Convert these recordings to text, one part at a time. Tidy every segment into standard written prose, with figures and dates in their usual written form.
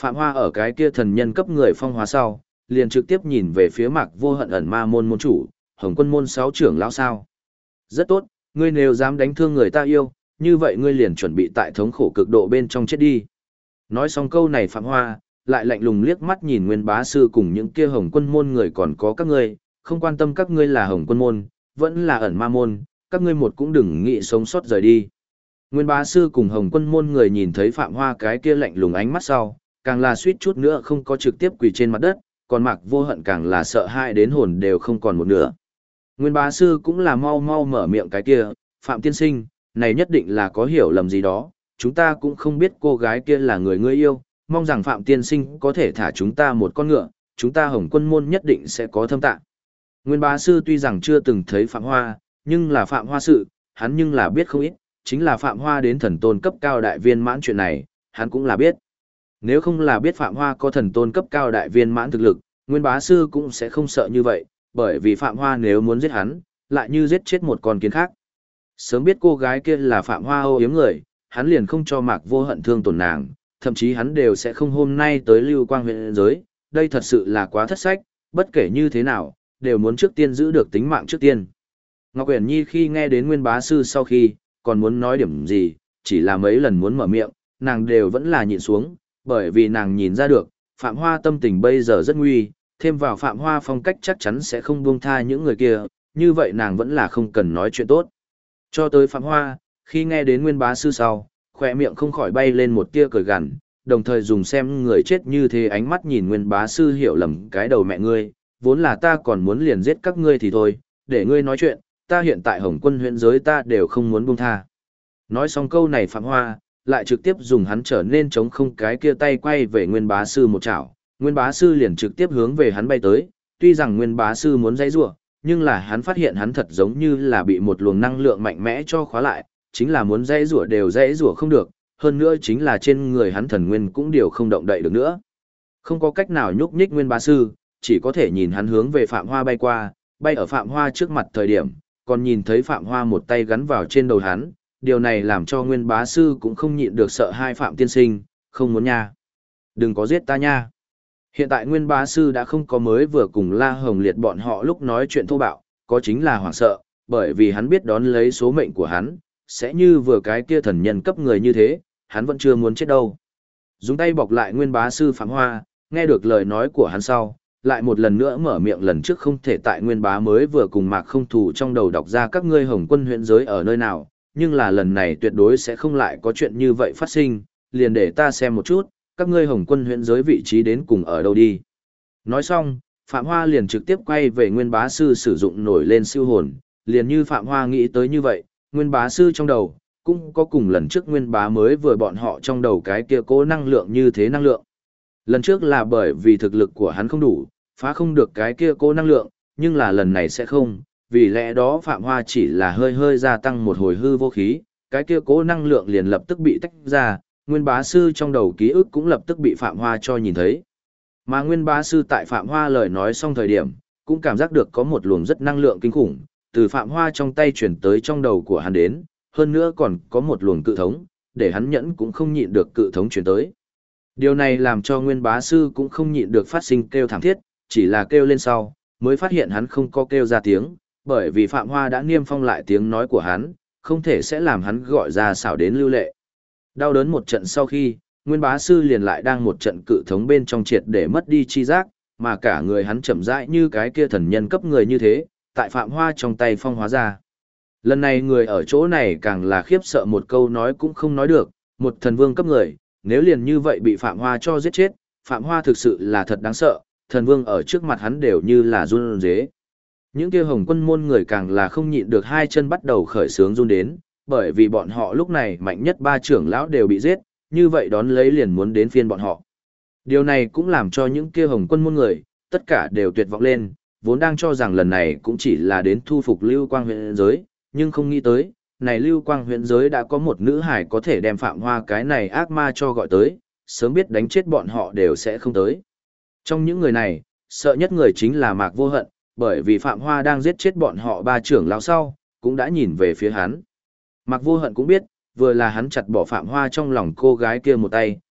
Phạm Hoa ở cái kia thần nhân cấp người phong hóa sau, liền trực tiếp nhìn về phía Mạc Vô Hận ẩn ma môn môn chủ, Hồng Quân môn 6 trưởng lão sao. Rất tốt, ngươi nếu dám đánh thương người ta yêu, như vậy ngươi liền chuẩn bị tại thống khổ cực độ bên trong chết đi. Nói xong câu này Phạm Hoa, lại lạnh lùng liếc mắt nhìn Nguyên Bá Sư cùng những kia Hồng Quân môn người còn có các ngươi, không quan tâm các ngươi là Hồng Quân môn, vẫn là ẩn ma môn, các ngươi một cũng đừng nghĩ sống sót rời đi. Nguyên Bá Sư cùng Hồng Quân môn người nhìn thấy Phạm Hoa cái kia lạnh lùng ánh mắt sau, càng là suýt chút nữa không có trực tiếp quỳ trên mặt đất, còn Mạc Vô Hận càng là sợ hãi đến hồn đều không còn một nửa. Nguyên Bá Sư cũng là mau mau mở miệng cái kia, Phạm tiên sinh, này nhất định là có hiểu lầm gì đó, chúng ta cũng không biết cô gái kia là người ngươi yêu, mong rằng Phạm tiên sinh có thể thả chúng ta một con ngựa, chúng ta Hồng Quân môn nhất định sẽ có thâm tạng. Nguyên Bá Sư tuy rằng chưa từng thấy Phạm Hoa, nhưng là Phạm Hoa sự, hắn nhưng là biết không ít, chính là Phạm Hoa đến thần tôn cấp cao đại viên mãn chuyện này, hắn cũng là biết. Nếu không là biết Phạm Hoa có thần tôn cấp cao đại viên mãn thực lực, Nguyên Bá Sư cũng sẽ không sợ như vậy, bởi vì Phạm Hoa nếu muốn giết hắn, lại như giết chết một con kiến khác. Sớm biết cô gái kia là Phạm Hoa âu yếm người, hắn liền không cho Mạc Vô Hận thương tổn nàng, thậm chí hắn đều sẽ không hôm nay tới Lưu Quang huyện giới, đây thật sự là quá thất sách, bất kể như thế nào, đều muốn trước tiên giữ được tính mạng trước tiên. Ngọc Uyển Nhi khi nghe đến Nguyên Bá Sư sau khi, còn muốn nói điểm gì, chỉ là mấy lần muốn mở miệng, nàng đều vẫn là nhịn xuống, bởi vì nàng nhìn ra được, Phạm Hoa tâm tình bây giờ rất nguy, thêm vào Phạm Hoa phong cách chắc chắn sẽ không buông tha những người kia, như vậy nàng vẫn là không cần nói chuyện tốt. Cho tới Phạm Hoa, khi nghe đến Nguyên Bá Sư sau, khỏe miệng không khỏi bay lên một tia cười gằn, đồng thời dùng xem người chết như thế ánh mắt nhìn Nguyên Bá Sư hiểu lầm cái đầu mẹ ngươi, vốn là ta còn muốn liền giết các ngươi thì thôi, để ngươi nói chuyện, ta hiện tại Hồng Quân huyện giới ta đều không muốn buông tha. Nói xong câu này Phạm Hoa, lại trực tiếp dùng hắn trở nên chống không cái kia tay quay về Nguyên Bá Sư một chảo, Nguyên Bá Sư liền trực tiếp hướng về hắn bay tới, tuy rằng Nguyên Bá Sư muốn dãy rủa, nhưng là hắn phát hiện hắn thật giống như là bị một luồng năng lượng mạnh mẽ cho khóa lại, chính là muốn dãy rủa đều dãy rủa không được, hơn nữa chính là trên người hắn thần nguyên cũng đều không động đậy được nữa. Không có cách nào nhúc nhích Nguyên Bá Sư, chỉ có thể nhìn hắn hướng về Phạm Hoa bay qua, bay ở Phạm Hoa trước mặt thời điểm, còn nhìn thấy Phạm Hoa một tay gắn vào trên đầu hắn, điều này làm cho Nguyên Bá Sư cũng không nhịn được sợ hai Phạm tiên sinh, không muốn nha. Đừng có giết ta nha. Hiện tại Nguyên Bá Sư đã không có mới vừa cùng La Hồng Liệt bọn họ lúc nói chuyện thô bạo, có chính là hoảng sợ, bởi vì hắn biết đón lấy số mệnh của hắn, sẽ như vừa cái kia thần nhân cấp người như thế, hắn vẫn chưa muốn chết đâu. Dùng tay bọc lại Nguyên Bá Sư Phạm Hoa, nghe được lời nói của hắn sau, lại một lần nữa mở miệng lần trước không thể tại Nguyên Bá mới vừa cùng Mạc Không Thủ trong đầu đọc ra các ngươi Hồng Quân huyện giới ở nơi nào, nhưng là lần này tuyệt đối sẽ không lại có chuyện như vậy phát sinh, liền để ta xem một chút, các ngươi Hồng Quân huyện giới vị trí đến cùng ở đâu đi. Nói xong, Phạm Hoa liền trực tiếp quay về Nguyên Bá Sư sử dụng nổi lên siêu hồn, liền như Phạm Hoa nghĩ tới như vậy, Nguyên Bá Sư trong đầu, cũng có cùng lần trước Nguyên Bá mới vừa bọn họ trong đầu cái kia cố năng lượng như thế năng lượng. Lần trước là bởi vì thực lực của hắn không đủ, phá không được cái kia cố năng lượng, nhưng là lần này sẽ không, vì lẽ đó Phạm Hoa chỉ là hơi hơi gia tăng một hồi hư vô khí, cái kia cố năng lượng liền lập tức bị tách ra, Nguyên Bá Sư trong đầu ký ức cũng lập tức bị Phạm Hoa cho nhìn thấy. Mà Nguyên Bá Sư tại Phạm Hoa lời nói xong thời điểm, cũng cảm giác được có một luồng rất năng lượng kinh khủng, từ Phạm Hoa trong tay chuyển tới trong đầu của hắn đến, hơn nữa còn có một luồng cự thống, để hắn nhẫn cũng không nhịn được cự thống chuyển tới. Điều này làm cho Nguyên Bá Sư cũng không nhịn được phát sinh kêu thảm thiết, chỉ là kêu lên sau, mới phát hiện hắn không có kêu ra tiếng, bởi vì Phạm Hoa đã niêm phong lại tiếng nói của hắn, không thể sẽ làm hắn gọi ra xảo đến lưu lệ. Đau đớn một trận sau khi, Nguyên Bá Sư liền lại đang một trận cự thống bên trong triệt để mất đi chi giác, mà cả người hắn chậm rãi như cái kia thần nhân cấp người như thế, tại Phạm Hoa trong tay phong hóa ra. Lần này người ở chỗ này càng là khiếp sợ một câu nói cũng không nói được, một thần vương cấp người, nếu liền như vậy bị Phạm Hoa cho giết chết, Phạm Hoa thực sự là thật đáng sợ, thần vương ở trước mặt hắn đều như là run rế. Những kia Hồng Quân môn người càng là không nhịn được hai chân bắt đầu khởi sướng run đến, bởi vì bọn họ lúc này mạnh nhất ba trưởng lão đều bị giết, như vậy đón lấy liền muốn đến phiên bọn họ. Điều này cũng làm cho những kia Hồng Quân môn người, tất cả đều tuyệt vọng lên, vốn đang cho rằng lần này cũng chỉ là đến thu phục Lưu Quang huyện giới, nhưng không nghĩ tới, này Lưu Quang huyện giới đã có một nữ hải có thể đem Phạm Hoa cái này ác ma cho gọi tới, sớm biết đánh chết bọn họ đều sẽ không tới. Trong những người này, sợ nhất người chính là Mạc Vô Hận, bởi vì Phạm Hoa đang giết chết bọn họ ba trưởng lão sau, cũng đã nhìn về phía hắn. Mạc Vô Hận cũng biết, vừa là hắn chặt bỏ Phạm Hoa trong lòng cô gái kia một tay,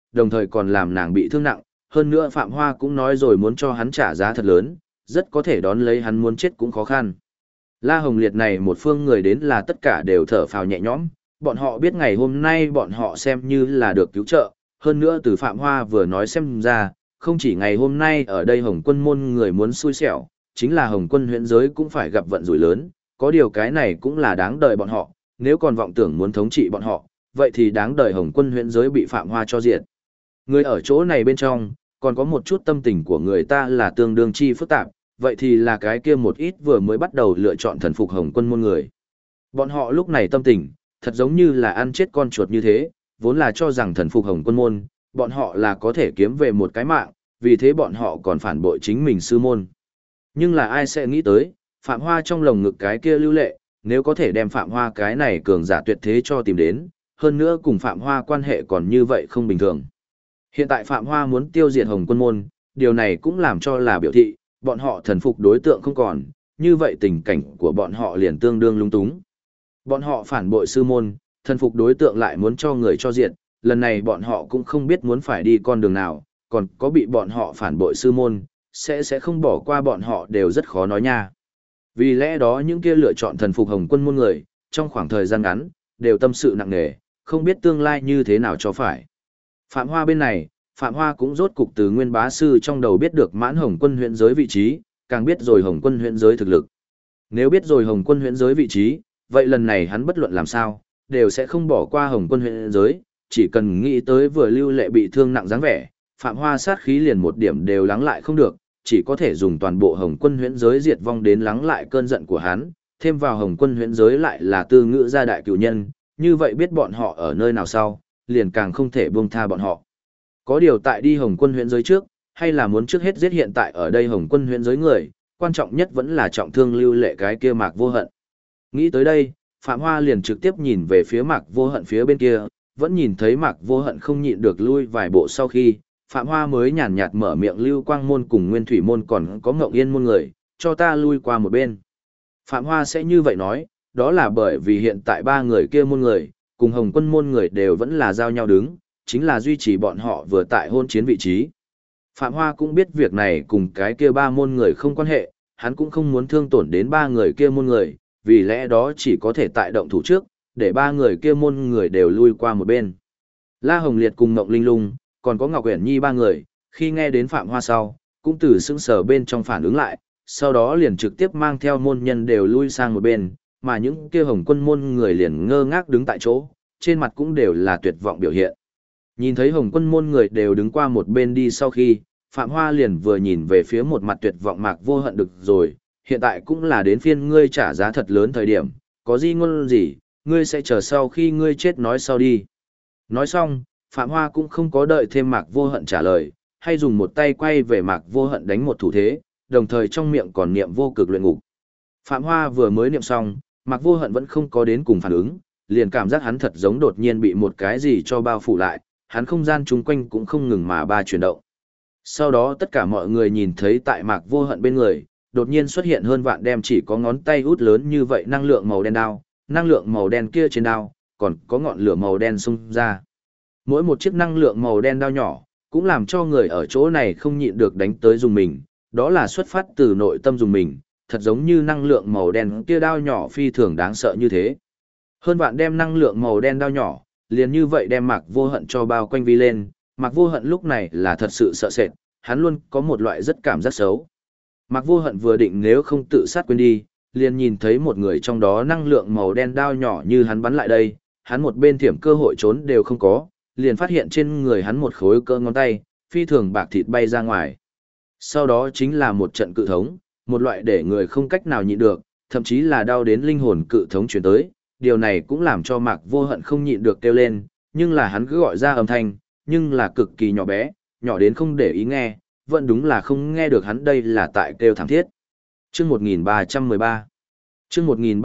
đồng thời còn làm nàng bị thương nặng, hơn nữa Phạm Hoa cũng nói rồi muốn cho hắn trả giá thật lớn, rất có thể đón lấy hắn muốn chết cũng khó khăn. La Hồng Liệt này một phương người đến là tất cả đều thở phào nhẹ nhõm, bọn họ biết ngày hôm nay bọn họ xem như là được cứu trợ, hơn nữa từ Phạm Hoa vừa nói xem ra, không chỉ ngày hôm nay ở đây Hồng Quân môn người muốn xui xẻo, chính là Hồng Quân huyễn giới cũng phải gặp vận rủi lớn, có điều cái này cũng là đáng đời bọn họ, nếu còn vọng tưởng muốn thống trị bọn họ, vậy thì đáng đời Hồng Quân huyễn giới bị Phạm Hoa cho diệt. Người ở chỗ này bên trong, còn có một chút tâm tình của người ta là tương đương chi phức tạp, vậy thì là cái kia một ít vừa mới bắt đầu lựa chọn thần phục Hồng Quân môn người. Bọn họ lúc này tâm tình, thật giống như là ăn chết con chuột như thế, vốn là cho rằng thần phục Hồng Quân môn, bọn họ là có thể kiếm về một cái mạng, vì thế bọn họ còn phản bội chính mình sư môn. Nhưng là ai sẽ nghĩ tới, Phạm Hoa trong lồng ngực cái kia lưu lệ, nếu có thể đem Phạm Hoa cái này cường giả tuyệt thế cho tìm đến, hơn nữa cùng Phạm Hoa quan hệ còn như vậy không bình thường. Hiện tại Phạm Hoa muốn tiêu diệt Hồng Quân môn, điều này cũng làm cho là biểu thị, bọn họ thần phục đối tượng không còn, như vậy tình cảnh của bọn họ liền tương đương lung túng. Bọn họ phản bội sư môn, thần phục đối tượng lại muốn cho người cho diệt, lần này bọn họ cũng không biết muốn phải đi con đường nào, còn có bị bọn họ phản bội sư môn, sẽ không bỏ qua bọn họ đều rất khó nói nha. Vì lẽ đó những kia lựa chọn thần phục Hồng Quân môn người, trong khoảng thời gian ngắn, đều tâm sự nặng nề, không biết tương lai như thế nào cho phải. Phạm Hoa bên này, Phạm Hoa cũng rốt cục từ Nguyên Bá Sư trong đầu biết được Mãn Hồng Quân huyện giới vị trí, càng biết rồi Hồng Quân huyện giới thực lực. Nếu biết rồi Hồng Quân huyện giới vị trí, vậy lần này hắn bất luận làm sao, đều sẽ không bỏ qua Hồng Quân huyện giới, chỉ cần nghĩ tới vừa lưu lệ bị thương nặng dáng vẻ, Phạm Hoa sát khí liền một điểm đều lắng lại không được, chỉ có thể dùng toàn bộ Hồng Quân huyễn giới diệt vong đến lắng lại cơn giận của hắn, thêm vào Hồng Quân huyễn giới lại là Tư Ngữ gia đại cửu nhân, như vậy biết bọn họ ở nơi nào sau, liền càng không thể buông tha bọn họ. Có điều tại đi Hồng Quân huyễn giới trước, hay là muốn trước hết giết hiện tại ở đây Hồng Quân huyễn giới người, quan trọng nhất vẫn là trọng thương lưu lệ cái kia Mạc Vô Hận. Nghĩ tới đây, Phạm Hoa liền trực tiếp nhìn về phía Mạc Vô Hận phía bên kia, vẫn nhìn thấy Mạc Vô Hận không nhịn được lui vài bộ sau khi, Phạm Hoa mới nhàn nhạt mở miệng Lưu Quang môn cùng Nguyên Thủy môn còn có Ngộng Yên môn người, cho ta lui qua một bên. Phạm Hoa sẽ như vậy nói, đó là bởi vì hiện tại ba người kia môn người, cùng Hồng Quân môn người đều vẫn là giao nhau đứng, chính là duy trì bọn họ vừa tại hôn chiến vị trí. Phạm Hoa cũng biết việc này cùng cái kia ba môn người không quan hệ, hắn cũng không muốn thương tổn đến ba người kia môn người, vì lẽ đó chỉ có thể tại động thủ trước, để ba người kia môn người đều lui qua một bên. La Hồng Liệt cùng Ngộng Linh Lung, còn có Ngọc Uyển Nhi ba người, khi nghe đến Phạm Hoa sau, cũng từ sững sờ bên trong phản ứng lại, sau đó liền trực tiếp mang theo môn nhân đều lui sang một bên, mà những kia Hồng Quân môn người liền ngơ ngác đứng tại chỗ, trên mặt cũng đều là tuyệt vọng biểu hiện. Nhìn thấy Hồng Quân môn người đều đứng qua một bên đi sau khi, Phạm Hoa liền vừa nhìn về phía một mặt tuyệt vọng Mạc Vô Hận được rồi, hiện tại cũng là đến phiên ngươi trả giá thật lớn thời điểm, có gì ngôn gì, ngươi sẽ chờ sau khi ngươi chết nói sau đi. Nói xong, Phạm Hoa cũng không có đợi thêm Mạc Vô Hận trả lời, hay dùng một tay quay về Mạc Vô Hận đánh một thủ thế, đồng thời trong miệng còn niệm vô cực luyện ngục. Phạm Hoa vừa mới niệm xong, Mạc Vô Hận vẫn không có đến cùng phản ứng, liền cảm giác hắn thật giống đột nhiên bị một cái gì cho bao phủ lại, hắn không gian chung quanh cũng không ngừng mà ba chuyển động. Sau đó tất cả mọi người nhìn thấy tại Mạc Vô Hận bên người, đột nhiên xuất hiện hơn vạn đem chỉ có ngón tay út lớn như vậy năng lượng màu đen đao, năng lượng màu đen kia trên đao, còn có ngọn lửa màu đen xung ra. Mỗi một chiếc năng lượng màu đen đao nhỏ, cũng làm cho người ở chỗ này không nhịn được đánh tới dùng mình, đó là xuất phát từ nội tâm dùng mình, thật giống như năng lượng màu đen kia đao nhỏ phi thường đáng sợ như thế. Hơn vạn đem năng lượng màu đen đao nhỏ, liền như vậy đem Mạc Vô Hận cho bao quanh vi lên, Mạc Vô Hận lúc này là thật sự sợ sệt, hắn luôn có một loại rất cảm giác xấu. Mạc Vô Hận vừa định nếu không tự sát quên đi, liền nhìn thấy một người trong đó năng lượng màu đen đao nhỏ như hắn bắn lại đây, hắn một bên thiểm cơ hội trốn đều không có, liền phát hiện trên người hắn một khối cỡ ngón tay, phi thường bạc thịt bay ra ngoài. Sau đó chính là một trận cự thống, một loại để người không cách nào nhịn được, thậm chí là đau đến linh hồn cự thống truyền tới, điều này cũng làm cho Mạc Vô Hận không nhịn được kêu lên, nhưng là hắn cứ gọi ra âm thanh, nhưng là cực kỳ nhỏ bé, nhỏ đến không để ý nghe, vẫn đúng là không nghe được hắn đây là tại kêu thảm thiết. Chương 1313 Chương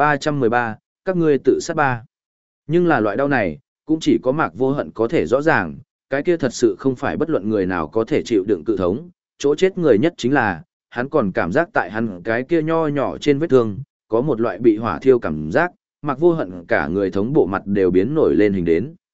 1313, các ngươi tự sát ba. Nhưng là loại đau này, cũng chỉ có Mạc Vô Hận có thể rõ ràng, cái kia thật sự không phải bất luận người nào có thể chịu đựng cự thống, chỗ chết người nhất chính là, hắn còn cảm giác tại hắn cái kia nho nhỏ trên vết thương, có một loại bị hỏa thiêu cảm giác, Mạc Vô Hận cả người thống bộ mặt đều biến nổi lên hình đến.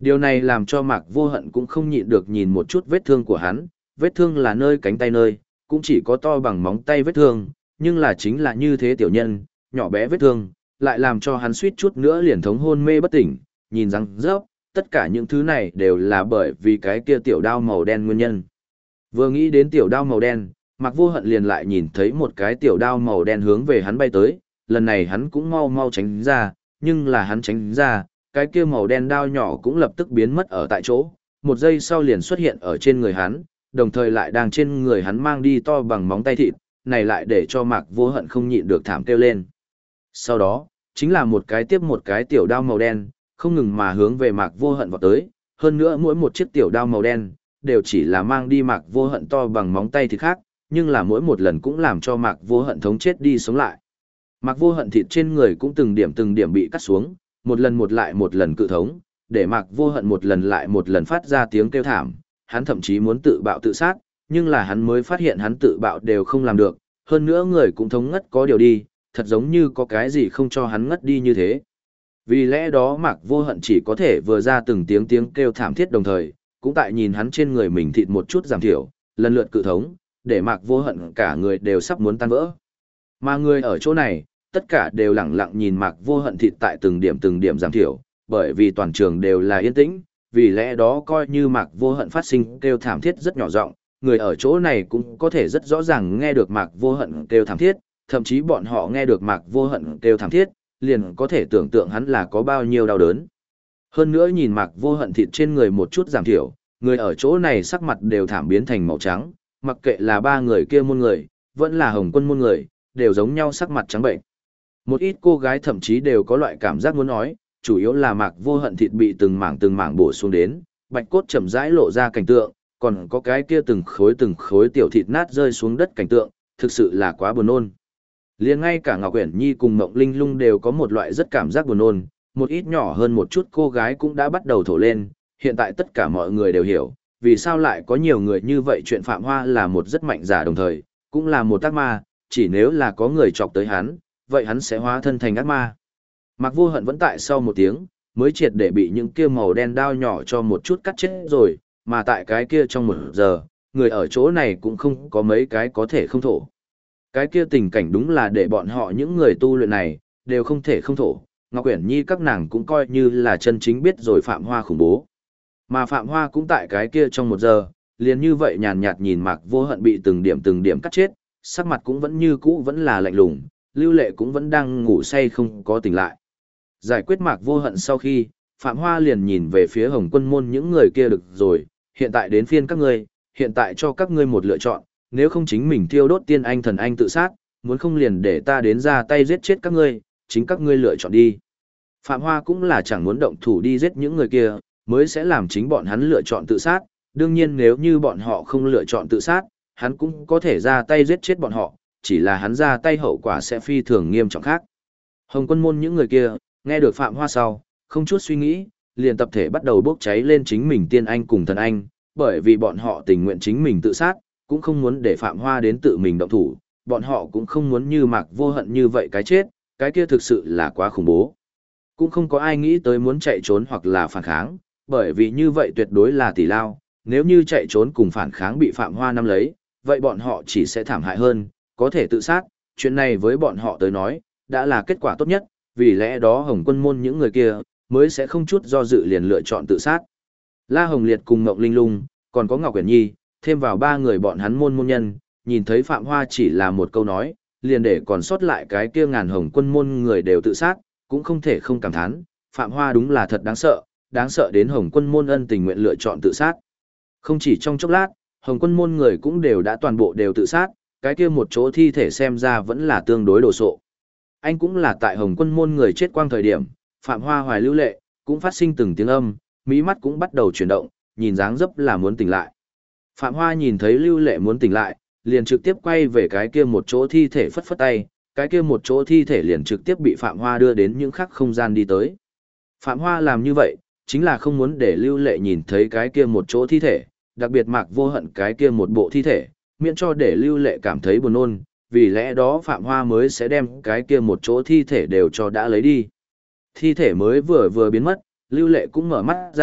Điều này làm cho Mạc Vô Hận cũng không nhịn được nhìn một chút vết thương của hắn, vết thương là nơi cánh tay nơi, cũng chỉ có to bằng móng tay vết thương, nhưng là chính là như thế tiểu nhân, nhỏ bé vết thương, lại làm cho hắn suýt chút nữa liền thống hôn mê bất tỉnh, nhìn răng rớp, tất cả những thứ này đều là bởi vì cái kia tiểu đao màu đen nguyên nhân. Vừa nghĩ đến tiểu đao màu đen, Mạc Vô Hận liền lại nhìn thấy một cái tiểu đao màu đen hướng về hắn bay tới, lần này hắn cũng mau mau tránh ra, nhưng là hắn tránh ra, cái kia màu đen đao nhỏ cũng lập tức biến mất ở tại chỗ, một giây sau liền xuất hiện ở trên người hắn, đồng thời lại đang trên người hắn mang đi to bằng móng tay thịt, này lại để cho Mạc Vô Hận không nhịn được thảm kêu lên. Sau đó, chính là một cái tiếp một cái tiểu đao màu đen, không ngừng mà hướng về Mạc Vô Hận vọt tới, hơn nữa mỗi một chiếc tiểu đao màu đen đều chỉ là mang đi Mạc Vô Hận to bằng móng tay thịt khác, nhưng là mỗi một lần cũng làm cho Mạc Vô Hận thống chết đi sống lại. Mạc Vô Hận thịt trên người cũng từng điểm bị cắt xuống, một lần cự thống, để Mạc Vô Hận một lần lại một lần phát ra tiếng kêu thảm, hắn thậm chí muốn tự bạo tự sát, nhưng là hắn mới phát hiện hắn tự bạo đều không làm được, hơn nữa người cũng thống ngất có điều đi, thật giống như có cái gì không cho hắn ngất đi như thế. Vì lẽ đó Mạc Vô Hận chỉ có thể vừa ra từng tiếng kêu thảm thiết đồng thời, cũng tại nhìn hắn trên người mình thịt một chút giảm thiểu, lần lượt cự thống, để Mạc Vô Hận cả người đều sắp muốn tan vỡ. Mà người ở chỗ này, tất cả đều lặng lặng nhìn Mạc Vô Hận thịt tại từng điểm giảm thiểu, bởi vì toàn trường đều là yên tĩnh, vì lẽ đó coi như Mạc Vô Hận phát sinh kêu thảm thiết rất nhỏ giọng, người ở chỗ này cũng có thể rất rõ ràng nghe được Mạc Vô Hận kêu thảm thiết, thậm chí bọn họ nghe được Mạc Vô Hận kêu thảm thiết, liền có thể tưởng tượng hắn là có bao nhiêu đau đớn. Hơn nữa nhìn Mạc Vô Hận thịt trên người một chút giảm thiểu, người ở chỗ này sắc mặt đều thảm biến thành màu trắng, mặc kệ là ba người kia môn người, vẫn là Hồng Quân môn người, đều giống nhau sắc mặt trắng bệnh. Một ít cô gái thậm chí đều có loại cảm giác muốn nói, chủ yếu là Mạc Vô Hận thịt bị từng mảng bổ xuống đến, bạch cốt chậm rãi lộ ra cảnh tượng, còn có cái kia từng khối tiểu thịt nát rơi xuống đất cảnh tượng, thực sự là quá buồn nôn. Liền ngay cả Ngọc Uyển Nhi cùng Mộng Linh Lung đều có một loại rất cảm giác buồn nôn, một ít nhỏ hơn một chút cô gái cũng đã bắt đầu thổ lên, hiện tại tất cả mọi người đều hiểu, vì sao lại có nhiều người như vậy. Chuyện Phạm Hoa là một rất mạnh giả đồng thời, cũng là một ác ma, chỉ nếu là có người chọc tới hắn, vậy hắn sẽ hóa thân thành ác ma. Mạc Vô Hận vẫn tại sau một tiếng, mới triệt để bị những kia màu đen đao nhỏ cho một chút cắt chết rồi, mà tại cái kia trong một giờ, người ở chỗ này cũng không có mấy cái có thể không thổ. Cái kia tình cảnh đúng là để bọn họ những người tu luyện này, đều không thể không thổ. Ngọc Uyển Nhi các nàng cũng coi như là chân chính biết rồi Phạm Hoa khủng bố. Mà Phạm Hoa cũng tại cái kia trong một giờ, liền như vậy nhàn nhạt nhìn Mạc Vô Hận bị từng điểm cắt chết, sắc mặt cũng vẫn như cũ vẫn là lạnh lùng, Lưu Lệ cũng vẫn đang ngủ say không có tỉnh lại. Giải quyết Mạc Vô Hận sau khi, Phạm Hoa liền nhìn về phía Hồng Quân môn những người kia được rồi, hiện tại đến phiên các ngươi, hiện tại cho các ngươi một lựa chọn, nếu không chính mình thiêu đốt tiên anh thần anh tự sát, muốn không liền để ta đến ra tay giết chết các ngươi, chính các ngươi lựa chọn đi. Phạm Hoa cũng là chẳng muốn động thủ đi giết những người kia, mới sẽ làm chính bọn hắn lựa chọn tự sát, đương nhiên nếu như bọn họ không lựa chọn tự sát, hắn cũng có thể ra tay giết chết bọn họ, chỉ là hắn ra tay hậu quả sẽ phi thường nghiêm trọng khác. Hồng Quân môn những người kia, nghe được Phạm Hoa sau, không chút suy nghĩ, liền tập thể bắt đầu bốc cháy lên chính mình tiên anh cùng thần anh, bởi vì bọn họ tình nguyện chính mình tự sát, cũng không muốn để Phạm Hoa đến tự mình động thủ, bọn họ cũng không muốn như Mạc Vô Hận như vậy cái chết, cái kia thực sự là quá khủng bố. Cũng không có ai nghĩ tới muốn chạy trốn hoặc là phản kháng, bởi vì như vậy tuyệt đối là tỷ lao, nếu như chạy trốn cùng phản kháng bị Phạm Hoa nắm lấy, vậy bọn họ chỉ sẽ thảm hại hơn, có thể tự sát, chuyện này với bọn họ tới nói, đã là kết quả tốt nhất, vì lẽ đó Hồng Quân môn những người kia, mới sẽ không chút do dự liền lựa chọn tự sát. La Hồng Liệt cùng Ngọc Linh Lung, còn có Ngọc Uyển Nhi, thêm vào ba người bọn hắn môn nhân, nhìn thấy Phạm Hoa chỉ là một câu nói, liền để còn sót lại cái kia ngàn Hồng Quân môn người đều tự sát, cũng không thể không cảm thán, Phạm Hoa đúng là thật đáng sợ đến Hồng Quân môn ân tình nguyện lựa chọn tự sát. Không chỉ trong chốc lát, Hồng Quân môn người cũng đều đã toàn bộ đều tự sát, cái kia một chỗ thi thể xem ra vẫn là tương đối đồ sộ. Anh cũng là tại Hồng Quân môn người chết quang thời điểm, Phạm Hoa hoài Lưu Lệ, cũng phát sinh từng tiếng âm, mí mắt cũng bắt đầu chuyển động, nhìn dáng dấp là muốn tỉnh lại. Phạm Hoa nhìn thấy Lưu Lệ muốn tỉnh lại, liền trực tiếp quay về cái kia một chỗ thi thể phất phất tay, cái kia một chỗ thi thể liền trực tiếp bị Phạm Hoa đưa đến những khắc không gian đi tới. Phạm Hoa làm như vậy, chính là không muốn để Lưu Lệ nhìn thấy cái kia một chỗ thi thể, đặc biệt Mạc Vô Hận cái kia một bộ thi thể, miễn cho để Lưu Lệ cảm thấy buồn nôn, vì lẽ đó Phạm Hoa mới sẽ đem cái kia một chỗ thi thể đều cho đã lấy đi. Thi thể mới vừa biến mất, Lưu Lệ cũng mở mắt ra,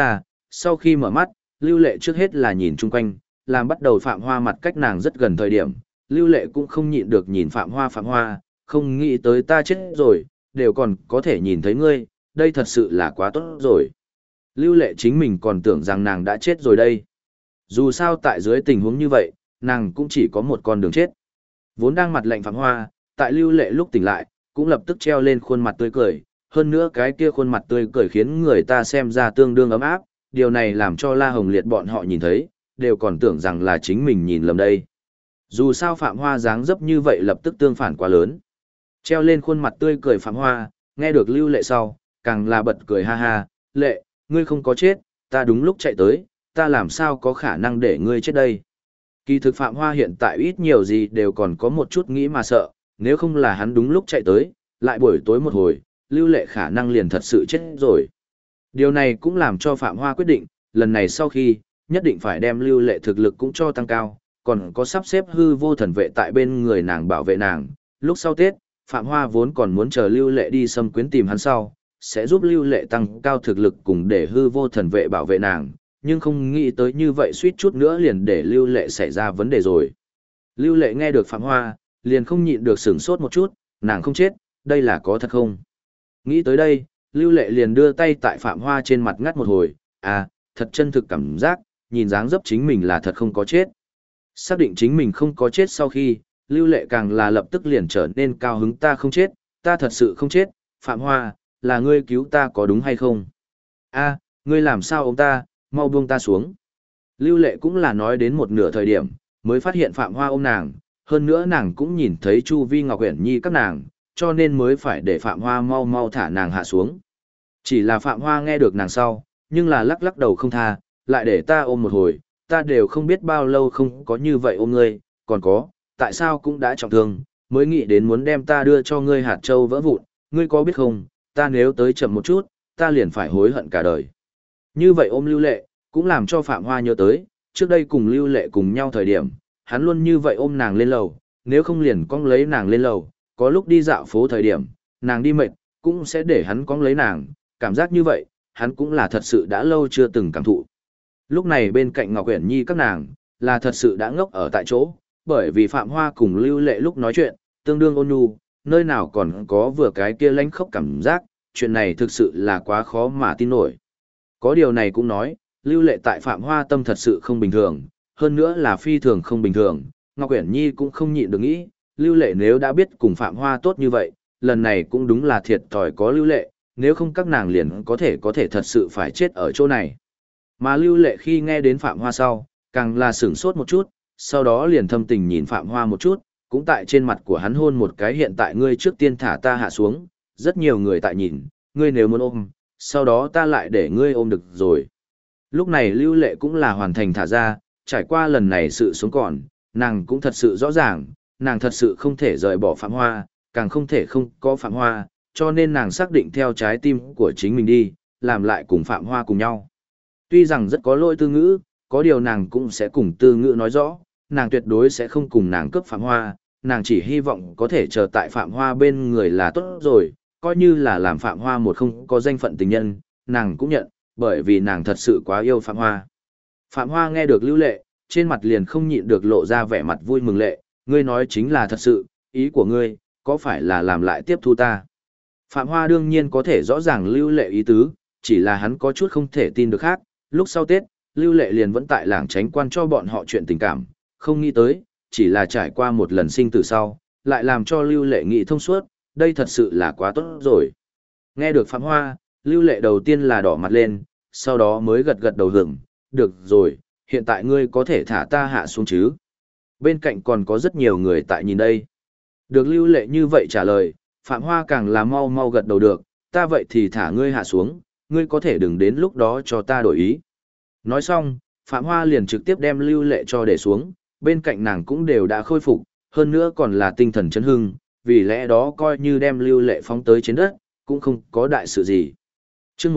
Sau khi mở mắt, Lưu Lệ trước hết là nhìn chung quanh, làm bắt đầu Phạm Hoa mặt cách nàng rất gần thời điểm, Lưu Lệ cũng không nhịn được nhìn Phạm Hoa, không nghĩ tới ta chết rồi, đều còn có thể nhìn thấy ngươi, đây thật sự là quá tốt rồi. Lưu Lệ chính mình còn tưởng rằng nàng đã chết rồi đây. Dù sao tại dưới tình huống như vậy, nàng cũng chỉ có một con đường chết. Vốn đang mặt lạnh Phạm Hoa, tại Lưu Lệ lúc tỉnh lại, cũng lập tức treo lên khuôn mặt tươi cười, hơn nữa cái kia khuôn mặt tươi cười khiến người ta xem ra tương đương ấm áp, điều này làm cho La Hồng Liệt bọn họ nhìn thấy, đều còn tưởng rằng là chính mình nhìn lầm đây. Dù sao Phạm Hoa dáng dấp như vậy lập tức tương phản quá lớn. Treo lên khuôn mặt tươi cười Phạm Hoa, nghe được Lưu Lệ sau, càng là bật cười ha ha, Lệ, ngươi không có chết, ta đúng lúc chạy tới, ta làm sao có khả năng để ngươi chết đây. Kỳ thực Phạm Hoa hiện tại ít nhiều gì đều còn có một chút nghĩ mà sợ, nếu không là hắn đúng lúc chạy tới, lại buổi tối một hồi, Lưu Lệ khả năng liền thật sự chết rồi. Điều này cũng làm cho Phạm Hoa quyết định, lần này sau khi, nhất định phải đem Lưu Lệ thực lực cũng cho tăng cao, còn có sắp xếp hư vô thần vệ tại bên người nàng bảo vệ nàng. Lúc sau Tết, Phạm Hoa vốn còn muốn chờ Lưu Lệ đi xâm quyến tìm hắn sau, sẽ giúp Lưu Lệ tăng cao thực lực cùng để hư vô thần vệ bảo vệ nàng, nhưng không nghĩ tới như vậy suýt chút nữa liền để Lưu Lệ xảy ra vấn đề rồi. Lưu Lệ nghe được Phạm Hoa, liền không nhịn được sửng sốt một chút, nàng không chết, đây là có thật không? Nghĩ tới đây, Lưu Lệ liền đưa tay tại Phạm Hoa trên mặt ngắt một hồi, à, thật chân thực cảm giác, nhìn dáng dấp chính mình là thật không có chết. Xác định chính mình không có chết sau khi, Lưu Lệ càng là lập tức liền trở nên cao hứng, ta không chết, ta thật sự không chết, Phạm Hoa, là ngươi cứu ta có đúng hay không? A, ngươi làm sao ôm ta, mau buông ta xuống. Lưu Lệ cũng là nói đến một nửa thời điểm, mới phát hiện Phạm Hoa ôm nàng, hơn nữa nàng cũng nhìn thấy Chu Vi Ngọc Uyển Nhi các nàng, cho nên mới phải để Phạm Hoa mau mau thả nàng hạ xuống. Chỉ là Phạm Hoa nghe được nàng sau, nhưng là lắc lắc đầu không tha, lại để ta ôm một hồi, ta đều không biết bao lâu không có như vậy ôm ngươi, còn có, tại sao cũng đã trọng thương, mới nghĩ đến muốn đem ta đưa cho ngươi hạt châu vỡ vụn, ngươi có biết không, ta nếu tới chậm một chút, ta liền phải hối hận cả đời. Như vậy ôm Lưu Lệ, cũng làm cho Phạm Hoa nhớ tới, trước đây cùng Lưu Lệ cùng nhau thời điểm, hắn luôn như vậy ôm nàng lên lầu, nếu không liền cong lấy nàng lên lầu, có lúc đi dạo phố thời điểm, nàng đi mệt, cũng sẽ để hắn cong lấy nàng, cảm giác như vậy, hắn cũng là thật sự đã lâu chưa từng cảm thụ. Lúc này bên cạnh Ngọc Uyển Nhi các nàng, là thật sự đã ngốc ở tại chỗ, bởi vì Phạm Hoa cùng Lưu Lệ lúc nói chuyện, tương đương ôn nhu, nơi nào còn có vừa cái kia lánh khốc cảm giác, chuyện này thực sự là quá khó mà tin nổi. Có điều này cũng nói, Lưu Lệ tại Phạm Hoa tâm thật sự không bình thường, hơn nữa là phi thường không bình thường, Ngọc Uyển Nhi cũng không nhịn được nghĩ, Lưu Lệ nếu đã biết cùng Phạm Hoa tốt như vậy, lần này cũng đúng là thiệt thòi có Lưu Lệ, nếu không các nàng liền có thể thật sự phải chết ở chỗ này. Mà Lưu Lệ khi nghe đến Phạm Hoa sau, càng là sửng sốt một chút, sau đó liền thâm tình nhìn Phạm Hoa một chút, cũng tại trên mặt của hắn hôn một cái, hiện tại ngươi trước tiên thả ta hạ xuống, rất nhiều người tại nhìn, ngươi nếu muốn ôm, sau đó ta lại để ngươi ôm được rồi. Lúc này Lưu Lệ cũng là hoàn thành thả ra, trải qua lần này sự sống còn, nàng cũng thật sự rõ ràng, nàng thật sự không thể rời bỏ Phạm Hoa, càng không thể không có Phạm Hoa, cho nên nàng xác định theo trái tim của chính mình đi, làm lại cùng Phạm Hoa cùng nhau. Tuy rằng rất có lỗi Tư Ngữ, có điều nàng cũng sẽ cùng Tư Ngữ nói rõ, nàng tuyệt đối sẽ không cùng nàng cướp Phạm Hoa, nàng chỉ hy vọng có thể chờ tại Phạm Hoa bên người là tốt rồi, coi như là làm Phạm Hoa một không có danh phận tình nhân, nàng cũng nhận, bởi vì nàng thật sự quá yêu Phạm Hoa. Phạm Hoa nghe được Lưu Lệ, trên mặt liền không nhịn được lộ ra vẻ mặt vui mừng, Lệ, ngươi nói chính là thật sự, ý của ngươi, có phải là làm lại tiếp thu ta? Phạm Hoa đương nhiên có thể rõ ràng Lưu Lệ ý tứ, chỉ là hắn có chút không thể tin được khác, lúc sau Tết, Lưu Lệ liền vẫn tại làng Chánh Quan cho bọn họ chuyện tình cảm, không nghĩ tới, chỉ là trải qua một lần sinh tử sau, lại làm cho Lưu Lệ nghĩ thông suốt, đây thật sự là quá tốt rồi. Nghe được Phạm Hoa, Lưu Lệ đầu tiên là đỏ mặt lên, sau đó mới gật gật đầu hưởng, được rồi, hiện tại ngươi có thể thả ta hạ xuống chứ. Bên cạnh còn có rất nhiều người tại nhìn đây. Được Lưu Lệ như vậy trả lời, Phạm Hoa càng là mau mau gật đầu được, ta vậy thì thả ngươi hạ xuống, ngươi có thể đừng đến lúc đó cho ta đổi ý. Nói xong, Phạm Hoa liền trực tiếp đem Lưu Lệ cho để xuống, bên cạnh nàng cũng đều đã khôi phục, hơn nữa còn là tinh thần chấn hưng, vì lẽ đó coi như đem Lưu Lệ phóng tới trên đất, cũng không có đại sự gì. Chương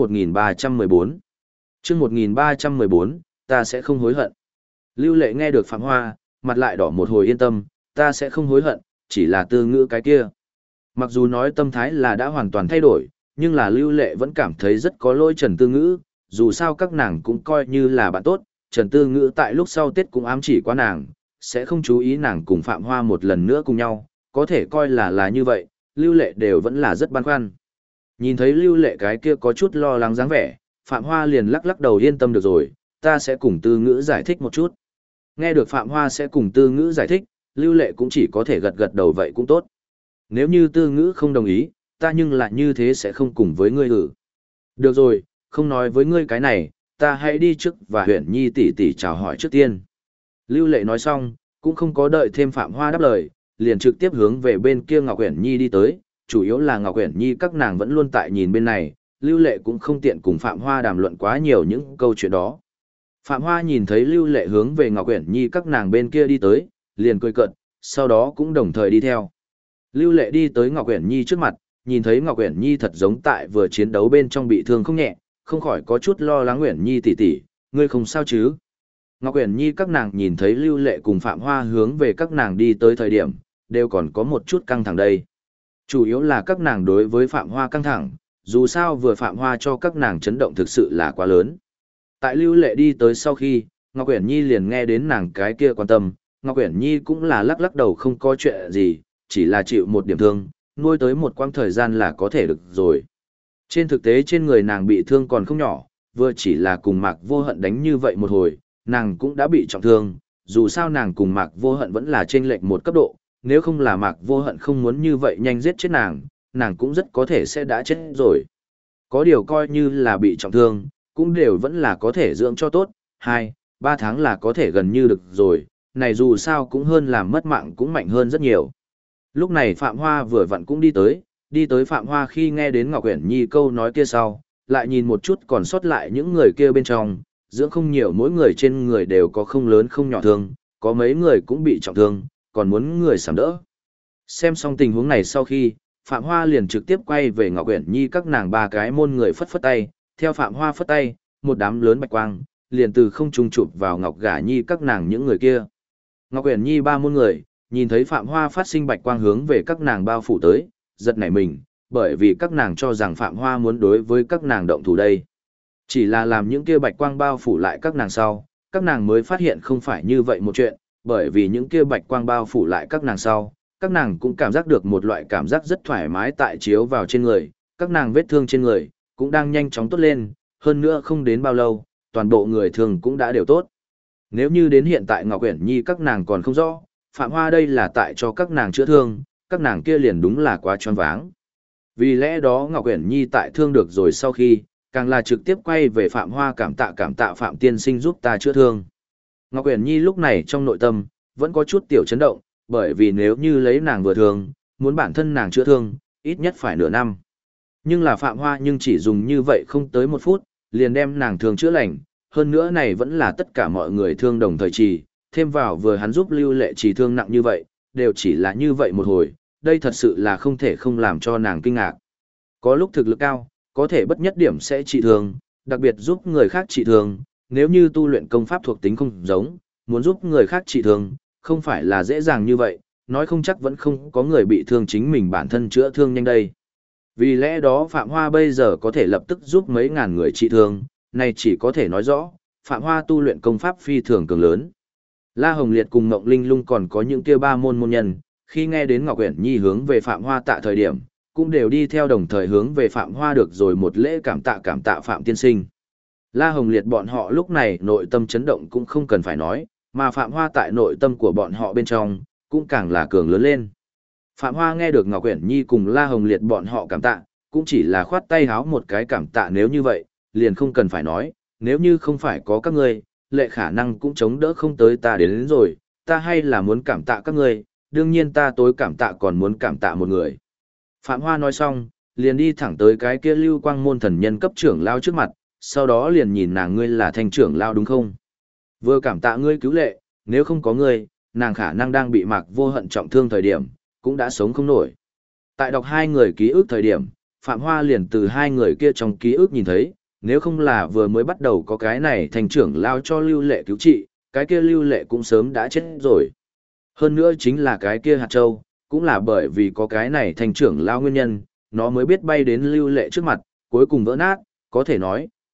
1314 Chương 1314, ta sẽ không hối hận. Lưu Lệ nghe được Phạm Hoa, mặt lại đỏ một hồi, yên tâm, ta sẽ không hối hận, chỉ là Tư Ngữ cái kia. Mặc dù nói tâm thái là đã hoàn toàn thay đổi, nhưng là Lưu Lệ vẫn cảm thấy rất có lỗi Trần Tư Ngữ, dù sao các nàng cũng coi như là bạn tốt, Trần Tư Ngữ tại lúc sau Tết cũng ám chỉ qua nàng, sẽ không chú ý nàng cùng Phạm Hoa một lần nữa cùng nhau, có thể coi là như vậy, Lưu Lệ đều vẫn là rất băn khoăn. Nhìn thấy Lưu Lệ cái kia có chút lo lắng dáng vẻ, Phạm Hoa liền lắc lắc đầu yên tâm được rồi, ta sẽ cùng Tư Ngữ giải thích một chút. Nghe được Phạm Hoa sẽ cùng Tư Ngữ giải thích, Lưu Lệ cũng chỉ có thể gật gật đầu vậy cũng tốt. Nếu như Tư Ngữ không đồng ý, ta nhưng lại như thế sẽ không cùng với ngươi ử. Được rồi, không nói với ngươi cái này, ta hãy đi trước và Huyền Nhi tỷ tỷ chào hỏi trước tiên. Lưu Lệ nói xong, cũng không có đợi thêm Phạm Hoa đáp lời, liền trực tiếp hướng về bên kia Ngọc Huyền Nhi đi tới, chủ yếu là Ngọc Huyền Nhi các nàng vẫn luôn tại nhìn bên này, Lưu Lệ cũng không tiện cùng Phạm Hoa đàm luận quá nhiều những câu chuyện đó. Phạm Hoa nhìn thấy Lưu Lệ hướng về Ngọc Huyền Nhi các nàng bên kia đi tới, liền cười cợt, sau đó cũng đồng thời đi theo. Lưu Lệ đi tới Ngọc Huyền Nhi trước mặt, nhìn thấy Ngọc Huyền Nhi thật giống tại vừa chiến đấu bên trong bị thương không nhẹ, không khỏi có chút lo lắng. Huyền Nhi tỷ tỷ, ngươi không sao chứ? Ngọc Huyền Nhi các nàng nhìn thấy Lưu Lệ cùng Phạm Hoa hướng về các nàng đi tới thời điểm, đều còn có một chút căng thẳng đây. Chủ yếu là các nàng đối với Phạm Hoa căng thẳng, dù sao vừa Phạm Hoa cho các nàng chấn động thực sự là quá lớn. Tại Lưu Lệ đi tới sau khi, Ngọc Huyền Nhi liền nghe đến nàng cái kia quan tâm, Ngọc Huyền Nhi cũng là lắc lắc đầu không có chuyện gì, chỉ là chịu một điểm thương, nuôi tới một quãng thời gian là có thể được rồi. Trên thực tế trên người nàng bị thương còn không nhỏ, vừa chỉ là cùng Mạc Vô Hận đánh như vậy một hồi, nàng cũng đã bị trọng thương, dù sao nàng cùng Mạc Vô Hận vẫn là chênh lệch một cấp độ, nếu không là Mạc Vô Hận không muốn như vậy nhanh giết chết nàng cũng rất có thể sẽ đã chết rồi. Có điều coi như là bị trọng thương, cũng đều vẫn là có thể dưỡng cho tốt, 2-3 tháng là có thể gần như được rồi, này dù sao cũng hơn làm mất mạng cũng mạnh hơn rất nhiều. Lúc này Phạm Hoa vừa vặn cũng đi tới Phạm Hoa khi nghe đến Ngọc Uyển Nhi câu nói kia sau, lại nhìn một chút còn sót lại những người kia bên trong, dưỡng không nhiều, mỗi người trên người đều có không lớn không nhỏ thương, có mấy người cũng bị trọng thương, còn muốn người sắm đỡ. Xem xong tình huống này sau khi, Phạm Hoa liền trực tiếp quay về Ngọc Uyển Nhi các nàng ba cái môn người phất phất tay, theo Phạm Hoa phất tay, một đám lớn bạch quang, liền từ không trung chụp vào Ngọc Gả Nhi các nàng những người kia. Ngọc Uyển Nhi ba môn người, nhìn thấy Phạm Hoa phát sinh bạch quang hướng về các nàng bao phủ tới, giật nảy mình, bởi vì các nàng cho rằng Phạm Hoa muốn đối với các nàng động thủ đây. Chỉ là làm những kia bạch quang bao phủ lại các nàng sau, các nàng mới phát hiện không phải như vậy một chuyện, bởi vì những kia bạch quang bao phủ lại các nàng sau, các nàng cũng cảm giác được một loại cảm giác rất thoải mái tại chiếu vào trên người, các nàng vết thương trên người cũng đang nhanh chóng tốt lên, hơn nữa không đến bao lâu, toàn bộ người thường cũng đã đều tốt. Nếu như đến hiện tại Ngọc Uyển Nhi các nàng còn không rõ, Phạm Hoa đây là tại cho các nàng chữa thương, các nàng kia liền đúng là quá choáng váng. Vì lẽ đó Ngọc Uyển Nhi tại thương được rồi sau khi, càng là trực tiếp quay về Phạm Hoa cảm tạ Phạm tiên sinh giúp ta chữa thương. Ngọc Uyển Nhi lúc này trong nội tâm, vẫn có chút tiểu chấn động, bởi vì nếu như lấy nàng vừa thương, muốn bản thân nàng chữa thương, ít nhất phải nửa năm. Nhưng là Phạm Hoa nhưng chỉ dùng như vậy không tới 1 phút, liền đem nàng thương chữa lành, hơn nữa này vẫn là tất cả mọi người thương đồng thời trì, thêm vào vừa hắn giúp Lưu Lệ trì thương nặng như vậy, đều chỉ là như vậy một hồi, đây thật sự là không thể không làm cho nàng kinh ngạc. Có lúc thực lực cao, có thể bất nhất điểm sẽ trị thương, đặc biệt giúp người khác trị thương, nếu như tu luyện công pháp thuộc tính không giống, muốn giúp người khác trị thương, không phải là dễ dàng như vậy, nói không chắc vẫn không có người bị thương chính mình bản thân chữa thương nhanh đây. Vì lẽ đó Phạm Hoa bây giờ có thể lập tức giúp mấy ngàn người trị thương, này chỉ có thể nói rõ, Phạm Hoa tu luyện công pháp phi thường cường lớn. La Hồng Liệt cùng Ngộng Linh Lung còn có những kia ba môn môn nhân, khi nghe đến Ngọc Uyển Nhi hướng về Phạm Hoa tạ thời điểm, cũng đều đi theo đồng thời hướng về Phạm Hoa được rồi một lễ cảm tạ Phạm tiên sinh. La Hồng Liệt bọn họ lúc này nội tâm chấn động cũng không cần phải nói, mà Phạm Hoa tại nội tâm của bọn họ bên trong, cũng càng là cường lớn lên. Phạm Hoa nghe được Ngọc Uyển Nhi cùng La Hồng Liệt bọn họ cảm tạ, cũng chỉ là khoát tay háo một cái cảm tạ, nếu như vậy, liền không cần phải nói, nếu như không phải có các ngươi, Lệ khả năng cũng chống đỡ không tới ta đến rồi, ta hay là muốn cảm tạ các ngươi, đương nhiên ta tối cảm tạ còn muốn cảm tạ một người. Phạm Hoa nói xong, liền đi thẳng tới cái kia Lưu Quang môn thần nhân cấp trưởng lao trước mặt, sau đó liền nhìn nàng, ngươi là Thanh trưởng lao đúng không? Vừa cảm tạ ngươi cứu Lệ, nếu không có ngươi, nàng khả năng đang bị Mạc Vô Hận trọng thương thời điểm, cũng đã sống không nổi. Tại đọc hai người ký ức thời điểm, Phạm Hoa liền từ hai người kia trong ký ức nhìn thấy, nếu không là vừa mới bắt đầu có cái này Thanh trưởng lao cho Lưu Lệ cứu trị, cái kia Lưu Lệ cũng sớm đã chết rồi. Hơn nữa chính là cái kia hạt châu, cũng là bởi vì có cái này Thanh trưởng lao nguyên nhân, nó mới biết bay đến Lưu Lệ trước mặt, cuối cùng vỡ nát, có thể nói,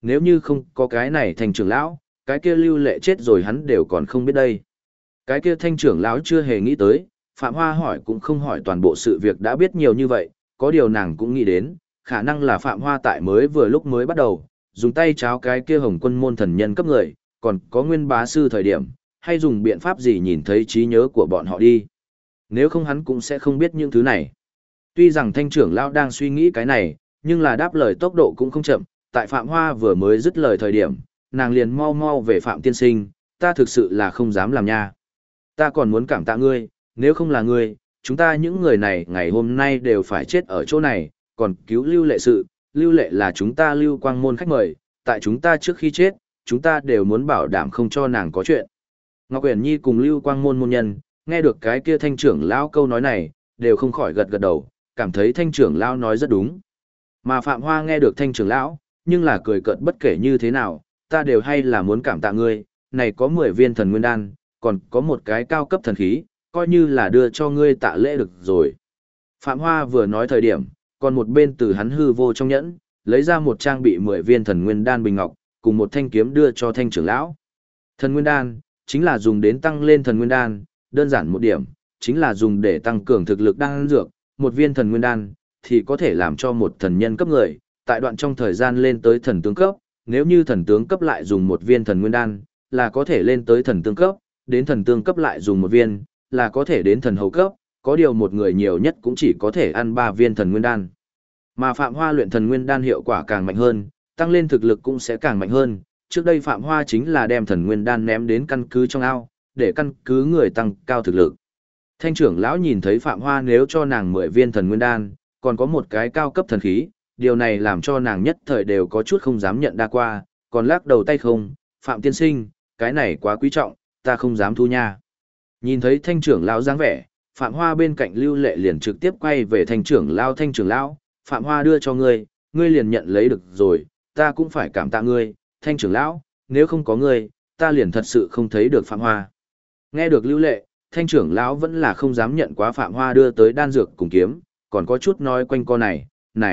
nếu như không có cái này Thanh trưởng lão, cái kia Lưu Lệ chết rồi hắn đều còn không biết đây. Cái kia Thanh trưởng lão chưa hề nghĩ tới, Phạm Hoa hỏi cũng không hỏi toàn bộ sự việc đã biết nhiều như vậy, có điều nàng cũng nghĩ đến, khả năng là Phạm Hoa tại mới vừa lúc mới bắt đầu, dùng tay cháo cái kia Hồng Quân môn thần nhân cấp người, còn có Nguyên bá sư thời điểm, hay dùng biện pháp gì nhìn thấy trí nhớ của bọn họ đi. Nếu không hắn cũng sẽ không biết những thứ này. Tuy rằng Thanh trưởng lão đang suy nghĩ cái này, nhưng là đáp lời tốc độ cũng không chậm, tại Phạm Hoa vừa mới dứt lời thời điểm, nàng liền mau mau về Phạm tiên sinh, ta thực sự là không dám làm nha. Ta còn muốn cảm tạ ngươi, nếu không là ngươi, chúng ta những người này ngày hôm nay đều phải chết ở chỗ này, còn cứu Lưu Lệ sự, Lưu Lệ là chúng ta Lưu Quang môn khách mời, tại chúng ta trước khi chết, chúng ta đều muốn bảo đảm không cho nàng có chuyện. Ngọc Uyển Nhi cùng Lưu Quang môn môn nhân, nghe được cái kia Thanh trưởng lão câu nói này, đều không khỏi gật gật đầu, cảm thấy Thanh trưởng lão nói rất đúng. Mà Phạm Hoa nghe được Thanh trưởng lão, nhưng là cười cợt bất kể như thế nào, ta đều hay là muốn cảm tạ ngươi, này có 10 viên thần nguyên đan, còn có một cái cao cấp thần khí, coi như là đưa cho ngươi tạ lễ được rồi. Phạm Hoa vừa nói thời điểm, còn một bên từ hắn hư vô trong nhẫn, lấy ra một trang bị 10 viên thần nguyên đan bình ngọc, cùng một thanh kiếm đưa cho Thanh trưởng lão. Thần nguyên đan, chính là dùng đến tăng lên thần nguyên đan, đơn giản một điểm, chính là dùng để tăng cường thực lực đan dược, một viên thần nguyên đan, thì có thể làm cho một thần nhân cấp người, tại đoạn trong thời gian lên tới thần tướng cấp, nếu như thần tướng cấp lại dùng một viên thần nguyên đan, là có thể lên tới thần tướng cấp, đến thần tướng cấp lại dùng một viên, là có thể đến thần hầu cấp, có điều một người nhiều nhất cũng chỉ có thể ăn 3 viên thần nguyên đan. Mà Phạm Hoa luyện thần nguyên đan hiệu quả càng mạnh hơn, tăng lên thực lực cũng sẽ càng mạnh hơn. Trước đây Phạm Hoa chính là đem thần nguyên đan ném đến căn cứ trong ao, để căn cứ người tăng cao thực lực. Thanh trưởng lão nhìn thấy Phạm Hoa nếu cho nàng 10 viên thần nguyên đan, còn có một cái cao cấp thần khí, điều này làm cho nàng nhất thời đều có chút không dám nhận đa qua, còn lắc đầu tay không, Phạm tiên sinh, cái này quá quý trọng, ta không dám thu nha. Nhìn thấy Thanh trưởng lão dáng vẻ, Phạm Hoa bên cạnh Lưu Lệ liền trực tiếp quay về Thanh trưởng lão, Phạm Hoa đưa cho ngươi, ngươi liền nhận lấy được rồi, ta cũng phải cảm tạ ngươi, Thanh trưởng lão, nếu không có ngươi, ta liền thật sự không thấy được Phạm Hoa. Nghe được Lưu Lệ, Thanh trưởng lão vẫn là không dám nhận quá Phạm Hoa đưa tới đan dược cùng kiếm, còn có chút nói quanh co này.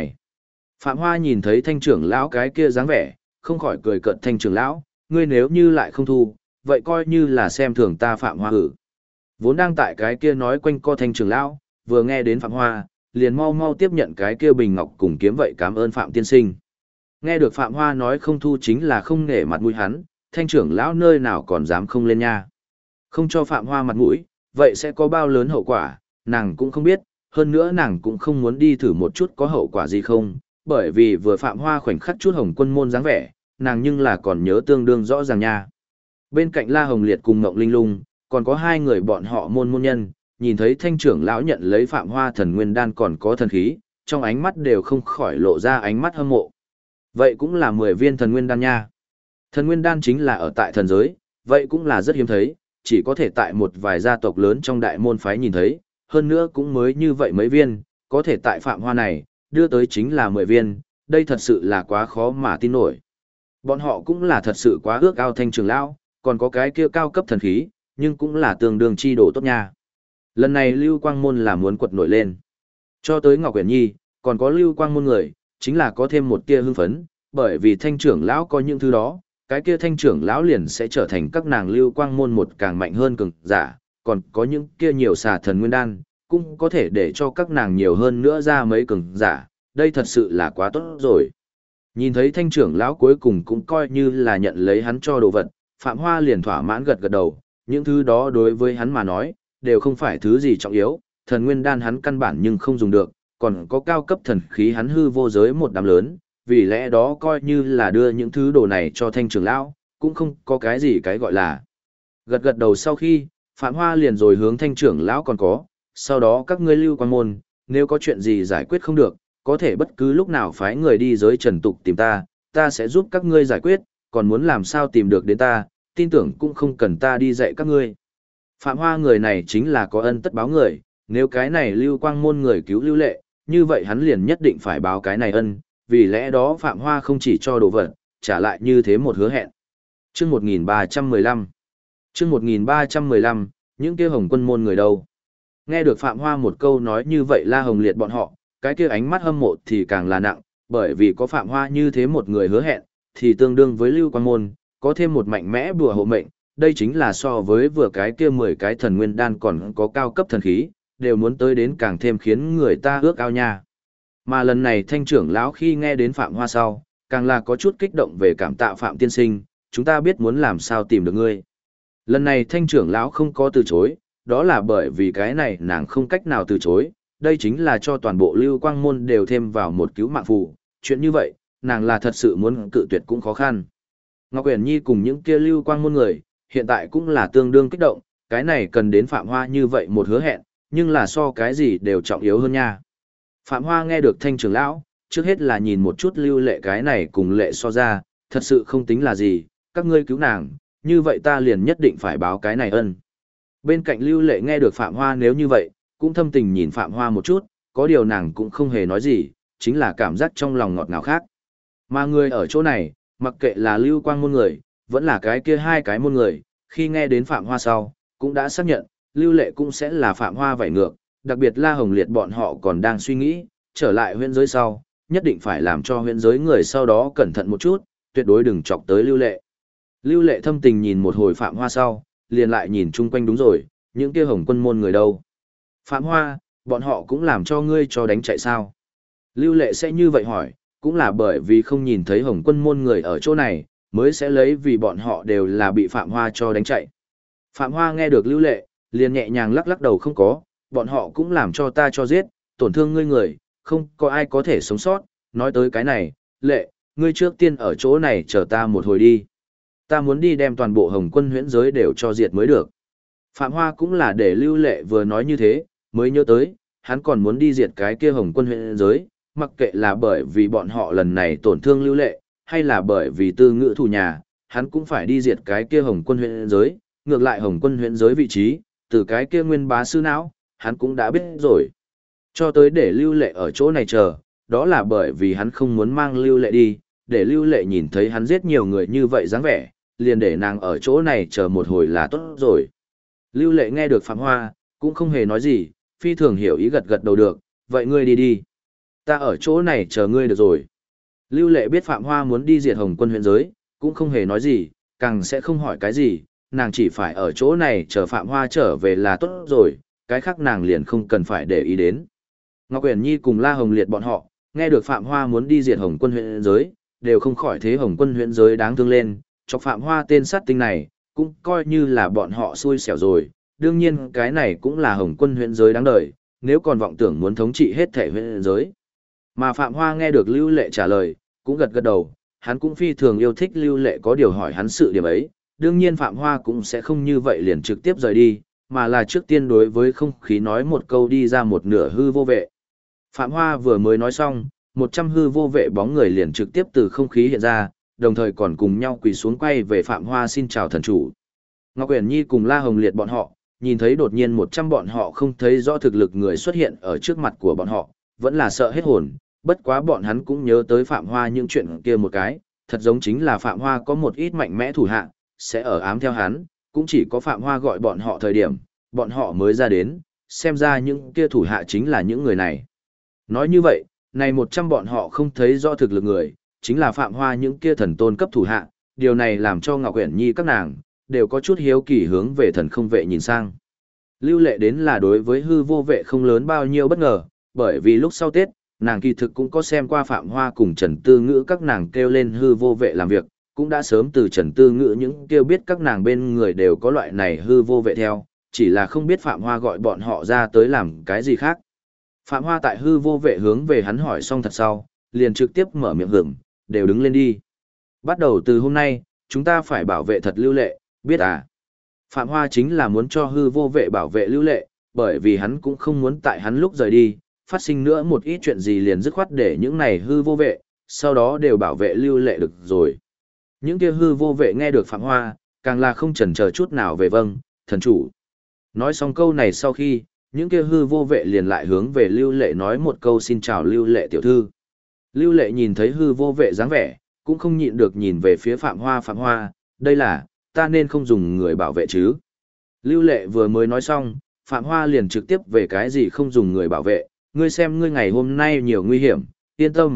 Phạm Hoa nhìn thấy Thanh trưởng lão cái kia dáng vẻ, không khỏi cười cợt Thanh trưởng lão, ngươi nếu như lại không thu, vậy coi như là xem thường ta Phạm Hoa hử. Vốn đang tại cái kia nói quanh co Thanh trưởng lão, vừa nghe đến Phạm Hoa, liền mau mau tiếp nhận cái kia bình ngọc cùng kiếm vậy cảm ơn Phạm tiên sinh. Nghe được Phạm Hoa nói không thu chính là không nể mặt mũi hắn, Thanh trưởng lão nơi nào còn dám không lên nha. Không cho Phạm Hoa mặt mũi, vậy sẽ có bao lớn hậu quả, nàng cũng không biết, hơn nữa nàng cũng không muốn đi thử một chút có hậu quả gì không, bởi vì vừa Phạm Hoa khoảnh khắc chút Hồng Quân môn dáng vẻ, nàng nhưng là còn nhớ tương đương rõ ràng nha. Bên cạnh La Hồng Liệt cùng Ngộng Linh Lung, còn có hai người bọn họ môn nhân, nhìn thấy Thanh trưởng lão nhận lấy Phạm Hoa thần nguyên đan còn có thần khí, trong ánh mắt đều không khỏi lộ ra ánh mắt hâm mộ. Vậy cũng là 10 viên thần nguyên đan nha. Thần nguyên đan chính là ở tại thần giới, vậy cũng là rất hiếm thấy, chỉ có thể tại một vài gia tộc lớn trong đại môn phái nhìn thấy, hơn nữa cũng mới như vậy mấy viên, có thể tại Phạm Hoa này, đưa tới chính là 10 viên, đây thật sự là quá khó mà tin nổi. Bọn họ cũng là thật sự quá ước ao Thanh trưởng lão, còn có cái kia cao cấp thần khí, nhưng cũng là tương đương chi đồ tốt nha. Lần này Lưu Quang môn là muốn quật nổi lên. Cho tới Ngọc Uyển Nhi, còn có Lưu Quang môn người, chính là có thêm một tia hưng phấn, bởi vì Thanh trưởng lão có những thứ đó, cái kia Thanh trưởng lão liền sẽ trở thành các nàng Lưu Quang môn một càng mạnh hơn cường giả, còn có những kia nhiều xà thần nguyên đan, cũng có thể để cho các nàng nhiều hơn nữa ra mấy cường giả, đây thật sự là quá tốt rồi. Nhìn thấy Thanh trưởng lão cuối cùng cũng coi như là nhận lấy hắn cho đồ vật, Phạm Hoa liền thỏa mãn gật gật đầu, những thứ đó đối với hắn mà nói, đều không phải thứ gì trọng yếu, thần nguyên đan hắn căn bản nhưng không dùng được, còn có cao cấp thần khí hắn hư vô giới một đám lớn, vì lẽ đó coi như là đưa những thứ đồ này cho Thanh trưởng lão, cũng không có cái gì cái gọi là. Gật gật đầu sau khi, Phạm Hoa liền rồi hướng Thanh trưởng lão còn có, sau đó các ngươi Lưu Quang môn, nếu có chuyện gì giải quyết không được, có thể bất cứ lúc nào phái người đi giới trần tục tìm ta, ta sẽ giúp các ngươi giải quyết, còn muốn làm sao tìm được đến ta, tin tưởng cũng không cần ta đi dạy các ngươi. Phạm Hoa người này chính là có ân tất báo người, nếu cái này Lưu Quang môn người cứu Lưu Lệ, như vậy hắn liền nhất định phải báo cái này ân, vì lẽ đó Phạm Hoa không chỉ cho đồ vật, trả lại như thế một hứa hẹn. Chương 1315 Chương 1315, những kia Hồng Quân môn người đâu? Nghe được Phạm Hoa một câu nói như vậy La Hồng Liệt bọn họ, cái kia ánh mắt hâm mộ thì càng là nặng, bởi vì có Phạm Hoa như thế một người hứa hẹn, thì tương đương với Lưu Quang Môn, có thêm một mạnh mẽ bùa hộ mệnh, đây chính là so với vừa cái kia 10 cái thần nguyên đan còn có cao cấp thần khí, đều muốn tới đến càng thêm khiến người ta ước ao nha. Mà lần này Thanh trưởng lão khi nghe đến Phạm Hoa sau, càng là có chút kích động về cảm tạ Phạm tiên sinh, chúng ta biết muốn làm sao tìm được ngươi. Lần này Thanh trưởng lão không có từ chối, đó là bởi vì cái này nàng không cách nào từ chối, đây chính là cho toàn bộ Lưu Quang Môn đều thêm vào một cứu mạng phù, chuyện như vậy, nàng là thật sự muốn cự tuyệt cũng khó khăn. Ngọc Uyển Nhi cùng những kia Lưu Quang Môn người, hiện tại cũng là tương đương kích động, cái này cần đến Phạm Hoa như vậy một hứa hẹn, nhưng là so cái gì đều trọng yếu hơn nha. Phạm Hoa nghe được Thanh trưởng lão, trước hết là nhìn một chút Lưu Lệ cái này cùng Lệ so ra, thật sự không tính là gì, các ngươi cứu nàng, như vậy ta liền nhất định phải báo cái này ân. Bên cạnh Lưu Lệ nghe được Phạm Hoa nếu như vậy, cũng thâm tình nhìn Phạm Hoa một chút, có điều nàng cũng không hề nói gì, chính là cảm giác trong lòng ngọt ngào khác. Mà người ở chỗ này, mặc kệ là Lưu Quang Môn người, vẫn là cái kia hai cái môn người, khi nghe đến Phạm Hoa sau, cũng đã xác nhận, Lưu Lệ cũng sẽ là Phạm Hoa vảy ngược, đặc biệt La Hồng Liệt bọn họ còn đang suy nghĩ, trở lại huyện giới sau, nhất định phải làm cho huyện giới người sau đó cẩn thận một chút, tuyệt đối đừng chọc tới Lưu Lệ. Lưu Lệ thâm tình nhìn một hồi Phạm Hoa sau, liền lại nhìn chung quanh đúng rồi, những kia Hồng Quân môn người đâu. Phạm Hoa, bọn họ cũng làm cho ngươi cho đánh chạy sao? Lưu Lệ sẽ như vậy hỏi, cũng là bởi vì không nhìn thấy Hồng Quân môn người ở chỗ này, mới sẽ lấy vì bọn họ đều là bị Phạm Hoa cho đánh chạy. Phạm Hoa nghe được Lưu Lệ, liền nhẹ nhàng lắc lắc đầu không có, bọn họ cũng làm cho ta cho giết, tổn thương ngươi người, không có ai có thể sống sót, nói tới cái này, Lệ, ngươi trước tiên ở chỗ này chờ ta một hồi đi. Ta muốn đi đem toàn bộ Hồng Quân huyễn giới đều cho diệt mới được. Phạm Hoa cũng là để Lưu Lệ vừa nói như thế, mới nhớ tới, hắn còn muốn đi diệt cái kia Hồng Quân huyễn giới, mặc kệ là bởi vì bọn họ lần này tổn thương Lưu Lệ, hay là bởi vì tư ngữ thù nhà, hắn cũng phải đi diệt cái kia Hồng Quân huyễn giới, ngược lại Hồng Quân huyễn giới vị trí, từ cái kia nguyên bá sư não, hắn cũng đã biết rồi. Cho tới để Lưu Lệ ở chỗ này chờ, đó là bởi vì hắn không muốn mang Lưu Lệ đi, để Lưu Lệ nhìn thấy hắn giết nhiều người như vậy dáng vẻ, liền để nàng ở chỗ này chờ một hồi là tốt rồi. Lưu Lệ nghe được Phạm Hoa, cũng không hề nói gì, phi thường hiểu ý gật gật đầu được, vậy ngươi đi đi. Ta ở chỗ này chờ ngươi được rồi. Lưu Lệ biết Phạm Hoa muốn đi diệt Hồng Quân huyện giới, cũng không hề nói gì, càng sẽ không hỏi cái gì, nàng chỉ phải ở chỗ này chờ Phạm Hoa trở về là tốt rồi, cái khác nàng liền không cần phải để ý đến. Ngọc Uyển Nhi cùng La Hồng Liệt bọn họ, nghe được Phạm Hoa muốn đi diệt Hồng Quân huyện giới, đều không khỏi thế Hồng Quân huyện giới đáng thương lên, cho Phạm Hoa tên sát tinh này, cũng coi như là bọn họ xui xẻo rồi, đương nhiên cái này cũng là Hồng Quân huyện giới đáng đời, nếu còn vọng tưởng muốn thống trị hết thể huyện giới. Mà Phạm Hoa nghe được Lưu Lệ trả lời, cũng gật gật đầu, hắn cũng phi thường yêu thích Lưu Lệ có điều hỏi hắn sự điểm ấy, đương nhiên Phạm Hoa cũng sẽ không như vậy liền trực tiếp rời đi, mà là trước tiên đối với không khí nói một câu đi ra một nửa hư vô vệ. Phạm Hoa vừa mới nói xong, 100 hư vô vệ bóng người liền trực tiếp từ không khí hiện ra, đồng thời còn cùng nhau quỳ xuống quay về Phạm Hoa xin chào thần chủ. Ngọc Uyển Nhi cùng La Hồng Liệt bọn họ, nhìn thấy đột nhiên 100 bọn họ không thấy rõ thực lực người xuất hiện ở trước mặt của bọn họ, vẫn là sợ hết hồn, bất quá bọn hắn cũng nhớ tới Phạm Hoa những chuyện kia một cái, thật giống chính là Phạm Hoa có một ít mạnh mẽ thủ hạ, sẽ ở ám theo hắn, cũng chỉ có Phạm Hoa gọi bọn họ thời điểm, bọn họ mới ra đến, xem ra những kia thủ hạ chính là những người này. Nói như vậy, này 100 bọn họ không thấy rõ thực lực người, chính là Phạm Hoa những kia thần tôn cấp thủ hạ, điều này làm cho Ngọc Uyển Nhi các nàng, đều có chút hiếu kỳ hướng về thần không vệ nhìn sang. Lưu Lệ đến là đối với hư vô vệ không lớn bao nhiêu bất ngờ, bởi vì lúc sau Tết, nàng kỳ thực cũng có xem qua Phạm Hoa cùng Trần Tư Ngữ các nàng kêu lên hư vô vệ làm việc, cũng đã sớm từ Trần Tư Ngữ những kêu biết các nàng bên người đều có loại này hư vô vệ theo, chỉ là không biết Phạm Hoa gọi bọn họ ra tới làm cái gì khác. Phạm Hoa tại hư vô vệ hướng về hắn hỏi xong thật sau, liền trực tiếp mở miệng hưởng, đều đứng lên đi. Bắt đầu từ hôm nay, chúng ta phải bảo vệ thật Lưu Lệ, biết à? Phạm Hoa chính là muốn cho hư vô vệ bảo vệ Lưu Lệ, bởi vì hắn cũng không muốn tại hắn lúc rời đi, phát sinh nữa một ít chuyện gì liền dứt khoát để những này hư vô vệ, sau đó đều bảo vệ Lưu Lệ được rồi. Những kia hư vô vệ nghe được Phạm Hoa, càng là không chần chờ chút nào về vâng, thần chủ. Nói xong câu này sau khi, những kia hư vô vệ liền lại hướng về Lưu Lệ nói một câu xin chào Lưu Lệ tiểu thư. Lưu Lệ nhìn thấy hư vô vệ dáng vẻ, cũng không nhịn được nhìn về phía Phạm Hoa, đây là, ta nên không dùng người bảo vệ chứ. Lưu Lệ vừa mới nói xong, Phạm Hoa liền trực tiếp về cái gì không dùng người bảo vệ, ngươi xem ngươi ngày hôm nay nhiều nguy hiểm, yên tâm,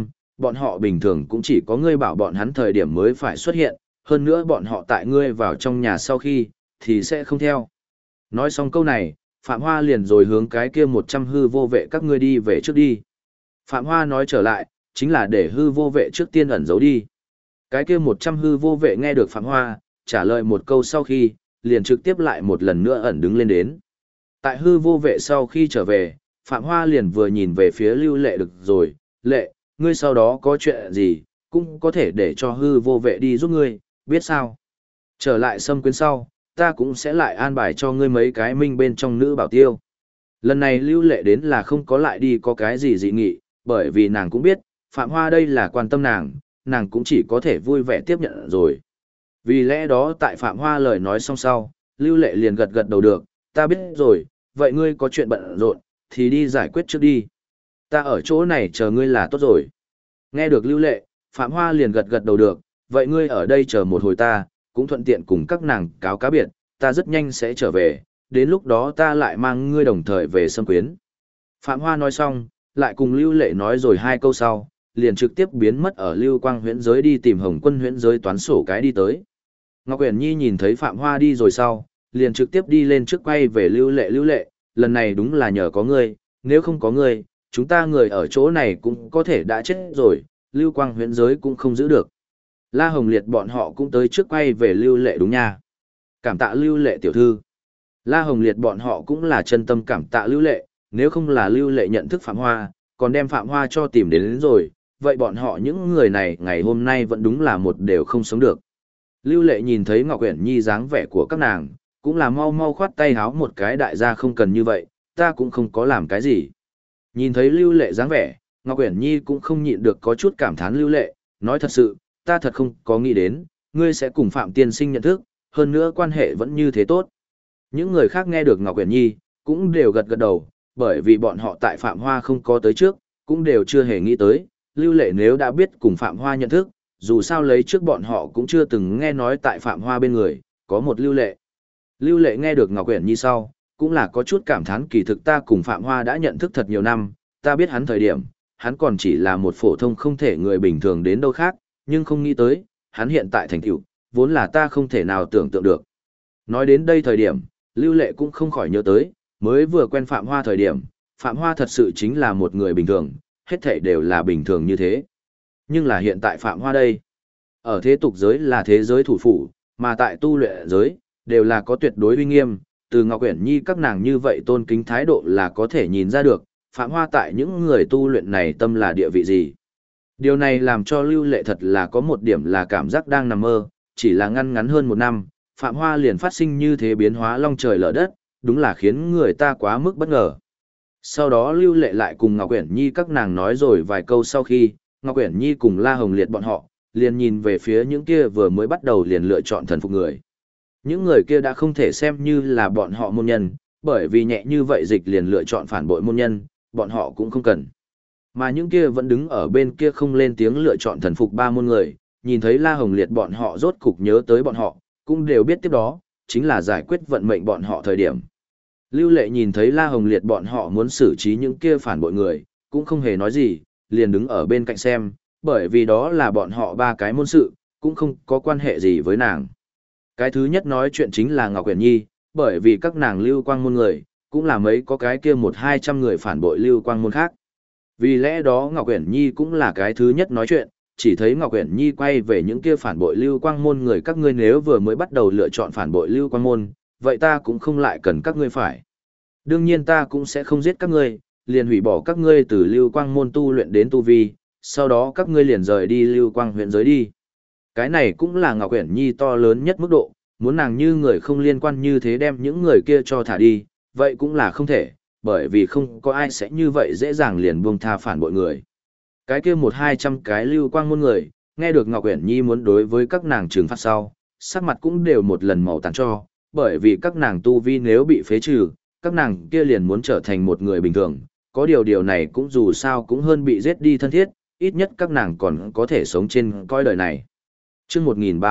bọn họ bình thường cũng chỉ có ngươi bảo bọn hắn thời điểm mới phải xuất hiện, hơn nữa bọn họ tại ngươi vào trong nhà sau khi, thì sẽ không theo. Nói xong câu này, Phạm Hoa liền rồi hướng cái kia 100 hư vô vệ các ngươi đi về trước đi. Phạm Hoa nói trở lại, chính là để hư vô vệ trước tiên ẩn giấu đi. Cái kia 100 hư vô vệ nghe được Phạm Hoa, trả lời một câu sau khi, liền trực tiếp lại một lần nữa ẩn đứng lên đến. Tại hư vô vệ sau khi trở về, Phạm Hoa liền vừa nhìn về phía Lưu Lệ được rồi, Lệ, ngươi sau đó có chuyện gì, cũng có thể để cho hư vô vệ đi giúp ngươi, biết sao? Trở lại Sâm Quyến sau, ta cũng sẽ lại an bài cho ngươi mấy cái minh bên trong nữ bảo tiêu. Lần này Lưu Lệ đến là không có lại đi có cái gì dị nghị, bởi vì nàng cũng biết, Phạm Hoa đây là quan tâm nàng cũng chỉ có thể vui vẻ tiếp nhận rồi. Vì lẽ đó tại Phạm Hoa lời nói xong sau, Lưu Lệ liền gật gật đầu được, ta biết rồi, vậy ngươi có chuyện bận rộn, thì đi giải quyết trước đi. Ta ở chỗ này chờ ngươi là tốt rồi. Nghe được Lưu Lệ, Phạm Hoa liền gật gật đầu được, vậy ngươi ở đây chờ một hồi ta, cũng thuận tiện cùng các nàng cáo cá biệt, ta rất nhanh sẽ trở về, đến lúc đó ta lại mang ngươi đồng thời về Sâm Quyến. Phạm Hoa nói xong, lại cùng Lưu Lệ nói rồi hai câu sau, liền trực tiếp biến mất ở Lưu Quang huyễn giới đi tìm Hồng Quân huyễn giới toán sổ cái đi tới. Ngọc Uyển Nhi nhìn thấy Phạm Hoa đi rồi sau, liền trực tiếp đi lên trước quay về Lưu Lệ, lần này đúng là nhờ có ngươi, nếu không có ngươi, chúng ta người ở chỗ này cũng có thể đã chết rồi, Lưu Quang huyễn giới cũng không giữ được. La Hồng Liệt bọn họ cũng tới trước quay về Lưu Lệ đúng nha. Cảm tạ Lưu Lệ tiểu thư. La Hồng Liệt bọn họ cũng là chân tâm cảm tạ Lưu Lệ, nếu không là Lưu Lệ nhận thức Phạm Hoa, còn đem Phạm Hoa cho tìm đến rồi, vậy bọn họ những người này ngày hôm nay vẫn đúng là một đều không sống được. Lưu Lệ nhìn thấy Ngọc Uyển Nhi dáng vẻ của các nàng, cũng là mau mau khoát tay háo một cái, đại gia không cần như vậy, ta cũng không có làm cái gì. Nhìn thấy Lưu Lệ dáng vẻ, Ngọc Uyển Nhi cũng không nhịn được có chút cảm thán Lưu Lệ, nói thật sự, ta thật không có nghĩ đến, ngươi sẽ cùng Phạm tiên sinh nhận thức, hơn nữa quan hệ vẫn như thế tốt. Những người khác nghe được Ngọc Uyển Nhi, cũng đều gật gật đầu, bởi vì bọn họ tại Phạm Hoa không có tới trước, cũng đều chưa hề nghĩ tới, Lưu Lệ nếu đã biết cùng Phạm Hoa nhận thức, dù sao lấy trước bọn họ cũng chưa từng nghe nói tại Phạm Hoa bên người, có một Lưu Lệ. Lưu Lệ nghe được Ngọc Uyển Nhi sau, cũng là có chút cảm thán, kỳ thực ta cùng Phạm Hoa đã nhận thức thật nhiều năm, ta biết hắn thời điểm, hắn còn chỉ là một phổ thông không thể người bình thường đến đâu khác, nhưng không nghĩ tới, hắn hiện tại thành tựu, vốn là ta không thể nào tưởng tượng được. Nói đến đây thời điểm, Lưu Lệ cũng không khỏi nhớ tới, mới vừa quen Phạm Hoa thời điểm, Phạm Hoa thật sự chính là một người bình thường, hết thảy đều là bình thường như thế. Nhưng là hiện tại Phạm Hoa đây, ở thế tục giới là thế giới thủ phủ, mà tại tu luyện giới, đều là có tuyệt đối uy nghiêm, từ Ngọc Uyển Nhi các nàng như vậy tôn kính thái độ là có thể nhìn ra được, Phạm Hoa tại những người tu luyện này tâm là địa vị gì. Điều này làm cho Lưu Lệ thật là có một điểm là cảm giác đang nằm mơ, chỉ là ngắn hơn một năm, Phạm Hoa liền phát sinh như thế biến hóa long trời lở đất, đúng là khiến người ta quá mức bất ngờ. Sau đó Lưu Lệ lại cùng Ngọc Uyển Nhi các nàng nói rồi vài câu sau khi, Ngọc Uyển Nhi cùng La Hồng Liệt bọn họ, liền nhìn về phía những kia vừa mới bắt đầu liền lựa chọn thần phục người. Những người kia đã không thể xem như là bọn họ môn nhân, bởi vì nhẹ như vậy dịch liền lựa chọn phản bội môn nhân, bọn họ cũng không cần. Mà những kia vẫn đứng ở bên kia không lên tiếng lựa chọn thần phục ba môn người, nhìn thấy La Hồng Liệt bọn họ rốt cục nhớ tới bọn họ, cũng đều biết tiếp đó, chính là giải quyết vận mệnh bọn họ thời điểm. Lưu Lệ nhìn thấy La Hồng Liệt bọn họ muốn xử trí những kia phản bội người, cũng không hề nói gì, liền đứng ở bên cạnh xem, bởi vì đó là bọn họ ba cái môn sự, cũng không có quan hệ gì với nàng. Cái thứ nhất nói chuyện chính là Ngọc Uyển Nhi, bởi vì các nàng Lưu Quang môn người, cũng là mấy có cái kia 100-200 người phản bội Lưu Quang môn khác. Vì lẽ đó Ngọc Uyển Nhi cũng là cái thứ nhất nói chuyện, chỉ thấy Ngọc Uyển Nhi quay về những kia phản bội Lưu Quang môn người, các ngươi nếu vừa mới bắt đầu lựa chọn phản bội Lưu Quang môn, vậy ta cũng không lại cần các ngươi phải. Đương nhiên ta cũng sẽ không giết các ngươi, liền hủy bỏ các ngươi từ Lưu Quang môn tu luyện đến tu vi, sau đó các ngươi liền rời đi Lưu Quang huyện giới đi. Cái này cũng là Ngọc Uyển Nhi to lớn nhất mức độ, muốn nàng như người không liên quan như thế đem những người kia cho thả đi, vậy cũng là không thể, bởi vì không có ai sẽ như vậy dễ dàng liền buông tha phản bội người. Cái kia 100-200 cái Lưu Quang môn người, nghe được Ngọc Uyển Nhi muốn đối với các nàng trừng phạt sau, sắc mặt cũng đều một lần màu tàn cho, bởi vì các nàng tu vi nếu bị phế trừ, các nàng kia liền muốn trở thành một người bình thường, có điều này cũng dù sao cũng hơn bị giết đi thân thiết, ít nhất các nàng còn có thể sống trên cõi đời này. Chương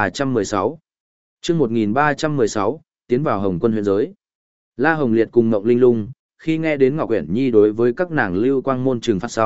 1316 Chương 1316, tiến vào Hồng Quân huyện giới. La Hồng Liệt cùng Ngọc Linh Lung, khi nghe đến Ngọc Uyển Nhi đối với các nàng Lưu Quang môn trừng phạt sau,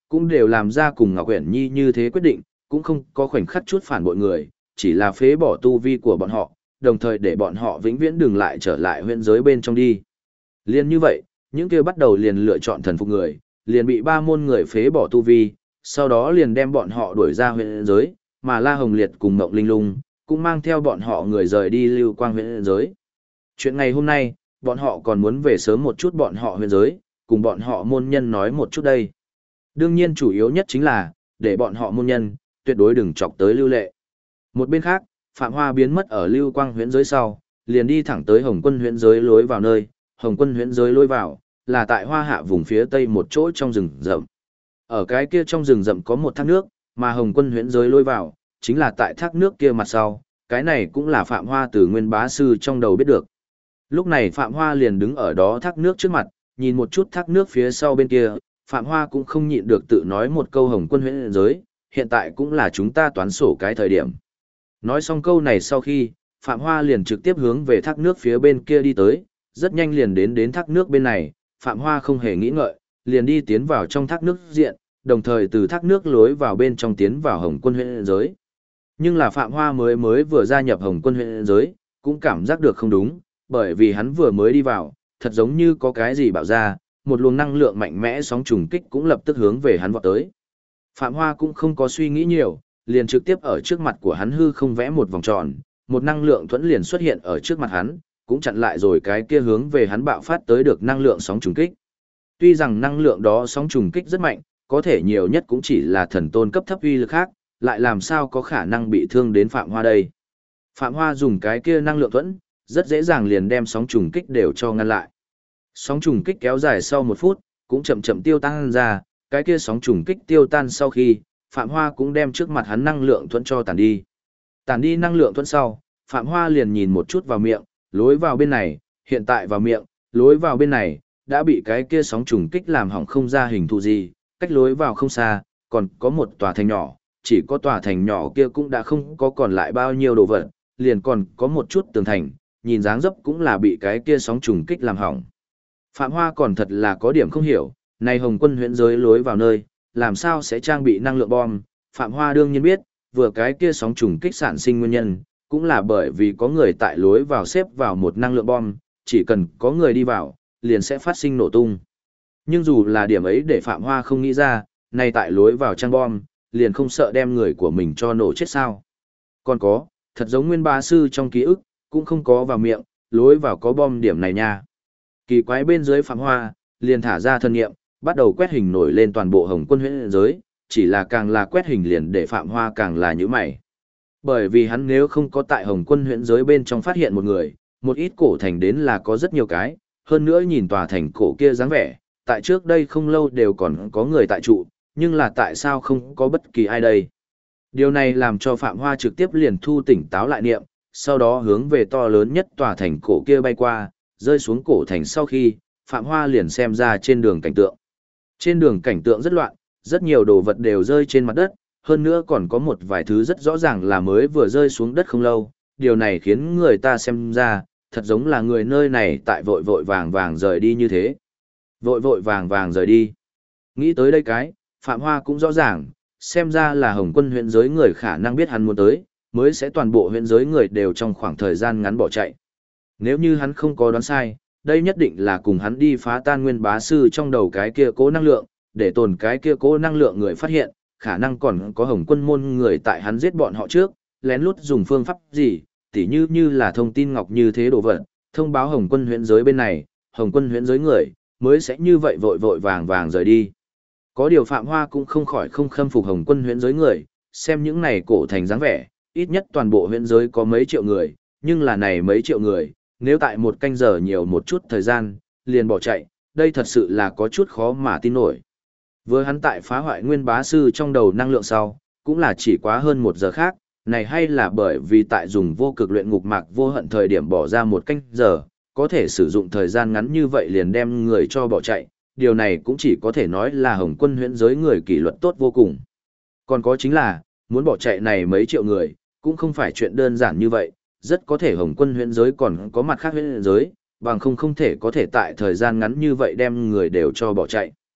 cũng đều làm ra cùng Ngọc Uyển Nhi như thế quyết định, cũng không có khoảnh khắc chút phản bội người, chỉ là phế bỏ tu vi của bọn họ, đồng thời để bọn họ vĩnh viễn đừng lại trở lại huyễn giới bên trong đi. Liên như vậy, những kia bắt đầu liền lựa chọn thần phục người, liền bị ba môn người phế bỏ tu vi, sau đó liền đem bọn họ đuổi ra huyễn giới, mà La Hồng Liệt cùng Ngộng Linh Lung cũng mang theo bọn họ người rời đi Lưu Quang huyễn giới. Chuyện ngày hôm nay, bọn họ còn muốn về sớm một chút bọn họ huyễn giới, cùng bọn họ môn nhân nói một chút đây. Đương nhiên chủ yếu nhất chính là, để bọn họ môn nhân, tuyệt đối đừng chọc tới Lưu Lệ. Một bên khác, Phạm Hoa biến mất ở Lưu Quang huyễn giới sau, liền đi thẳng tới Hồng Quân huyễn giới lối vào nơi, Hồng Quân huyễn giới lối vào, là tại Hoa Hạ vùng phía tây một chỗ trong rừng rậm. Ở cái kia trong rừng rậm có một thác nước, mà Hồng Quân huyễn giới lối vào, chính là tại thác nước kia mặt sau, cái này cũng là Phạm Hoa từ Nguyên Bá Sư trong đầu biết được. Lúc này Phạm Hoa liền đứng ở đó thác nước trước mặt, nhìn một chút thác nước phía sau bên kia, Phạm Hoa cũng không nhịn được tự nói một câu Hồng Quân huyễn giới, hiện tại cũng là chúng ta toán sổ cái thời điểm. Nói xong câu này sau khi, Phạm Hoa liền trực tiếp hướng về thác nước phía bên kia đi tới, rất nhanh liền đến thác nước bên này, Phạm Hoa không hề nghĩ ngợi, liền đi tiến vào trong thác nước diện, đồng thời từ thác nước lối vào bên trong tiến vào Hồng Quân huyễn giới. Nhưng là Phạm Hoa mới vừa gia nhập Hồng Quân huyễn giới, cũng cảm giác được không đúng, bởi vì hắn vừa mới đi vào, thật giống như có cái gì bạo ra, một luồng năng lượng mạnh mẽ sóng trùng kích cũng lập tức hướng về hắn vọt tới. Phạm Hoa cũng không có suy nghĩ nhiều, liền trực tiếp ở trước mặt của hắn hư không vẽ một vòng tròn, một năng lượng thuẫn liền xuất hiện ở trước mặt hắn, cũng chặn lại rồi cái kia hướng về hắn bạo phát tới được năng lượng sóng trùng kích. Tuy rằng năng lượng đó sóng trùng kích rất mạnh, có thể nhiều nhất cũng chỉ là thần tôn cấp thấp uy lực khác, lại làm sao có khả năng bị thương đến Phạm Hoa đây. Phạm Hoa dùng cái kia năng lượng thuẫn, rất dễ dàng liền đem sóng trùng kích đều cho ngăn lại. Sóng trùng kích kéo dài sau 1 phút, cũng chậm chậm tiêu tan ra, cái kia sóng trùng kích tiêu tan sau khi, Phạm Hoa cũng đem trước mặt hắn năng lượng thuẫn cho tản đi. Tản đi năng lượng thuẫn sau, Phạm Hoa liền nhìn một chút vào miệng, lối vào bên này, hiện tại vào miệng, lối vào bên này, đã bị cái kia sóng trùng kích làm hỏng không ra hình thù gì, cách lối vào không xa, còn có một tòa thành nhỏ, chỉ có tòa thành nhỏ kia cũng đã không có còn lại bao nhiêu đồ vật, liền còn có một chút tường thành, nhìn dáng dấp cũng là bị cái kia sóng trùng kích làm hỏng. Phạm Hoa còn thật là có điểm không hiểu, này Hồng Quân huyễn giới lối vào nơi, làm sao sẽ trang bị năng lượng bom. Phạm Hoa đương nhiên biết, vừa cái kia sóng trùng kích sản sinh nguyên nhân, cũng là bởi vì có người tại lối vào xếp vào một năng lượng bom, chỉ cần có người đi vào, liền sẽ phát sinh nổ tung. Nhưng dù là điểm ấy để Phạm Hoa không nghĩ ra, này tại lối vào trang bom, liền không sợ đem người của mình cho nổ chết sao. Còn có, thật giống Nguyên Bá Sư trong ký ức, cũng không có vào miệng, lối vào có bom điểm này nha. Kỳ quái bên dưới Phạm Hoa, liền thả ra thân nghiệm, bắt đầu quét hình nổi lên toàn bộ Hồng Quân huyễn giới, chỉ là càng là quét hình liền để Phạm Hoa càng là nhíu mày. Bởi vì hắn nếu không có tại Hồng Quân huyễn giới bên trong phát hiện một người, một ít cổ thành đến là có rất nhiều cái, hơn nữa nhìn tòa thành cổ kia dáng vẻ, tại trước đây không lâu đều còn có người tại trụ, nhưng là tại sao không có bất kỳ ai đây? Điều này làm cho Phạm Hoa trực tiếp liền thu tỉnh táo lại niệm, sau đó hướng về to lớn nhất tòa thành cổ kia bay qua, rơi xuống cổ thành sau khi, Phạm Hoa liền xem ra trên đường cảnh tượng. Trên đường cảnh tượng rất loạn, rất nhiều đồ vật đều rơi trên mặt đất, hơn nữa còn có một vài thứ rất rõ ràng là mới vừa rơi xuống đất không lâu, điều này khiến người ta xem ra, thật giống là người nơi này tại vội vội vàng vàng rời đi như thế. Vội vội vàng vàng rời đi. Nghĩ tới đây cái, Phạm Hoa cũng rõ ràng, xem ra là Hồng Quân huyện giới người khả năng biết hắn muốn tới, mới sẽ toàn bộ huyện giới người đều trong khoảng thời gian ngắn bỏ chạy. Nếu như hắn không có đoán sai, đây nhất định là cùng hắn đi phá tan Nguyên Bá Sư trong đầu cái kia cố năng lượng, để tồn cái kia cố năng lượng người phát hiện, khả năng còn có Hồng Quân môn người tại hắn giết bọn họ trước, lén lút dùng phương pháp gì, tỉ như là thông tin ngọc như thế đồ vật, thông báo Hồng Quân huyện giới bên này, Hồng Quân huyện giới người, mới sẽ như vậy vội vội vàng vàng rời đi. Có điều Phạm Hoa cũng không khỏi không khâm phục Hồng Quân huyện giới người, xem những này cổ thành dáng vẻ, ít nhất toàn bộ huyện giới có mấy triệu người, nhưng là này mấy triệu người, nếu tại một canh giờ nhiều một chút thời gian, liền bỏ chạy, đây thật sự là có chút khó mà tin nổi. Vừa hắn tại phá hoại Nguyên Bá Sư trong đầu năng lượng sau, cũng là chỉ quá hơn 1 giờ khác, này hay là bởi vì tại dùng vô cực luyện ngục mạc vô hận thời điểm bỏ ra 1 canh giờ, có thể sử dụng thời gian ngắn như vậy liền đem người cho bỏ chạy, điều này cũng chỉ có thể nói là Hồng Quân huyễn giới người kỷ luật tốt vô cùng. Còn có chính là, muốn bỏ chạy này mấy triệu người, cũng không phải chuyện đơn giản như vậy, rất có thể Hồng Quân huyễn giới còn có mặt khác huyễn giới, bằng không thể có thể tại thời gian ngắn như vậy đem người đều cho bỏ chạy.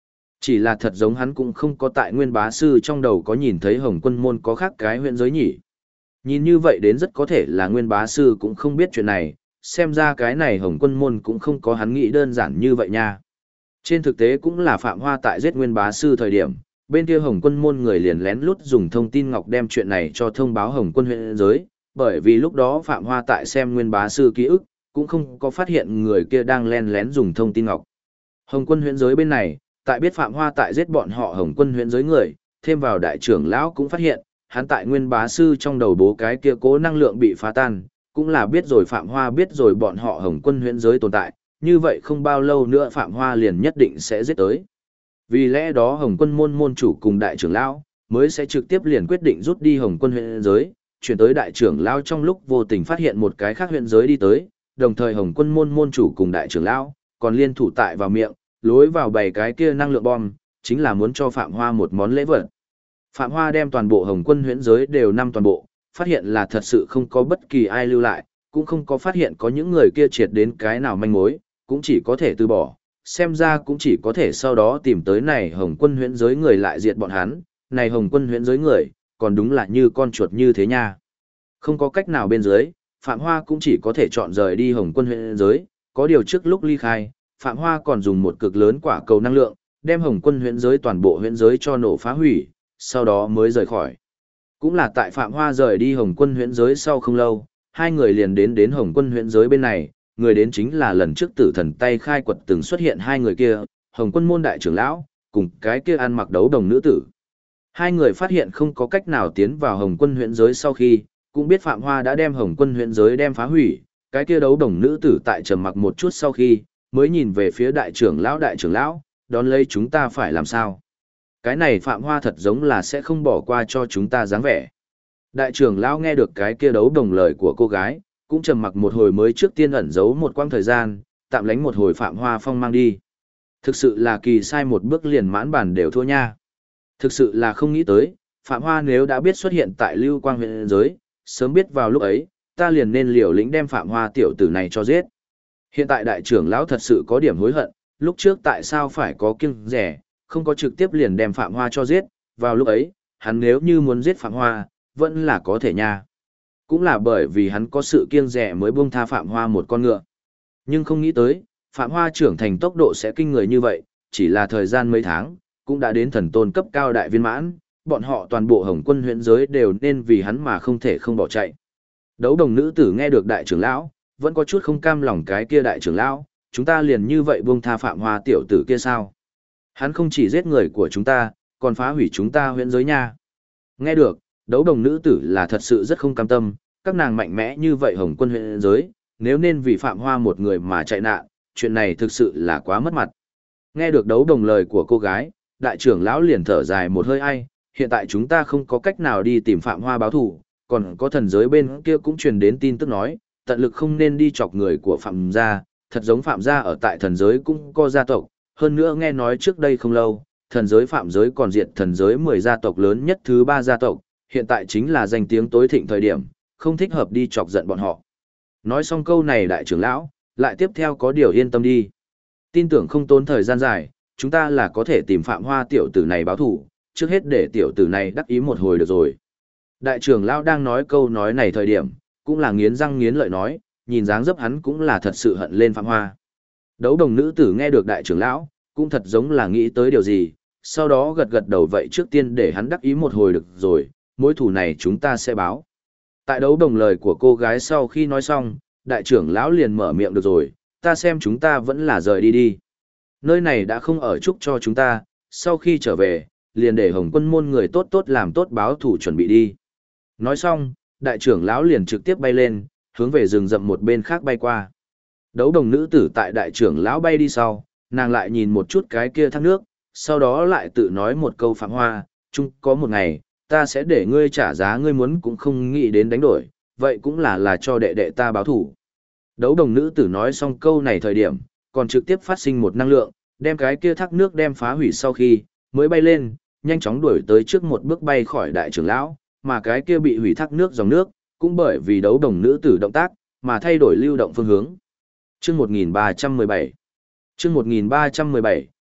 Chỉ là thật giống hắn cũng không có tại Nguyên Bá Sư trong đầu có nhìn thấy Hồng Quân môn có khác cái huyện giới nhỉ. Nhìn như vậy đến rất có thể là Nguyên Bá Sư cũng không biết chuyện này, xem ra cái này Hồng Quân môn cũng không có hắn nghĩ đơn giản như vậy nha. Trên thực tế cũng là Phạm Hoa tại giết Nguyên Bá Sư thời điểm, bên kia Hồng Quân môn người liền lén lút dùng thông tin ngọc đem chuyện này cho thông báo Hồng Quân huyện giới, bởi vì lúc đó Phạm Hoa tại xem Nguyên Bá Sư ký ức, cũng không có phát hiện người kia đang len lén dùng thông tin ngọc. Hồng Quân huyện giới bên này, tại biết Phạm Hoa tại giết bọn họ Hồng Quân huyện giới người, thêm vào đại trưởng lão cũng phát hiện, hắn tại Nguyên Bá Sư trong đầu bố cái kia cố năng lượng bị phá tan, cũng là biết rồi Phạm Hoa biết rồi bọn họ Hồng Quân huyện giới tồn tại, như vậy không bao lâu nữa Phạm Hoa liền nhất định sẽ giết tới. Vì lẽ đó Hồng Quân môn môn chủ cùng đại trưởng lão mới sẽ trực tiếp liền quyết định rút đi Hồng Quân huyện giới, chuyển tới đại trưởng lão trong lúc vô tình phát hiện một cái khác huyện giới đi tới, đồng thời Hồng Quân môn môn chủ cùng đại trưởng lão còn liên thủ tại vào miệng, lối vào bày cái kia năng lượng bom, chính là muốn cho Phạm Hoa một món lễ vật. Phạm Hoa đem toàn bộ Hồng Quân huyễn giới đều năm toàn bộ, phát hiện là thật sự không có bất kỳ ai lưu lại, cũng không có phát hiện có những người kia triệt đến cái nào manh mối, cũng chỉ có thể từ bỏ, xem ra cũng chỉ có thể sau đó tìm tới này Hồng Quân huyễn giới người lại diệt bọn hắn, này Hồng Quân huyễn giới người, còn đúng là như con chuột như thế nha. Không có cách nào bên dưới, Phạm Hoa cũng chỉ có thể chọn rời đi Hồng Quân huyễn giới, có điều trước lúc ly khai, Phạm Hoa còn dùng một cực lớn quả cầu năng lượng, đem Hồng Quân huyễn giới toàn bộ huyễn giới cho nổ phá hủy, sau đó mới rời khỏi. Cũng là tại Phạm Hoa rời đi Hồng Quân huyễn giới sau không lâu, hai người liền đến Hồng Quân huyễn giới bên này, người đến chính là lần trước Tử Thần tay khai quật từng xuất hiện hai người kia, Hồng Quân môn đại trưởng lão, cùng cái kia ăn mặc đấu đồng nữ tử. Hai người phát hiện không có cách nào tiến vào Hồng Quân huyễn giới sau khi, cũng biết Phạm Hoa đã đem Hồng Quân huyễn giới đem phá hủy, cái kia đấu đồng nữ tử tại trầm mặc một chút sau khi, mới nhìn về phía đại trưởng lão, đón lấy chúng ta phải làm sao? Cái này Phạm Hoa thật giống là sẽ không bỏ qua cho chúng ta dáng vẻ. Đại trưởng lão nghe được cái kia đấu đồng lời của cô gái, cũng trầm mặc một hồi mới trước tiên ẩn giấu một quãng thời gian, tạm lánh một hồi Phạm Hoa phong mang đi. Thực sự là kỳ sai một bước liền mãn bản đều thua nha. Thực sự là không nghĩ tới, Phạm Hoa nếu đã biết xuất hiện tại Lưu Quang huyện giới, sớm biết vào lúc ấy, ta liền nên liều lĩnh đem Phạm Hoa tiểu tử này cho giết. Hiện tại đại trưởng lão thật sự có điểm hối hận, lúc trước tại sao phải có kiêng rẻ, không có trực tiếp liền đem Phạm Hoa cho giết, vào lúc ấy, hắn nếu như muốn giết Phạm Hoa, vẫn là có thể nha. Cũng là bởi vì hắn có sự kiêng rẻ mới buông tha Phạm Hoa một con ngựa. Nhưng không nghĩ tới, Phạm Hoa trưởng thành tốc độ sẽ kinh người như vậy, chỉ là thời gian mấy tháng, cũng đã đến thần tôn cấp cao đại viên mãn, bọn họ toàn bộ Hồng Quân huyện giới đều nên vì hắn mà không thể không bỏ chạy. Đấu đồng nữ tử nghe được đại trưởng lão, vẫn có chút không cam lòng cái kia đại trưởng lão, chúng ta liền như vậy buông tha Phạm Hoa tiểu tử kia sao? Hắn không chỉ giết người của chúng ta, còn phá hủy chúng ta huyện giới nha. Nghe được, đấu đồng nữ tử là thật sự rất không cam tâm, các nàng mạnh mẽ như vậy Hồng Quân huyện giới, nếu nên vì Phạm Hoa một người mà chạy nạn, chuyện này thực sự là quá mất mặt. Nghe được đấu đồng lời của cô gái, đại trưởng lão liền thở dài một hơi ai, hiện tại chúng ta không có cách nào đi tìm Phạm Hoa báo thù, còn có thần giới bên kia cũng truyền đến tin tức nói, tận lực không nên đi chọc người của Phạm gia, thật giống Phạm gia ở tại thần giới cũng có gia tộc, hơn nữa nghe nói trước đây không lâu, thần giới Phạm giới còn diệt thần giới 10 gia tộc lớn nhất thứ 3 gia tộc, hiện tại chính là danh tiếng tối thịnh thời điểm, không thích hợp đi chọc giận bọn họ. Nói xong câu này đại trưởng lão, lại tiếp theo có điều yên tâm đi. Tin tưởng không tốn thời gian dài, chúng ta là có thể tìm Phạm Hoa tiểu tử này báo thù, trước hết để tiểu tử này đắc ý một hồi được rồi. Đại trưởng lão đang nói câu nói này thời điểm, cũng là nghiến răng nghiến lợi nói, nhìn dáng dấp hắn cũng là thật sự hận lên Phạm Hoa. Đấu đồng nữ tử nghe được đại trưởng lão, cũng thật giống là nghĩ tới điều gì, sau đó gật gật đầu vậy trước tiên để hắn đắc ý một hồi được rồi, mối thù này chúng ta sẽ báo. Tại đấu đồng lời của cô gái sau khi nói xong, đại trưởng lão liền mở miệng được rồi, ta xem chúng ta vẫn là rời đi đi. Nơi này đã không ở chúc cho chúng ta, sau khi trở về, liền để Hồng Quân môn người tốt tốt làm tốt báo thủ chuẩn bị đi. Nói xong, đại trưởng lão liền trực tiếp bay lên, hướng về rừng rậm một bên khác bay qua. Đấu đồng nữ tử tại đại trưởng lão bay đi sau, nàng lại nhìn một chút cái kia thác nước, sau đó lại tự nói một câu Phạm Hoa, chung có một ngày, ta sẽ để ngươi trả giá ngươi muốn cũng không nghĩ đến đánh đổi, vậy cũng là cho đệ đệ ta báo thủ. Đấu đồng nữ tử nói xong câu này thời điểm, còn trực tiếp phát sinh một năng lượng, đem cái kia thác nước đem phá hủy sau khi, mới bay lên, nhanh chóng đuổi tới trước một bước bay khỏi đại trưởng lão, mà cái kia bị hủy thác nước dòng nước, cũng bởi vì đấu đồng nữ tử động tác, mà thay đổi lưu động phương hướng. Chương 1317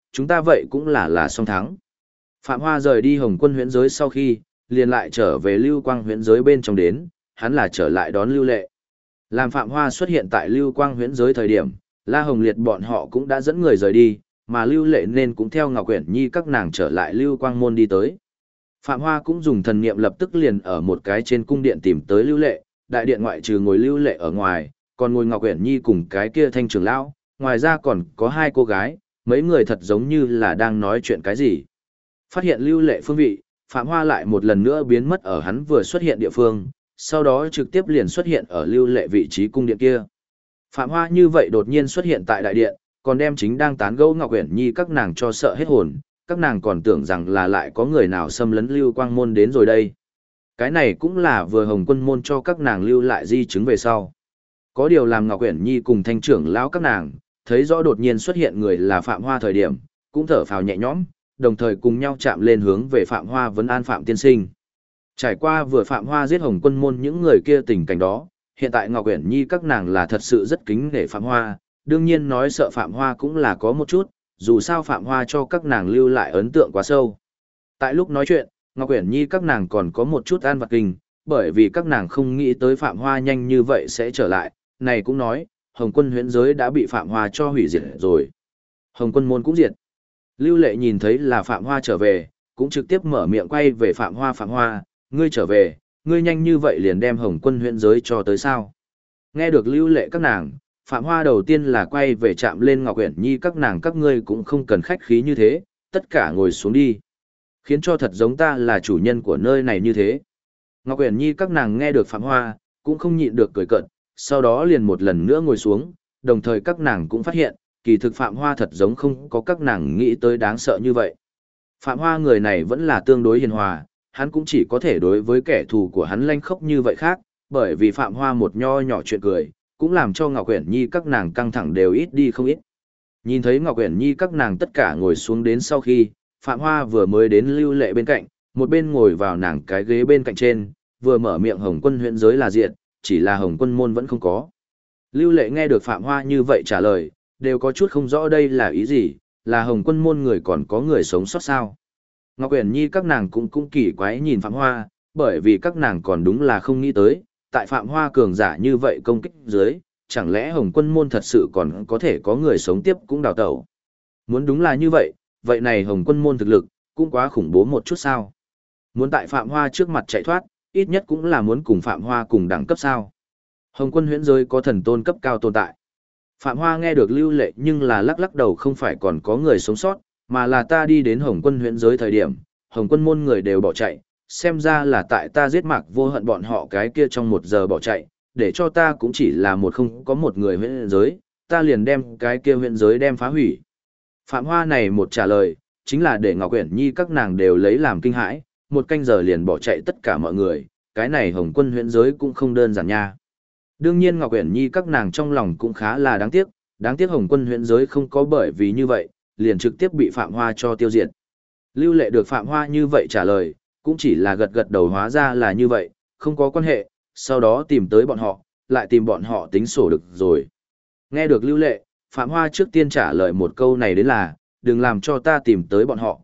chúng ta vậy cũng là song thắng. Phạm Hoa rời đi Hồng Quân huyễn giới sau khi, liền lại trở về Lưu Quang huyễn giới bên trong đến, hắn là trở lại đón Lưu Lệ. Làm Phạm Hoa xuất hiện tại Lưu Quang huyễn giới thời điểm, La Hồng Liệt bọn họ cũng đã dẫn người rời đi, mà Lưu Lệ nên cũng theo Ngọc Uyển Nhi các nàng trở lại Lưu Quang môn đi tới. Phạm Hoa cũng dùng thần niệm lập tức liền ở một cái trên cung điện tìm tới Lưu Lệ, đại điện ngoại trừ ngồi Lưu Lệ ở ngoài, còn ngồi Ngọc Uyển Nhi cùng cái kia Thanh trưởng lão, ngoài ra còn có hai cô gái, mấy người thật giống như là đang nói chuyện cái gì. Phát hiện Lưu Lệ phương vị, Phạm Hoa lại một lần nữa biến mất ở hắn vừa xuất hiện địa phương, sau đó trực tiếp liền xuất hiện ở Lưu Lệ vị trí cung điện kia. Phạm Hoa như vậy đột nhiên xuất hiện tại đại điện, còn đem chính đang tán gẫu Ngọc Uyển Nhi các nàng cho sợ hết hồn, các nàng còn tưởng rằng là lại có người nào xâm lấn Lưu Quang môn đến rồi đây. Cái này cũng là vừa Hồng Quân môn cho các nàng lưu lại di chứng về sau. Có điều làm Ngọc Uyển Nhi cùng Thanh trưởng lão các nàng, thấy rõ đột nhiên xuất hiện người là Phạm Hoa thời điểm, cũng thở phào nhẹ nhõm, đồng thời cùng nhau chạm lên hướng về Phạm Hoa vấn an Phạm tiên sinh. Trải qua vừa Phạm Hoa giết Hồng Quân môn những người kia tình cảnh đó, hiện tại Ngọc Uyển Nhi các nàng là thật sự rất kính nể Phạm Hoa, đương nhiên nói sợ Phạm Hoa cũng là có một chút, dù sao Phạm Hoa cho các nàng lưu lại ấn tượng quá sâu. Tại lúc nói chuyện, Ngọc Uyển Nhi các nàng còn có một chút an vặt kinh, bởi vì các nàng không nghĩ tới Phạm Hoa nhanh như vậy sẽ trở lại, này cũng nói, Hồng Quân huyễn giới đã bị Phạm Hoa cho hủy diệt rồi. Hồng Quân môn cũng diệt. Lưu Lệ nhìn thấy là Phạm Hoa trở về, cũng trực tiếp mở miệng quay về Phạm Hoa, ngươi trở về, ngươi nhanh như vậy liền đem Hồng Quân huyễn giới cho tới sao. Nghe được Lưu Lệ các nàng, Phạm Hoa đầu tiên là quay về chạm lên Ngọc Uyển Nhi các nàng các ngươi cũng không cần khách khí như thế, tất cả ngồi xuống đi. Khiến cho thật giống ta là chủ nhân của nơi này như thế. Ngọc Uyển Nhi các nàng nghe được Phạm Hoa, cũng không nhịn được cười cợt, sau đó liền một lần nữa ngồi xuống, đồng thời các nàng cũng phát hiện, kỳ thực Phạm Hoa thật giống không có các nàng nghĩ tới đáng sợ như vậy. Phạm Hoa người này vẫn là tương đối hiền hòa, hắn cũng chỉ có thể đối với kẻ thù của hắn lanh khốc như vậy khác, bởi vì Phạm Hoa một nho nhỏ chuyện cười, cũng làm cho Ngọc Uyển Nhi các nàng căng thẳng đều ít đi không ít. Nhìn thấy Ngọc Uyển Nhi các nàng tất cả ngồi xuống đến sau khi, Phạm Hoa vừa mới đến Lưu Lệ bên cạnh, một bên ngồi vào nàng cái ghế bên cạnh trên, vừa mở miệng Hồng Quân huyễn giới là diệt, chỉ là Hồng Quân môn vẫn không có. Lưu Lệ nghe được Phạm Hoa như vậy trả lời, đều có chút không rõ đây là ý gì, là Hồng Quân môn người còn có người sống sót sao. Ngọc Uyển Nhi các nàng cũng kỳ quái nhìn Phạm Hoa, bởi vì các nàng còn đúng là không nghĩ tới, tại Phạm Hoa cường giả như vậy công kích dưới, chẳng lẽ Hồng Quân môn thật sự còn có thể có người sống tiếp cũng đào tẩu. Muốn đúng là như vậy, vậy này Hồng Quân môn thực lực, cũng quá khủng bố một chút sao. Muốn tại Phạm Hoa trước mặt chạy thoát, ít nhất cũng là muốn cùng Phạm Hoa cùng đẳng cấp sao. Hồng Quân huyễn giới có thần tôn cấp cao tồn tại. Phạm Hoa nghe được Lưu Lệ nhưng là lắc lắc đầu không phải còn có người sống sót, mà là ta đi đến Hồng Quân huyễn giới thời điểm, Hồng Quân môn người đều bỏ chạy, xem ra là tại ta giết Mạc Vô Hận bọn họ cái kia trong 1 giờ bỏ chạy, để cho ta cũng chỉ là không có một người huyễn giới, ta liền đem cái kia huyễn giới đem phá hủy. Phạm Hoa này một trả lời, chính là để Ngọc Uyển Nhi các nàng đều lấy làm kinh hãi, 1 canh giờ liền bỏ chạy tất cả mọi người, cái này Hồng Quân huyễn giới cũng không đơn giản nha. Đương nhiên Ngọc Uyển Nhi các nàng trong lòng cũng khá là đáng tiếc Hồng Quân huyễn giới không có bởi vì như vậy, liền trực tiếp bị Phạm Hoa cho tiêu diệt. Lưu Lệ được Phạm Hoa như vậy trả lời, cũng chỉ là gật gật đầu hóa ra là như vậy, không có quan hệ, sau đó tìm tới bọn họ, lại tìm bọn họ tính sổ được rồi. Nghe được Lưu Lệ, Phạm Hoa trước tiên trả lời một câu này đến là, đừng làm cho ta tìm tới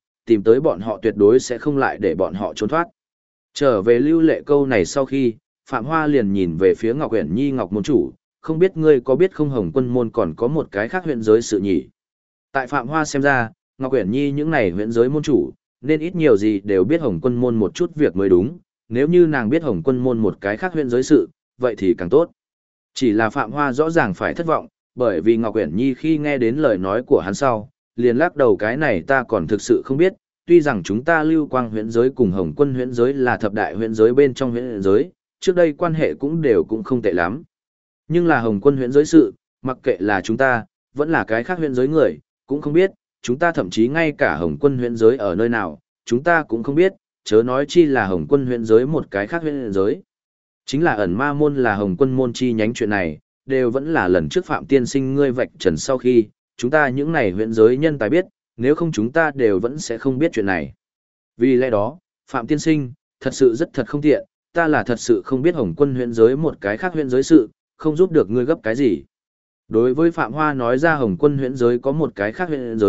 bọn họ tuyệt đối sẽ không lại để bọn họ trốn thoát. Trở về Lưu Lệ câu này sau khi, Phạm Hoa liền nhìn về phía Ngọc Uyển Nhi Ngọc môn chủ, không biết ngươi có biết không Hồng Quân môn còn có một cái khác huyện giới sự nhỉ? Tại Phạm Hoa xem ra, Ngọc Uyển Nhi những này huyện giới môn chủ, nên ít nhiều gì đều biết Hồng Quân môn một chút việc mới đúng, nếu như nàng biết Hồng Quân môn một cái khác huyện giới sự, vậy thì càng tốt. Chỉ là Phạm Hoa rõ ràng phải thất vọng, bởi vì Ngọc Uyển Nhi khi nghe đến lời nói của hắn sau, liền lắc đầu cái này ta còn thực sự không biết, tuy rằng chúng ta Lưu Quang huyện giới cùng Hồng Quân huyện giới là thập đại huyện giới bên trong huyện giới, trước đây quan hệ cũng không tệ lắm. Nhưng là Hồng Quân huyện giới sự, mặc kệ là chúng ta, vẫn là cái khác huyện giới người, cũng không biết, chúng ta thậm chí ngay cả Hồng Quân huyện giới ở nơi nào, chúng ta cũng không biết, chớ nói chi là Hồng Quân huyện giới một cái khác huyện giới. Chính là ẩn ma môn là Hồng Quân môn chi nhánh chuyện này, đều vẫn là lần trước Phạm tiên sinh ngươi vạch trần sau khi, chúng ta những này huyện giới nhân tài biết, nếu không chúng ta đều vẫn sẽ không biết chuyện này. Vì lẽ đó, Phạm tiên sinh, thật sự rất không tiện, ta là thật sự không biết Hồng Quân huyện giới một cái khác huyện giới sự, không giúp được ngươi gấp cái gì. Đối với Phạm Hoa nói ra Hồng Quân huyện giới có một cái khác huyện giới,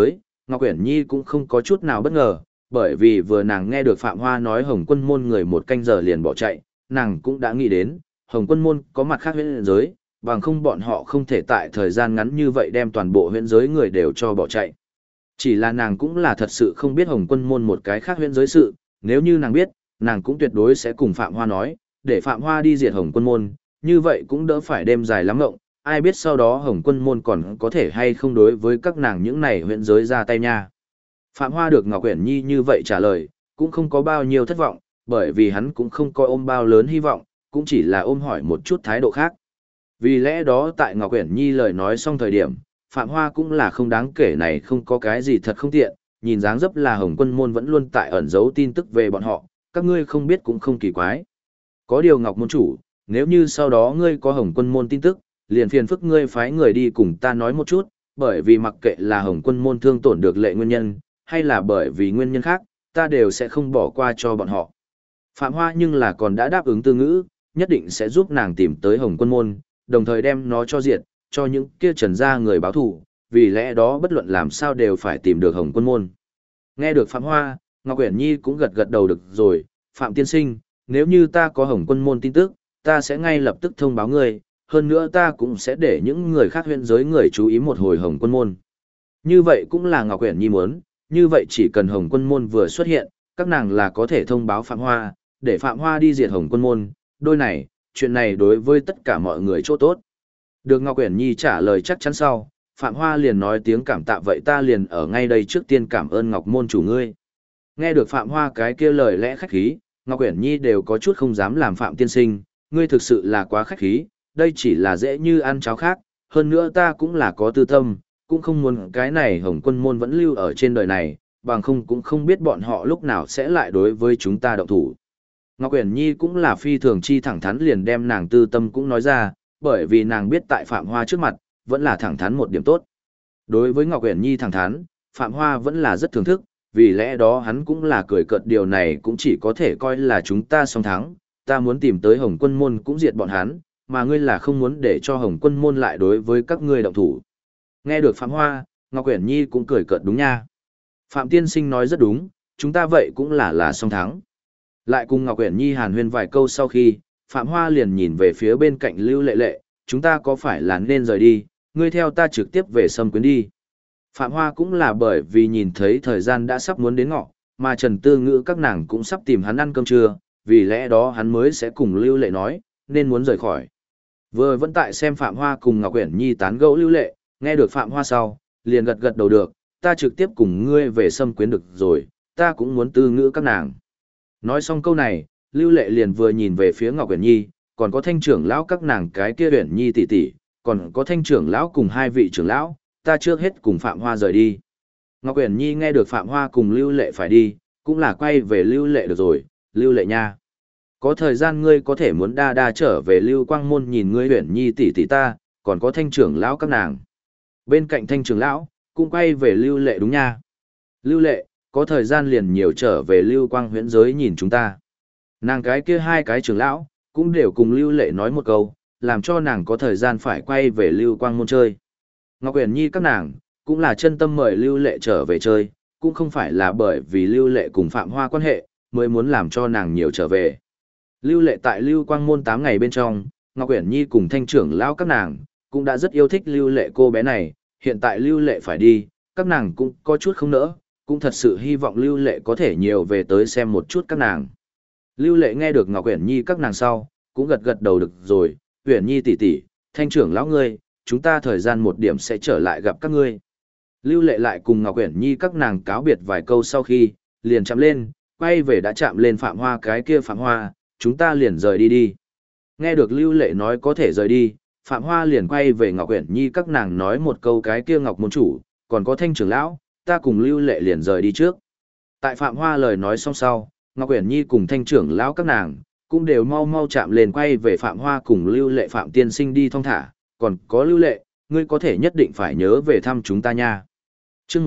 Ngọc Uyển Nhi cũng không có chút nào bất ngờ, bởi vì vừa nàng nghe được Phạm Hoa nói Hồng Quân môn người một canh giờ liền bỏ chạy, nàng cũng đã nghĩ đến, Hồng Quân môn có mặt khác huyễn giới, bằng không bọn họ không thể tại thời gian ngắn như vậy đem toàn bộ huyễn giới người đều cho bỏ chạy. Chỉ là nàng cũng là thật sự không biết Hồng Quân môn một cái khác huyễn giới sự, nếu như nàng biết, nàng cũng tuyệt đối sẽ cùng Phạm Hoa nói, để Phạm Hoa đi diệt Hồng Quân môn, như vậy cũng đỡ phải đêm dài lắm ngộng, ai biết sau đó Hồng Quân môn còn có thể hay không đối với các nàng những này huyễn giới ra tay nha. Phạm Hoa được Ngọc Uyển Nhi như vậy trả lời, cũng không có bao nhiêu thất vọng, bởi vì hắn cũng không coi ôm bao lớn hy vọng, cũng chỉ là ôm hỏi một chút thái độ khác. Vì lẽ đó tại Ngọc Uyển Nhi lời nói xong thời điểm, Phạm Hoa cũng là không đáng kể này không có cái gì thật không tiện, nhìn dáng dấp là Hồng Quân môn vẫn luôn tại ẩn giấu tin tức về bọn họ, các ngươi không biết cũng không kỳ quái. Có điều Ngọc môn chủ, nếu như sau đó ngươi có Hồng Quân môn tin tức, liền phiền phức ngươi phái người đi cùng ta nói một chút, bởi vì mặc kệ là Hồng Quân môn thương tổn được lệ nguyên nhân, hay là bởi vì nguyên nhân khác, ta đều sẽ không bỏ qua cho bọn họ. Phạm Hoa nhưng là còn đã đáp ứng Tư Ngữ, nhất định sẽ giúp nàng tìm tới Hồng Quân môn, đồng thời đem nó cho diệt, cho những kia Trần gia người báo thù, vì lẽ đó bất luận làm sao đều phải tìm được Hồng Quân môn. Nghe được Phạm Hoa, Ngọc Uyển Nhi cũng gật gật đầu được rồi, Phạm tiên sinh, nếu như ta có Hồng Quân môn tin tức, ta sẽ ngay lập tức thông báo ngươi, hơn nữa ta cũng sẽ để những người khác huyễn giới người chú ý một hồi Hồng Quân môn. Như vậy cũng là Ngọc Uyển Nhi muốn, như vậy chỉ cần Hồng Quân môn vừa xuất hiện, các nàng là có thể thông báo Phạm Hoa, để Phạm Hoa đi diệt Hồng Quân môn, đôi này, chuyện này đối với tất cả mọi người chỗ tốt. Được Ngọc Uyển Nhi trả lời chắc chắn sau, Phạm Hoa liền nói tiếng cảm tạ, vậy ta liền ở ngay đây trước tiên cảm ơn Ngọc môn chủ ngươi. Nghe được Phạm Hoa cái kia lời lẽ khách khí, Ngọc Uyển Nhi đều có chút không dám làm Phạm tiên sinh, ngươi thực sự là quá khách khí, đây chỉ là dễ như ăn cháo khác, hơn nữa ta cũng là có tư tâm, cũng không muốn cái này Hồng Quân môn vẫn lưu ở trên đời này, bằng không cũng không biết bọn họ lúc nào sẽ lại đối với chúng ta động thủ. Ngọc Uyển Nhi cũng là phi thường chi thẳng thắn, liền đem nàng tư tâm cũng nói ra, bởi vì nàng biết tại Phạm Hoa trước mặt, vẫn là thẳng thắn một điểm tốt. Đối với Ngọc Uyển Nhi thẳng thắn, Phạm Hoa vẫn là rất thưởng thức, vì lẽ đó hắn cũng là cười cợt, điều này cũng chỉ có thể coi là chúng ta song thắng, ta muốn tìm tới Hồng Quân môn cũng diệt bọn hắn, mà ngươi là không muốn để cho Hồng Quân môn lại đối với các ngươi động thủ. Nghe được Phạm Hoa, Ngọc Uyển Nhi cũng cười cợt, đúng nha. Phạm tiên sinh nói rất đúng, chúng ta vậy cũng là song thắng. Lại cùng Ngọc Uyển Nhi hàn huyên vài câu sau khi, Phạm Hoa liền nhìn về phía bên cạnh Lưu Lệ Lệ, chúng ta có phải là nên rời đi, ngươi theo ta trực tiếp về Sâm Quyến đi. Phạm Hoa cũng là bởi vì nhìn thấy thời gian đã sắp muốn đến ngọ, mà Trần Tư Ngữ các nàng cũng sắp tìm hắn ăn cơm trưa, vì lẽ đó hắn mới sẽ cùng Lưu Lệ nói, nên muốn rời khỏi. Vừa vẫn tại xem Phạm Hoa cùng Ngọc Uyển Nhi tán gẫu Lưu Lệ, nghe được Phạm Hoa sau, liền gật gật đầu được, ta trực tiếp cùng ngươi về Sâm Quyến được rồi, ta cũng muốn Tư Ngữ các nàng. Nói xong câu này, Lưu Lệ liền vừa nhìn về phía Ngọc Uyển Nhi, còn có Thanh trưởng lão các nàng cái kia Uyển Nhi tỷ tỷ, còn có Thanh trưởng lão cùng hai vị trưởng lão, ta trước hết cùng Phạm Hoa rời đi. Ngọc Uyển Nhi nghe được Phạm Hoa cùng Lưu Lệ phải đi, cũng là quay về Lưu Lệ được rồi, Lưu Lệ nha. Có thời gian ngươi có thể muốn đa đa trở về Lưu Quang Môn nhìn ngươi Uyển Nhi tỷ tỷ ta, còn có Thanh trưởng lão các nàng. Bên cạnh Thanh trưởng lão, cũng quay về Lưu Lệ, đúng nha. Lưu Lệ, có thời gian liền nhiều trở về Lưu Quang huyễn giới nhìn chúng ta. Nàng cái kia hai cái trưởng lão, cũng đều cùng Lưu Lệ nói một câu, làm cho nàng có thời gian phải quay về Lưu Quang môn chơi. Ngọc Uyển Nhi các nàng, cũng là chân tâm mời Lưu Lệ trở về chơi, cũng không phải là bởi vì Lưu Lệ cùng Phạm Hoa quan hệ, mới muốn làm cho nàng nhiều trở về. Lưu Lệ tại Lưu Quang môn 8 ngày bên trong, Ngọc Uyển Nhi cùng Thanh trưởng lão các nàng, cũng đã rất yêu thích Lưu Lệ cô bé này, hiện tại Lưu Lệ phải đi, các nàng cũng có chút không nỡ, cũng thật sự hy vọng Lưu Lệ có thể nhiều về tới xem một chút các nàng. Lưu Lệ nghe được Ngọc Uyển Nhi các nàng sau, cũng gật gật đầu được rồi, Uyển Nhi tỷ tỷ, Thanh trưởng lão ngươi, chúng ta thời gian một điểm sẽ trở lại gặp các ngươi. Lưu Lệ lại cùng Ngọc Uyển Nhi các nàng cáo biệt vài câu sau khi, liền chạm lên, quay về đã chạm lên Phạm Hoa cái kia Phạm Hoa, chúng ta liền rời đi đi. Nghe được Lưu Lệ nói có thể rời đi, Phạm Hoa liền quay về Ngọc Uyển Nhi các nàng nói một câu cái kia Ngọc môn chủ, còn có Thanh trưởng lão, ta cùng Lưu Lệ liền rời đi trước. Tại Phạm Hoa lời nói xong sau, Ngọc Uyển Nhi cùng Thanh trưởng lão các nàng, cũng đều mau mau chạm lên quay về Phạm Hoa cùng Lưu Lệ Phạm tiên sinh đi thong thả, còn có Lưu Lệ, ngươi có thể nhất định phải nhớ về thăm chúng ta nha. Chương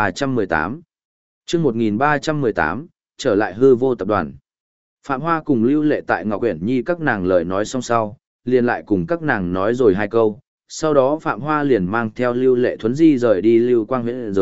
1318 Chương 1318, trở lại hư vô tập đoàn. Phạm Hoa cùng Lưu Lệ tại Ngọc Uyển Nhi các nàng lời nói xong sau, liền lại cùng các nàng nói rồi hai câu, sau đó Phạm Hoa liền mang theo Lưu Lệ thuấn di rời đi Lưu Quang huyễn giới,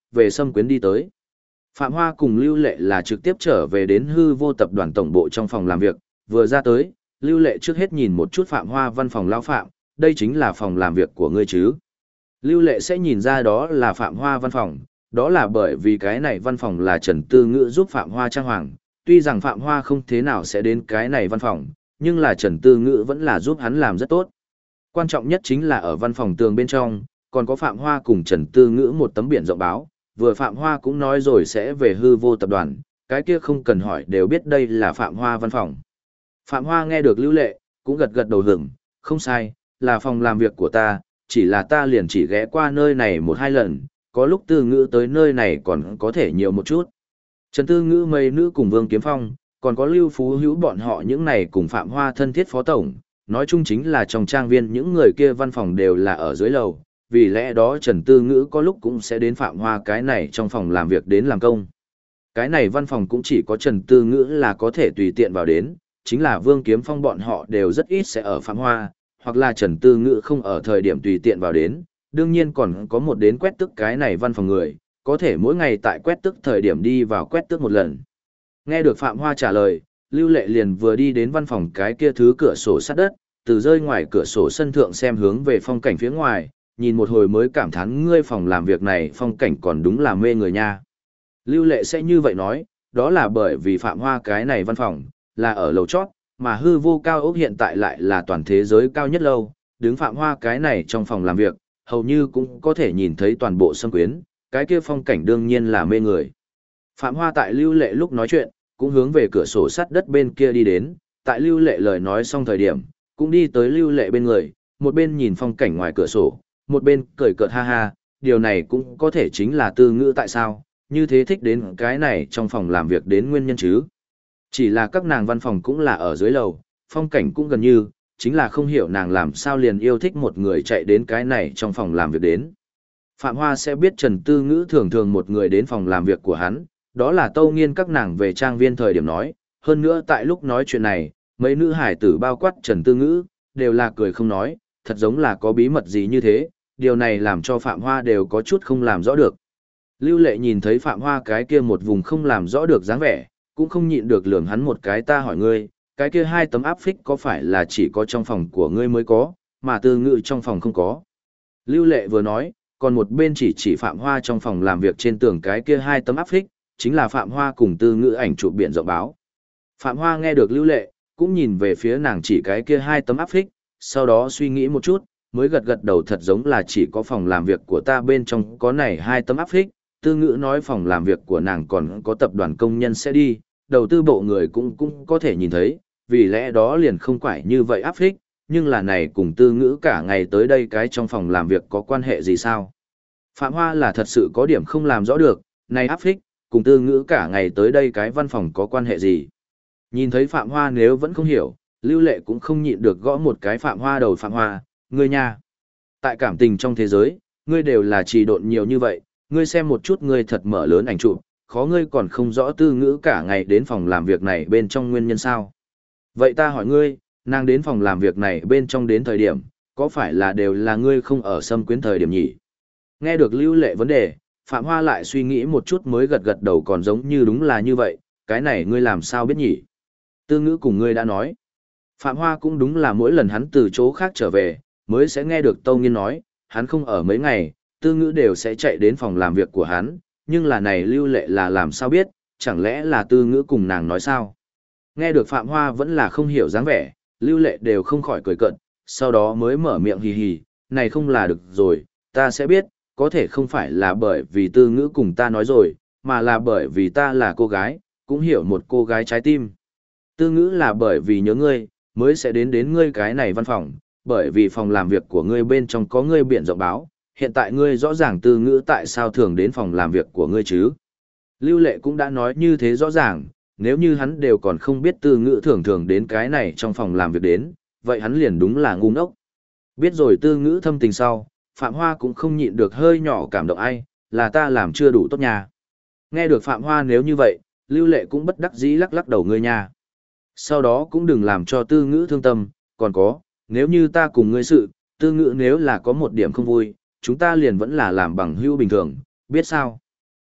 về Sâm Quyến đi tới. Phạm Hoa cùng Lưu Lệ là trực tiếp trở về đến hư vô tập đoàn tổng bộ trong phòng làm việc, vừa ra tới, Lưu Lệ trước hết nhìn một chút Phạm Hoa văn phòng lão Phạm, đây chính là phòng làm việc của ngươi chứ. Lưu Lệ sẽ nhìn ra đó là Phạm Hoa văn phòng, đó là bởi vì cái này văn phòng là Trần Tư Ngữ giúp Phạm Hoa trang hoàng, tuy rằng Phạm Hoa không thế nào sẽ đến cái này văn phòng, nhưng là Trần Tư Ngữ vẫn là giúp hắn làm rất tốt. Quan trọng nhất chính là ở văn phòng tường bên trong, còn có Phạm Hoa cùng Trần Tư Ngữ một tấm biển rộng báo, vừa Phạm Hoa cũng nói rồi sẽ về hư vô tập đoàn, cái kia không cần hỏi đều biết đây là Phạm Hoa văn phòng. Phạm Hoa nghe được Lưu Lệ, cũng gật gật đầu hưởng, không sai, là phòng làm việc của ta, chỉ là ta liền chỉ ghé qua nơi này một hai lần, có lúc Tư Ngữ tới nơi này còn có thể nhiều một chút. Trần Tư Ngữ mấy nữ cùng Vương Kiếm Phong, còn có Lưu Phú Hữu bọn họ những này cùng Phạm Hoa thân thiết phó tổng, nói chung chính là trong trang viên những người kia văn phòng đều là ở dưới lầu, vì lẽ đó Trần Tư Ngữ có lúc cũng sẽ đến Phạm Hoa cái này trong phòng làm việc đến làm công. Cái này văn phòng cũng chỉ có Trần Tư Ngữ là có thể tùy tiện vào đến, chính là Vương Kiếm Phong bọn họ đều rất ít sẽ ở Phạm Hoa, hoặc là Trần Tư Ngữ không ở thời điểm tùy tiện vào đến, đương nhiên còn có một đến quét tước cái này văn phòng người, có thể mỗi ngày tại quét tước thời điểm đi vào quét tước một lần. Nghe được Phạm Hoa trả lời, Lưu Lệ liền vừa đi đến văn phòng cái kia thứ cửa sổ sát đất, từ rơi ngoài cửa sổ sân thượng xem hướng về phong cảnh phía ngoài, nhìn một hồi mới cảm thán ngươi phòng làm việc này phong cảnh còn đúng là mê người nha. Lưu Lệ sẽ như vậy nói, đó là bởi vì Phạm Hoa cái này văn phòng, là ở lầu chót, mà hư vô cao ốc hiện tại lại là toàn thế giới cao nhất lâu, đứng Phạm Hoa cái này trong phòng làm việc, hầu như cũng có thể nhìn thấy toàn bộ Sâm Quyến, cái kia phong cảnh đương nhiên là mê người. Phạm Hoa tại Lưu Lệ lúc nói chuyện, cũng hướng về cửa sổ sắt đất bên kia đi đến, tại Lưu Lệ lời nói xong thời điểm, cũng đi tới Lưu Lệ bên người, một bên nhìn phong cảnh ngoài cửa sổ, một bên cười cợt ha ha, điều này cũng có thể chính là Tư Ngữ tại sao, như thế thích đến cái này trong phòng làm việc đến nguyên nhân chứ. Chỉ là các nàng văn phòng cũng là ở dưới lầu, phong cảnh cũng gần như, chính là không hiểu nàng làm sao liền yêu thích một người chạy đến cái này trong phòng làm việc đến. Phạm Hoa sẽ biết Trần Tư Ngữ thường thường một người đến phòng làm việc của hắn, đó là Tâu Nghiên các nàng về trang viên thời điểm nói, hơn nữa tại lúc nói chuyện này, mấy nữ hải tử bao quát Trần Tư Ngữ, đều là cười không nói, thật giống là có bí mật gì như thế, điều này làm cho Phạm Hoa đều có chút không làm rõ được. Lưu Lệ nhìn thấy Phạm Hoa cái kia một vùng không làm rõ được dáng vẻ, cũng không nhịn được lườm hắn một cái ta hỏi ngươi, cái kia hai tấm áp phích có phải là chỉ có trong phòng của ngươi mới có, mà Tư Ngữ trong phòng không có. Lưu Lệ vừa nói, còn một bên chỉ Phạm Hoa trong phòng làm việc trên tường cái kia hai tấm áp phích, chính là Phạm Hoa cùng Tư Ngữ ảnh chụp biển rộng báo. Phạm Hoa nghe được Lưu Lệ, cũng nhìn về phía nàng chỉ cái kia hai tấm áp phích, sau đó suy nghĩ một chút, mới gật gật đầu thật giống là chỉ có phòng làm việc của ta bên trong có này hai tấm áp phích. Tư Ngữ nói phòng làm việc của nàng còn có tập đoàn công nhân sẽ đi, đầu tư bộ người cũng có thể nhìn thấy, vì lẽ đó liền không phải như vậy áp phích, nhưng là này cùng Tư Ngữ cả ngày tới đây cái trong phòng làm việc có quan hệ gì sao? Phạm Hoa là thật sự có điểm không làm rõ được, này áp phích, cùng Tư Ngữ cả ngày tới đây cái văn phòng có quan hệ gì? Nhìn thấy Phạm Hoa nếu vẫn không hiểu, Lưu Lệ cũng không nhịn được gõ một cái Phạm Hoa đầu Phạm Hoa, ngươi nha. Tại cảm tình trong thế giới, ngươi đều là trì độn nhiều như vậy, ngươi xem một chút ngươi thật mở lớn ảnh chụp, khó ngươi còn không rõ Tư Ngữ cả ngày đến phòng làm việc này bên trong nguyên nhân sao. Vậy ta hỏi ngươi, nàng đến phòng làm việc này bên trong đến thời điểm, có phải là đều là ngươi không ở Sâm Quyến thời điểm nhỉ? Nghe được Lưu Lệ vấn đề, Phạm Hoa lại suy nghĩ một chút mới gật gật đầu còn giống như đúng là như vậy, cái này ngươi làm sao biết nhỉ? Tư Ngữ cùng ngươi đã nói. Phạm Hoa cũng đúng là mỗi lần hắn từ chỗ khác trở về, mới sẽ nghe được Tâu Nghiên nói, hắn không ở mấy ngày, Tư Ngữ đều sẽ chạy đến phòng làm việc của hắn, nhưng là này Lưu Lệ là làm sao biết, chẳng lẽ là Tư Ngữ cùng nàng nói sao? Nghe được Phạm Hoa vẫn là không hiểu dáng vẻ, Lưu Lệ đều không khỏi cười cợt, sau đó mới mở miệng hì hì, này không là được rồi, ta sẽ biết, có thể không phải là bởi vì Tư Ngữ cùng ta nói rồi, mà là bởi vì ta là cô gái, cũng hiểu một cô gái trái tim. Tư Ngữ là bởi vì nhớ ngươi, mới sẽ đến ngươi cái này văn phòng, bởi vì phòng làm việc của ngươi bên trong có ngươi biển rộng báo, hiện tại ngươi rõ ràng Tư Ngữ tại sao thường đến phòng làm việc của ngươi chứ. Lưu Lệ cũng đã nói như thế rõ ràng, nếu như hắn đều còn không biết Tư Ngữ thường đến cái này trong phòng làm việc đến, vậy hắn liền đúng là ngu ngốc. Biết rồi Tư Ngữ thâm tình sau, Phạm Hoa cũng không nhịn được hơi nhỏ cảm động ai, là ta làm chưa đủ tốt nha. Nghe được Phạm Hoa nếu như vậy, Lưu Lệ cũng bất đắc dĩ lắc lắc đầu ngươi nha. Sau đó cũng đừng làm cho Tư Ngữ thương tâm, còn có, nếu như ta cùng ngươi sự, Tư Ngữ nếu là có một điểm không vui, chúng ta liền vẫn là làm bằng hữu bình thường, biết sao?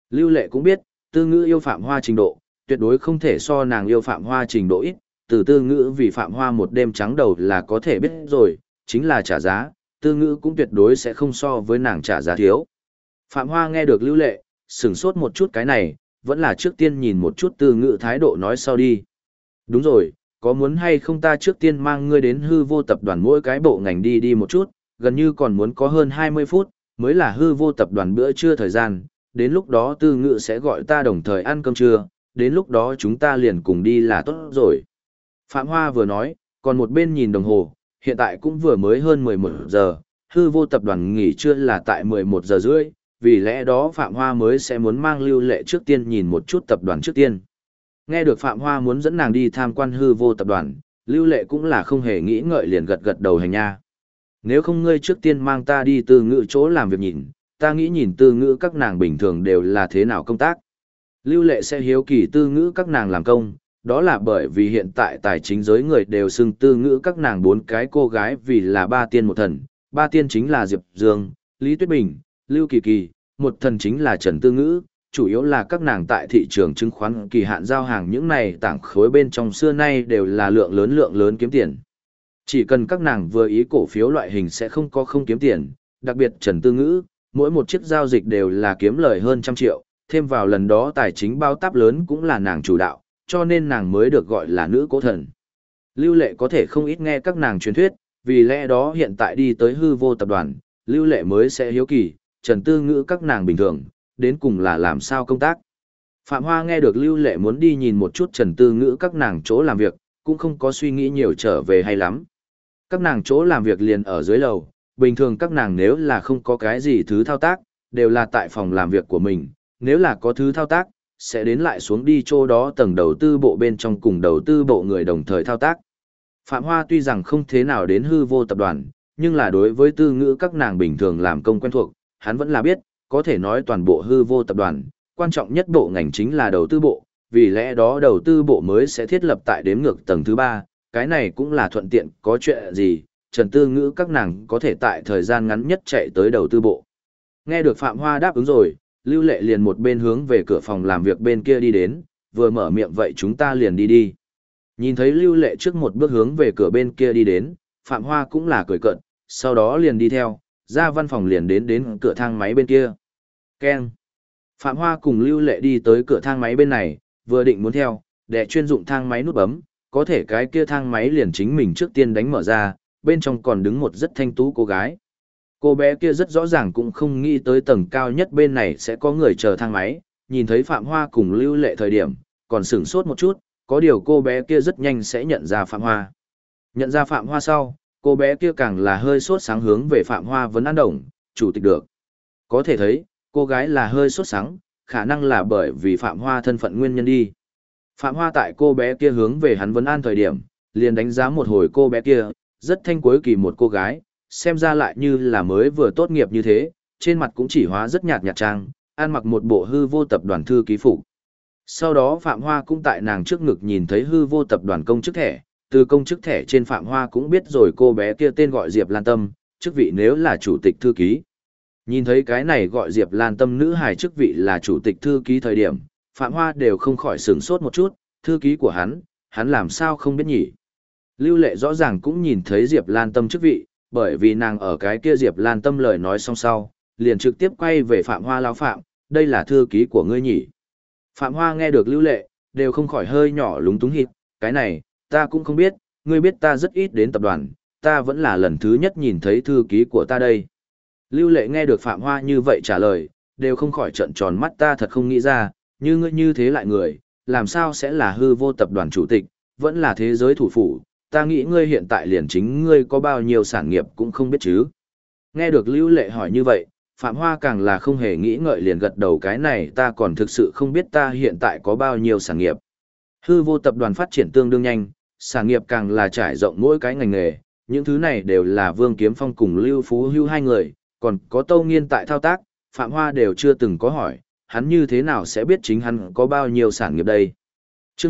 Lưu Lệ cũng biết, Tư Ngữ yêu Phạm Hoa trình độ, tuyệt đối không thể so nàng yêu Phạm Hoa trình độ ít, từ Tư Ngữ vì Phạm Hoa một đêm trắng đầu là có thể biết rồi, chính là trả giá, Tư Ngữ cũng tuyệt đối sẽ không so với nàng trả giá thiếu. Phạm Hoa nghe được Lưu Lệ, sửng sốt một chút cái này, vẫn là trước tiên nhìn một chút Tư Ngữ thái độ nói sau đi. Đúng rồi, có muốn hay không ta trước tiên mang ngươi đến hư vô tập đoàn mỗi cái bộ ngành đi đi một chút, gần như còn muốn có hơn 20 phút, mới là hư vô tập đoàn bữa trưa thời gian, đến lúc đó Tư Ngữ sẽ gọi ta đồng thời ăn cơm trưa, đến lúc đó chúng ta liền cùng đi là tốt rồi. Phạm Hoa vừa nói, còn một bên nhìn đồng hồ, hiện tại cũng vừa mới hơn 11 giờ, hư vô tập đoàn nghỉ trưa là tại 11 giờ rưỡi, vì lẽ đó Phạm Hoa mới sẽ muốn mang Lưu Lệ trước tiên nhìn một chút tập đoàn trước tiên. Nghe được Phạm Hoa muốn dẫn nàng đi tham quan hư vô tập đoàn, Lưu Lệ cũng là không hề nghĩ ngợi liền gật gật đầu hành nha. Nếu không ngươi trước tiên mang ta đi Tư Ngữ chỗ làm việc nhìn, ta nghĩ nhìn Tư Ngữ các nàng bình thường đều là thế nào công tác. Lưu Lệ sẽ hiếu kỳ Tư Ngữ các nàng làm công, đó là bởi vì hiện tại tài chính giới người đều xưng Tư Ngữ các nàng 4 cái cô gái vì là 3 tiên một thần, 3 tiên chính là Diệp Dương, Lý Tuyết Bình, Lưu Kỳ Kỳ, một thần chính là Trần Tư Ngữ, chủ yếu là các nàng tại thị trường chứng khoán kỳ hạn giao hàng những này tảng khối bên trong xưa nay đều là lượng lớn kiếm tiền. Chỉ cần các nàng vừa ý cổ phiếu loại hình sẽ không có không kiếm tiền, đặc biệt Trần Tư Ngữ, mỗi một chiếc giao dịch đều là kiếm lời hơn 100 triệu, thêm vào lần đó tài chính bao táp lớn cũng là nàng chủ đạo, cho nên nàng mới được gọi là nữ cố thần. Lưu Lệ có thể không ít nghe các nàng truyền thuyết, vì lẽ đó hiện tại đi tới hư vô tập đoàn, Lưu Lệ mới sẽ hiếu kỳ, Trần Tư Ngữ các nàng bình thường, đến cùng là làm sao công tác. Phạm Hoa nghe được Lưu Lệ muốn đi nhìn một chút Trần Tư Ngữ các nàng chỗ làm việc, cũng không có suy nghĩ nhiều trở về hay lắm. Các nàng chỗ làm việc liền ở dưới lầu, bình thường các nàng nếu là không có cái gì thứ thao tác, đều là tại phòng làm việc của mình, nếu là có thứ thao tác, sẽ đến lại xuống đi chỗ đó tầng đầu tư bộ bên trong cùng đầu tư bộ người đồng thời thao tác. Phạm Hoa tuy rằng không thế nào đến hư vô tập đoàn, nhưng là đối với Tư Ngữ các nàng bình thường làm công quen thuộc, hắn vẫn là biết, có thể nói toàn bộ hư vô tập đoàn, quan trọng nhất bộ ngành chính là đầu tư bộ, vì lẽ đó đầu tư bộ mới sẽ thiết lập tại đếm ngược tầng thứ 3, cái này cũng là thuận tiện có chuyện gì, Trần Tư Ngữ các nàng có thể tại thời gian ngắn nhất chạy tới đầu tư bộ. Nghe được Phạm Hoa đáp ứng rồi, Lưu Lệ liền một bên hướng về cửa phòng làm việc bên kia đi đến, vừa mở miệng vậy chúng ta liền đi đi. Nhìn thấy Lưu Lệ trước một bước hướng về cửa bên kia đi đến, Phạm Hoa cũng là cười cợt, sau đó liền đi theo, ra văn phòng liền đến cửa thang máy bên kia. Keng. Phạm Hoa cùng Lưu Lệ đi tới cửa thang máy bên này, vừa định muốn theo, để chuyên dụng thang máy nút bấm, có thể cái kia thang máy liền chính mình trước tiên đánh mở ra, bên trong còn đứng một rất thanh tú cô gái. Cô bé kia rất rõ ràng cũng không nghĩ tới tầng cao nhất bên này sẽ có người chờ thang máy, nhìn thấy Phạm Hoa cùng Lưu Lệ thời điểm, còn sửng sốt một chút, có điều cô bé kia rất nhanh sẽ nhận ra Phạm Hoa. Nhận ra Phạm Hoa sau, cô bé kia càng là hơi sốt sáng hướng về Phạm Hoa vấn an đồng, chủ tịch được. Có thể thấy, cô gái là hơi sốt sáng, khả năng là bởi vì Phạm Hoa thân phận nguyên nhân đi. Phạm Hoa tại cô bé kia hướng về hắn vấn an thời điểm, liền đánh giá một hồi cô bé kia, rất thanh cuối kỳ một cô gái, xem ra lại như là mới vừa tốt nghiệp như thế, trên mặt cũng chỉ hóa rất nhạt nhạt trang, ăn mặc một bộ hư vô tập đoàn thư ký phục. Sau đó Phạm Hoa cũng tại nàng trước ngực nhìn thấy hư vô tập đoàn công chức thẻ, từ công chức thẻ trên Phạm Hoa cũng biết rồi cô bé kia tên gọi Diệp Lan Tâm, chức vị nếu là chủ tịch thư ký. Nhìn thấy cái này gọi Diệp Lan Tâm nữ hài chức vị là chủ tịch thư ký thời điểm, Phạm Hoa đều không khỏi sửng sốt một chút, thư ký của hắn làm sao không biết nhỉ. Lưu Lệ rõ ràng cũng nhìn thấy Diệp Lan Tâm chức vị, bởi vì nàng ở cái kia Diệp Lan Tâm lời nói xong sau, liền trực tiếp quay về Phạm Hoa lão Phạm, đây là thư ký của ngươi nhỉ. Phạm Hoa nghe được Lưu Lệ, đều không khỏi hơi nhỏ lúng túng hít, cái này, ta cũng không biết, ngươi biết ta rất ít đến tập đoàn, ta vẫn là lần thứ nhất nhìn thấy thư ký của ta đây. Lưu Lệ nghe được Phạm Hoa như vậy trả lời, đều không khỏi trợn tròn mắt, ta thật không nghĩ ra, như ngươi như thế lại người, làm sao sẽ là hư vô tập đoàn chủ tịch, vẫn là thế giới thủ phủ, ta nghĩ ngươi hiện tại liền chính ngươi có bao nhiêu sản nghiệp cũng không biết chứ. Nghe được Lưu Lệ hỏi như vậy, Phạm Hoa càng là không hề nghĩ ngợi liền gật đầu, cái này ta còn thực sự không biết ta hiện tại có bao nhiêu sản nghiệp. Hư vô tập đoàn phát triển tương đương nhanh, sản nghiệp càng là trải rộng mỗi cái ngành nghề, những thứ này đều là Vương Kiếm Phong cùng Lưu Phú Hưu hai người, còn có Tâu Nghiên tại thao tác, Phạm Hoa đều chưa từng có hỏi, hắn như thế nào sẽ biết chính hắn có bao nhiêu sản nghiệp đây. Chương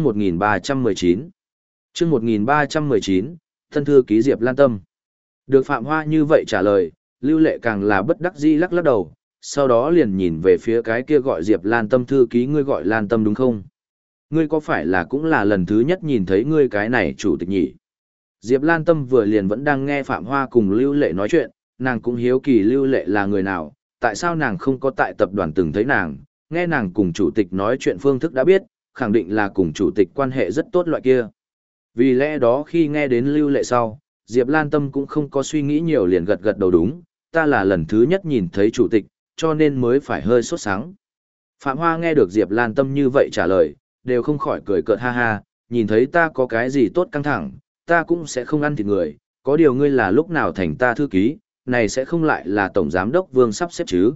1319 Chương 1319, thân thư ký Diệp Lan Tâm. Được Phạm Hoa như vậy trả lời, Lưu Lệ càng là bất đắc dĩ lắc lắc đầu, sau đó liền nhìn về phía cái kia gọi Diệp Lan Tâm thư ký, ngươi gọi Lan Tâm đúng không? Ngươi có phải là cũng là lần thứ nhất nhìn thấy ngươi cái này chủ tịch nhỉ? Diệp Lan Tâm vừa liền vẫn đang nghe Phạm Hoa cùng Lưu Lệ nói chuyện, nàng cũng hiếu kỳ Lưu Lệ là người nào, tại sao nàng không có tại tập đoàn từng thấy nàng, nghe nàng cùng chủ tịch nói chuyện phương thức đã biết, khẳng định là cùng chủ tịch quan hệ rất tốt loại kia. Vì lẽ đó khi nghe đến Lưu Lệ sau, Diệp Lan Tâm cũng không có suy nghĩ nhiều, liền gật gật đầu đúng, ta là lần thứ nhất nhìn thấy chủ tịch, cho nên mới phải hơi sốt sắng. Phạm Hoa nghe được Diệp Lan Tâm như vậy trả lời, đều không khỏi cười cợt ha ha, nhìn thấy ta có cái gì tốt căng thẳng, ta cũng sẽ không ăn thịt người, có điều ngươi là lúc nào thành ta thư ký, này sẽ không lại là tổng giám đốc Vương sắp xếp chứ.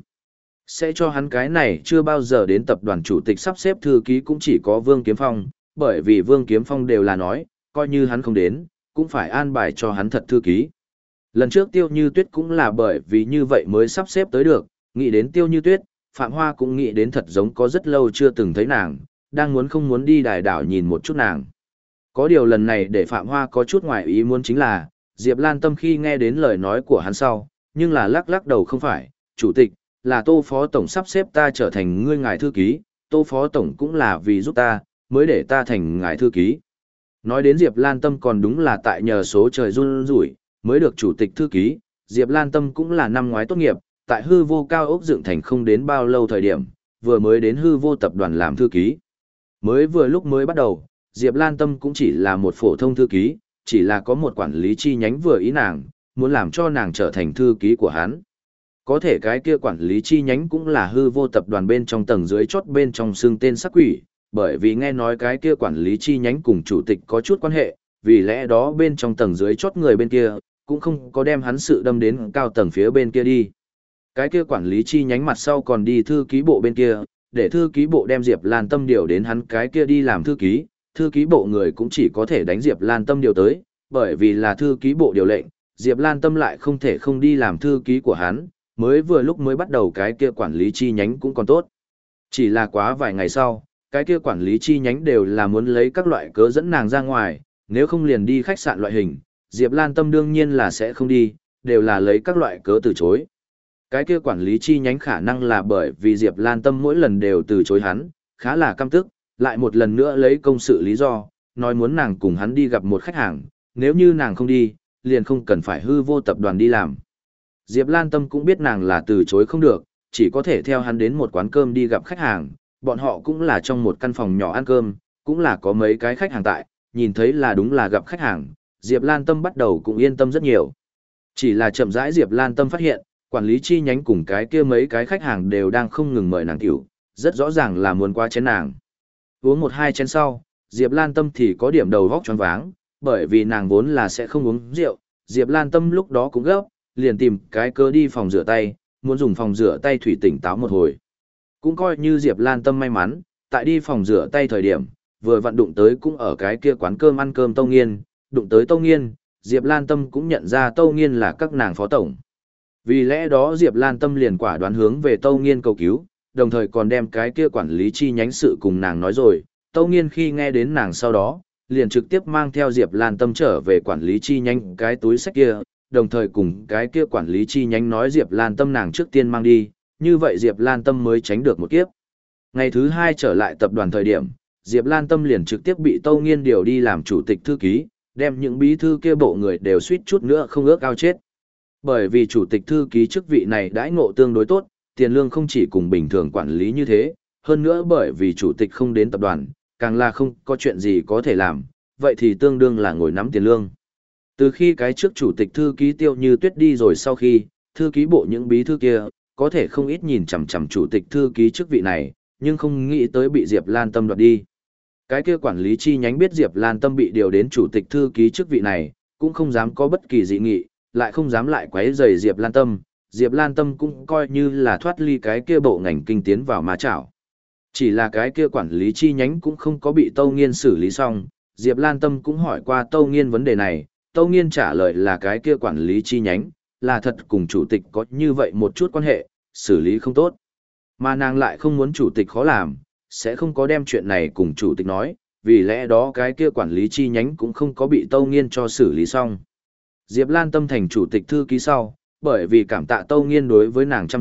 Sẽ cho hắn cái này chưa bao giờ đến tập đoàn chủ tịch sắp xếp thư ký cũng chỉ có Vương Kiếm Phong, bởi vì Vương Kiếm Phong đều là nói, coi như hắn không đến, cũng phải an bài cho hắn thật thư ký. Lần trước Tiêu Như Tuyết cũng là bởi vì như vậy mới sắp xếp tới được, nghĩ đến Tiêu Như Tuyết, Phạm Hoa cũng nghĩ đến thật giống có rất lâu chưa từng thấy nàng, đang muốn không muốn đi đài đảo nhìn một chút nàng. Có điều lần này để Phạm Hoa có chút ngoài ý muốn chính là, Diệp Lan Tâm khi nghe đến lời nói của hắn sau, nhưng là lắc lắc đầu không phải, chủ tịch, là Tô Phó Tổng sắp xếp ta trở thành ngươi ngài thư ký, Tô Phó Tổng cũng là vì giúp ta, mới để ta thành ngài thư ký. Nói đến Diệp Lan Tâm còn đúng là tại nhờ số trời run rủi, mới được chủ tịch thư ký, Diệp Lan Tâm cũng là năm ngoái tốt nghiệp, tại hư vô cao ốc dựng thành không đến bao lâu thời điểm, vừa mới đến hư vô tập đoàn làm thư ký. Mới vừa lúc mới bắt đầu, Diệp Lan Tâm cũng chỉ là một phổ thông thư ký, chỉ là có một quản lý chi nhánh vừa ý nàng, muốn làm cho nàng trở thành thư ký của hắn. Có thể cái kia quản lý chi nhánh cũng là hư vô tập đoàn bên trong tầng dưới chốt bên trong xương tên sắc quỷ, bởi vì nghe nói cái kia quản lý chi nhánh cùng chủ tịch có chút quan hệ, vì lẽ đó bên trong tầng dưới chốt người bên kia, cũng không có đem hắn sự đâm đến cao tầng phía bên kia đi. Cái kia quản lý chi nhánh mặt sau còn đi thư ký bộ bên kia, để thư ký bộ đem Diệp Lan Tâm điều đến hắn cái kia đi làm thư ký bộ người cũng chỉ có thể đánh Diệp Lan Tâm điều tới, bởi vì là thư ký bộ điều lệnh, Diệp Lan Tâm lại không thể không đi làm thư ký của hắn, mới vừa lúc mới bắt đầu cái kia quản lý chi nhánh cũng còn tốt. Chỉ là quá vài ngày sau, cái kia quản lý chi nhánh đều là muốn lấy các loại cớ dẫn nàng ra ngoài, nếu không liền đi khách sạn loại hình, Diệp Lan Tâm đương nhiên là sẽ không đi, đều là lấy các loại cớ từ chối. Cái kia quản lý chi nhánh khả năng là bởi vì Diệp Lan Tâm mỗi lần đều từ chối hắn, khá là căm tức, lại một lần nữa lấy công sự lý do, nói muốn nàng cùng hắn đi gặp một khách hàng, nếu như nàng không đi, liền không cần phải hư vô tập đoàn đi làm. Diệp Lan Tâm cũng biết nàng là từ chối không được, chỉ có thể theo hắn đến một quán cơm đi gặp khách hàng, bọn họ cũng là trong một căn phòng nhỏ ăn cơm, cũng là có mấy cái khách hàng tại, nhìn thấy là đúng là gặp khách hàng, Diệp Lan Tâm bắt đầu cũng yên tâm rất nhiều. Chỉ là chậm rãi Diệp Lan Tâm phát hiện, quản lý chi nhánh cùng cái kia mấy cái khách hàng đều đang không ngừng mời nàng tiểu, rất rõ ràng là muốn qua chén nàng. Uống một hai chén sau, Diệp Lan Tâm thì có điểm đầu vóc choáng váng, bởi vì nàng vốn là sẽ không uống rượu, Diệp Lan Tâm lúc đó cũng gấp, liền tìm cái cớ đi phòng rửa tay, muốn dùng phòng rửa tay thủy tỉnh táo một hồi. Cũng coi như Diệp Lan Tâm may mắn, tại đi phòng rửa tay thời điểm, vừa vặn đụng tới cũng ở cái kia quán cơm ăn cơm Tâu Nghiên, đụng tới Tâu Nghiên, Diệp Lan Tâm cũng nhận ra Tâu Nghiên là các nàng phó tổng. Vì lẽ đó Diệp Lan Tâm liền quả đoán hướng về Tâu Nghiên cầu cứu, đồng thời còn đem cái kia quản lý chi nhánh sự cùng nàng nói rồi. Tâu Nghiên khi nghe đến nàng sau đó, liền trực tiếp mang theo Diệp Lan Tâm trở về quản lý chi nhánh cái túi sách kia, đồng thời cùng cái kia quản lý chi nhánh nói Diệp Lan Tâm nàng trước tiên mang đi, như vậy Diệp Lan Tâm mới tránh được một kiếp. Ngày thứ hai trở lại tập đoàn thời điểm, Diệp Lan Tâm liền trực tiếp bị Tâu Nghiên điều đi làm chủ tịch thư ký, đem những bí thư kia bộ người đều suýt chút nữa không ước ao chết. Bởi vì chủ tịch thư ký chức vị này đãi ngộ tương đối tốt, tiền lương không chỉ cùng bình thường quản lý như thế, hơn nữa bởi vì chủ tịch không đến tập đoàn, càng là không có chuyện gì có thể làm, vậy thì tương đương là ngồi nắm tiền lương. Từ khi cái trước chủ tịch thư ký Tiêu Như Tuyết đi rồi sau khi, thư ký bộ những bí thư kia, có thể không ít nhìn chằm chằm chủ tịch thư ký chức vị này, nhưng không nghĩ tới bị Diệp Lan Tâm đoạt đi. Cái kia quản lý chi nhánh biết Diệp Lan Tâm bị điều đến chủ tịch thư ký chức vị này, cũng không dám có bất kỳ dị nghị, lại không dám lại quấy rầy Diệp Lan Tâm. Diệp Lan Tâm cũng coi như là thoát ly cái kia bộ ngành kinh tiến vào ma chảo. Chỉ là cái kia quản lý chi nhánh cũng không có bị Tâu Nghiên xử lý xong, Diệp Lan Tâm cũng hỏi qua Tâu Nghiên vấn đề này, Tâu Nghiên trả lời là cái kia quản lý chi nhánh, là thật cùng chủ tịch có như vậy một chút quan hệ, xử lý không tốt. Mà nàng lại không muốn chủ tịch khó làm, sẽ không có đem chuyện này cùng chủ tịch nói, vì lẽ đó cái kia quản lý chi nhánh cũng không có bị Tâu Nghiên cho xử lý xong. Diệp Lan Tâm thành chủ tịch thư ký sau, bởi vì cảm tạ Tâu Nghiên đối với nàng chăm sóc,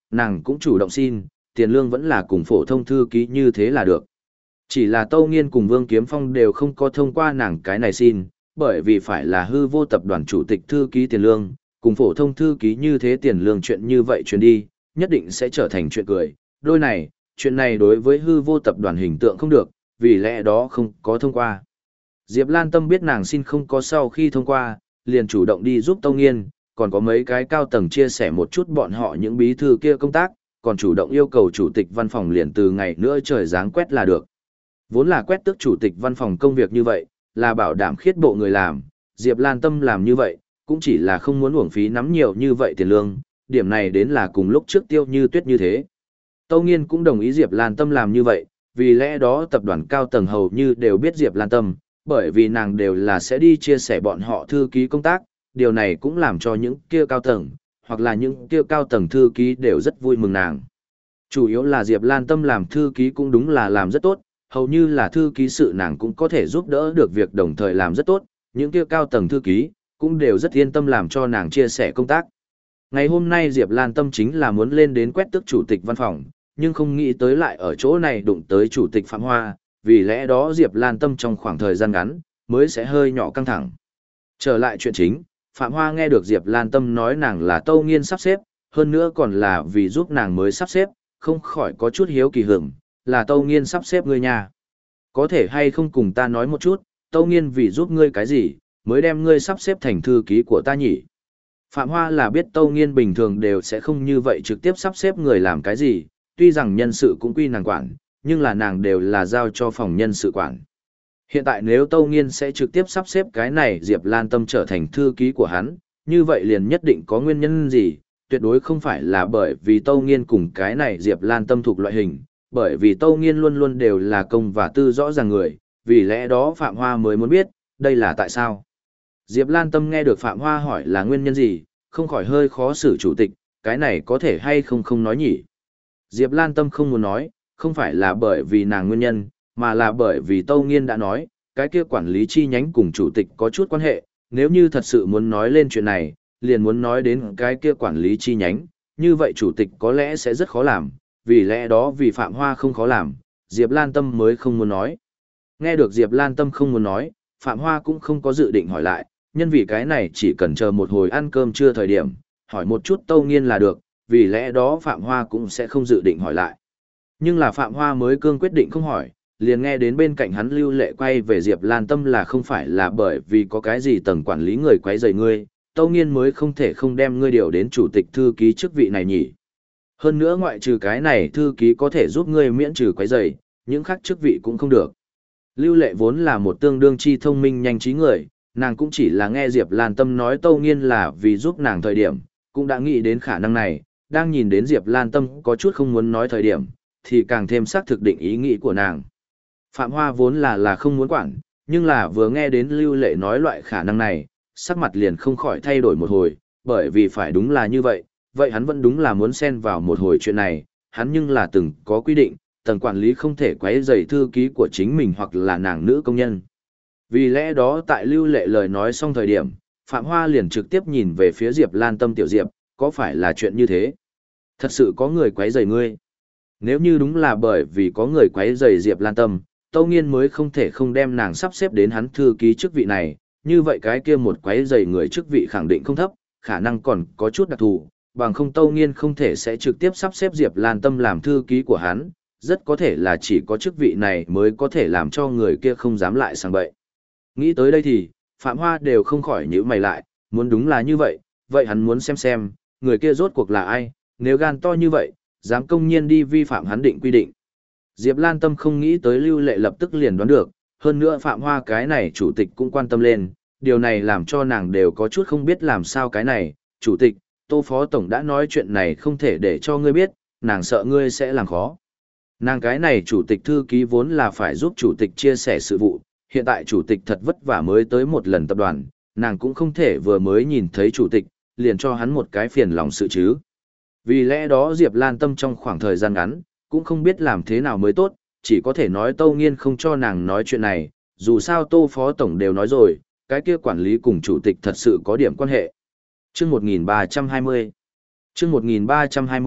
nàng cũng chủ động xin, tiền lương vẫn là cùng phổ thông thư ký như thế là được. Chỉ là Tâu Nghiên cùng Vương Kiếm Phong đều không có thông qua nàng cái này xin, bởi vì phải là hư vô tập đoàn chủ tịch thư ký tiền lương, cùng phổ thông thư ký như thế tiền lương chuyện như vậy truyền đi, nhất định sẽ trở thành chuyện cười. Đôi này, chuyện này đối với hư vô tập đoàn hình tượng không được, vì lẽ đó không có thông qua. Diệp Lan Tâm biết nàng xin không có sau khi thông qua, liền chủ động đi giúp Tâu Nghiên, còn có mấy cái cao tầng chia sẻ một chút bọn họ những bí thư kia công tác, còn chủ động yêu cầu chủ tịch văn phòng liền từ ngày nữa trời dáng quét là được. Vốn là quét tước chủ tịch văn phòng công việc như vậy, là bảo đảm khiết bộ người làm, Diệp Lan Tâm làm như vậy, cũng chỉ là không muốn uổng phí nắm nhiều như vậy tiền lương, điểm này đến là cùng lúc trước Tiêu Như Tuyết như thế. Tâu Nghiên cũng đồng ý Diệp Lan Tâm làm như vậy, vì lẽ đó tập đoàn cao tầng hầu như đều biết Diệp Lan Tâm, bởi vì nàng đều là sẽ đi chia sẻ bọn họ thư ký công tác, điều này cũng làm cho những kia cao tầng, hoặc là những kia cao tầng thư ký đều rất vui mừng nàng. Chủ yếu là Diệp Lan Tâm làm thư ký cũng đúng là làm rất tốt, hầu như là thư ký sự nàng cũng có thể giúp đỡ được việc đồng thời làm rất tốt, những kia cao tầng thư ký cũng đều rất yên tâm làm cho nàng chia sẻ công tác. Ngày hôm nay Diệp Lan Tâm chính là muốn lên đến quét tước chủ tịch văn phòng, nhưng không nghĩ tới lại ở chỗ này đụng tới chủ tịch Phạm Hoa, vì lẽ đó Diệp Lan Tâm trong khoảng thời gian ngắn mới sẽ hơi nhỏ căng thẳng. Trở lại chuyện chính, Phạm Hoa nghe được Diệp Lan Tâm nói nàng là Tâu Nghiên sắp xếp, hơn nữa còn là vì giúp nàng mới sắp xếp, không khỏi có chút hiếu kỳ hưởng, là Tâu Nghiên sắp xếp ngươi nha. Có thể hay không cùng ta nói một chút, Tâu Nghiên vì giúp ngươi cái gì, mới đem ngươi sắp xếp thành thư ký của ta nhỉ? Phạm Hoa là biết Tâu Nghiên bình thường đều sẽ không như vậy trực tiếp sắp xếp người làm cái gì, tuy rằng nhân sự cũng quy nàng quản, nhưng là nàng đều là giao cho phòng nhân sự quản. Hiện tại nếu Tâu Nghiên sẽ trực tiếp sắp xếp cái này Diệp Lan Tâm trở thành thư ký của hắn, như vậy liền nhất định có nguyên nhân gì, tuyệt đối không phải là bởi vì Tâu Nghiên cùng cái này Diệp Lan Tâm thuộc loại hình, bởi vì Tâu Nghiên luôn luôn đều là công và tư rõ ràng người, vì lẽ đó Phạm Hoa mới muốn biết, đây là tại sao. Diệp Lan Tâm nghe được Phạm Hoa hỏi là nguyên nhân gì, không khỏi hơi khó xử chủ tịch, cái này có thể hay không nói nhỉ. Diệp Lan Tâm không muốn nói, không phải là bởi vì nàng nguyên nhân, mà là bởi vì Tâu Nghiên đã nói, cái kia quản lý chi nhánh cùng chủ tịch có chút quan hệ, nếu như thật sự muốn nói lên chuyện này, liền muốn nói đến cái kia quản lý chi nhánh, như vậy chủ tịch có lẽ sẽ rất khó làm, vì lẽ đó vì Phạm Hoa không khó làm, Diệp Lan Tâm mới không muốn nói. Nghe được Diệp Lan Tâm không muốn nói, Phạm Hoa cũng không có dự định hỏi lại, nhân vì cái này chỉ cần chờ một hồi ăn cơm trưa thời điểm, hỏi một chút Tâu Nghiên là được, vì lẽ đó Phạm Hoa cũng sẽ không dự định hỏi lại. Nhưng là Phạm Hoa mới cương quyết định không hỏi, liền nghe đến bên cạnh hắn Lưu Lệ quay về Diệp Lan Tâm là không phải là bởi vì có cái gì tầng quản lý người quấy rầy ngươi, Tâu Nghiên mới không thể không đem ngươi điều đến chủ tịch thư ký chức vị này nhỉ. Hơn nữa ngoại trừ cái này thư ký có thể giúp ngươi miễn trừ quấy rầy, những khác chức vị cũng không được. Lưu Lệ vốn là một tương đương chi thông minh nhanh trí người, nàng cũng chỉ là nghe Diệp Lan Tâm nói Tâu Nghiên là vì giúp nàng thời điểm, cũng đã nghĩ đến khả năng này, đang nhìn đến Diệp Lan Tâm có chút không muốn nói thời điểm, thì càng thêm xác thực định ý nghĩ của nàng. Phạm Hoa vốn là không muốn quản, nhưng là vừa nghe đến Lưu Lệ nói loại khả năng này, sắc mặt liền không khỏi thay đổi một hồi, bởi vì phải đúng là như vậy, vậy hắn vẫn đúng là muốn xen vào một hồi chuyện này, hắn nhưng là từng có quy định, tầng quản lý không thể quấy rầy thư ký của chính mình hoặc là nàng nữ công nhân. Vì lẽ đó tại Lưu Lệ lời nói xong thời điểm, Phạm Hoa liền trực tiếp nhìn về phía Diệp Lan Tâm tiểu Diệp, có phải là chuyện như thế? Thật sự có người quấy rầy ngươi? Nếu như đúng là bởi vì có người quấy rầy Diệp Lan Tâm, Tâu Nghiên mới không thể không đem nàng sắp xếp đến hắn thư ký chức vị này, như vậy cái kia một quấy rầy người chức vị khẳng định không thấp, khả năng còn có chút đặc thù, bằng không Tâu Nghiên không thể sẽ trực tiếp sắp xếp Diệp Lan Tâm làm thư ký của hắn, rất có thể là chỉ có chức vị này mới có thể làm cho người kia không dám lại sang bậy. Nghĩ tới đây thì, Phạm Hoa đều không khỏi nhíu mày lại, muốn đúng là như vậy, vậy hắn muốn xem, người kia rốt cuộc là ai, nếu gan to như vậy, dám công nhiên đi vi phạm hắn định quy định. Diệp Lan Tâm không nghĩ tới Lưu Lệ lập tức liền đoán được, hơn nữa Phạm Hoa cái này chủ tịch cũng quan tâm lên, điều này làm cho nàng đều có chút không biết làm sao cái này, chủ tịch, Tô Phó Tổng đã nói chuyện này không thể để cho ngươi biết, nàng sợ ngươi sẽ làm khó. Nàng cái này chủ tịch thư ký vốn là phải giúp chủ tịch chia sẻ sự vụ, hiện tại chủ tịch thật vất vả mới tới một lần tập đoàn, nàng cũng không thể vừa mới nhìn thấy chủ tịch, liền cho hắn một cái phiền lòng sự chứ. Vì lẽ đó Diệp Lan Tâm trong khoảng thời gian ngắn, cũng không biết làm thế nào mới tốt, chỉ có thể nói Tâu Nghiên không cho nàng nói chuyện này, dù sao Tô Phó Tổng đều nói rồi, cái kia quản lý cùng chủ tịch thật sự có điểm quan hệ. Chương 1320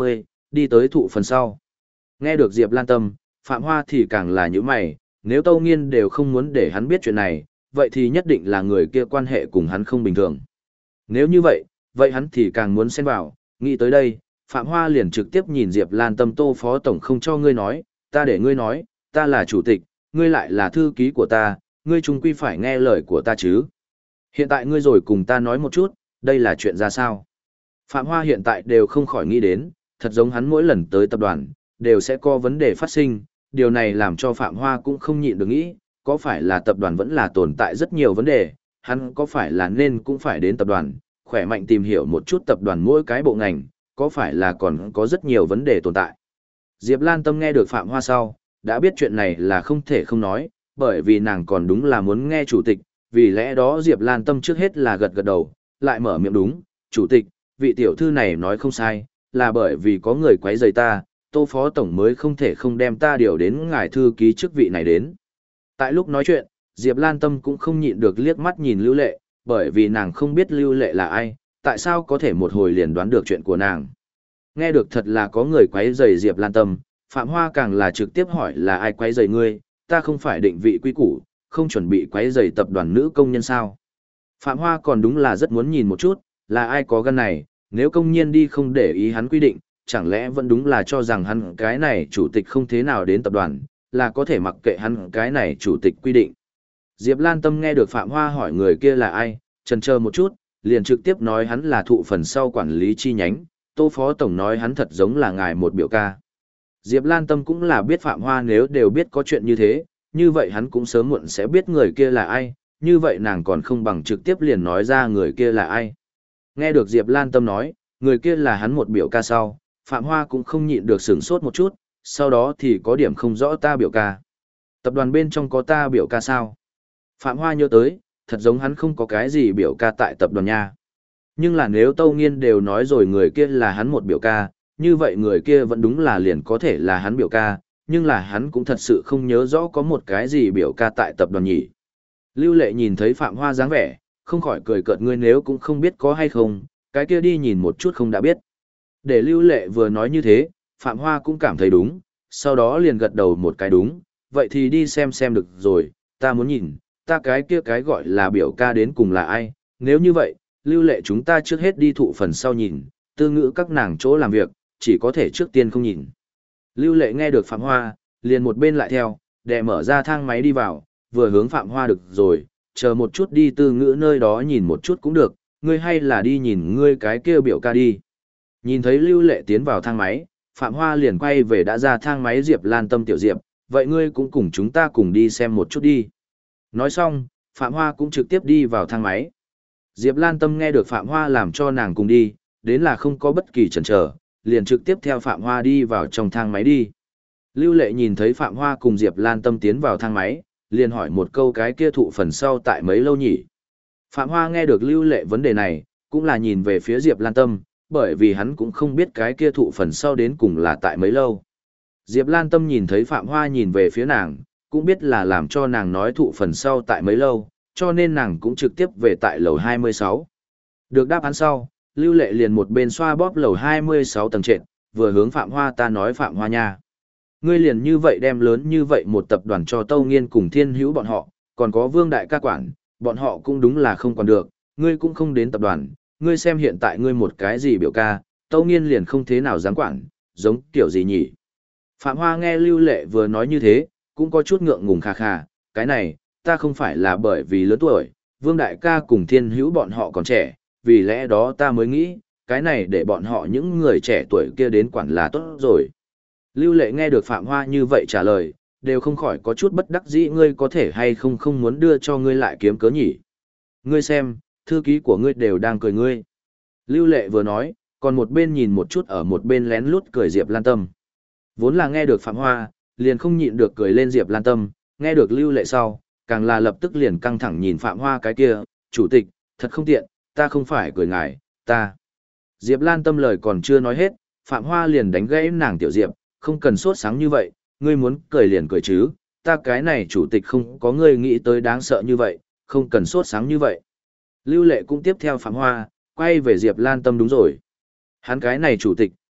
đi tới thụ phần sau. Nghe được Diệp Lan Tâm, Phạm Hoa thì càng là những mày, nếu Tâu Nghiên đều không muốn để hắn biết chuyện này, vậy thì nhất định là người kia quan hệ cùng hắn không bình thường. Nếu như vậy, vậy hắn thì càng muốn xen vào, nghĩ tới đây, Phạm Hoa liền trực tiếp nhìn Diệp Lan Tâm, Tô Phó Tổng không cho ngươi nói, ta để ngươi nói, ta là chủ tịch, ngươi lại là thư ký của ta, ngươi chung quy phải nghe lời của ta chứ. Hiện tại ngươi rồi cùng ta nói một chút, đây là chuyện ra sao? Phạm Hoa hiện tại đều không khỏi nghĩ đến, thật giống hắn mỗi lần tới tập đoàn, đều sẽ có vấn đề phát sinh, điều này làm cho Phạm Hoa cũng không nhịn được nghĩ, có phải là tập đoàn vẫn là tồn tại rất nhiều vấn đề, hắn có phải là nên cũng phải đến tập đoàn, khỏe mạnh tìm hiểu một chút tập đoàn mỗi cái bộ ngành, có phải là còn có rất nhiều vấn đề tồn tại. Diệp Lan Tâm nghe được Phạm Hoa sau, đã biết chuyện này là không thể không nói, bởi vì nàng còn đúng là muốn nghe chủ tịch, vì lẽ đó Diệp Lan Tâm trước hết là gật gật đầu, lại mở miệng đúng, chủ tịch, vị tiểu thư này nói không sai, là bởi vì có người quấy rầy ta, Tô Phó Tổng mới không thể không đem ta điều đến ngài thư ký chức vị này đến. Tại lúc nói chuyện, Diệp Lan Tâm cũng không nhịn được liếc mắt nhìn Lưu Lệ, bởi vì nàng không biết Lưu Lệ là ai, tại sao có thể một hồi liền đoán được chuyện của nàng. Nghe được thật là có người quấy rầy Diệp Lan Tâm, Phạm Hoa càng là trực tiếp hỏi là ai quấy rầy ngươi, ta không phải định vị quy củ, không chuẩn bị quấy rầy tập đoàn nữ công nhân sao. Phạm Hoa còn đúng là rất muốn nhìn một chút, là ai có gan này, nếu công nhân đi không để ý hắn quy định, chẳng lẽ vẫn đúng là cho rằng hắn cái này chủ tịch không thế nào đến tập đoàn, là có thể mặc kệ hắn cái này chủ tịch quy định. Diệp Lan Tâm nghe được Phạm Hoa hỏi người kia là ai, chần chờ một chút, liền trực tiếp nói hắn là thụ phần sau quản lý chi nhánh, Tô Phó Tổng nói hắn thật giống là ngài một biểu ca. Diệp Lan Tâm cũng là biết Phạm Hoa nếu đều biết có chuyện như thế, như vậy hắn cũng sớm muộn sẽ biết người kia là ai, như vậy nàng còn không bằng trực tiếp liền nói ra người kia là ai. Nghe được Diệp Lan Tâm nói, người kia là hắn một biểu ca sau, Phạm Hoa cũng không nhịn được sửng sốt một chút, sau đó thì có điểm không rõ ta biểu ca. Tập đoàn bên trong có ta biểu ca sao? Phạm Hoa nhớ tới, thật giống hắn không có cái gì biểu ca tại tập đoàn nha. Nhưng là nếu Tâu Nghiên đều nói rồi người kia là hắn một biểu ca, như vậy người kia vẫn đúng là liền có thể là hắn biểu ca, nhưng là hắn cũng thật sự không nhớ rõ có một cái gì biểu ca tại tập đoàn nhỉ. Lưu Lệ nhìn thấy Phạm Hoa dáng vẻ, không khỏi cười cợt ngươi nếu cũng không biết có hay không, cái kia đi nhìn một chút không đã biết. Để Lưu Lệ vừa nói như thế, Phạm Hoa cũng cảm thấy đúng, sau đó liền gật đầu một cái đúng, vậy thì đi xem được rồi, ta muốn nhìn, ta cái kia cái gọi là biểu ca đến cùng là ai, nếu như vậy, Lưu Lệ chúng ta trước hết đi thụ phần sau nhìn, tư ngữ các nàng chỗ làm việc, chỉ có thể trước tiên không nhìn. Lưu Lệ nghe được Phạm Hoa, liền một bên lại theo, để mở ra thang máy đi vào, vừa hướng Phạm Hoa được rồi, chờ một chút đi tư ngữ nơi đó nhìn một chút cũng được, ngươi hay là đi nhìn ngươi cái kia biểu ca đi. Nhìn thấy Lưu Lệ tiến vào thang máy, Phạm Hoa liền quay về đã ra thang máy Diệp Lan Tâm tiểu Diệp, vậy ngươi cũng cùng chúng ta cùng đi xem một chút đi. Nói xong, Phạm Hoa cũng trực tiếp đi vào thang máy. Diệp Lan Tâm nghe được Phạm Hoa làm cho nàng cùng đi, đến là không có bất kỳ chần chờ, liền trực tiếp theo Phạm Hoa đi vào trong thang máy đi. Lưu Lệ nhìn thấy Phạm Hoa cùng Diệp Lan Tâm tiến vào thang máy, liền hỏi một câu cái kia thụ phần sau tại mấy lâu nhỉ. Phạm Hoa nghe được Lưu Lệ vấn đề này, cũng là nhìn về phía Diệp Lan Tâm, bởi vì hắn cũng không biết cái kia thụ phần sau đến cùng là tại mấy lâu. Diệp Lan Tâm nhìn thấy Phạm Hoa nhìn về phía nàng, cũng biết là làm cho nàng nói thụ phần sau tại mấy lâu, cho nên nàng cũng trực tiếp về tại lầu 26. Được đáp án sau, Lưu Lệ liền một bên xoa bóp lầu 26 tầng trệt, vừa hướng Phạm Hoa ta nói Phạm Hoa nha. Ngươi liền như vậy đem lớn như vậy một tập đoàn cho Tâu Nghiên cùng Thiên Hữu bọn họ, còn có Vương Đại ca quản, bọn họ cũng đúng là không còn được, ngươi cũng không đến tập đoàn, ngươi xem hiện tại ngươi một cái gì biểu ca, Tâu Nghiên liền không thế nào dám quản, giống kiểu gì nhỉ. Phạm Hoa nghe Lưu Lệ vừa nói như thế, cũng có chút ngượng ngùng khà khà, cái này, ta không phải là bởi vì lớn tuổi, Vương Đại ca cùng Thiên Hữu bọn họ còn trẻ, vì lẽ đó ta mới nghĩ, cái này để bọn họ những người trẻ tuổi kia đến quản là tốt rồi. Lưu Lệ nghe được Phạm Hoa như vậy trả lời, đều không khỏi có chút bất đắc dĩ ngươi có thể hay không không muốn đưa cho ngươi lại kiếm cớ nhỉ. Ngươi xem, thư ký của ngươi đều đang cười ngươi. Lưu Lệ vừa nói, còn một bên nhìn một chút ở một bên lén lút cười Diệp Lan Tâm. Vốn là nghe được Phạm Hoa, liền không nhịn được cười lên Diệp Lan Tâm, nghe được Lưu Lệ sau, càng là lập tức liền căng thẳng nhìn Phạm Hoa cái kia, chủ tịch, thật không tiện, ta không phải cười ngài, ta. Diệp Lan Tâm lời còn chưa nói hết, Phạm Hoa liền đánh gãy nàng tiểu Diệp, không cần sốt sáng như vậy, ngươi muốn cười liền cười chứ, ta cái này chủ tịch không có ngươi nghĩ tới đáng sợ như vậy, không cần sốt sáng như vậy. Lưu Lệ cũng tiếp theo Phạm Hoa, quay về Diệp Lan Tâm đúng rồi. Hắn cái này chủ tịch,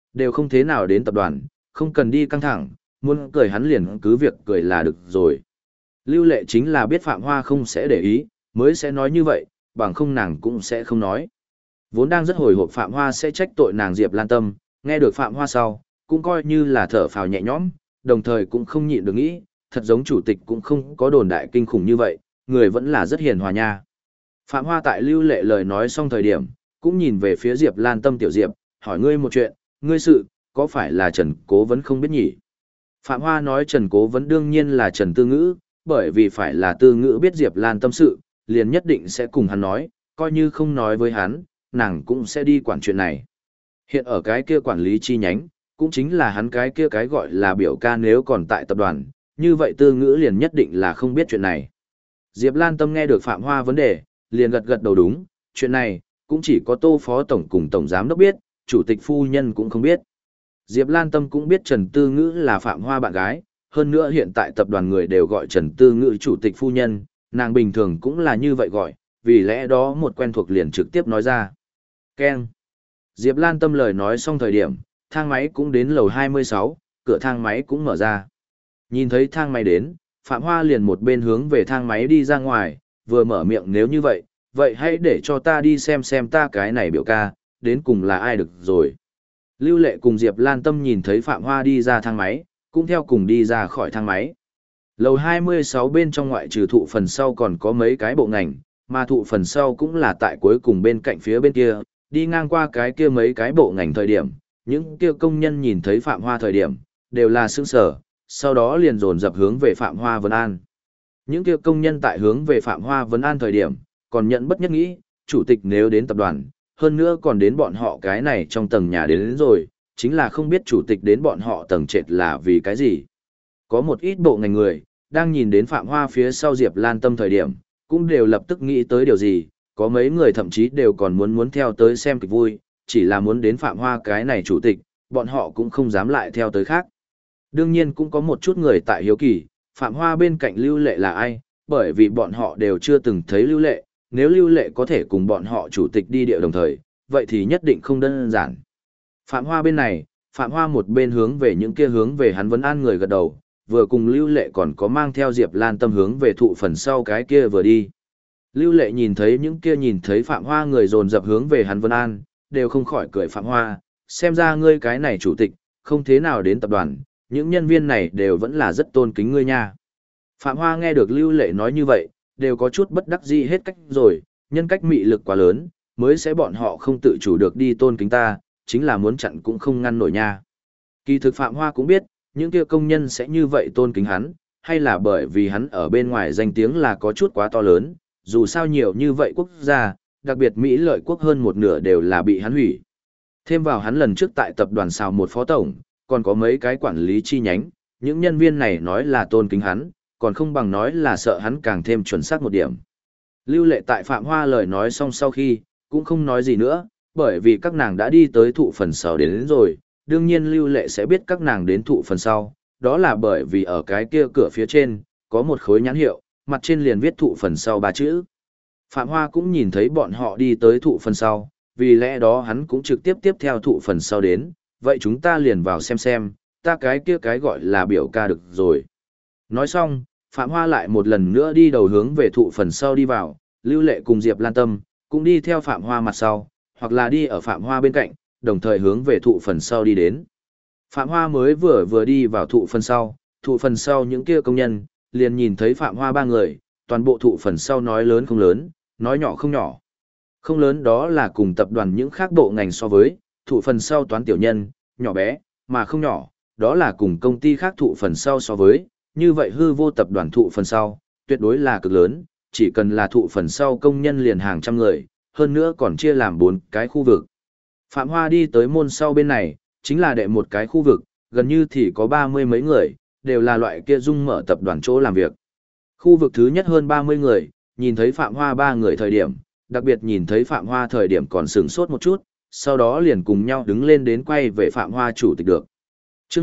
Đều không thế nào đến tập đoàn, không cần đi căng thẳng, muốn cười hắn liền cứ việc cười là được rồi. Lưu Lệ chính là biết Phạm Hoa không sẽ để ý, mới sẽ nói như vậy, bằng không nàng cũng sẽ không nói. Vốn đang rất hồi hộp Phạm Hoa sẽ trách tội nàng Diệp Lan Tâm, nghe được Phạm Hoa sau, cũng coi như là thở phào nhẹ nhõm, đồng thời cũng không nhịn được nghĩ, thật giống chủ tịch cũng không có đồn đại kinh khủng như vậy, người vẫn là rất hiền hòa nha. Phạm Hoa tại Lưu Lệ lời nói xong thời điểm, cũng nhìn về phía Diệp Lan Tâm tiểu Diệp, hỏi ngươi một chuyện, ngươi sự, có phải là Trần Cố Vấn không biết nhỉ? Phạm Hoa nói Trần Cố Vấn đương nhiên là Trần Tư Ngữ, bởi vì phải là Tư Ngữ biết Diệp Lan Tâm sự, liền nhất định sẽ cùng hắn nói, coi như không nói với hắn, nàng cũng sẽ đi quản chuyện này. Hiện ở cái kia quản lý chi nhánh, cũng chính là hắn cái kia cái gọi là biểu ca nếu còn tại tập đoàn, như vậy Tư Ngữ liền nhất định là không biết chuyện này. Diệp Lan Tâm nghe được Phạm Hoa vấn đề, liền gật gật đầu đúng, chuyện này, cũng chỉ có Tô Phó Tổng cùng Tổng Giám Đốc biết, Chủ tịch Phu Nhân cũng không biết. Diệp Lan Tâm cũng biết Trần Tư Ngữ là Phạm Hoa bạn gái, hơn nữa hiện tại tập đoàn người đều gọi Trần Tư Ngữ Chủ tịch Phu Nhân, nàng bình thường cũng là như vậy gọi, vì lẽ đó một quen thuộc liền trực tiếp nói ra. Keng. Diệp Lan Tâm lời nói xong thời điểm, thang máy cũng đến lầu 26, cửa thang máy cũng mở ra. Nhìn thấy thang máy đến, Phạm Hoa liền một bên hướng về thang máy đi ra ngoài, vừa mở miệng nếu như vậy, vậy hãy để cho ta đi xem ta cái này biểu ca, đến cùng là ai được rồi. Lưu Lệ cùng Diệp Lan Tâm nhìn thấy Phạm Hoa đi ra thang máy, cũng theo cùng đi ra khỏi thang máy. Lầu 26 bên trong ngoại trừ thụ phần sau còn có mấy cái bộ ngành, mà thụ phần sau cũng là tại cuối cùng bên cạnh phía bên kia, đi ngang qua cái kia mấy cái bộ ngành thời điểm, những kia công nhân nhìn thấy Phạm Hoa thời điểm, đều là sững sờ, sau đó liền dồn dập hướng về Phạm Hoa Vấn An. Những kia công nhân tại hướng về Phạm Hoa Vấn An thời điểm, còn nhận bất nhất nghĩ, chủ tịch nếu đến tập đoàn, hơn nữa còn đến bọn họ cái này trong tầng nhà đến rồi, chính là không biết chủ tịch đến bọn họ tầng trệt là vì cái gì. Có một ít bộ ngành người, đang nhìn đến Phạm Hoa phía sau Diệp Lan Tâm thời điểm, cũng đều lập tức nghĩ tới điều gì, có mấy người thậm chí đều còn muốn theo tới xem kịch vui, chỉ là muốn đến Phạm Hoa cái này chủ tịch, bọn họ cũng không dám lại theo tới khác. Đương nhiên cũng có một chút người tại hiếu kỳ, Phạm Hoa bên cạnh Lưu Lệ là ai, bởi vì bọn họ đều chưa từng thấy Lưu Lệ, nếu Lưu Lệ có thể cùng bọn họ chủ tịch đi địa đồng thời, vậy thì nhất định không đơn giản. Phạm Hoa bên này, Phạm Hoa một bên hướng về những kia hướng về hắn vấn an người gật đầu, vừa cùng Lưu Lệ còn có mang theo Diệp Lan Tâm hướng về thụ phần sau cái kia vừa đi. Lưu Lệ nhìn thấy những kia nhìn thấy Phạm Hoa người dồn dập hướng về hắn vấn an, đều không khỏi cười Phạm Hoa, xem ra ngươi cái này chủ tịch, không thế nào đến tập đoàn, những nhân viên này đều vẫn là rất tôn kính ngươi nha. Phạm Hoa nghe được Lưu Lệ nói như vậy, đều có chút bất đắc dĩ hết cách rồi, nhân cách mị lực quá lớn, mới sẽ bọn họ không tự chủ được đi tôn kính ta, chính là muốn chặn cũng không ngăn nổi nha. Kỳ thực Phạm Hoa cũng biết, những kia công nhân sẽ như vậy tôn kính hắn, hay là bởi vì hắn ở bên ngoài danh tiếng là có chút quá to lớn, dù sao nhiều như vậy quốc gia, đặc biệt Mỹ lợi quốc hơn một nửa đều là bị hắn hủy. Thêm vào hắn lần trước tại tập đoàn xào một phó tổng, còn có mấy cái quản lý chi nhánh, những nhân viên này nói là tôn kính hắn, còn không bằng nói là sợ hắn càng thêm chuẩn xác một điểm. Lưu Lệ tại Phạm Hoa lời nói xong sau khi, cũng không nói gì nữa, bởi vì các nàng đã đi tới thụ phần sau đến rồi, đương nhiên Lưu Lệ sẽ biết các nàng đến thụ phần sau, đó là bởi vì ở cái kia cửa phía trên, có một khối nhãn hiệu, mặt trên liền viết thụ phần sau 3 chữ. Phạm Hoa cũng nhìn thấy bọn họ đi tới thụ phần sau, vì lẽ đó hắn cũng trực tiếp tiếp theo thụ phần sau đến, vậy chúng ta liền vào xem, ta cái kia cái gọi là biểu ca được rồi. Nói xong, Phạm Hoa lại một lần nữa đi đầu hướng về thụ phần sau đi vào, Lưu Lệ cùng Diệp Lan Tâm, cũng đi theo Phạm Hoa mặt sau, hoặc là đi ở Phạm Hoa bên cạnh, đồng thời hướng về thụ phần sau đi đến. Phạm Hoa mới vừa đi vào thụ phần sau những kia công nhân, liền nhìn thấy Phạm Hoa ba người, toàn bộ thụ phần sau nói lớn không lớn, nói nhỏ không nhỏ. Không lớn đó là cùng tập đoàn những khác bộ ngành so với, thụ phần sau toán tiểu nhân, nhỏ bé, mà không nhỏ, đó là cùng công ty khác thụ phần sau so với, như vậy hư vô tập đoàn thụ phần sau, tuyệt đối là cực lớn, chỉ cần là thụ phần sau công nhân liền hàng trăm người, hơn nữa còn chia làm 4 cái khu vực. Phạm Hoa đi tới môn sau bên này, chính là đệ một cái khu vực, gần như thì có 30 mấy người, đều là loại kia dung mở tập đoàn chỗ làm việc. Khu vực thứ nhất hơn 30 người, nhìn thấy Phạm Hoa 3 người thời điểm, đặc biệt nhìn thấy Phạm Hoa thời điểm còn sửng sốt một chút, sau đó liền cùng nhau đứng lên đến quay về Phạm Hoa chủ tịch được. Chương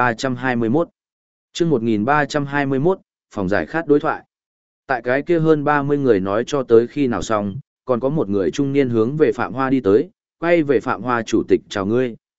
1321 Chương 1321, phòng giải khát đối thoại. Tại cái kia hơn 30 người nói cho tới khi nào xong, còn có một người trung niên hướng về Phạm Hoa đi tới, quay về Phạm Hoa chủ tịch chào ngươi.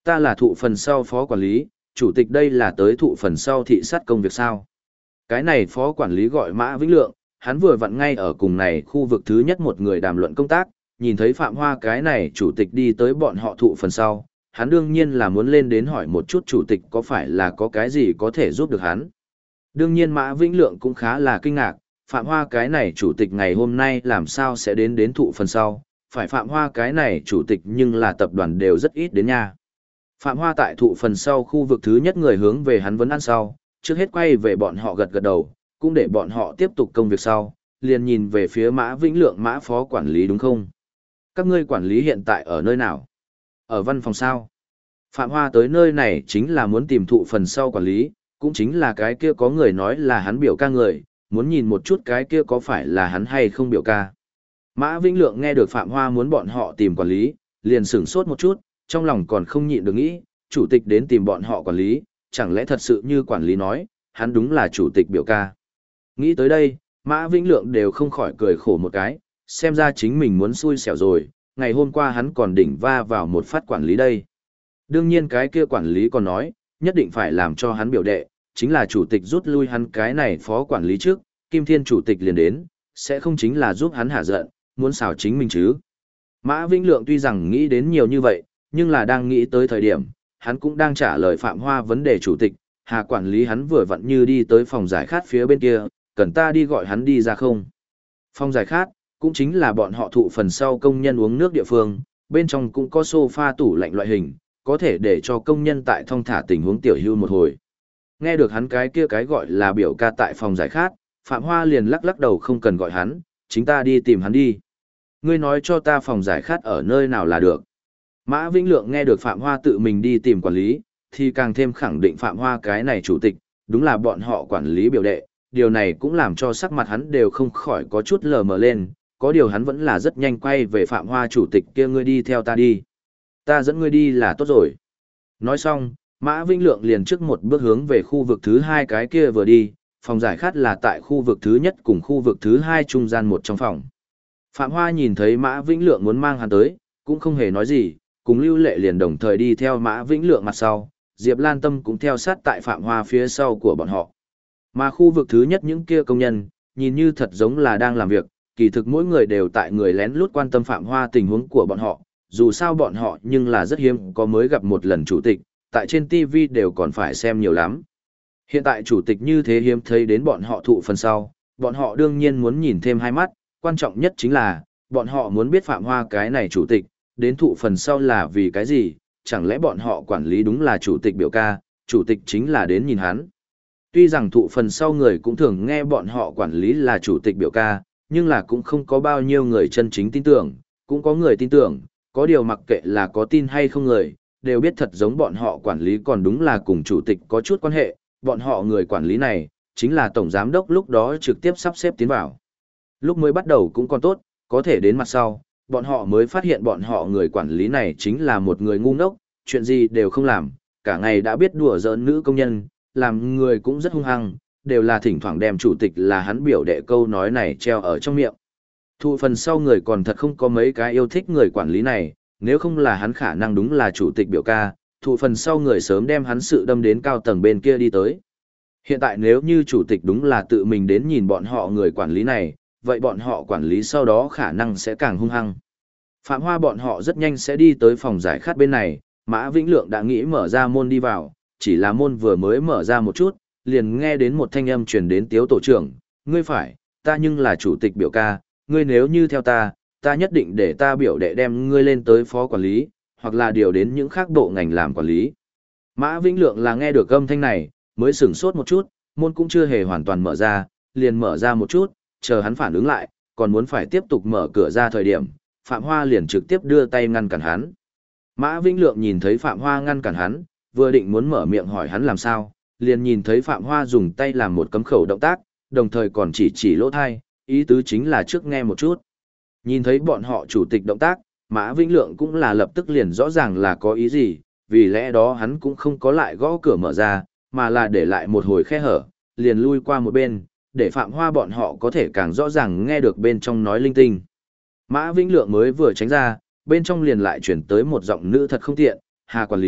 Ta là thụ phần sau phó quản lý, chủ tịch đây là tới thụ phần sau thị sát công việc sao. Cái này phó quản lý gọi Mã Vĩnh Lượng, hắn vừa vặn ngay ở cùng này khu vực thứ nhất một người đàm luận công tác, nhìn thấy Phạm Hoa cái này chủ tịch đi tới bọn họ thụ phần sau, hắn đương nhiên là muốn lên đến hỏi một chút chủ tịch có phải là có cái gì có thể giúp được hắn. Đương nhiên Mã Vĩnh Lượng cũng khá là kinh ngạc, Phạm Hoa cái này chủ tịch ngày hôm nay làm sao sẽ đến thụ phần sau, phải Phạm Hoa cái này chủ tịch nhưng là tập đoàn đều rất ít đến nha. Phạm Hoa tại thụ phần sau khu vực thứ nhất người hướng về hắn vấn ăn sau, trước hết quay về bọn họ gật gật đầu, cũng để bọn họ tiếp tục công việc sau, liền nhìn về phía Mã Vĩnh Lượng Mã phó quản lý đúng không? Các ngươi quản lý hiện tại ở nơi nào? Ở văn phòng sao? Phạm Hoa tới nơi này chính là muốn tìm thụ phần sau quản lý, cũng chính là cái kia có người nói là hắn biểu ca người, muốn nhìn một chút cái kia có phải là hắn hay không biểu ca. Mã Vĩnh Lượng nghe được Phạm Hoa muốn bọn họ tìm quản lý, liền sửng sốt một chút, trong lòng còn không nhịn được nghĩ, chủ tịch đến tìm bọn họ quản lý, chẳng lẽ thật sự như quản lý nói, hắn đúng là chủ tịch biểu ca. Nghĩ tới đây, Mã Vĩnh Lượng đều không khỏi cười khổ một cái, xem ra chính mình muốn xui xẻo rồi, ngày hôm qua hắn còn đỉnh va vào một phát quản lý đây. Đương nhiên cái kia quản lý còn nói, nhất định phải làm cho hắn biểu đệ, chính là chủ tịch rút lui hắn cái này phó quản lý trước, Kim Thiên chủ tịch liền đến, sẽ không chính là giúp hắn hạ giận, muốn xào chính mình chứ. Mã Vĩnh Lượng tuy rằng nghĩ đến nhiều như vậy, nhưng là đang nghĩ tới thời điểm, hắn cũng đang trả lời Phạm Hoa vấn đề chủ tịch, Hà quản lý hắn vừa vặn như đi tới phòng giải khát phía bên kia, cần ta đi gọi hắn đi ra không? Phòng giải khát, cũng chính là bọn họ thụ phần sau công nhân uống nước địa phương, bên trong cũng có sofa tủ lạnh loại hình, có thể để cho công nhân tại thong thả tình huống tiểu hưu một hồi. Nghe được hắn cái kia cái gọi là biểu ca tại phòng giải khát, Phạm Hoa liền lắc lắc đầu không cần gọi hắn, chính ta đi tìm hắn đi. Ngươi nói cho ta phòng giải khát ở nơi nào là được. Mã Vĩnh Lượng nghe được Phạm Hoa tự mình đi tìm quản lý, thì càng thêm khẳng định Phạm Hoa cái này chủ tịch, đúng là bọn họ quản lý biểu đệ, điều này cũng làm cho sắc mặt hắn đều không khỏi có chút lờ mờ lên, có điều hắn vẫn là rất nhanh quay về Phạm Hoa chủ tịch kia ngươi đi theo ta đi. Ta dẫn ngươi đi là tốt rồi. Nói xong, Mã Vĩnh Lượng liền trước một bước hướng về khu vực thứ hai cái kia vừa đi, phòng giải khát là tại khu vực thứ nhất cùng khu vực thứ hai trung gian một trong phòng. Phạm Hoa nhìn thấy Mã Vĩnh Lượng muốn mang hắn tới, cũng không hề nói gì, cùng Lưu Lệ liền đồng thời đi theo Mã Vĩnh Lượng mặt sau, Diệp Lan Tâm cũng theo sát tại Phạm Hoa phía sau của bọn họ. Mà khu vực thứ nhất những kia công nhân, nhìn như thật giống là đang làm việc, kỳ thực mỗi người đều tại người lén lút quan tâm Phạm Hoa tình huống của bọn họ, dù sao bọn họ nhưng là rất hiếm có mới gặp một lần chủ tịch, tại trên TV đều còn phải xem nhiều lắm. Hiện tại chủ tịch như thế hiếm thấy đến bọn họ thụ phần sau, bọn họ đương nhiên muốn nhìn thêm hai mắt, quan trọng nhất chính là, bọn họ muốn biết Phạm Hoa cái này chủ tịch, đến thụ phần sau là vì cái gì, chẳng lẽ bọn họ quản lý đúng là chủ tịch biểu ca, chủ tịch chính là đến nhìn hắn. Tuy rằng thụ phần sau người cũng thường nghe bọn họ quản lý là chủ tịch biểu ca, nhưng là cũng không có bao nhiêu người chân chính tin tưởng, cũng có người tin tưởng, có điều mặc kệ là có tin hay không người, đều biết thật giống bọn họ quản lý còn đúng là cùng chủ tịch có chút quan hệ, bọn họ người quản lý này, chính là tổng giám đốc lúc đó trực tiếp sắp xếp tiến vào. Lúc mới bắt đầu cũng còn tốt, có thể đến mặt sau, bọn họ mới phát hiện bọn họ người quản lý này chính là một người ngu ngốc, chuyện gì đều không làm, cả ngày đã biết đùa giỡn nữ công nhân, làm người cũng rất hung hăng, đều là thỉnh thoảng đem chủ tịch là hắn biểu đệ câu nói này treo ở trong miệng. Thụ phần sau người còn thật không có mấy cái yêu thích người quản lý này, nếu không là hắn khả năng đúng là chủ tịch biểu ca, thụ phần sau người sớm đem hắn sự đâm đến cao tầng bên kia đi tới. Hiện tại nếu như chủ tịch đúng là tự mình đến nhìn bọn họ người quản lý này, vậy bọn họ quản lý sau đó khả năng sẽ càng hung hăng. Phạm Hoa bọn họ rất nhanh sẽ đi tới phòng giải khát bên này, Mã Vĩnh Lượng đã nghĩ mở ra môn đi vào, chỉ là môn vừa mới mở ra một chút, liền nghe đến một thanh âm truyền đến Tiếu tổ trưởng, ngươi phải, ta nhưng là chủ tịch biểu ca, ngươi nếu như theo ta, ta nhất định để ta biểu đệ đem ngươi lên tới phó quản lý, hoặc là điều đến những khác bộ ngành làm quản lý. Mã Vĩnh Lượng là nghe được âm thanh này, mới sửng sốt một chút, môn cũng chưa hề hoàn toàn mở ra, liền mở ra một chút, chờ hắn phản ứng lại, còn muốn phải tiếp tục mở cửa ra thời điểm, Phạm Hoa liền trực tiếp đưa tay ngăn cản hắn. Mã Vĩnh Lượng nhìn thấy Phạm Hoa ngăn cản hắn, vừa định muốn mở miệng hỏi hắn làm sao, liền nhìn thấy Phạm Hoa dùng tay làm một cấm khẩu động tác, đồng thời còn chỉ lỗ thai, ý tứ chính là trước nghe một chút. Nhìn thấy bọn họ chủ tịch động tác, Mã Vĩnh Lượng cũng là lập tức liền rõ ràng là có ý gì, vì lẽ đó hắn cũng không có lại gõ cửa mở ra, mà là để lại một hồi khe hở, liền lui qua một bên, để Phạm Hoa bọn họ có thể càng rõ ràng nghe được bên trong nói linh tinh. Mã Vĩnh Lượng mới vừa tránh ra, bên trong liền lại chuyển tới một giọng nữ thật không tiện, Hà quản lý,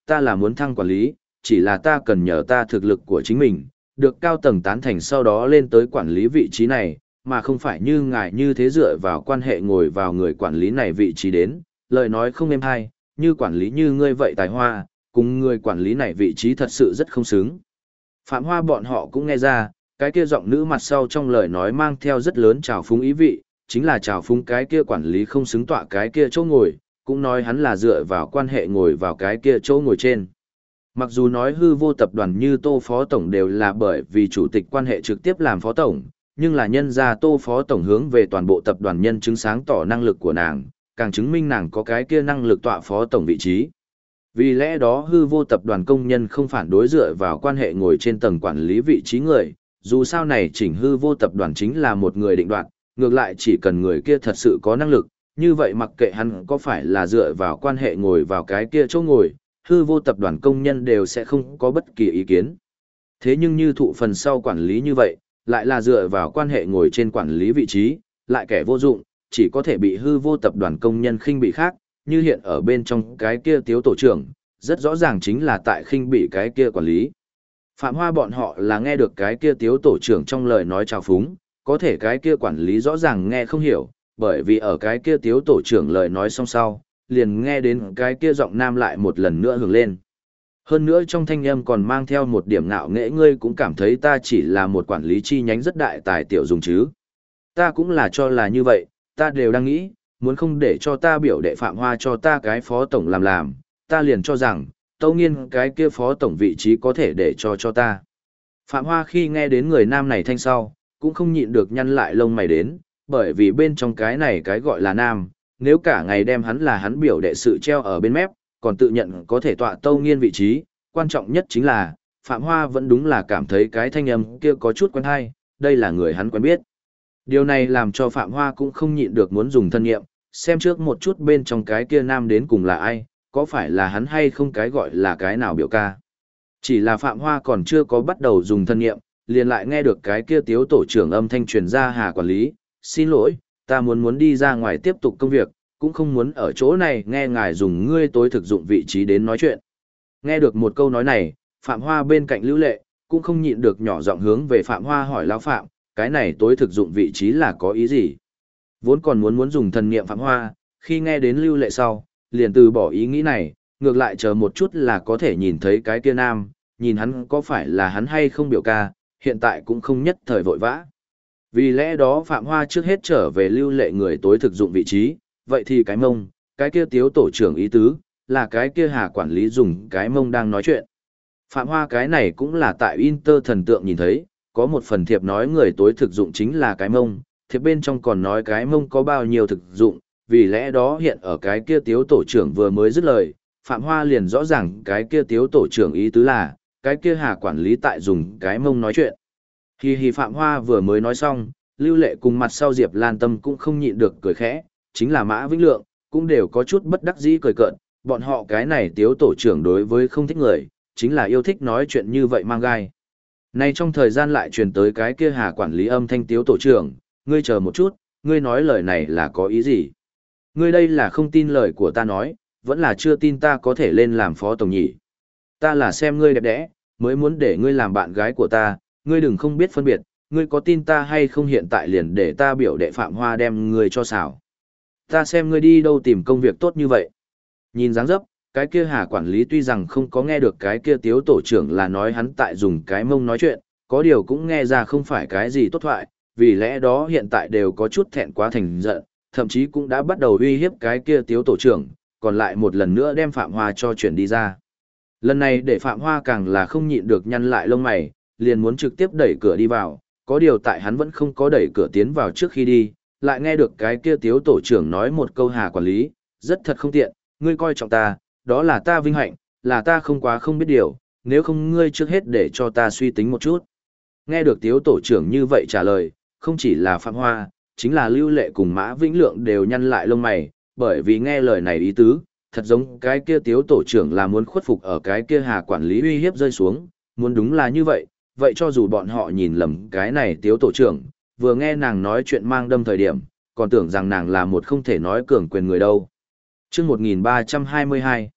ta là muốn thăng quản lý, chỉ là ta cần nhờ ta thực lực của chính mình, được cao tầng tán thành sau đó lên tới quản lý vị trí này, mà không phải như ngài như thế dựa vào quan hệ ngồi vào người quản lý này vị trí đến, lời nói không êm hay, như quản lý như ngươi vậy tài hoa, cùng người quản lý này vị trí thật sự rất không xứng. Phạm Hoa bọn họ cũng nghe ra, cái kia giọng nữ mặt sau trong lời nói mang theo rất lớn trào phúng ý vị, chính là trào phúng cái kia quản lý không xứng tọa cái kia chỗ ngồi, cũng nói hắn là dựa vào quan hệ ngồi vào cái kia chỗ ngồi trên. Mặc dù nói hư vô tập đoàn như Tô Phó Tổng đều là bởi vì chủ tịch quan hệ trực tiếp làm Phó Tổng, nhưng là nhân ra Tô Phó Tổng hướng về toàn bộ tập đoàn nhân chứng sáng tỏ năng lực của nàng, càng chứng minh nàng có cái kia năng lực tọa Phó Tổng vị trí. Vì lẽ đó hư vô tập đoàn công nhân không phản đối dựa vào quan hệ ngồi trên tầng quản lý vị trí người, dù sao này chỉnh hư vô tập đoàn chính là một người định đoạt, ngược lại chỉ cần người kia thật sự có năng lực, như vậy mặc kệ hắn có phải là dựa vào quan hệ ngồi vào cái kia chỗ ngồi, hư vô tập đoàn công nhân đều sẽ không có bất kỳ ý kiến. Thế nhưng như thụ phần sau quản lý như vậy, lại là dựa vào quan hệ ngồi trên quản lý vị trí, lại kẻ vô dụng, chỉ có thể bị hư vô tập đoàn công nhân khinh bị khác, như hiện ở bên trong cái kia tiếu tổ trưởng, rất rõ ràng chính là tại khinh bị cái kia quản lý. Phạm Hoa bọn họ là nghe được cái kia tiếu tổ trưởng trong lời nói chào phúng, có thể cái kia quản lý rõ ràng nghe không hiểu, bởi vì ở cái kia tiếu tổ trưởng lời nói xong sau, liền nghe đến cái kia giọng nam lại một lần nữa hưởng lên. Hơn nữa trong thanh âm còn mang theo một điểm ngạo nghễ, ngươi cũng cảm thấy ta chỉ là một quản lý chi nhánh rất đại tài tiểu dùng chứ. Ta cũng là cho là như vậy, ta đều đang nghĩ, muốn không để cho ta biểu đệ Phạm Hoa cho ta cái phó tổng làm, ta liền cho rằng, Tâu Nghiên cái kia phó tổng vị trí có thể để cho ta. Phạm Hoa khi nghe đến người nam này thanh sau, cũng không nhịn được nhăn lại lông mày đến, bởi vì bên trong cái này cái gọi là nam, nếu cả ngày đem hắn là hắn biểu đệ sự treo ở bên mép, còn tự nhận có thể tọa Tâu Nghiên vị trí, quan trọng nhất chính là, Phạm Hoa vẫn đúng là cảm thấy cái thanh âm kia có chút quen hay, đây là người hắn quen biết. Điều này làm cho Phạm Hoa cũng không nhịn được muốn dùng thân nghiệm, xem trước một chút bên trong cái kia nam đến cùng là ai, có phải là hắn hay không cái gọi là cái nào biểu ca. Chỉ là Phạm Hoa còn chưa có bắt đầu dùng thân nghiệm, liền lại nghe được cái kia tiếu tổ trưởng âm thanh truyền ra Hà quản lý, xin lỗi, ta muốn đi ra ngoài tiếp tục công việc, cũng không muốn ở chỗ này nghe ngài dùng ngươi tối thực dụng vị trí đến nói chuyện. Nghe được một câu nói này, Phạm Hoa bên cạnh Lưu Lệ, cũng không nhịn được nhỏ giọng hướng về Phạm Hoa hỏi lão Phạm, cái này tối thực dụng vị trí là có ý gì? Vốn còn muốn dùng thần niệm Phạm Hoa, khi nghe đến Lưu Lệ sau, liền từ bỏ ý nghĩ này, ngược lại chờ một chút là có thể nhìn thấy cái kia nam, nhìn hắn có phải là hắn hay không biểu ca, hiện tại cũng không nhất thời vội vã. Vì lẽ đó Phạm Hoa trước hết trở về Lưu Lệ người tối thực dụng vị trí, vậy thì cái mông, cái kia tiếu tổ trưởng ý tứ, là cái kia Hà quản lý dùng cái mông đang nói chuyện. Phạm Hoa cái này cũng là tại Inter thần tượng nhìn thấy, có một phần thiệp nói người tối thực dụng chính là cái mông, thiệp bên trong còn nói cái mông có bao nhiêu thực dụng, vì lẽ đó hiện ở cái kia tiếu tổ trưởng vừa mới dứt lời, Phạm Hoa liền rõ ràng cái kia tiếu tổ trưởng ý tứ là, cái kia Hà quản lý tại dùng cái mông nói chuyện. Hi Phạm Hoa vừa mới nói xong, Lưu Lệ cùng mặt sau Diệp Lan Tâm cũng không nhịn được cười khẽ, chính là Mã Vĩnh Lượng, cũng đều có chút bất đắc dĩ cười cợt, bọn họ cái này tiếu tổ trưởng đối với không thích người, chính là yêu thích nói chuyện như vậy mang gai. Nay trong thời gian lại truyền tới cái kia Hà quản lý âm thanh tiếu tổ trưởng, ngươi chờ một chút, ngươi nói lời này là có ý gì? Ngươi đây là không tin lời của ta nói, vẫn là chưa tin ta có thể lên làm phó tổng nhỉ? Ta là xem ngươi đẹp đẽ, mới muốn để ngươi làm bạn gái của ta, ngươi đừng không biết phân biệt, ngươi có tin ta hay không hiện tại liền để ta biểu đệ Phạm Hoa đem ngươi cho xảo. Ta xem ngươi đi đâu tìm công việc tốt như vậy. Nhìn dáng dấp, cái kia Hà quản lý tuy rằng không có nghe được cái kia tiếu tổ trưởng là nói hắn tại dùng cái mông nói chuyện, có điều cũng nghe ra không phải cái gì tốt thoại, vì lẽ đó hiện tại đều có chút thẹn quá thành giận, thậm chí cũng đã bắt đầu uy hiếp cái kia tiếu tổ trưởng, còn lại một lần nữa đem Phạm Hoa cho chuyển đi ra. Lần này để Phạm Hoa càng là không nhịn được nhăn lại lông mày, liền muốn trực tiếp đẩy cửa đi vào, có điều tại hắn vẫn không có đẩy cửa tiến vào trước khi đi, lại nghe được cái kia tiếu tổ trưởng nói một câu Hà quản lý, rất thật không tiện, ngươi coi trọng ta, đó là ta vinh hạnh, là ta không quá không biết điều, nếu không ngươi trước hết để cho ta suy tính một chút. Nghe được tiếu tổ trưởng như vậy trả lời, không chỉ là Phạm Hoa, chính là Lưu Lệ cùng Mã Vĩnh Lượng đều nhăn lại lông mày, bởi vì nghe lời này ý tứ, thật giống cái kia tiếu tổ trưởng là muốn khuất phục ở cái kia Hà quản lý uy hiếp rơi xuống, muốn đúng là như vậy, vậy cho dù bọn họ nhìn lầm cái này tiếu tổ trưởng, vừa nghe nàng nói chuyện mang đâm thời điểm, còn tưởng rằng nàng là một không thể nói cường quyền người đâu. Chương 1322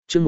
chương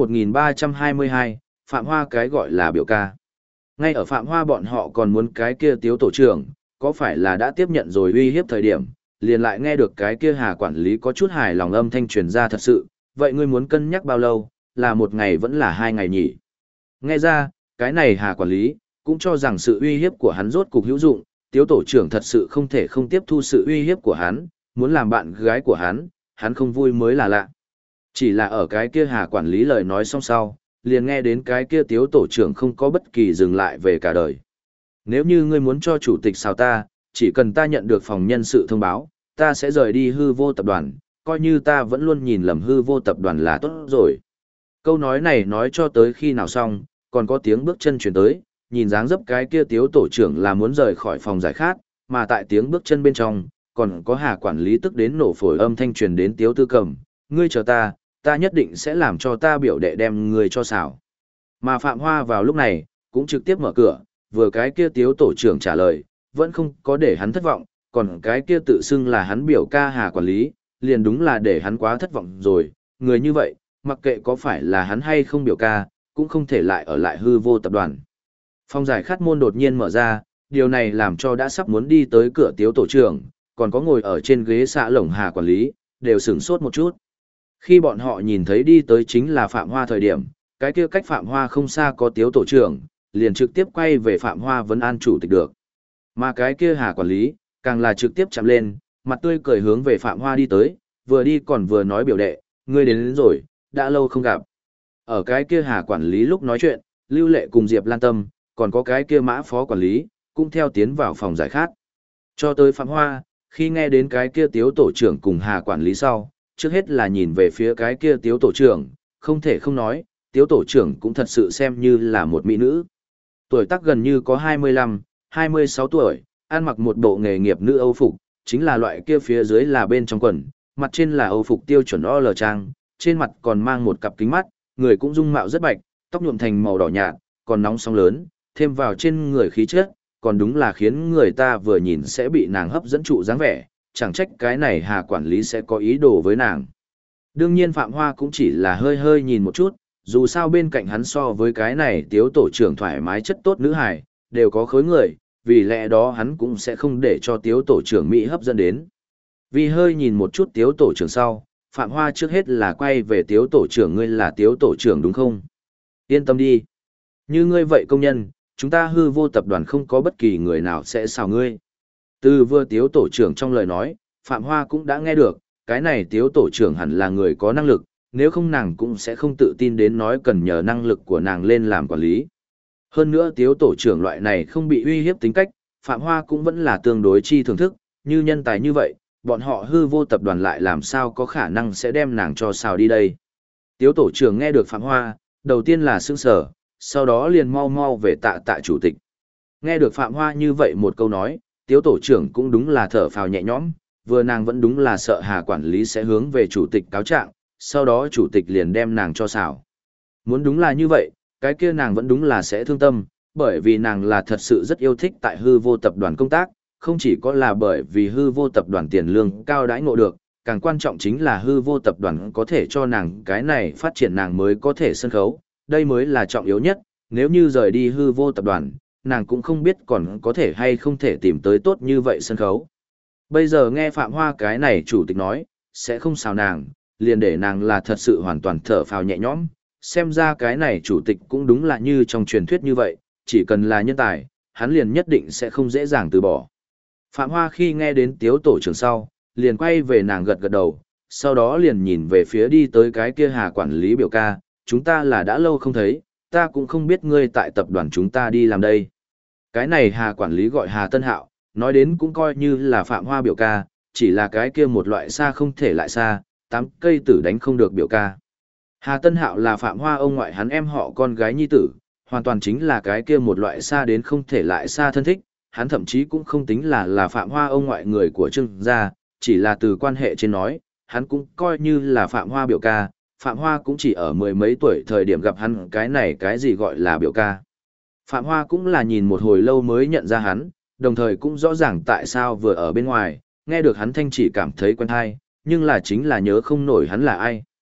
1322, Phạm Hoa cái gọi là biểu ca. Ngay ở Phạm Hoa bọn họ còn muốn cái kia tiếu tổ trưởng, có phải là đã tiếp nhận rồi uy hiếp thời điểm, liền lại nghe được cái kia Hà quản lý có chút hài lòng âm thanh truyền ra thật sự, vậy ngươi muốn cân nhắc bao lâu, là một ngày vẫn là 2 ngày nhỉ? Nghe ra, cái này Hà quản lý, cũng cho rằng sự uy hiếp của hắn rốt cục hữu dụng, tiếu tổ trưởng thật sự không thể không tiếp thu sự uy hiếp của hắn, muốn làm bạn gái của hắn không vui mới là lạ. Chỉ là ở cái kia Hà quản lý lời nói xong sau, liền nghe đến cái kia tiếu tổ trưởng không có bất kỳ dừng lại về cả đời. Nếu như ngươi muốn cho chủ tịch sao ta, chỉ cần ta nhận được phòng nhân sự thông báo, ta sẽ rời đi hư vô tập đoàn, coi như ta vẫn luôn nhìn lầm hư vô tập đoàn là tốt rồi. Câu nói này nói cho tới khi nào xong, còn có tiếng bước chân chuyển tới, nhìn dáng dấp cái kia tiếu tổ trưởng là muốn rời khỏi phòng giải khát, mà tại tiếng bước chân bên trong, còn có Hà quản lý tức đến nổ phổi âm thanh truyền đến tiếu tư cầm, ngươi chờ ta nhất định sẽ làm cho ta biểu đệ đem ngươi cho xảo. Mà Phạm Hoa vào lúc này, cũng trực tiếp mở cửa, vừa cái kia tiếu tổ trưởng trả lời, vẫn không có để hắn thất vọng, còn cái kia tự xưng là hắn biểu ca Hà quản lý, liền đúng là để hắn quá thất vọng rồi, người như vậy, mặc kệ có phải là hắn hay không biểu ca, cũng không thể lại ở lại hư vô tập đoàn. Phòng giải khát môn đột nhiên mở ra, điều này làm cho đã sắp muốn đi tới cửa tiếu tổ trưởng, còn có ngồi ở trên ghế xạ lồng Hà quản lý, đều sửng sốt một chút. Khi bọn họ nhìn thấy đi tới chính là Phạm Hoa thời điểm, cái kia cách Phạm Hoa không xa có tiếu tổ trưởng, liền trực tiếp quay về Phạm Hoa vấn an chủ tịch được. Mà cái kia Hà quản lý, càng là trực tiếp chạm lên, mặt tươi cười hướng về Phạm Hoa đi tới, vừa đi còn vừa nói biểu đệ, ngươi đến rồi, đã lâu không gặp. Ở cái kia Hà quản lý lúc nói chuyện, Lưu Lệ cùng Diệp Lan Tâm, còn có cái kia Mã phó quản lý, cũng theo tiến vào phòng giải khát. Cho tới Phạm Hoa, khi nghe đến cái kia tiếu tổ trưởng cùng Hà quản lý sau, trước hết là nhìn về phía cái kia tiếu tổ trưởng, không thể không nói, tiếu tổ trưởng cũng thật sự xem như là một mỹ nữ. Tuổi tác gần như có 25, 26 tuổi, ăn mặc một bộ nghề nghiệp nữ Âu phục, chính là loại kia phía dưới là bên trong quần, mặt trên là Âu phục tiêu chuẩn OL trang, trên mặt còn mang một cặp kính mắt, người cũng dung mạo rất bạch, tóc nhuộm thành màu đỏ nhạt, còn nóng sóng lớn, thêm vào trên người khí chất, còn đúng là khiến người ta vừa nhìn sẽ bị nàng hấp dẫn trụ dáng vẻ, chẳng trách cái này Hà quản lý sẽ có ý đồ với nàng. Đương nhiên Phạm Hoa cũng chỉ là hơi hơi nhìn một chút, dù sao bên cạnh hắn so với cái này tiếu tổ trưởng thoải mái chất tốt nữ hài, đều có khối người, vì lẽ đó hắn cũng sẽ không để cho tiếu tổ trưởng Mỹ hấp dẫn đến. Vì hơi nhìn một chút tiếu tổ trưởng sau, Phạm Hoa trước hết là quay về tiếu tổ trưởng, ngươi là tiếu tổ trưởng đúng không? Yên tâm đi. Như ngươi vậy công nhân, chúng ta hư vô tập đoàn không có bất kỳ người nào sẽ xào ngươi. Từ vừa tiếu tổ trưởng trong lời nói, Phạm Hoa cũng đã nghe được, cái này tiếu tổ trưởng hẳn là người có năng lực, nếu không nàng cũng sẽ không tự tin đến nói cần nhờ năng lực của nàng lên làm quản lý. Hơn nữa tiếu tổ trưởng loại này không bị uy hiếp tính cách, Phạm Hoa cũng vẫn là tương đối chi thưởng thức, như nhân tài như vậy, bọn họ hư vô tập đoàn lại làm sao có khả năng sẽ đem nàng cho xào đi đây. Tiếu tổ trưởng nghe được Phạm Hoa, đầu tiên là sững sờ, sau đó liền mau mau về tạ chủ tịch. Nghe được Phạm Hoa như vậy một câu nói, tiếu tổ trưởng cũng đúng là thở phào nhẹ nhõm, vừa nàng vẫn đúng là sợ Hà quản lý sẽ hướng về chủ tịch cáo trạng, sau đó chủ tịch liền đem nàng cho xào. Muốn đúng là như vậy, cái kia nàng vẫn đúng là sẽ thương tâm, bởi vì nàng là thật sự rất yêu thích tại hư vô tập đoàn công tác, không chỉ có là bởi vì hư vô tập đoàn tiền lương cao đãi ngộ được, càng quan trọng chính là hư vô tập đoàn có thể cho nàng cái này phát triển nàng mới có thể sân khấu, đây mới là trọng yếu nhất, nếu như rời đi hư vô tập đoàn, nàng cũng không biết còn có thể hay không thể tìm tới tốt như vậy sân khấu. Bây giờ nghe Phạm Hoa cái này chủ tịch nói, sẽ không xào nàng, liền để nàng là thật sự hoàn toàn thở phào nhẹ nhõm, xem ra cái này chủ tịch cũng đúng là như trong truyền thuyết như vậy, chỉ cần là nhân tài, hắn liền nhất định sẽ không dễ dàng từ bỏ. Phạm Hoa khi nghe đến tiếu tổ trưởng sau, liền quay về nàng gật gật đầu, sau đó liền nhìn về phía đi tới cái kia Hà quản lý biểu ca, chúng ta là đã lâu không thấy, ta cũng không biết ngươi tại tập đoàn chúng ta đi làm đây. Cái này Hà quản lý gọi Hà Tân Hạo, nói đến cũng coi như là Phạm Hoa biểu ca, chỉ là cái kia một loại xa không thể lại xa, 8 cây tử đánh không được biểu ca. Hà Tân Hạo là Phạm Hoa ông ngoại hắn em họ con gái nhi tử, hoàn toàn chính là cái kia một loại xa đến không thể lại xa thân thích, hắn thậm chí cũng không tính là Phạm Hoa ông ngoại người của Trương gia, chỉ là từ quan hệ trên nói, hắn cũng coi như là Phạm Hoa biểu ca, Phạm Hoa cũng chỉ ở mười mấy tuổi thời điểm gặp hắn cái này cái gì gọi là biểu ca. Phạm Hoa cũng là nhìn một hồi lâu mới nhận ra hắn, đồng thời cũng rõ ràng tại sao vừa ở bên ngoài, nghe được hắn thanh chỉ cảm thấy quen thai, nhưng là chính là nhớ không nổi hắn là ai.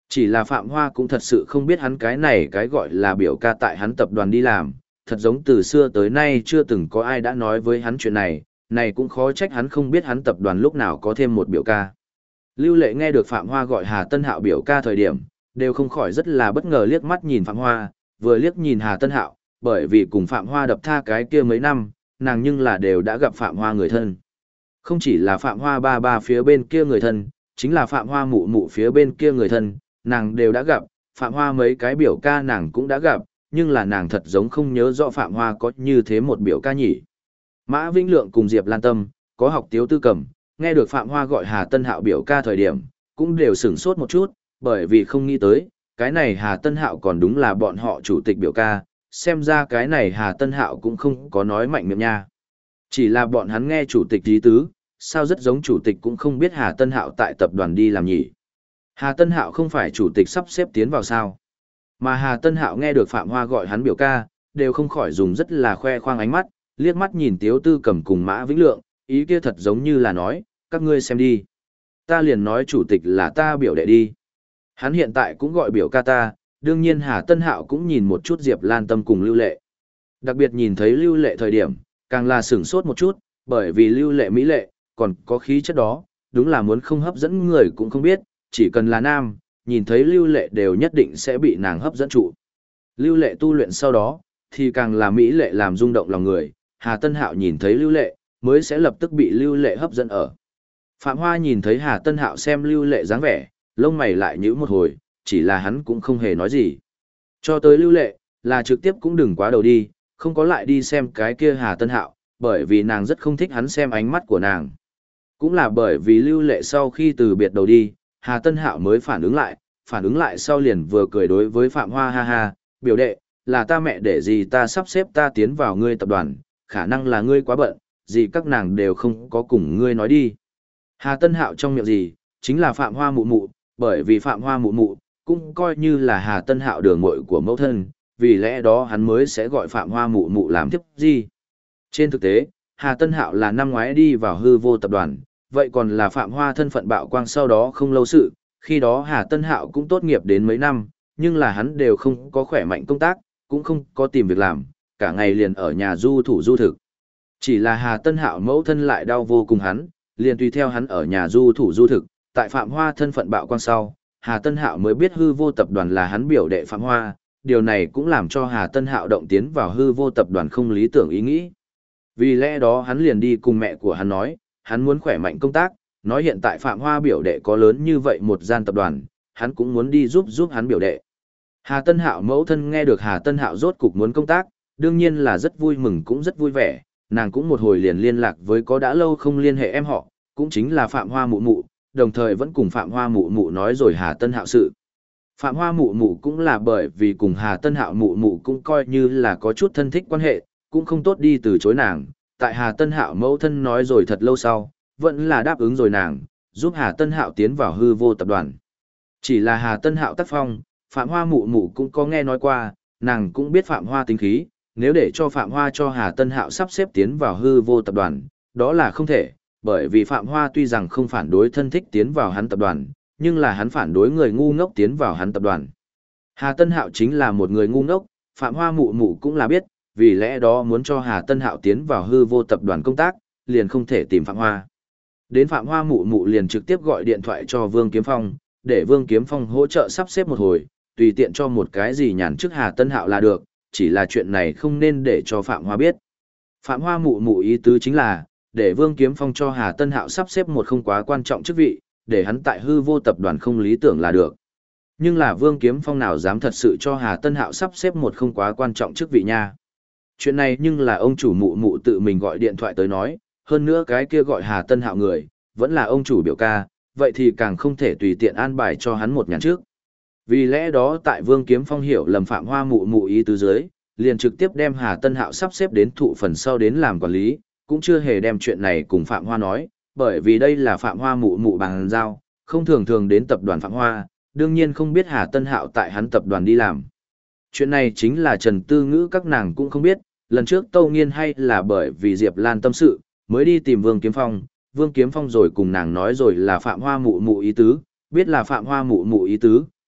Chỉ là Phạm Hoa cũng thật sự không biết hắn cái này cái gọi là biểu ca tại hắn tập đoàn đi làm, thật giống từ xưa tới nay chưa từng có ai đã nói với hắn chuyện này, này cũng khó trách hắn không biết hắn tập đoàn lúc nào có thêm một biểu ca. Lưu Lệ nghe được Phạm Hoa gọi Hà Tân Hạo biểu ca thời điểm, đều không khỏi rất là bất ngờ liếc mắt nhìn Phạm Hoa, vừa liếc nhìn Hà Tân Hạo, bởi vì cùng Phạm Hoa đập tha cái kia mấy năm, nàng nhưng là đều đã gặp Phạm Hoa người thân. Không chỉ là Phạm Hoa ba ba phía bên kia người thân, chính là Phạm Hoa mụ mụ phía bên kia người thân, nàng đều đã gặp, Phạm Hoa mấy cái biểu ca nàng cũng đã gặp, nhưng là nàng thật giống không nhớ rõ Phạm Hoa có như thế một biểu ca nhỉ. Mã Vĩnh Lượng cùng Diệp Lan Tâm, có học tiếu tư cầm, nghe được Phạm Hoa gọi Hà Tân Hạo biểu ca thời điểm, cũng đều sửng sốt một chút, bởi vì không nghĩ tới, cái này Hà Tân Hạo còn đúng là bọn họ chủ tịch biểu ca, xem ra cái này Hà Tân Hạo cũng không có nói mạnh miệng nha. Chỉ là bọn hắn nghe chủ tịch ý tứ, sao rất giống chủ tịch cũng không biết Hà Tân Hạo tại tập đoàn đi làm nhỉ. Hà Tân Hạo không phải chủ tịch sắp xếp tiến vào sao. Mà Hà Tân Hạo nghe được Phạm Hoa gọi hắn biểu ca, đều không khỏi dùng rất là khoe khoang ánh mắt, liếc mắt nhìn Tiếu Tư Cầm cùng Mã Vĩnh Lượng, ý kia thật giống như là nói, các ngươi xem đi. Ta liền nói chủ tịch là ta biểu đệ đi. Hắn hiện tại cũng gọi biểu ca ta, đương nhiên Hà Tân Hạo cũng nhìn một chút Diệp Lan Tâm cùng Lưu Lệ. Đặc biệt nhìn thấy Lưu Lệ thời điểm, càng là sửng sốt một chút, bởi vì Lưu Lệ mỹ lệ, còn có khí chất đó, đúng là muốn không hấp dẫn người cũng không biết, chỉ cần là nam, nhìn thấy Lưu Lệ đều nhất định sẽ bị nàng hấp dẫn trụ. Lưu Lệ tu luyện sau đó, thì càng là mỹ lệ làm rung động lòng người, Hà Tân Hạo nhìn thấy Lưu Lệ, mới sẽ lập tức bị Lưu Lệ hấp dẫn ở. Phạm Hoa nhìn thấy Hà Tân Hạo xem Lưu Lệ dáng vẻ, lông mày lại nhíu một hồi, chỉ là hắn cũng không hề nói gì. Cho tới Lưu Lệ, là trực tiếp cũng đừng quá đầu đi, không có lại đi xem cái kia Hà Tân Hạo, bởi vì nàng rất không thích hắn xem ánh mắt của nàng. Cũng là bởi vì Lưu Lệ sau khi từ biệt đầu đi, Hà Tân Hạo mới phản ứng lại sau liền vừa cười đối với Phạm Hoa ha ha, biểu đệ, là ta mẹ để gì ta sắp xếp ta tiến vào ngươi tập đoàn, khả năng là ngươi quá bận, gì các nàng đều không có cùng ngươi nói đi. Hà Tân Hạo trong miệng gì, chính là Phạm Hoa mụ mụ, bởi vì Phạm Hoa mụ mụ, cũng coi như là Hà Tân Hạo đường muội của mẫu thân, vì lẽ đó hắn mới sẽ gọi Phạm Hoa mụ mụ làm tiếp gì. Trên thực tế, Hà Tân Hạo là năm ngoái đi vào hư vô tập đoàn, vậy còn là Phạm Hoa thân phận bạo quang sau đó không lâu sự, khi đó Hà Tân Hạo cũng tốt nghiệp đến mấy năm, nhưng là hắn đều không có khỏe mạnh công tác, cũng không có tìm việc làm, cả ngày liền ở nhà du thủ du thực. Chỉ là Hà Tân Hạo mẫu thân lại đau vô cùng hắn, liền tùy theo hắn ở nhà du thủ du thực, tại Phạm Hoa thân phận bạo quang sau, Hà Tân Hạo mới biết hư vô tập đoàn là hắn biểu đệ Phạm Hoa, điều này cũng làm cho Hà Tân Hạo động tiến vào hư vô tập đoàn không lý tưởng ý nghĩ. Vì lẽ đó hắn liền đi cùng mẹ của hắn nói, hắn muốn khỏe mạnh công tác, nói hiện tại Phạm Hoa biểu đệ có lớn như vậy một gian tập đoàn, hắn cũng muốn đi giúp hắn biểu đệ. Hà Tân Hạo mẫu thân nghe được Hà Tân Hạo rốt cục muốn công tác, đương nhiên là rất vui mừng cũng rất vui vẻ, nàng cũng một hồi liền liên lạc với có đã lâu không liên hệ em họ, cũng chính là Phạm Hoa mụ mụ, đồng thời vẫn cùng Phạm Hoa mụ mụ nói rồi Hà Tân Hạo sự. Phạm Hoa mụ mụ cũng là bởi vì cùng Hà Tân Hạo mụ mụ cũng coi như là có chút thân thích quan hệ, cũng không tốt đi từ chối nàng, tại Hà Tân Hạo mẫu thân nói rồi thật lâu sau, vẫn là đáp ứng rồi nàng, giúp Hà Tân Hạo tiến vào hư vô tập đoàn. Chỉ là Hà Tân Hạo tác phong, Phạm Hoa mụ mụ cũng có nghe nói qua, nàng cũng biết Phạm Hoa tính khí, nếu để cho Phạm Hoa cho Hà Tân Hạo sắp xếp tiến vào hư vô tập đoàn, đó là không thể, bởi vì Phạm Hoa tuy rằng không phản đối thân thích tiến vào hắn tập đoàn, nhưng là hắn phản đối người ngu ngốc tiến vào hắn tập đoàn. Hà Tân Hạo chính là một người ngu ngốc, Phạm Hoa mụ mụ cũng là biết, vì lẽ đó muốn cho Hà Tân Hạo tiến vào hư vô tập đoàn công tác, liền không thể tìm Phạm Hoa. Đến Phạm Hoa mụ mụ liền trực tiếp gọi điện thoại cho Vương Kiếm Phong, để Vương Kiếm Phong hỗ trợ sắp xếp một hồi, tùy tiện cho một cái gì nhàn trước Hà Tân Hạo là được, chỉ là chuyện này không nên để cho Phạm Hoa biết. Phạm Hoa mụ mụ ý tứ chính là, để Vương Kiếm Phong cho Hà Tân Hạo sắp xếp một không quá quan trọng chức vị, để hắn tại hư vô tập đoàn không lý tưởng là được. Nhưng là Vương Kiếm Phong nào dám thật sự cho Hà Tân Hạo sắp xếp một không quá quan trọng chức vị nha. Chuyện này nhưng là ông chủ mụ mụ tự mình gọi điện thoại tới nói, hơn nữa cái kia gọi Hà Tân Hạo người, vẫn là ông chủ biểu ca, vậy thì càng không thể tùy tiện an bài cho hắn một nhàn trước. Vì lẽ đó tại Vương Kiếm Phong hiểu lầm Phạm Hoa mụ mụ ý tứ dưới, liền trực tiếp đem Hà Tân Hạo sắp xếp đến thụ phần sau đến làm quản lý, cũng chưa hề đem chuyện này cùng Phạm Hoa nói, bởi vì đây là Phạm Hoa mụ mụ bàn giao, không thường thường đến tập đoàn Phạm Hoa, đương nhiên không biết Hà Tân Hạo tại hắn tập đoàn đi làm. Chuyện này chính là Trần Tư Ngữ các nàng cũng không biết, lần trước Tâu Nghiên hay là bởi vì Diệp Lan tâm sự, mới đi tìm Vương Kiếm Phong rồi cùng nàng nói rồi là Phạm Hoa mụ mụ ý tứ, biết là Phạm Hoa mụ mụ ý tứ,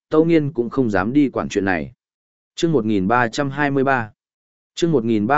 Tâu Nghiên cũng không dám đi quản chuyện này. Chương 1323. Chương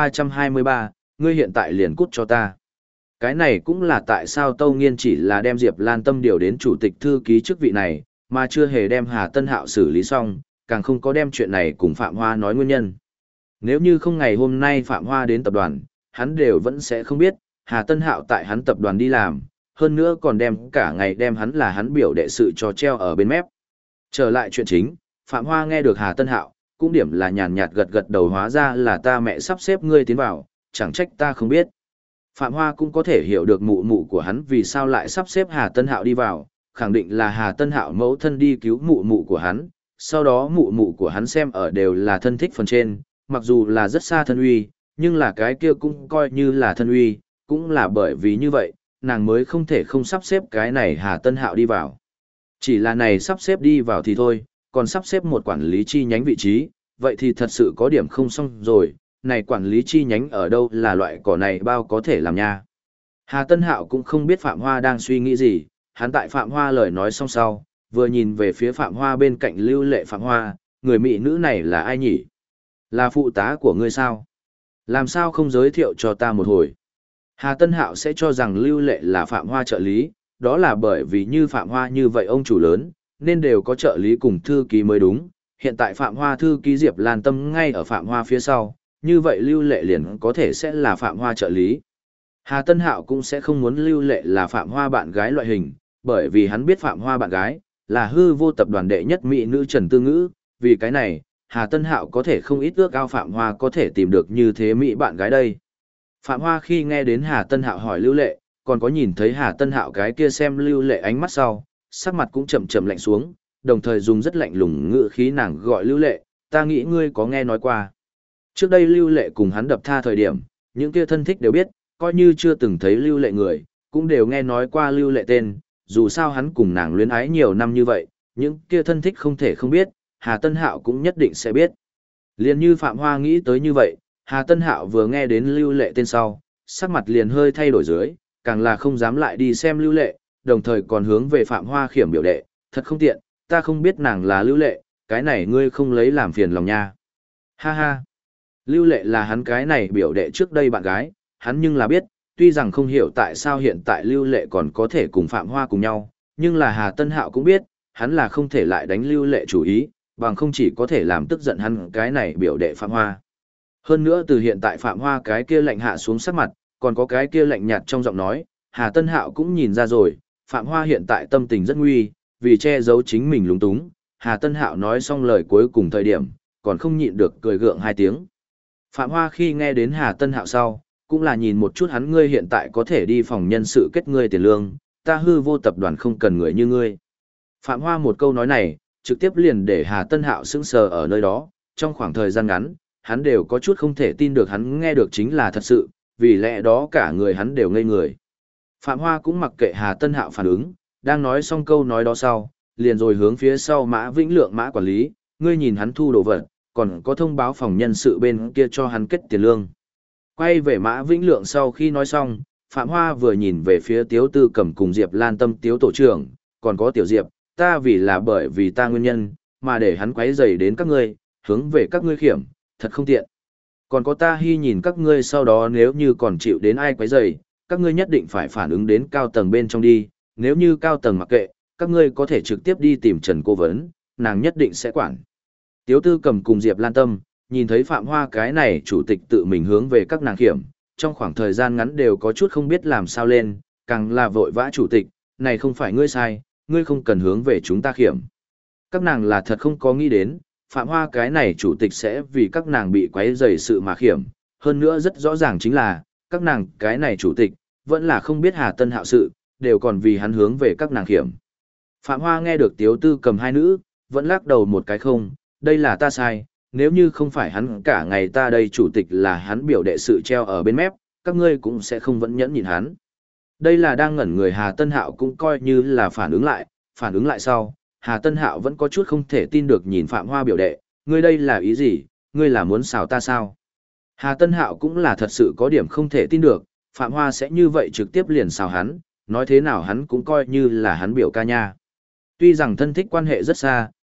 1323, ngươi hiện tại liền cút cho ta. Cái này cũng là tại sao Tâu Nghiên chỉ là đem Diệp Lan Tâm điều đến chủ tịch thư ký chức vị này, mà chưa hề đem Hà Tân Hạo xử lý xong, càng không có đem chuyện này cùng Phạm Hoa nói nguyên nhân. Nếu như không ngày hôm nay Phạm Hoa đến tập đoàn, hắn đều vẫn sẽ không biết, Hà Tân Hạo tại hắn tập đoàn đi làm, hơn nữa còn đem cả ngày đem hắn là hắn biểu đệ sự cho treo ở bên mép. Trở lại chuyện chính, Phạm Hoa nghe được Hà Tân Hạo, cũng điểm là nhàn nhạt gật gật đầu, hóa ra là ta mẹ sắp xếp ngươi tiến vào, chẳng trách ta không biết. Phạm Hoa cũng có thể hiểu được mụ mụ của hắn vì sao lại sắp xếp Hà Tân Hạo đi vào, khẳng định là Hà Tân Hạo mẫu thân đi cứu mụ mụ của hắn, sau đó mụ mụ của hắn xem ở đều là thân thích phần trên, mặc dù là rất xa thân uy, nhưng là cái kia cũng coi như là thân uy, cũng là bởi vì như vậy, nàng mới không thể không sắp xếp cái này Hà Tân Hạo đi vào. Chỉ là này sắp xếp đi vào thì thôi, còn sắp xếp một quản lý chi nhánh vị trí, vậy thì thật sự có điểm không xong rồi, này quản lý chi nhánh ở đâu là loại cỏ này bao có thể làm nha. Hà Tân Hạo cũng không biết Phạm Hoa đang suy nghĩ gì, hắn tại Phạm Hoa lời nói xong sau, vừa nhìn về phía Phạm Hoa bên cạnh Lưu Lệ. Phạm Hoa, người mỹ nữ này là ai nhỉ? Là phụ tá của ngươi sao? Làm sao không giới thiệu cho ta một hồi? Hà Tân Hạo sẽ cho rằng Lưu Lệ là Phạm Hoa trợ lý, đó là bởi vì như Phạm Hoa như vậy ông chủ lớn, nên đều có trợ lý cùng thư ký mới đúng. Hiện tại Phạm Hoa thư ký Diệp Lan Tâm ngay ở Phạm Hoa phía sau, như vậy Lưu Lệ liền có thể sẽ là Phạm Hoa trợ lý. Hà Tân Hạo cũng sẽ không muốn Lưu Lệ là Phạm Hoa bạn gái loại hình, bởi vì hắn biết Phạm Hoa bạn gái là hư vô tập đoàn đệ nhất mỹ nữ Trần Tư Ngữ, vì cái này, Hà Tân Hạo có thể không ít ước ao Phạm Hoa có thể tìm được như thế mỹ bạn gái đây. Phạm Hoa khi nghe đến Hà Tân Hạo hỏi Lưu Lệ, còn có nhìn thấy Hà Tân Hạo cái kia xem Lưu Lệ ánh mắt sau, sắc mặt cũng chậm chậm lạnh xuống, đồng thời dùng rất lạnh lùng ngữ khí nàng gọi Lưu Lệ, ta nghĩ ngươi có nghe nói qua. Trước đây Lưu Lệ cùng hắn đập tha thời điểm, những kia thân thích đều biết, coi như chưa từng thấy Lưu Lệ người, cũng đều nghe nói qua Lưu Lệ tên, dù sao hắn cùng nàng luyến ái nhiều năm như vậy, những kia thân thích không thể không biết, Hà Tân Hạo cũng nhất định sẽ biết. Liền như Phạm Hoa nghĩ tới như vậy, Hà Tân Hạo vừa nghe đến Lưu Lệ tên sau, sắc mặt liền hơi thay đổi dưới, càng là không dám lại đi xem Lưu Lệ, đồng thời còn hướng về Phạm Hoa khiểm biểu đệ, thật không tiện, ta không biết nàng là Lưu Lệ, cái này ngươi không lấy làm phiền lòng nha. Ha ha, Lưu Lệ là hắn cái này biểu đệ trước đây bạn gái, hắn nhưng là biết, tuy rằng không hiểu tại sao hiện tại Lưu Lệ còn có thể cùng Phạm Hoa cùng nhau, nhưng là Hà Tân Hạo cũng biết, hắn là không thể lại đánh Lưu Lệ chủ ý, bằng không chỉ có thể làm tức giận hắn cái này biểu đệ Phạm Hoa. Hơn nữa từ hiện tại Phạm Hoa cái kia lạnh hạ xuống sắc mặt, còn có cái kia lạnh nhạt trong giọng nói, Hà Tân Hạo cũng nhìn ra rồi, Phạm Hoa hiện tại tâm tình rất nguy, vì che giấu chính mình lúng túng, Hà Tân Hạo nói xong lời cuối cùng thời điểm, còn không nhịn được cười gượng hai tiếng. Phạm Hoa khi nghe đến Hà Tân Hạo sau, cũng là nhìn một chút hắn, ngươi hiện tại có thể đi phòng nhân sự kết ngươi tiền lương, ta hư vô tập đoàn không cần người như ngươi. Phạm Hoa một câu nói này, trực tiếp liền để Hà Tân Hạo sững sờ ở nơi đó, trong khoảng thời gian ngắn, hắn đều có chút không thể tin được hắn nghe được chính là thật sự, vì lẽ đó cả người hắn đều ngây người. Phạm Hoa cũng mặc kệ Hà Tân Hạo phản ứng, đang nói xong câu nói đó sau, liền rồi hướng phía sau Mã Vĩnh Lượng Mã quản lý, ngươi nhìn hắn thu đồ vật, còn có thông báo phòng nhân sự bên kia cho hắn kết tiền lương. Quay về Mã Vĩnh Lượng sau khi nói xong, Phạm Hoa vừa nhìn về phía Tiếu Tư Cẩm cùng Diệp Lan Tâm Tiếu tổ trưởng, còn có Tiểu Diệp, ta vì là bởi vì ta nguyên nhân, mà để hắn quấy rầy đến các ngươi, hướng về các ngươi khiểm, thật không tiện. Còn có ta hy nhìn các ngươi sau đó nếu như còn chịu đến ai quấy rầy, các ngươi nhất định phải phản ứng đến cao tầng bên trong đi, nếu như cao tầng mặc kệ, các ngươi có thể trực tiếp đi tìm Trần Cố Vấn, nàng nhất định sẽ quản. Tiếu Tư Cẩm cùng Diệp Lan Tâm, nhìn thấy Phạm Hoa cái này chủ tịch tự mình hướng về các nàng khiểm, trong khoảng thời gian ngắn đều có chút không biết làm sao lên, càng là vội vã chủ tịch, này không phải ngươi sai, ngươi không cần hướng về chúng ta khiểm. Các nàng là thật không có nghĩ đến, Phạm Hoa cái này chủ tịch sẽ vì các nàng bị quấy rầy sự mà khiểm, hơn nữa rất rõ ràng chính là, các nàng cái này chủ tịch, vẫn là không biết Hà Tân Hạo sự, đều còn vì hắn hướng về các nàng khiểm. Phạm Hoa nghe được Tiếu Tư Cầm hai nữ, vẫn lắc đầu một cái không, đây là ta sai, nếu như không phải hắn cả ngày ta đây chủ tịch là hắn biểu đệ sự treo ở bên mép, các ngươi cũng sẽ không vẫn nhẫn nhìn hắn. Đây là đang ngẩn người Hà Tân Hạo cũng coi như là phản ứng lại sau, Hà Tân Hạo vẫn có chút không thể tin được nhìn Phạm Hoa biểu đệ, ngươi đây là ý gì, ngươi là muốn xào ta sao? Hà Tân Hạo cũng là thật sự có điểm không thể tin được, Phạm Hoa sẽ như vậy trực tiếp liền xào hắn, nói thế nào hắn cũng coi như là hắn biểu ca nha. Tuy rằng thân thích quan hệ rất xa,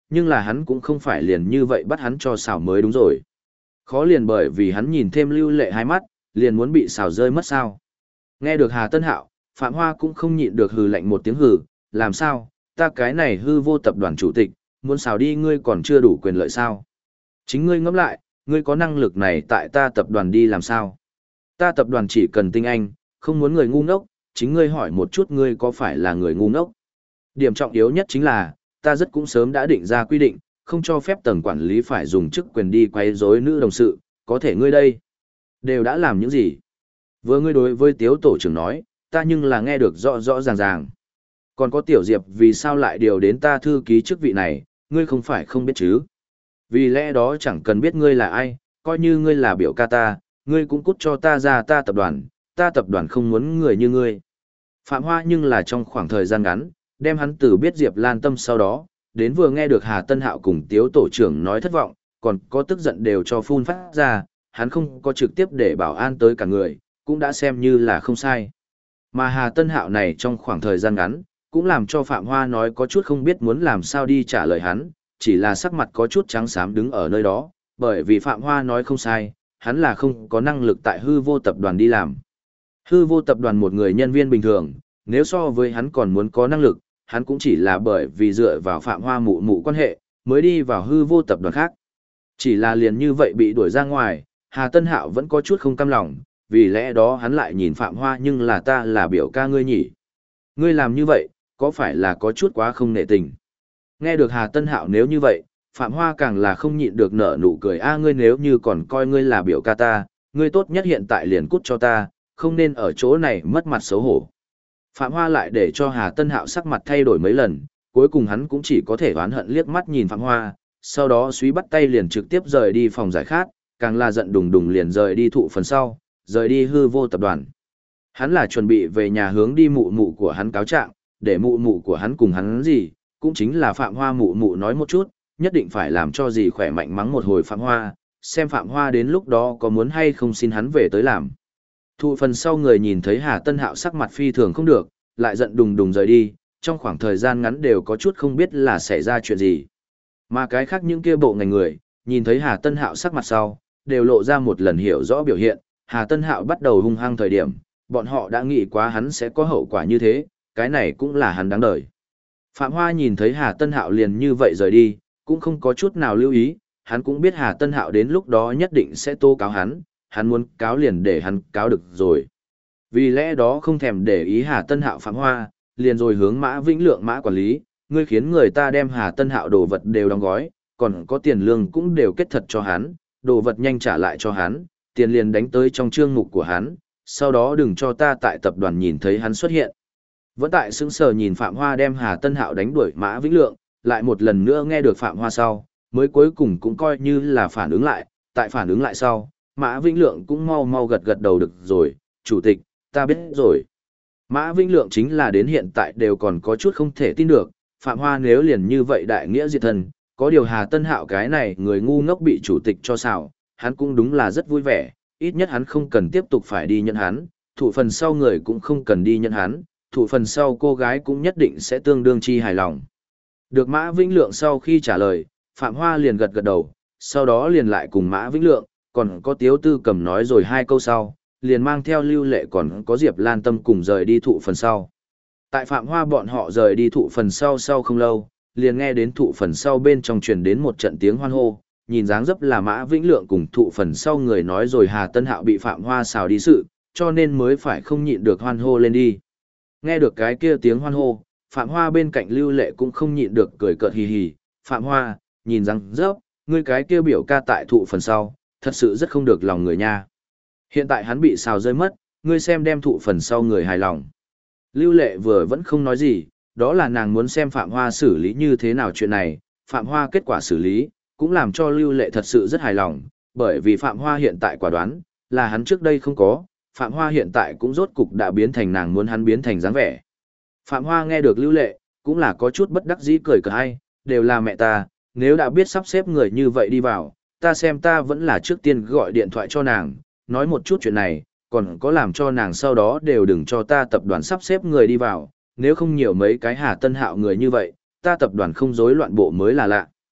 nhưng là hắn cũng không phải liền như vậy bắt hắn cho xào mới đúng rồi. Khó liền bởi vì hắn nhìn thêm Lưu Lệ hai mắt, liền muốn bị xào rơi mất sao. Nghe được Hà Tân Hạo, Phạm Hoa cũng không nhịn được hừ lạnh một tiếng hừ, làm sao, ta cái này hư vô tập đoàn chủ tịch, muốn xào đi ngươi còn chưa đủ quyền lợi sao. Chính ngươi ngẫm lại, ngươi có năng lực này tại ta tập đoàn đi làm sao. Ta tập đoàn chỉ cần tinh anh, không muốn người ngu ngốc, chính ngươi hỏi một chút ngươi có phải là người ngu ngốc. Điểm trọng yếu nhất chính là, ta rất cũng sớm đã định ra quy định, không cho phép tầng quản lý phải dùng chức quyền đi quấy rối nữ đồng sự, có thể ngươi đây đều đã làm những gì? Vừa ngươi đối với Tiếu tổ trưởng nói, ta nhưng là nghe được rõ rõ ràng ràng. Còn có Tiểu Diệp vì sao lại điều đến ta thư ký chức vị này, ngươi không phải không biết chứ? Vì lẽ đó chẳng cần biết ngươi là ai, coi như ngươi là biểu ca ta, ngươi cũng cút cho ta ra ta tập đoàn không muốn người như ngươi. Phạm Hoa nhưng là trong khoảng thời gian ngắn, đem hắn từ biết Diệp Lan Tâm sau đó, đến vừa nghe được Hà Tân Hạo cùng Tiếu tổ trưởng nói thất vọng, còn có tức giận đều cho phun phát ra, hắn không có trực tiếp để bảo an tới cả người, cũng đã xem như là không sai. Mà Hà Tân Hạo này trong khoảng thời gian ngắn, cũng làm cho Phạm Hoa nói có chút không biết muốn làm sao đi trả lời hắn, chỉ là sắc mặt có chút trắng xám đứng ở nơi đó, bởi vì Phạm Hoa nói không sai, hắn là không có năng lực tại hư vô tập đoàn đi làm. Hư vô tập đoàn một người nhân viên bình thường, nếu so với hắn còn muốn có năng lực, hắn cũng chỉ là bởi vì dựa vào Phạm Hoa mụ mụ quan hệ, mới đi vào hư vô tập đoàn khác. Chỉ là liền như vậy bị đuổi ra ngoài, Hà Tân Hạo vẫn có chút không cam lòng, vì lẽ đó hắn lại nhìn Phạm Hoa nhưng là ta là biểu ca ngươi nhỉ. Ngươi làm như vậy, có phải là có chút quá không nể tình? Nghe được Hà Tân Hạo nếu như vậy, Phạm Hoa càng là không nhịn được nở nụ cười ngươi nếu như còn coi ngươi là biểu ca ta, ngươi tốt nhất hiện tại liền cút cho ta, không nên ở chỗ này mất mặt xấu hổ. Phạm Hoa lại để cho Hà Tân Hạo sắc mặt thay đổi mấy lần, cuối cùng hắn cũng chỉ có thể oán hận liếc mắt nhìn Phạm Hoa, sau đó suý bắt tay liền trực tiếp rời đi phòng giải khát, càng là giận đùng đùng liền rời đi thụ phần sau, rời đi hư vô tập đoàn. Hắn là chuẩn bị về nhà hướng đi mụ mụ của hắn cáo trạng, để mụ mụ của hắn cùng hắn gì, cũng chính là Phạm Hoa mụ mụ nói một chút, nhất định phải làm cho gì khỏe mạnh mắng một hồi Phạm Hoa, xem Phạm Hoa đến lúc đó có muốn hay không xin hắn về tới làm. Thụ phần sau người nhìn thấy Hà Tân Hạo sắc mặt phi thường không được, lại giận đùng đùng rời đi, trong khoảng thời gian ngắn đều có chút không biết là xảy ra chuyện gì. Mà cái khác những kia bộ ngành người, nhìn thấy Hà Tân Hạo sắc mặt sau, đều lộ ra một lần hiểu rõ biểu hiện, Hà Tân Hạo bắt đầu hung hăng thời điểm, bọn họ đã nghĩ quá hắn sẽ có hậu quả như thế, cái này cũng là hắn đáng đời. Phạm Hoa nhìn thấy Hà Tân Hạo liền như vậy rời đi, cũng không có chút nào lưu ý, hắn cũng biết Hà Tân Hạo đến lúc đó nhất định sẽ tố cáo hắn muốn cáo liền để hắn cáo được rồi. Vì lẽ đó không thèm để ý Hà Tân Hạo Phạm Hoa, liền rồi hướng Mã Vĩnh Lượng Mã quản lý, ngươi khiến người ta đem Hà Tân Hạo đồ vật đều đóng gói, còn có tiền lương cũng đều kết thật cho hắn, đồ vật nhanh trả lại cho hắn, tiền liền đánh tới trong chương mục của hắn, sau đó đừng cho ta tại tập đoàn nhìn thấy hắn xuất hiện. Vẫn tại sững sờ nhìn Phạm Hoa đem Hà Tân Hạo đánh đuổi Mã Vĩnh Lượng, lại một lần nữa nghe được Phạm Hoa sau, mới cuối cùng cũng coi như là phản ứng lại, tại phản ứng lại sau, Mã Vĩnh Lượng cũng mau mau gật gật đầu được rồi, chủ tịch, ta biết rồi. Mã Vĩnh Lượng chính là đến hiện tại đều còn có chút không thể tin được, Phạm Hoa nếu liền như vậy đại nghĩa diệt thân, có điều Hà Tân Hạo cái này người ngu ngốc bị chủ tịch cho xào, hắn cũng đúng là rất vui vẻ, ít nhất hắn không cần tiếp tục phải đi nhận hắn, thụ phần sau người cũng không cần đi nhận hắn, thụ phần sau cô gái cũng nhất định sẽ tương đương chi hài lòng. Được Mã Vĩnh Lượng sau khi trả lời, Phạm Hoa liền gật gật đầu, sau đó liền lại cùng Mã Vĩnh Lượng, còn có Tiếu Tư Cầm nói rồi hai câu sau, liền mang theo Lưu Lệ còn có Diệp Lan Tâm cùng rời đi thụ phần sau. Tại Phạm Hoa bọn họ rời đi thụ phần sau không lâu, liền nghe đến thụ phần sau bên trong truyền đến một trận tiếng hoan hô, nhìn dáng dấp là Mã Vĩnh Lượng cùng thụ phần sau người nói rồi Hà Tân Hạo bị Phạm Hoa xào đi sự, cho nên mới phải không nhịn được hoan hô lên đi. Nghe được cái kia tiếng hoan hô, Phạm Hoa bên cạnh Lưu Lệ cũng không nhịn được cười cợt hì hì, Phạm Hoa, nhìn dáng dấp, ngươi cái kia biểu ca tại thụ phần sau, thật sự rất không được lòng người nha. Hiện tại hắn bị xào rơi mất, ngươi xem đem thụ phần sau người hài lòng. Lưu Lệ vừa vẫn không nói gì, đó là nàng muốn xem Phạm Hoa xử lý như thế nào chuyện này, Phạm Hoa kết quả xử lý, cũng làm cho Lưu Lệ thật sự rất hài lòng, bởi vì Phạm Hoa hiện tại quả đoán, là hắn trước đây không có, Phạm Hoa hiện tại cũng rốt cục đã biến thành nàng muốn hắn biến thành dáng vẻ. Phạm Hoa nghe được Lưu Lệ, cũng là có chút bất đắc dĩ cười hay, đều là mẹ ta, nếu đã biết sắp xếp người như vậy đi vào, ta xem ta vẫn là trước tiên gọi điện thoại cho nàng, nói một chút chuyện này, còn có làm cho nàng sau đó đều đừng cho ta tập đoàn sắp xếp người đi vào, nếu không nhiều mấy cái Hà Tân Hạo người như vậy, ta tập đoàn không rối loạn bộ mới là lạ.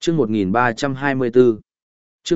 Chương 1324. Chương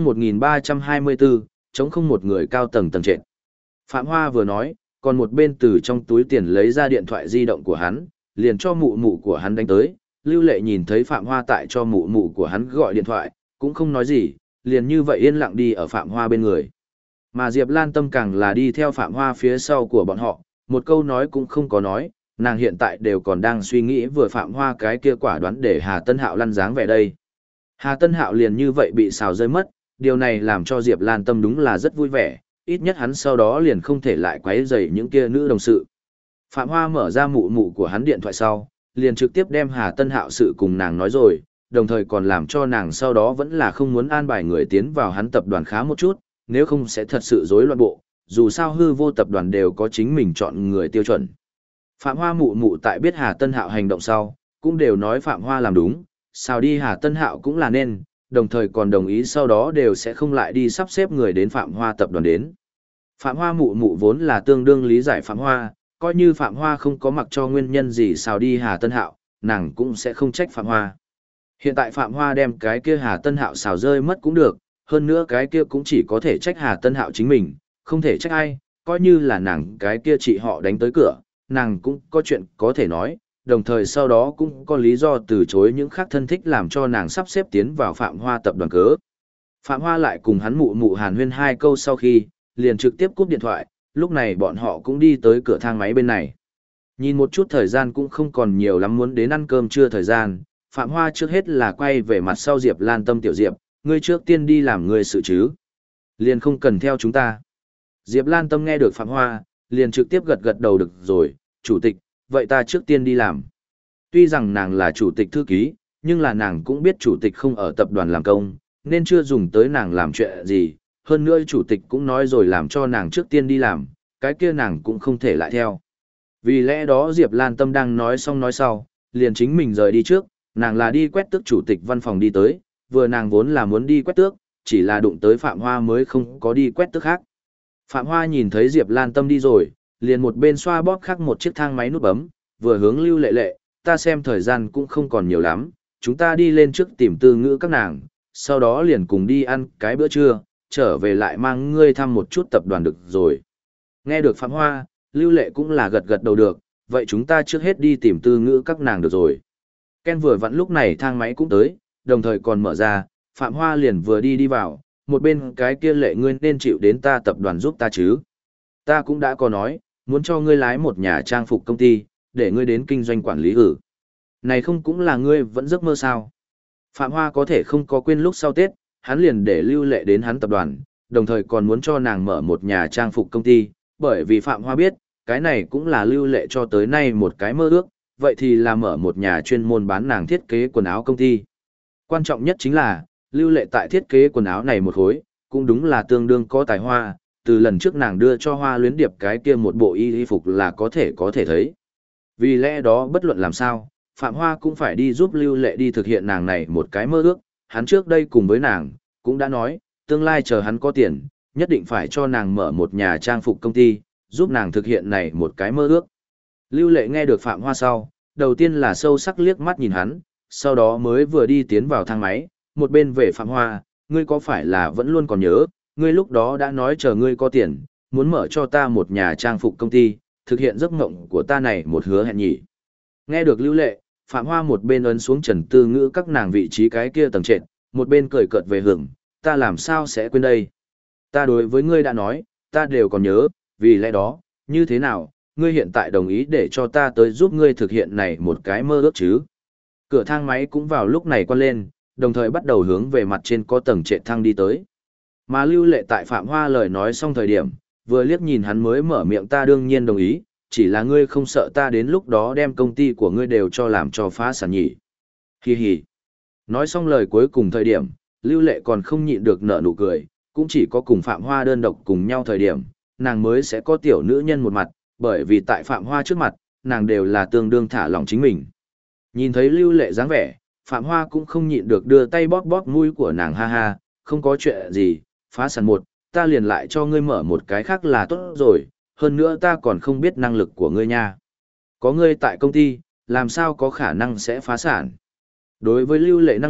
1324, chống không một người cao tầng tầng trệt. Phạm Hoa vừa nói, còn một bên từ trong túi tiền lấy ra điện thoại di động của hắn, liền cho mụ mụ của hắn đánh tới. Lưu Lệ nhìn thấy Phạm Hoa tại cho mụ mụ của hắn gọi điện thoại, cũng không nói gì, liền như vậy yên lặng đi ở Phạm Hoa bên người. Mà Diệp Lan Tâm càng là đi theo Phạm Hoa phía sau của bọn họ, một câu nói cũng không có nói, nàng hiện tại đều còn đang suy nghĩ vừa Phạm Hoa cái kia quả đoán để Hà Tân Hạo lăn dáng về đây. Hà Tân Hạo liền như vậy bị xào rơi mất, điều này làm cho Diệp Lan Tâm đúng là rất vui vẻ, ít nhất hắn sau đó liền không thể lại quấy rầy những kia nữ đồng sự. Phạm Hoa mở ra mụ mụ của hắn điện thoại sau, liền trực tiếp đem Hà Tân Hạo sự cùng nàng nói rồi, đồng thời còn làm cho nàng sau đó vẫn là không muốn an bài người tiến vào hắn tập đoàn khá một chút, nếu không sẽ thật sự rối loạn bộ, dù sao hư vô tập đoàn đều có chính mình chọn người tiêu chuẩn. Phạm Hoa mụ mụ tại biết Hà Tân Hạo hành động sau, cũng đều nói Phạm Hoa làm đúng, sao đi Hà Tân Hạo cũng là nên, đồng thời còn đồng ý sau đó đều sẽ không lại đi sắp xếp người đến Phạm Hoa tập đoàn đến. Phạm Hoa mụ mụ vốn là tương đương lý giải Phạm Hoa, coi như Phạm Hoa không có mặc cho nguyên nhân gì sao đi Hà Tân Hạo, nàng cũng sẽ không trách Phạm Hoa. Hiện tại Phạm Hoa đem cái kia Hà Tân Hạo xào rơi mất cũng được, hơn nữa cái kia cũng chỉ có thể trách Hà Tân Hạo chính mình, không thể trách ai, coi như là nàng cái kia chị họ đánh tới cửa, nàng cũng có chuyện có thể nói, đồng thời sau đó cũng có lý do từ chối những khác thân thích làm cho nàng sắp xếp tiến vào Phạm Hoa tập đoàn cớ. Phạm Hoa lại cùng hắn mụ mụ hàn huyên hai câu sau khi, liền trực tiếp cúp điện thoại, lúc này bọn họ cũng đi tới cửa thang máy bên này. Nhìn một chút thời gian cũng không còn nhiều lắm muốn đến ăn cơm trưa thời gian, Phạm Hoa trước hết là quay về mặt sau Diệp Lan Tâm tiểu Diệp, ngươi trước tiên đi làm người sự chứ. Liền không cần theo chúng ta. Diệp Lan Tâm nghe được Phạm Hoa, liền trực tiếp gật gật đầu được rồi, chủ tịch, vậy ta trước tiên đi làm. Tuy rằng nàng là chủ tịch thư ký, nhưng là nàng cũng biết chủ tịch không ở tập đoàn làm công, nên chưa dùng tới nàng làm chuyện gì. Hơn nữa chủ tịch cũng nói rồi làm cho nàng trước tiên đi làm, cái kia nàng cũng không thể lại theo. Vì lẽ đó Diệp Lan Tâm đang nói xong nói sau, liền chính mình rời đi trước, nàng là đi quét tước chủ tịch văn phòng đi tới, vừa nàng vốn là muốn đi quét tước, chỉ là đụng tới Phạm Hoa mới không có đi quét tước khác. Phạm Hoa nhìn thấy Diệp Lan Tâm đi rồi, liền một bên xoa bóp khác một chiếc thang máy nút bấm, vừa hướng Lưu Lệ Lệ, ta xem thời gian cũng không còn nhiều lắm, chúng ta đi lên trước tìm Tư Ngữ các nàng, sau đó liền cùng đi ăn cái bữa trưa, trở về lại mang ngươi thăm một chút tập đoàn được rồi. Nghe được Phạm Hoa, Lưu Lệ cũng là gật gật đầu được, vậy chúng ta trước hết đi tìm Tư Ngữ các nàng được rồi. Ken vừa vặn lúc này thang máy cũng tới, đồng thời còn mở ra, Phạm Hoa liền vừa đi vào, một bên cái kia Lệ ngươi nên chịu đến ta tập đoàn giúp ta chứ. Ta cũng đã có nói, muốn cho ngươi lái một nhà trang phục công ty, để ngươi đến kinh doanh quản lý Này không cũng là ngươi vẫn giấc mơ sao. Phạm Hoa có thể không có quên lúc sau Tết, hắn liền để Lưu Lệ đến hắn tập đoàn, đồng thời còn muốn cho nàng mở một nhà trang phục công ty, bởi vì Phạm Hoa biết, cái này cũng là Lưu Lệ cho tới nay một cái mơ ước, vậy thì là mở một nhà chuyên môn bán nàng thiết kế quần áo công ty. Quan trọng nhất chính là, Lưu Lệ tại thiết kế quần áo này một khối, cũng đúng là tương đương có tài hoa, từ lần trước nàng đưa cho Hoa Luyến Điệp cái kia một bộ y phục là có thể thấy. Vì lẽ đó bất luận làm sao, Phạm Hoa cũng phải đi giúp Lưu Lệ đi thực hiện nàng này một cái mơ ước, hắn trước đây cùng với nàng, cũng đã nói, tương lai chờ hắn có tiền, nhất định phải cho nàng mở một nhà trang phục công ty, giúp nàng thực hiện này một cái mơ ước. Lưu Lệ nghe được Phạm Hoa sau, đầu tiên là sâu sắc liếc mắt nhìn hắn, sau đó mới vừa đi tiến vào thang máy, một bên về Phạm Hoa, ngươi có phải là vẫn luôn còn nhớ, ngươi lúc đó đã nói chờ ngươi có tiền, muốn mở cho ta một nhà trang phục công ty, thực hiện giấc mộng của ta này một hứa hẹn nhỉ. Nghe được Lưu Lệ, Phạm Hoa một bên ấn xuống Trần Tư Ngữ các nàng vị trí cái kia tầng trệt, một bên cười cợt về hưởng, ta làm sao sẽ quên đây. Ta đối với ngươi đã nói, ta đều còn nhớ, vì lẽ đó, như thế nào, ngươi hiện tại đồng ý để cho ta tới giúp ngươi thực hiện này một cái mơ ước chứ. Cửa thang máy cũng vào lúc này quan lên, đồng thời bắt đầu hướng về mặt trên có tầng trệt thang đi tới. Mà Lưu Lệ tại Phạm Hoa lời nói xong thời điểm, vừa liếc nhìn hắn mới mở miệng ta đương nhiên đồng ý, chỉ là ngươi không sợ ta đến lúc đó đem công ty của ngươi đều cho làm cho phá sản nhỉ. Hi hi. Nói xong lời cuối cùng thời điểm, Lưu Lệ còn không nhịn được nở nụ cười, cũng chỉ có cùng Phạm Hoa đơn độc cùng nhau thời điểm, nàng mới sẽ có tiểu nữ nhân một mặt, bởi vì tại Phạm Hoa trước mặt, nàng đều là tương đương thả lỏng chính mình. Nhìn thấy Lưu Lệ dáng vẻ, Phạm Hoa cũng không nhịn được đưa tay bóp bóp mũi của nàng ha ha, không có chuyện gì, phá sản một, ta liền lại cho ngươi mở một cái khác là tốt rồi, hơn nữa ta còn không biết năng lực của ngươi nha. Có ngươi tại công ty, làm sao có khả năng sẽ phá sản. Đối với Lưu Lệ năng lực,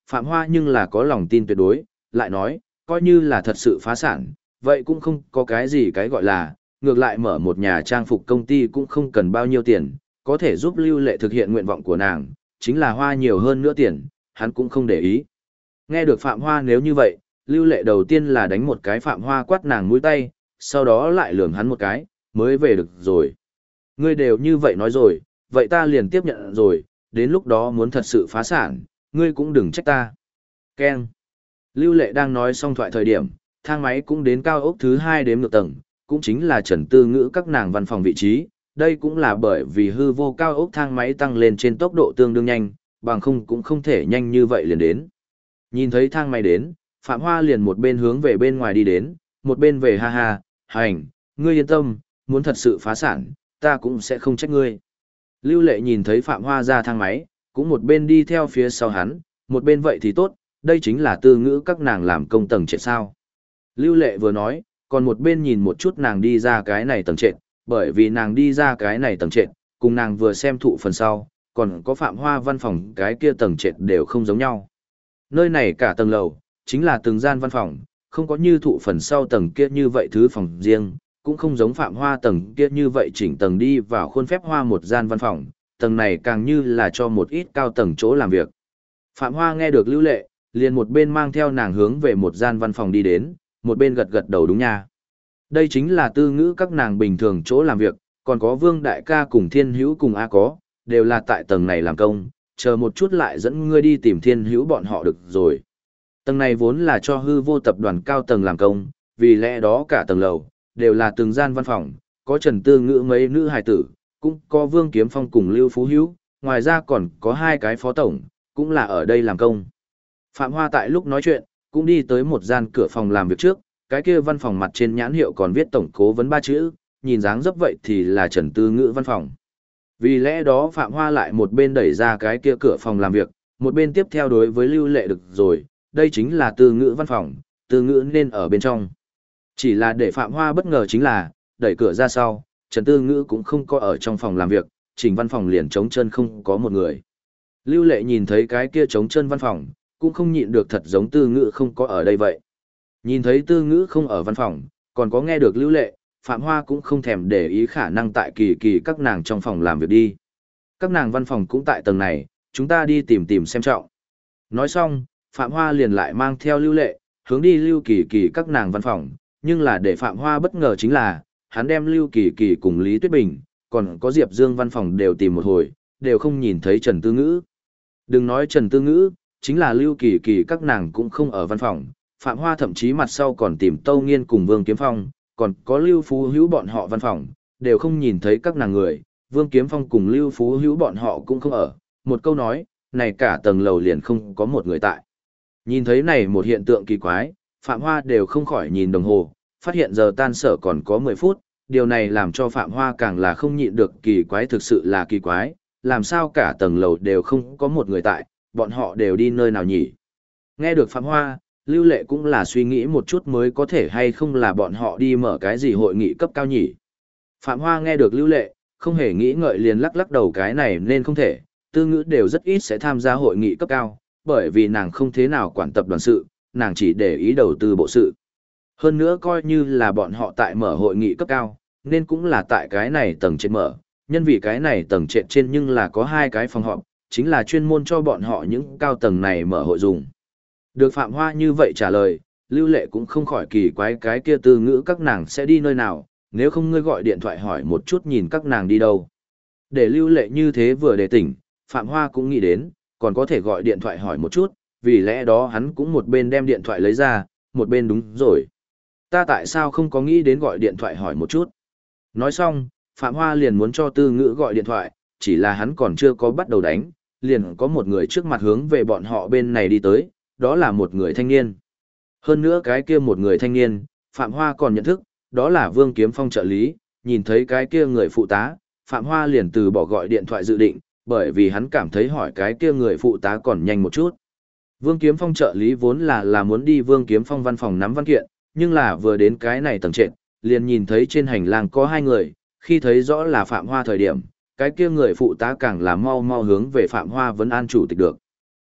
Phạm Hoa nhưng là có lòng tin tuyệt đối, lại nói, coi như là thật sự phá sản, vậy cũng không có cái gì cái gọi là, ngược lại mở một nhà trang phục công ty cũng không cần bao nhiêu tiền, có thể giúp Lưu Lệ thực hiện nguyện vọng của nàng, chính là hoa nhiều hơn nữa tiền, hắn cũng không để ý. Nghe được Phạm Hoa nếu như vậy, Lưu Lệ đầu tiên là đánh một cái Phạm Hoa quát nàng mũi tay, sau đó lại lườm hắn một cái, mới về được rồi. Ngươi đều như vậy nói rồi, vậy ta liền tiếp nhận rồi, đến lúc đó muốn thật sự phá sản, ngươi cũng đừng trách ta. Keng. Lưu Lệ đang nói xong thoại thời điểm, thang máy cũng đến cao ốc thứ 2 đếm ngược tầng, cũng chính là Trần Tư Ngữ các nàng văn phòng vị trí. Đây cũng là bởi vì hư vô cao ốc thang máy tăng lên trên tốc độ tương đương nhanh, bằng không cũng không thể nhanh như vậy liền đến. Nhìn thấy thang máy đến, Phạm Hoa liền một bên hướng về bên ngoài đi đến, một bên về ha ha, hành, ngươi yên tâm, muốn thật sự phá sản, ta cũng sẽ không trách ngươi. Lưu Lệ nhìn thấy Phạm Hoa ra thang máy, cũng một bên đi theo phía sau hắn, một bên vậy thì tốt, đây chính là Tư Ngữ các nàng làm công tầng trệt sao. Lưu Lệ vừa nói, còn một bên nhìn một chút nàng đi ra cái này tầng trệt, bởi vì nàng đi ra cái này tầng trệt, cùng nàng vừa xem thụ phần sau, còn có Phạm Hoa văn phòng cái kia tầng trệt đều không giống nhau. Nơi này cả tầng lầu, chính là từng gian văn phòng, không có như thụ phần sau tầng kia như vậy thứ phòng riêng, cũng không giống Phạm Hoa tầng kia như vậy chỉnh tầng đi vào khuôn phép hoa một gian văn phòng, tầng này càng như là cho một ít cao tầng chỗ làm việc. Phạm Hoa nghe được Lưu Lệ, liền một bên mang theo nàng hướng về một gian văn phòng đi đến, một bên gật gật đầu đúng nha. Đây chính là Tư Ngữ các nàng bình thường chỗ làm việc, còn có Vương Đại ca cùng Thiên Hữu cùng A có, đều là tại tầng này làm công, chờ một chút lại dẫn ngươi đi tìm Thiên Hữu bọn họ được rồi. Tầng này vốn là cho hư vô tập đoàn cao tầng làm công, vì lẽ đó cả tầng lầu, đều là từng gian văn phòng, có Trần Tư Ngữ mấy nữ hài tử, cũng có Vương Kiếm Phong cùng Lưu Phú Hữu, ngoài ra còn có 2 cái phó tổng, cũng là ở đây làm công. Phạm Hoa tại lúc nói chuyện, cũng đi tới một gian cửa phòng làm việc trước, cái kia văn phòng mặt trên nhãn hiệu còn viết tổng cố vấn 3 chữ, nhìn dáng dấp vậy thì là Trần Tư Ngữ văn phòng. Vì lẽ đó Phạm Hoa lại một bên đẩy ra cái kia cửa phòng làm việc, một bên tiếp theo đối với Lưu Lệ được rồi, đây chính là Tư Ngữ văn phòng, Tư Ngữ nên ở bên trong. Chỉ là để Phạm Hoa bất ngờ chính là, đẩy cửa ra sau, Trần Tư Ngữ cũng không có ở trong phòng làm việc, chỉnh văn phòng liền trống chân không có một người. Lưu Lệ nhìn thấy cái kia trống chân văn phòng, cũng không nhịn được thật giống Tư Ngữ không có ở đây vậy. Nhìn thấy Tư Ngữ không ở văn phòng, còn có nghe được Lưu Lệ, Phạm Hoa cũng không thèm để ý khả năng tại kỳ kỳ các nàng trong phòng làm việc đi. Các nàng văn phòng cũng tại tầng này, chúng ta đi tìm tìm xem trọng. Nói xong, Phạm Hoa liền lại mang theo Lưu Lệ, hướng đi Lưu Kỳ Kỳ các nàng văn phòng, nhưng là để Phạm Hoa bất ngờ chính là, hắn đem Lưu Kỳ Kỳ cùng Lý Tuyết Bình, còn có Diệp Dương văn phòng đều tìm một hồi, đều không nhìn thấy Trần Tư Ngữ. Đừng nói Trần Tư Ngữ, chính là Lưu Kỳ Kỳ các nàng cũng không ở văn phòng, Phạm Hoa thậm chí mặt sau còn tìm Tâu Nghiên cùng Vương Kiếm Phong, còn có Lưu Phú Hữu bọn họ văn phòng, đều không nhìn thấy các nàng người, Vương Kiếm Phong cùng Lưu Phú Hữu bọn họ cũng không ở, một câu nói, này cả tầng lầu liền không có một người tại. Nhìn thấy này một hiện tượng kỳ quái, Phạm Hoa đều không khỏi nhìn đồng hồ, phát hiện giờ tan sở còn có 10 phút, điều này làm cho Phạm Hoa càng là không nhịn được kỳ quái, thực sự là kỳ quái, làm sao cả tầng lầu đều không có một người tại, bọn họ đều đi nơi nào nhỉ? Nghe được Phạm Hoa, Lưu Lệ cũng là suy nghĩ một chút mới có thể hay không là bọn họ đi mở cái gì hội nghị cấp cao nhỉ? Phạm Hoa nghe được Lưu Lệ, không hề nghĩ ngợi liền lắc lắc đầu, cái này nên không thể, Tư Ngữ đều rất ít sẽ tham gia hội nghị cấp cao, bởi vì nàng không thế nào quản tập đoàn sự, nàng chỉ để ý đầu tư bộ sự. Hơn nữa coi như là bọn họ tại mở hội nghị cấp cao, nên cũng là tại cái này tầng trên mở, nhân vì cái này tầng trệt trên nhưng là có 2 cái phòng họp, chính là chuyên môn cho bọn họ những cao tầng này mở hội dùng. Được Phạm Hoa như vậy trả lời, Lưu Lệ cũng không khỏi kỳ quái cái kia Tư Ngữ các nàng sẽ đi nơi nào, nếu không ngươi gọi điện thoại hỏi một chút nhìn các nàng đi đâu. Để Lưu Lệ như thế vừa để tỉnh, Phạm Hoa cũng nghĩ đến, còn có thể gọi điện thoại hỏi một chút, vì lẽ đó hắn cũng một bên đem điện thoại lấy ra, một bên đúng rồi. Ta tại sao không có nghĩ đến gọi điện thoại hỏi một chút. Nói xong, Phạm Hoa liền muốn cho Tư Ngữ gọi điện thoại, chỉ là hắn còn chưa có bắt đầu đánh, liền có một người trước mặt hướng về bọn họ bên này đi tới, đó là một người thanh niên. Hơn nữa cái kia một người thanh niên, Phạm Hoa còn nhận thức, đó là Vương Kiếm Phong trợ lý, nhìn thấy cái kia người phụ tá, Phạm Hoa liền từ bỏ gọi điện thoại dự định, bởi vì hắn cảm thấy hỏi cái kia người phụ tá còn nhanh một chút. Vương Kiếm Phong trợ lý vốn là muốn đi Vương Kiếm Phong văn phòng nắm văn kiện, nhưng là vừa đến cái này tầng trệt, liền nhìn thấy trên hành lang có 2 người, khi thấy rõ là Phạm Hoa thời điểm, cái kia người phụ tá càng là mau mau hướng về Phạm Hoa vấn an chủ tịch được.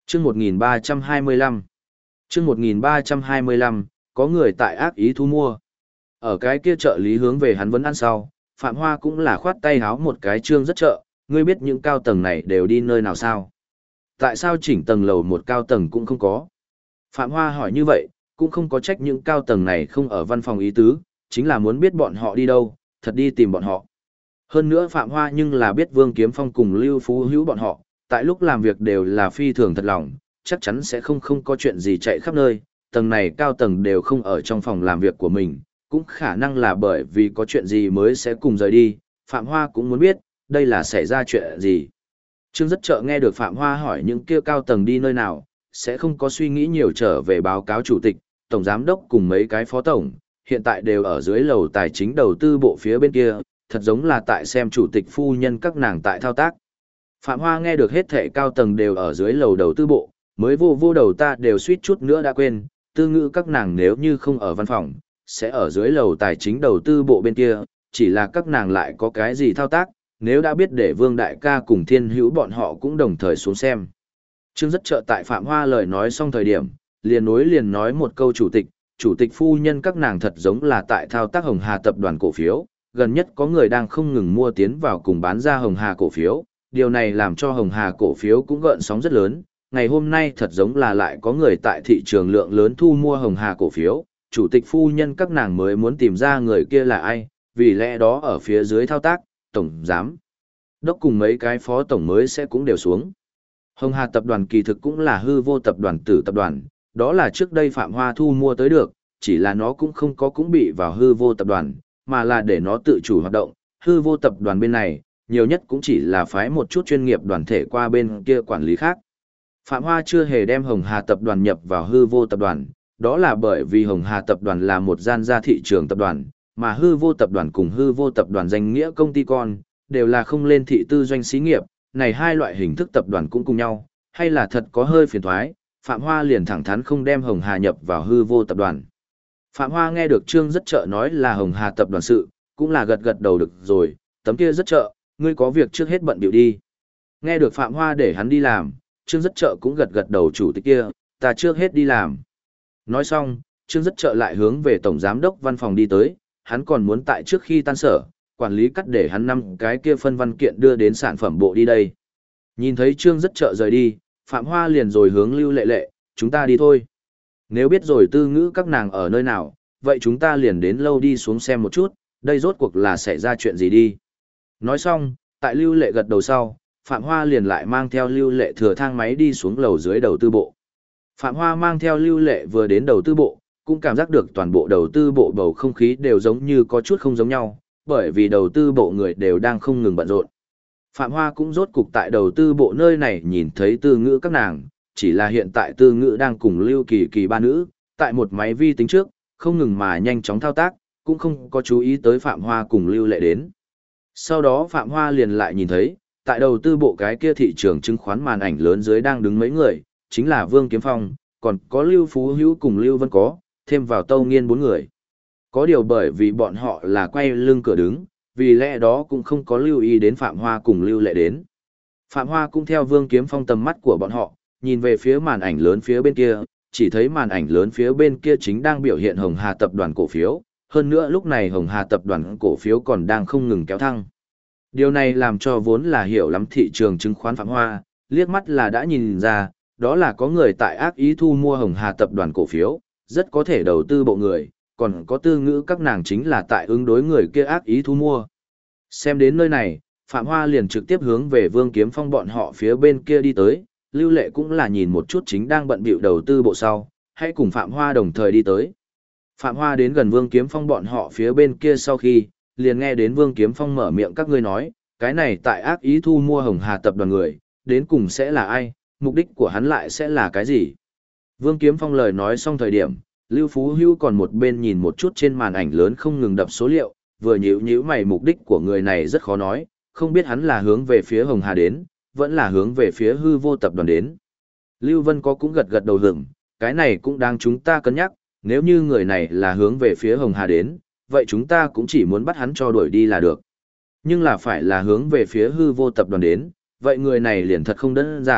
Chương 1325. Chương 1325, có người tại ác ý thu mua. Ở cái kia trợ lý hướng về hắn vẫn ăn sau, Phạm Hoa cũng là khoát tay háo một cái chương rất trợ, ngươi biết những cao tầng này đều đi nơi nào sao? Tại sao chỉnh tầng lầu một cao tầng cũng không có? Phạm Hoa hỏi như vậy, cũng không có trách những cao tầng này không ở văn phòng ý tứ, chính là muốn biết bọn họ đi đâu, thật đi tìm bọn họ. Hơn nữa Phạm Hoa nhưng là biết Vương Kiếm Phong cùng Lưu Phú Hữu bọn họ, tại lúc làm việc đều là phi thường thật lòng, chắc chắn sẽ không có chuyện gì chạy khắp nơi, tầng này cao tầng đều không ở trong phòng làm việc của mình, cũng khả năng là bởi vì có chuyện gì mới sẽ cùng rời đi, Phạm Hoa cũng muốn biết, đây là xảy ra chuyện gì. Trương Rất Trợ nghe được Phạm Hoa hỏi những kia cao tầng đi nơi nào, sẽ không có suy nghĩ nhiều trở về báo cáo chủ tịch, tổng giám đốc cùng mấy cái phó tổng, hiện tại đều ở dưới lầu tài chính đầu tư bộ phía bên kia, thật giống là tại xem chủ tịch phu nhân các nàng tại thao tác. Phạm Hoa nghe được hết thệ cao tầng đều ở dưới lầu đầu tư bộ, mới vô đầu ta đều suýt chút nữa đã quên, tư ngữ các nàng nếu như không ở văn phòng, sẽ ở dưới lầu tài chính đầu tư bộ bên kia, chỉ là các nàng lại có cái gì thao tác, nếu đã biết để Vương Đại ca cùng Thiên Hữu bọn họ cũng đồng thời xuống xem. Trương Rất Trợ tại Phạm Hoa lời nói xong thời điểm, liền nói một câu chủ tịch phu nhân các nàng thật giống là tại thao tác Hồng Hà tập đoàn cổ phiếu, gần nhất có người đang không ngừng mua tiến vào cùng bán ra Hồng Hà cổ phiếu, điều này làm cho Hồng Hà cổ phiếu cũng gợn sóng rất lớn, ngày hôm nay thật giống là lại có người tại thị trường lượng lớn thu mua Hồng Hà cổ phiếu, chủ tịch phu nhân các nàng mới muốn tìm ra người kia là ai, vì lẽ đó ở phía dưới thao tác, tổng giám đốc cùng mấy cái phó tổng mới sẽ cũng đều xuống. Hồng Hà tập đoàn kỳ thực cũng là hư vô tập đoàn tử tập đoàn, đó là trước đây Phạm Hoa thu mua tới được, chỉ là nó cũng không có cũng bị vào hư vô tập đoàn, mà là để nó tự chủ hoạt động, hư vô tập đoàn bên này, nhiều nhất cũng chỉ là phái một chút chuyên nghiệp đoàn thể qua bên kia quản lý khác. Phạm Hoa chưa hề đem Hồng Hà tập đoàn nhập vào hư vô tập đoàn, đó là bởi vì Hồng Hà tập đoàn là một gian gia thị trường tập đoàn, mà hư vô tập đoàn cùng hư vô tập đoàn danh nghĩa công ty con, đều là không lên thị tư doanh xí nghiệp, này hai loại hình thức tập đoàn cũng cùng nhau, hay là thật có hơi phiền thoái, Phạm Hoa liền thẳng thắn không đem Hồng Hà nhập vào hư vô tập đoàn. Phạm Hoa nghe được Trương Rất Trợ nói là Hồng Hà tập đoàn sự, cũng là gật đầu được rồi, tấm kia Rất Trợ, ngươi có việc trước hết bận biểu đi. Nghe được Phạm Hoa để hắn đi làm, Trương Rất Trợ cũng gật đầu chủ tịch kia, ta trước hết đi làm. Nói xong, Trương Rất Trợ lại hướng về tổng giám đốc văn phòng đi tới, hắn còn muốn tại trước khi tan sở, quản lý cắt để hắn 5 cái kia phân văn kiện đưa đến sản phẩm bộ đi đây. Nhìn thấy Trương Rất Trợ rời đi, Phạm Hoa liền rồi hướng Lưu Lệ Lệ, chúng ta đi thôi. Nếu biết rồi tư ngữ các nàng ở nơi nào, vậy chúng ta liền đến lâu đi xuống xem một chút, đây rốt cuộc là xảy ra chuyện gì đi. Nói xong, tại Lưu Lệ gật đầu sau, Phạm Hoa liền lại mang theo Lưu Lệ thừa thang máy đi xuống lầu dưới đầu tư bộ. Phạm Hoa mang theo Lưu Lệ vừa đến đầu tư bộ, cũng cảm giác được toàn bộ đầu tư bộ bầu không khí đều giống như có chút không giống nhau, bởi vì đầu tư bộ người đều đang không ngừng bận rộn. Phạm Hoa cũng rốt cục tại đầu tư bộ nơi này nhìn thấy tư ngữ các nàng, chỉ là hiện tại tư ngữ đang cùng Lưu Kỳ Kỳ ba nữ, tại một máy vi tính trước, không ngừng mà nhanh chóng thao tác, cũng không có chú ý tới Phạm Hoa cùng Lưu Lệ đến. Sau đó Phạm Hoa liền lại nhìn thấy, tại đầu tư bộ cái kia thị trường chứng khoán màn ảnh lớn dưới đang đứng mấy người, chính là Vương Kiếm Phong, còn có Lưu Phú Hữu cùng Lưu Vân có, thêm vào Tâu Nghiên 4 người. Có điều bởi vì bọn họ là quay lưng cửa đứng, vì lẽ đó cũng không có lưu ý đến Phạm Hoa cùng Lưu Lệ đến. Phạm Hoa cũng theo Vương Kiếm Phong tầm mắt của bọn họ, nhìn về phía màn ảnh lớn phía bên kia, chỉ thấy màn ảnh lớn phía bên kia chính đang biểu hiện Hồng Hà tập đoàn cổ phiếu, hơn nữa lúc này Hồng Hà tập đoàn cổ phiếu còn đang không ngừng kéo thăng. Điều này làm cho vốn là hiểu lắm thị trường chứng khoán Phạm Hoa, liếc mắt là đã nhìn ra, đó là có người tại ác ý thu mua Hồng Hà tập đoàn cổ phiếu, rất có thể đầu tư bộ người, còn có tư ngữ các nàng chính là tại ứng đối người kia ác ý thu mua. Xem đến nơi này, Phạm Hoa liền trực tiếp hướng về Vương Kiếm Phong bọn họ phía bên kia đi tới, Lưu Lệ cũng là nhìn một chút chính đang bận bịu đầu tư bộ sau, hãy cùng Phạm Hoa đồng thời đi tới. Phạm Hoa đến gần Vương Kiếm Phong bọn họ phía bên kia sau khi, liền nghe đến Vương Kiếm Phong mở miệng các ngươi nói, cái này tại ác ý thu mua Hồng Hà tập đoàn người, đến cùng sẽ là ai, mục đích của hắn lại sẽ là cái gì. Vương Kiếm Phong lời nói xong thời điểm, Lưu Phú Hữu còn một bên nhìn một chút trên màn ảnh lớn không ngừng đập số liệu, vừa nhíu mày mục đích của người này rất khó nói, không biết hắn là hướng về phía Hồng Hà đến, vẫn là hướng về phía hư vô tập đoàn đến. Lưu Vân có cũng gật đầu hưởng, cái này cũng đang chúng ta cân nhắc, nếu như người này là hướng về phía Hồng Hà đến, vậy chúng ta cũng chỉ muốn bắt hắn cho đuổi đi là được. Nhưng là phải là hướng về phía hư vô tập đoàn đến, vậy người này liền thật không đơn giản,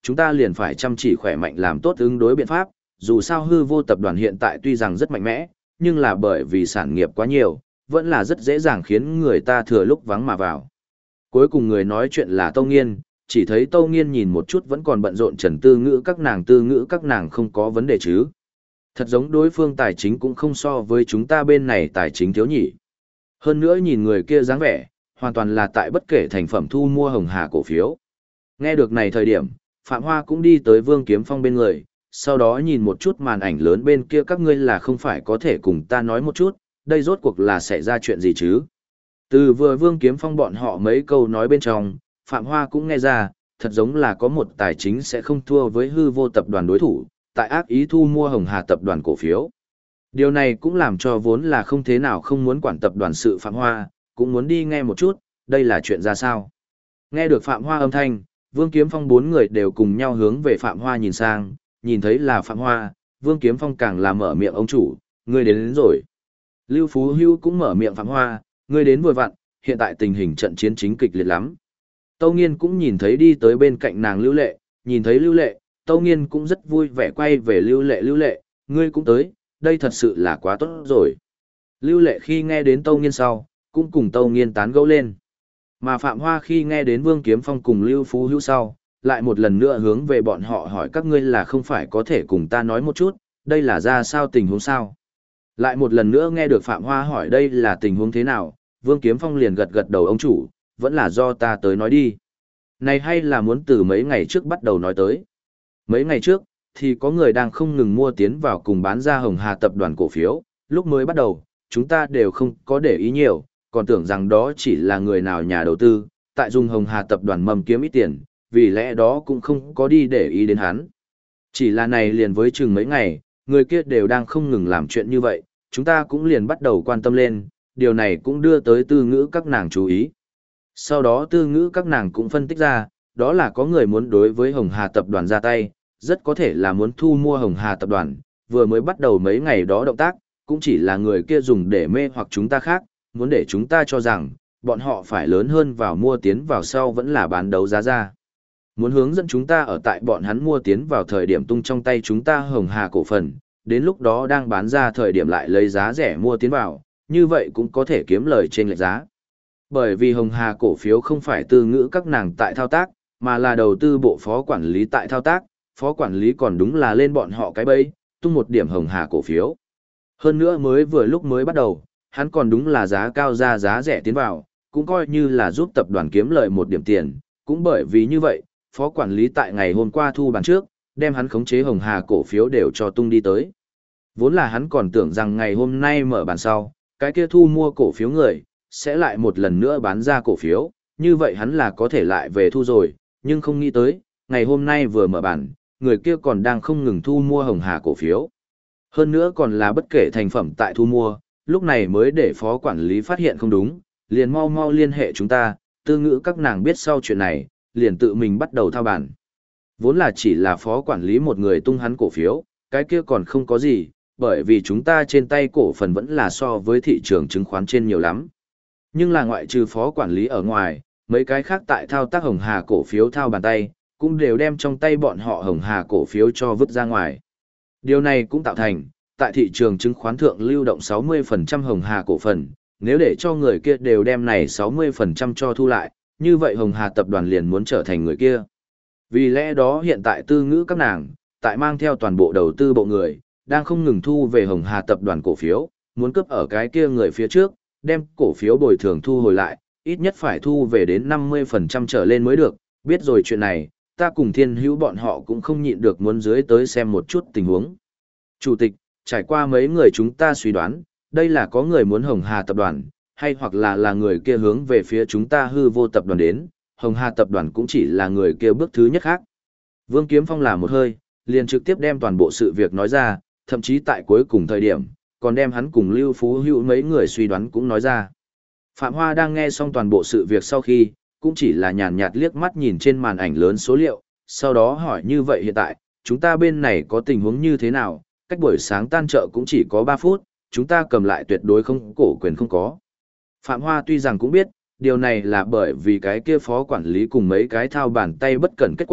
chúng ta liền phải chăm chỉ khỏe mạnh làm tốt ứng đối biện pháp, dù sao hư vô tập đoàn hiện tại tuy rằng rất mạnh mẽ, nhưng là bởi vì sản nghiệp quá nhiều, vẫn là rất dễ dàng khiến người ta thừa lúc vắng mà vào. Cuối cùng người nói chuyện là Tâu Nghiên, chỉ thấy Tâu Nghiên nhìn một chút vẫn còn bận rộn Trần Tư Ngữ các nàng không có vấn đề chứ. Thật giống đối phương tài chính cũng không so với chúng ta bên này tài chính thiếu nhỉ. Hơn nữa nhìn người kia dáng vẻ, hoàn toàn là tại bất kể thành phẩm thu mua Hồng Hà cổ phiếu. Nghe được này thời điểm, Phạm Hoa cũng đi tới Vương Kiếm Phong bên người, sau đó nhìn một chút màn ảnh lớn bên kia các ngươi là không phải có thể cùng ta nói một chút, đây rốt cuộc là xảy ra chuyện gì chứ? Từ vừa Vương Kiếm Phong bọn họ mấy câu nói bên trong, Phạm Hoa cũng nghe ra, thật giống là có một tài chính sẽ không thua với hư vô tập đoàn đối thủ, tại ác ý thu mua Hồng Hà tập đoàn cổ phiếu. Điều này cũng làm cho vốn là không thế nào không muốn quản tập đoàn sự Phạm Hoa, cũng muốn đi nghe một chút, đây là chuyện ra sao. Nghe được Phạm Hoa âm thanh, Vương Kiếm Phong bốn người đều cùng nhau hướng về Phạm Hoa nhìn sang, nhìn thấy là Phạm Hoa, Vương Kiếm Phong càng là mở miệng ông chủ, ngươi đến rồi. Lưu Phú Hưu cũng mở miệng Phạm Hoa, ngươi đến vừa vặn, hiện tại tình hình trận chiến chính kịch liệt lắm. Tâu Nghiên cũng nhìn thấy đi tới bên cạnh nàng Lưu Lệ, nhìn thấy Lưu Lệ, Tâu Nghiên cũng rất vui vẻ quay về Lưu Lệ, ngươi cũng tới, đây thật sự là quá tốt rồi. Lưu Lệ khi nghe đến Tâu Nghiên sau, cũng cùng Tâu Nghiên tán gẫu lên. Mà Phạm Hoa khi nghe đến Vương Kiếm Phong cùng Lưu Phú Hữu sau, lại một lần nữa hướng về bọn họ hỏi các ngươi là không phải có thể cùng ta nói một chút, đây là ra sao tình huống sao? Lại một lần nữa nghe được Phạm Hoa hỏi đây là tình huống thế nào, Vương Kiếm Phong liền gật gật đầu ông chủ, vẫn là do ta tới nói đi. Này hay là muốn từ mấy ngày trước bắt đầu nói tới. Mấy ngày trước, thì có người đang không ngừng mua tiến vào cùng bán ra Hồng Hà tập đoàn cổ phiếu, lúc mới bắt đầu, chúng ta đều không có để ý nhiều, còn tưởng rằng đó chỉ là người nào nhà đầu tư, tại dùng Hồng Hà tập đoàn mầm kiếm ít tiền, vì lẽ đó cũng không có đi để ý đến hắn. Chỉ là này liền với chừng mấy ngày, người kia đều đang không ngừng làm chuyện như vậy, chúng ta cũng liền bắt đầu quan tâm lên, điều này cũng đưa tới Tư Ngữ các nàng chú ý. Sau đó Tư Ngữ các nàng cũng phân tích ra, đó là có người muốn đối với Hồng Hà tập đoàn ra tay, rất có thể là muốn thu mua Hồng Hà tập đoàn, vừa mới bắt đầu mấy ngày đó động tác, cũng chỉ là người kia dùng để mê hoặc chúng ta khác, muốn để chúng ta cho rằng, bọn họ phải lớn hơn vào mua tiến vào sau vẫn là bán đấu giá ra. Muốn hướng dẫn chúng ta ở tại bọn hắn mua tiến vào thời điểm tung trong tay chúng ta Hồng Hà cổ phần, đến lúc đó đang bán ra thời điểm lại lấy giá rẻ mua tiến vào, như vậy cũng có thể kiếm lời trên lệch giá. Bởi vì Hồng Hà cổ phiếu không phải Tư Ngữ các nàng tại thao tác, mà là đầu tư bộ phó quản lý tại thao tác, phó quản lý còn đúng là lên bọn họ cái bẫy, tung một điểm Hồng Hà cổ phiếu. Hơn nữa vừa lúc mới bắt đầu, hắn còn đúng là giá cao ra giá rẻ tiến vào, cũng coi như là giúp tập đoàn kiếm lợi một điểm tiền, cũng bởi vì như vậy, phó quản lý tại ngày hôm qua thu bàn trước, đem hắn khống chế Hồng Hà cổ phiếu đều cho tung đi tới. Vốn là hắn còn tưởng rằng ngày hôm nay mở bàn sau, cái kia thu mua cổ phiếu người, sẽ lại một lần nữa bán ra cổ phiếu, như vậy hắn là có thể lại về thu rồi, nhưng không nghĩ tới, ngày hôm nay vừa mở bàn, người kia còn đang không ngừng thu mua Hồng Hà cổ phiếu. Hơn nữa còn là bất kể thành phẩm tại thu mua, lúc này mới để phó quản lý phát hiện không đúng, liền mau mau liên hệ chúng ta, Tư Ngữ các nàng biết sau chuyện này, liền tự mình bắt đầu thao bản. Vốn là chỉ là phó quản lý một người tung hắn cổ phiếu, cái kia còn không có gì, bởi vì chúng ta trên tay cổ phần vẫn là so với thị trường chứng khoán trên nhiều lắm. Nhưng là ngoại trừ phó quản lý ở ngoài, mấy cái khác tại thao tác Hồng Hà cổ phiếu thao bàn tay, cũng đều đem trong tay bọn họ Hồng Hà cổ phiếu cho vứt ra ngoài. Điều này cũng tạo thành, tại thị trường chứng khoán thượng lưu động 60% Hồng Hà cổ phần, nếu để cho người kia đều đem này 60% cho thu lại, như vậy Hồng Hà tập đoàn liền muốn trở thành người kia. Vì lẽ đó hiện tại Tư Ngữ các nàng, tại mang theo toàn bộ đầu tư bộ người, đang không ngừng thu về Hồng Hà tập đoàn cổ phiếu, muốn cướp ở cái kia người phía trước, đem cổ phiếu bồi thường thu hồi lại, ít nhất phải thu về đến 50% trở lên mới được, biết rồi chuyện này, ta cùng Thiên Hữu bọn họ cũng không nhịn được muốn dưới tới xem một chút tình huống. Chủ tịch, trải qua mấy người chúng ta suy đoán, đây là có người muốn Hồng Hà tập đoàn, hay hoặc là người kia hướng về phía chúng ta hư vô tập đoàn đến, Hồng Hà tập đoàn cũng chỉ là người kia bước thứ nhất khác. Vương Kiếm Phong làm một hơi, liền trực tiếp đem toàn bộ sự việc nói ra, thậm chí tại cuối cùng thời điểm, còn đem hắn cùng Lưu Phú Hữu mấy người suy đoán cũng nói ra. Phạm Hoa đang nghe xong toàn bộ sự việc sau khi, cũng chỉ là nhàn nhạt liếc mắt nhìn trên màn ảnh lớn số liệu, sau đó hỏi như vậy hiện tại, chúng ta bên này có tình huống như thế nào, cách buổi sáng tan chợ cũng chỉ có 3 phút, chúng ta cầm lại tuyệt đối không cổ quyền không có. Phạm Hoa tuy rằng cũng biết, điều này là bởi vì cái kia phó quản lý cùng mấy cái thao bàn tay bất cẩn kết quả,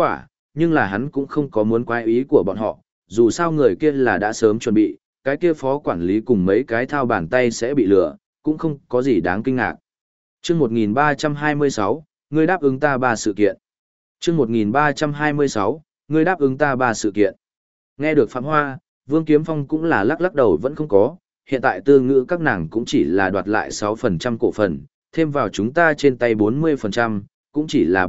nhưng là hắn cũng không có muốn quái ý của bọn họ, dù sao người kia là đã sớm chuẩn bị, cái kia phó quản lý cùng mấy cái thao bàn tay sẽ bị lừa, cũng không có gì đáng kinh ngạc. Chương 1326, ngươi đáp ứng ta 3 sự kiện. Chương 1326, ngươi đáp ứng ta 3 sự kiện. Nghe được Phạm Hoa, Vương Kiếm Phong cũng là lắc lắc đầu vẫn không có, hiện tại Tư Ngữ các nàng cũng chỉ là đoạt lại 6% cổ phần, thêm vào chúng ta trên tay 40%, cũng chỉ là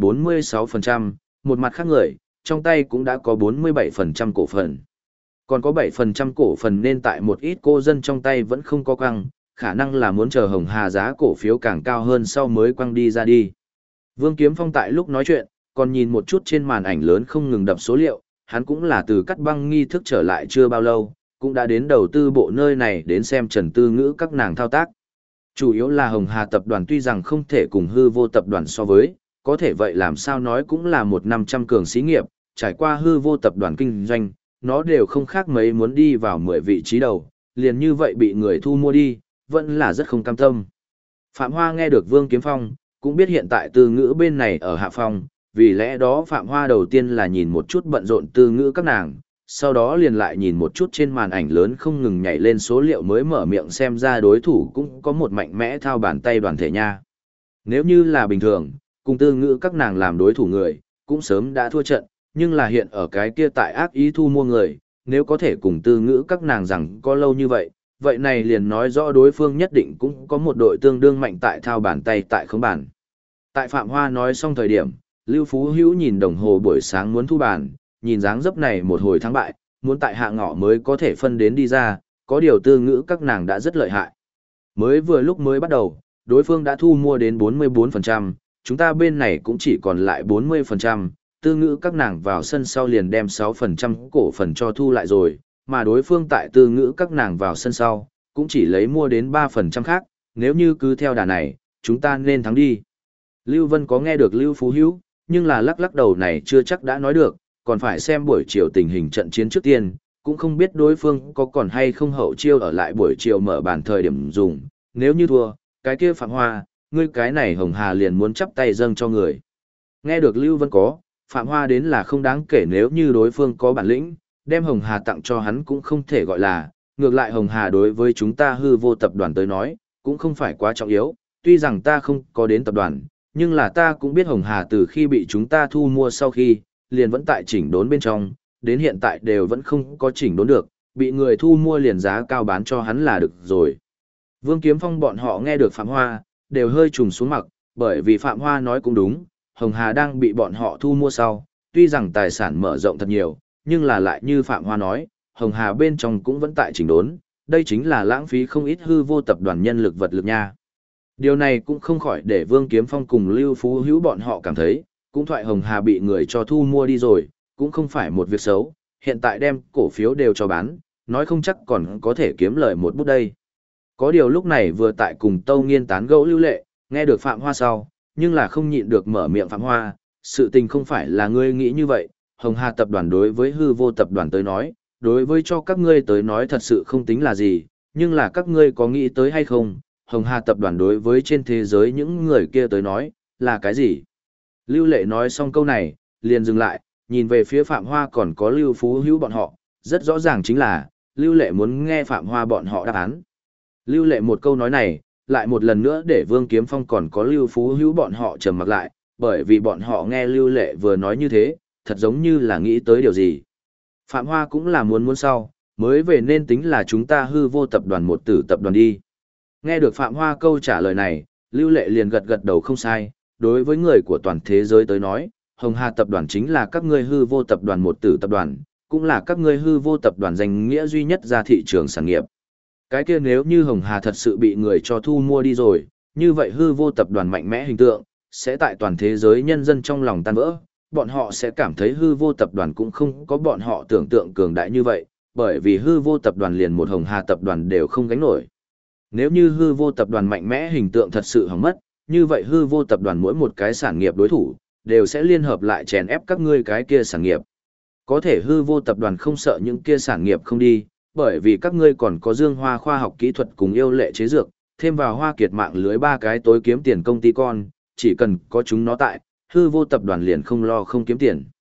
46%, một mặt khác người, trong tay cũng đã có 47% cổ phần. Còn có 7% cổ phần nên tại một ít cô dân trong tay vẫn không có quăng, khả năng là muốn chờ Hồng Hà giá cổ phiếu càng cao hơn sau mới quăng đi ra đi. Vương Kiếm Phong tại lúc nói chuyện, còn nhìn một chút trên màn ảnh lớn không ngừng đập số liệu, hắn cũng là từ cắt băng nghi thức trở lại chưa bao lâu, cũng đã đến đầu tư bộ nơi này đến xem Trần Tư Ngữ các nàng thao tác. Chủ yếu là Hồng Hà tập đoàn tuy rằng không thể cùng hư vô tập đoàn so với, có thể vậy làm sao nói cũng là một 500 cường xí nghiệp, trải qua hư vô tập đoàn kinh doanh, nó đều không khác mấy muốn đi vào 10 vị trí đầu, liền như vậy bị người thu mua đi, vẫn là rất không cam tâm. Phạm Hoa nghe được Vương Kiếm Phong, cũng biết hiện tại Tư Ngữ bên này ở hạ phong, vì lẽ đó Phạm Hoa đầu tiên là nhìn một chút bận rộn Tư Ngữ các nàng, sau đó liền lại nhìn một chút trên màn ảnh lớn không ngừng nhảy lên số liệu mới mở miệng xem ra đối thủ cũng có một mạnh mẽ thao bàn tay đoàn thể nha. Nếu như là bình thường, cùng Tư Ngữ các nàng làm đối thủ người, cũng sớm đã thua trận, nhưng là hiện ở cái kia tại ác ý thu mua người, nếu có thể cùng Tư Ngữ các nàng rằng có lâu như vậy, vậy này liền nói rõ đối phương nhất định cũng có một đội tương đương mạnh tại thao bàn tay tại không bàn. Tại Phạm Hoa nói xong thời điểm, Lưu Phú Hữu nhìn đồng hồ buổi sáng muốn thu bàn, nhìn dáng dấp này một hồi thắng bại, muốn tại hạ ngọ mới có thể phân đến đi ra, có điều Tư Ngữ các nàng đã rất lợi hại. Mới vừa lúc mới bắt đầu, đối phương đã thu mua đến 44%, chúng ta bên này cũng chỉ còn lại 40%, Tư Ngữ các nàng vào sân sau liền đem 6% cổ phần cho thu lại rồi, mà đối phương tại Tư Ngữ các nàng vào sân sau, cũng chỉ lấy mua đến 3% khác, nếu như cứ theo đà này, chúng ta nên thắng đi. Lưu Vân có nghe được Lưu Phú Hữu, nhưng là lắc lắc đầu này chưa chắc đã nói được, còn phải xem buổi chiều tình hình trận chiến trước tiên, cũng không biết đối phương có còn hay không hậu chiêu ở lại buổi chiều mở bàn thời điểm dùng, nếu như thua, cái kia Phạm Hoa, ngươi cái này Hồng Hà liền muốn chắp tay dâng cho người. Nghe được Lưu Vân có, Phạm Hoa đến là không đáng kể nếu như đối phương có bản lĩnh, đem Hồng Hà tặng cho hắn cũng không thể gọi là, ngược lại Hồng Hà đối với chúng ta hư vô tập đoàn tới nói, cũng không phải quá trọng yếu, tuy rằng ta không có đến tập đoàn, nhưng là ta cũng biết Hồng Hà từ khi bị chúng ta thu mua sau khi, liền vẫn tại chỉnh đốn bên trong, đến hiện tại đều vẫn không có chỉnh đốn được, bị người thu mua liền giá cao bán cho hắn là được rồi. Vương Kiếm Phong bọn họ nghe được Phạm Hoa, đều hơi trùng xuống mặt, bởi vì Phạm Hoa nói cũng đúng, Hồng Hà đang bị bọn họ thu mua sau, tuy rằng tài sản mở rộng thật nhiều, nhưng là lại như Phạm Hoa nói, Hồng Hà bên trong cũng vẫn tại chỉnh đốn, đây chính là lãng phí không ít hư vô tập đoàn nhân lực vật lực nha. Điều này cũng không khỏi để Vương Kiếm Phong cùng Lưu Phú Hữu bọn họ cảm thấy, cũng thoại Hồng Hà bị người cho thu mua đi rồi, cũng không phải một việc xấu, hiện tại đem cổ phiếu đều cho bán, nói không chắc còn có thể kiếm lời một bút đây. Có điều lúc này vừa tại cùng Tâu Nghiên tán gẫu Lưu Lệ, nghe được Phạm Hoa sau, nhưng là không nhịn được mở miệng Phạm Hoa, sự tình không phải là ngươi nghĩ như vậy, Hồng Hà tập đoàn đối với hư vô tập đoàn tới nói, đối với cho các ngươi tới nói thật sự không tính là gì, nhưng là các ngươi có nghĩ tới hay không, Hồng Hà tập đoàn đối với trên thế giới những người kia tới nói, là cái gì? Lưu Lệ nói xong câu này, liền dừng lại, nhìn về phía Phạm Hoa còn có Lưu Phú Hữu bọn họ, rất rõ ràng chính là, Lưu Lệ muốn nghe Phạm Hoa bọn họ đáp án. Lưu Lệ một câu nói này, lại một lần nữa để Vương Kiếm Phong còn có Lưu Phú Hữu bọn họ trầm mặc lại, bởi vì bọn họ nghe Lưu Lệ vừa nói như thế, thật giống như là nghĩ tới điều gì. Phạm Hoa cũng là muốn sau, mới về nên tính là chúng ta hư vô tập đoàn một tử tập đoàn đi. Nghe được Phạm Hoa câu trả lời này, Lưu Lệ liền gật gật đầu không sai, đối với người của toàn thế giới tới nói, Hồng Hà tập đoàn chính là các ngươi hư vô tập đoàn một tử tập đoàn, cũng là các ngươi hư vô tập đoàn danh nghĩa duy nhất ra thị trường sản nghiệp. Cái kia nếu như Hồng Hà thật sự bị người cho thu mua đi rồi, như vậy hư vô tập đoàn mạnh mẽ hình tượng, sẽ tại toàn thế giới nhân dân trong lòng tan vỡ, bọn họ sẽ cảm thấy hư vô tập đoàn cũng không có bọn họ tưởng tượng cường đại như vậy, bởi vì hư vô tập đoàn liền một Hồng Hà tập đoàn đều không gánh nổi. Nếu như hư vô tập đoàn mạnh mẽ hình tượng thật sự hỏng mất, như vậy hư vô tập đoàn mỗi một cái sản nghiệp đối thủ, đều sẽ liên hợp lại chèn ép các ngươi cái kia sản nghiệp. Có thể hư vô tập đoàn không sợ những kia sản nghiệp không đi, bởi vì các ngươi còn có Dương Hoa khoa học kỹ thuật cùng Yêu Lệ chế dược, thêm vào Hoa Kiệt mạng lưới ba cái tối kiếm tiền công ty con, chỉ cần có chúng nó tại, hư vô tập đoàn liền không lo không kiếm tiền.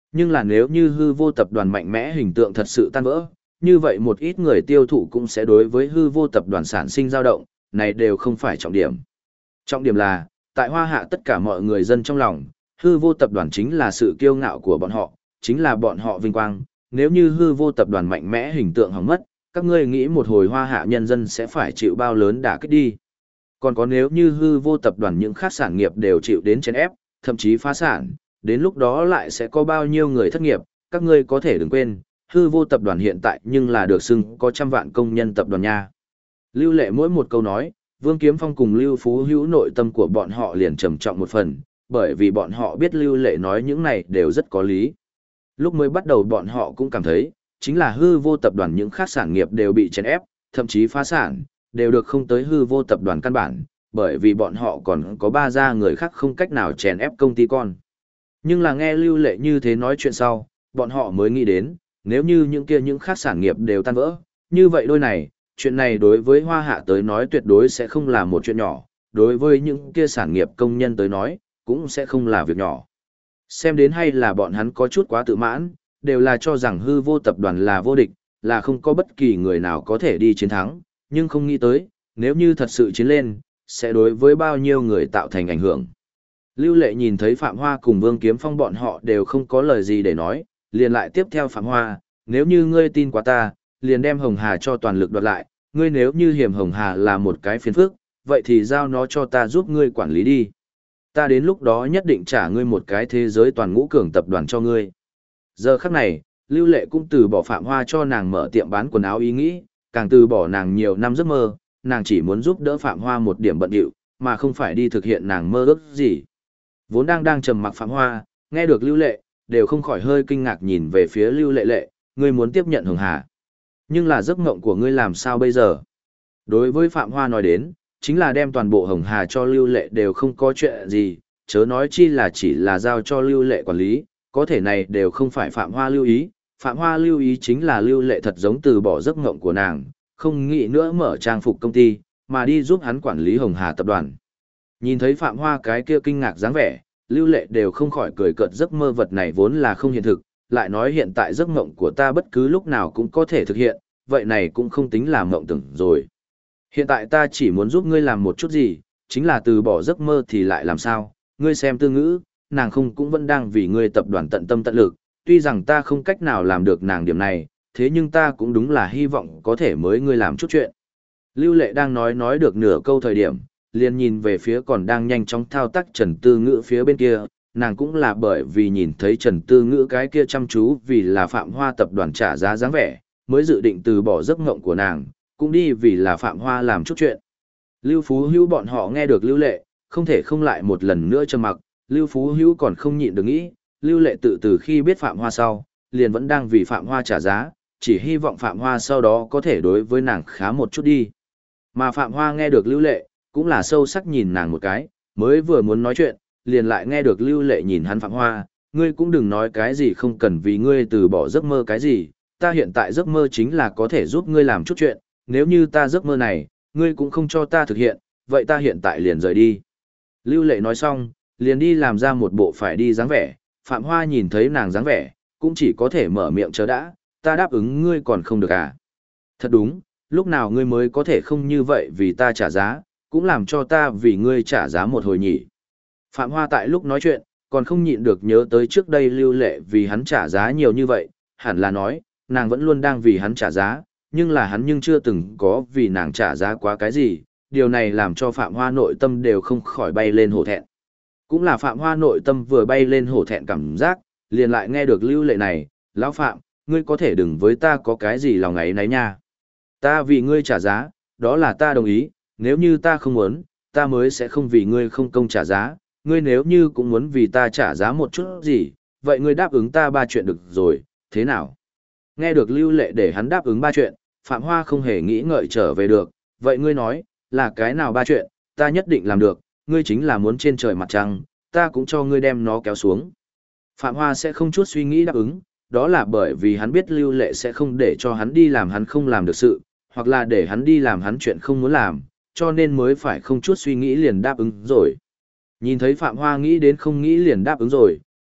Nhưng là nếu như hư vô tập đoàn mạnh mẽ hình tượng thật sự tan vỡ, như vậy một ít người tiêu thụ cũng sẽ đối với hư vô tập đoàn sản sinh dao động, này đều không phải trọng điểm. Trọng điểm là, tại Hoa Hạ tất cả mọi người dân trong lòng, hư vô tập đoàn chính là sự kiêu ngạo của bọn họ, chính là bọn họ vinh quang. Nếu như hư vô tập đoàn mạnh mẽ hình tượng hỏng mất, các ngươi nghĩ một hồi Hoa Hạ nhân dân sẽ phải chịu bao lớn đả kích đi. Còn có nếu như hư vô tập đoàn những khác sản nghiệp đều chịu đến chèn ép, thậm chí phá sản, đến lúc đó lại sẽ có bao nhiêu người thất nghiệp, các ngươi có thể đừng quên, hư vô tập đoàn hiện tại nhưng là được xưng có trăm vạn công nhân tập đoàn nha. Lưu Lệ mỗi một câu nói, Vương Kiếm Phong cùng Lưu Phú Hữu nội tâm của bọn họ liền trầm trọng một phần, bởi vì bọn họ biết Lưu Lệ nói những này đều rất có lý. Lúc mới bắt đầu bọn họ cũng cảm thấy, chính là hư vô tập đoàn những khác sản nghiệp đều bị chèn ép, thậm chí phá sản, đều được không tới hư vô tập đoàn căn bản, bởi vì bọn họ còn có ba gia người khác không cách nào chèn ép công ty con. Nhưng là nghe Lưu Lệ như thế nói chuyện sau, bọn họ mới nghĩ đến, nếu như những khác sản nghiệp đều tan vỡ, như vậy đôi này, chuyện này đối với Hoa Hạ tới nói tuyệt đối sẽ không là một chuyện nhỏ, đối với những kia sản nghiệp công nhân tới nói, cũng sẽ không là việc nhỏ. Xem đến hay là bọn hắn có chút quá tự mãn, đều là cho rằng hư vô tập đoàn là vô địch, là không có bất kỳ người nào có thể đi chiến thắng, nhưng không nghĩ tới, nếu như thật sự chiến lên, sẽ đối với bao nhiêu người tạo thành ảnh hưởng. Lưu Lệ nhìn thấy Phạm Hoa cùng Vương Kiếm Phong bọn họ đều không có lời gì để nói, liền lại tiếp theo Phạm Hoa, nếu như ngươi tin quá ta, liền đem Hồng Hà cho toàn lực đoạt lại, ngươi nếu như hiểm Hồng Hà là một cái phiền phức, vậy thì giao nó cho ta giúp ngươi quản lý đi. Ta đến lúc đó nhất định trả ngươi một cái thế giới toàn ngũ cường tập đoàn cho ngươi. Giờ khắc này, Lưu Lệ cũng từ bỏ Phạm Hoa cho nàng mở tiệm bán quần áo ý nghĩ, càng từ bỏ nàng nhiều năm giấc mơ, nàng chỉ muốn giúp đỡ Phạm Hoa một điểm bận điệu, mà không phải đi thực hiện nàng mơ ước gì. Vốn đang trầm mặc Phạm Hoa, nghe được Lưu Lệ, đều không khỏi hơi kinh ngạc nhìn về phía Lưu Lệ Lệ, ngươi muốn tiếp nhận Hồng Hà. Nhưng là giấc mộng của ngươi làm sao bây giờ? Đối với Phạm Hoa nói đến, chính là đem toàn bộ Hồng Hà cho Lưu Lệ đều không có chuyện gì, chớ nói chi là chỉ là giao cho Lưu Lệ quản lý, có thể này đều không phải Phạm Hoa lưu ý. Phạm Hoa lưu ý chính là Lưu Lệ thật giống từ bỏ giấc mộng của nàng, không nghĩ nữa mở trang phục công ty, mà đi giúp hắn quản lý Hồng Hà tập đoàn. Nhìn thấy Phạm Hoa cái kia kinh ngạc dáng vẻ, Lưu Lệ đều không khỏi cười cợt, giấc mơ vật này vốn là không hiện thực, lại nói hiện tại giấc mộng của ta bất cứ lúc nào cũng có thể thực hiện, vậy này cũng không tính là mộng tưởng rồi. Hiện tại ta chỉ muốn giúp ngươi làm một chút gì, chính là từ bỏ giấc mơ thì lại làm sao, ngươi xem Tư Ngữ, nàng không cũng vẫn đang vì ngươi tập đoàn tận tâm tận lực, tuy rằng ta không cách nào làm được nàng điểm này, thế nhưng ta cũng đúng là hy vọng có thể mới ngươi làm chút chuyện. Lưu Lệ đang nói được nửa câu thời điểm, liền nhìn về phía còn đang nhanh chóng thao tác Trần Tư Ngữ phía bên kia, nàng cũng là bởi vì nhìn thấy Trần Tư Ngữ cái kia chăm chú vì là Phạm Hoa tập đoàn trả giá dáng vẻ, mới dự định từ bỏ giấc mộng của nàng, cũng đi vì là Phạm Hoa làm chút chuyện. Lưu Phú Hữu bọn họ nghe được Lưu Lệ, không thể không lại một lần nữa trầm mặc, Lưu Phú Hữu còn không nhịn được nghĩ, Lưu Lệ từ khi biết Phạm Hoa sau, liền vẫn đang vì Phạm Hoa trả giá, chỉ hy vọng Phạm Hoa sau đó có thể đối với nàng khá một chút đi. Mà Phạm Hoa nghe được Lưu Lệ, cũng là sâu sắc nhìn nàng một cái, mới vừa muốn nói chuyện, liền lại nghe được Lưu Lệ nhìn hắn Phạm Hoa, ngươi cũng đừng nói cái gì không cần vì ngươi từ bỏ giấc mơ cái gì, ta hiện tại giấc mơ chính là có thể giúp ngươi làm chút chuyện, nếu như ta giấc mơ này, ngươi cũng không cho ta thực hiện, vậy ta hiện tại liền rời đi. Lưu Lệ nói xong, liền đi làm ra một bộ phải đi dáng vẻ, Phạm Hoa nhìn thấy nàng dáng vẻ, cũng chỉ có thể mở miệng chờ đã, ta đáp ứng ngươi còn không được à. Thật đúng, lúc nào ngươi mới có thể không như vậy vì ta trả giá, cũng làm cho ta vì ngươi trả giá một hồi nhỉ. Phạm Hoa tại lúc nói chuyện, còn không nhịn được nhớ tới trước đây Lưu Lệ vì hắn trả giá nhiều như vậy, hẳn là nói, nàng vẫn luôn đang vì hắn trả giá, nhưng là hắn nhưng chưa từng có vì nàng trả giá quá cái gì, điều này làm cho Phạm Hoa nội tâm đều không khỏi bay lên hổ thẹn. Cũng là Phạm Hoa nội tâm vừa bay lên hổ thẹn cảm giác, liền lại nghe được Lưu Lệ này, lão Phạm, ngươi có thể đừng với ta có cái gì lòng ấy nấy nha. Ta vì ngươi trả giá, đó là ta đồng ý, nếu như ta không muốn, ta mới sẽ không vì ngươi không công trả giá, ngươi nếu như cũng muốn vì ta trả giá một chút gì, vậy ngươi đáp ứng ta 3 chuyện được rồi, thế nào? Nghe được Lưu Lệ để hắn đáp ứng 3 chuyện, Phạm Hoa không hề nghĩ ngợi trở về được, vậy ngươi nói, là cái nào 3 chuyện, ta nhất định làm được, ngươi chính là muốn trên trời mặt trăng, ta cũng cho ngươi đem nó kéo xuống. Phạm Hoa sẽ không chút suy nghĩ đáp ứng, đó là bởi vì hắn biết Lưu Lệ sẽ không để cho hắn đi làm hắn không làm được sự, hoặc là để hắn đi làm hắn chuyện không muốn làm, cho nên mới phải không chút suy nghĩ liền đáp ứng rồi. Nhìn thấy Phạm Hoa nghĩ đến không nghĩ liền đáp ứng rồi,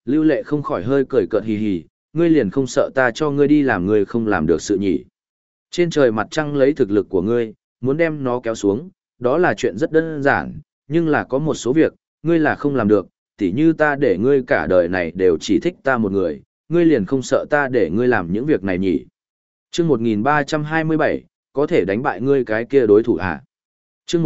Lưu Lệ không khỏi hơi cười cợt hì hì, ngươi liền không sợ ta cho ngươi đi làm ngươi không làm được sự nhỉ. Trên trời mặt trăng lấy thực lực của ngươi, muốn đem nó kéo xuống, đó là chuyện rất đơn giản, nhưng là có một số việc, ngươi là không làm được, tỉ như ta để ngươi cả đời này đều chỉ thích ta một người, ngươi liền không sợ ta để ngươi làm những việc này nhỉ. Chương 1327, có thể đánh bại ngươi cái kia đối thủ à? Chương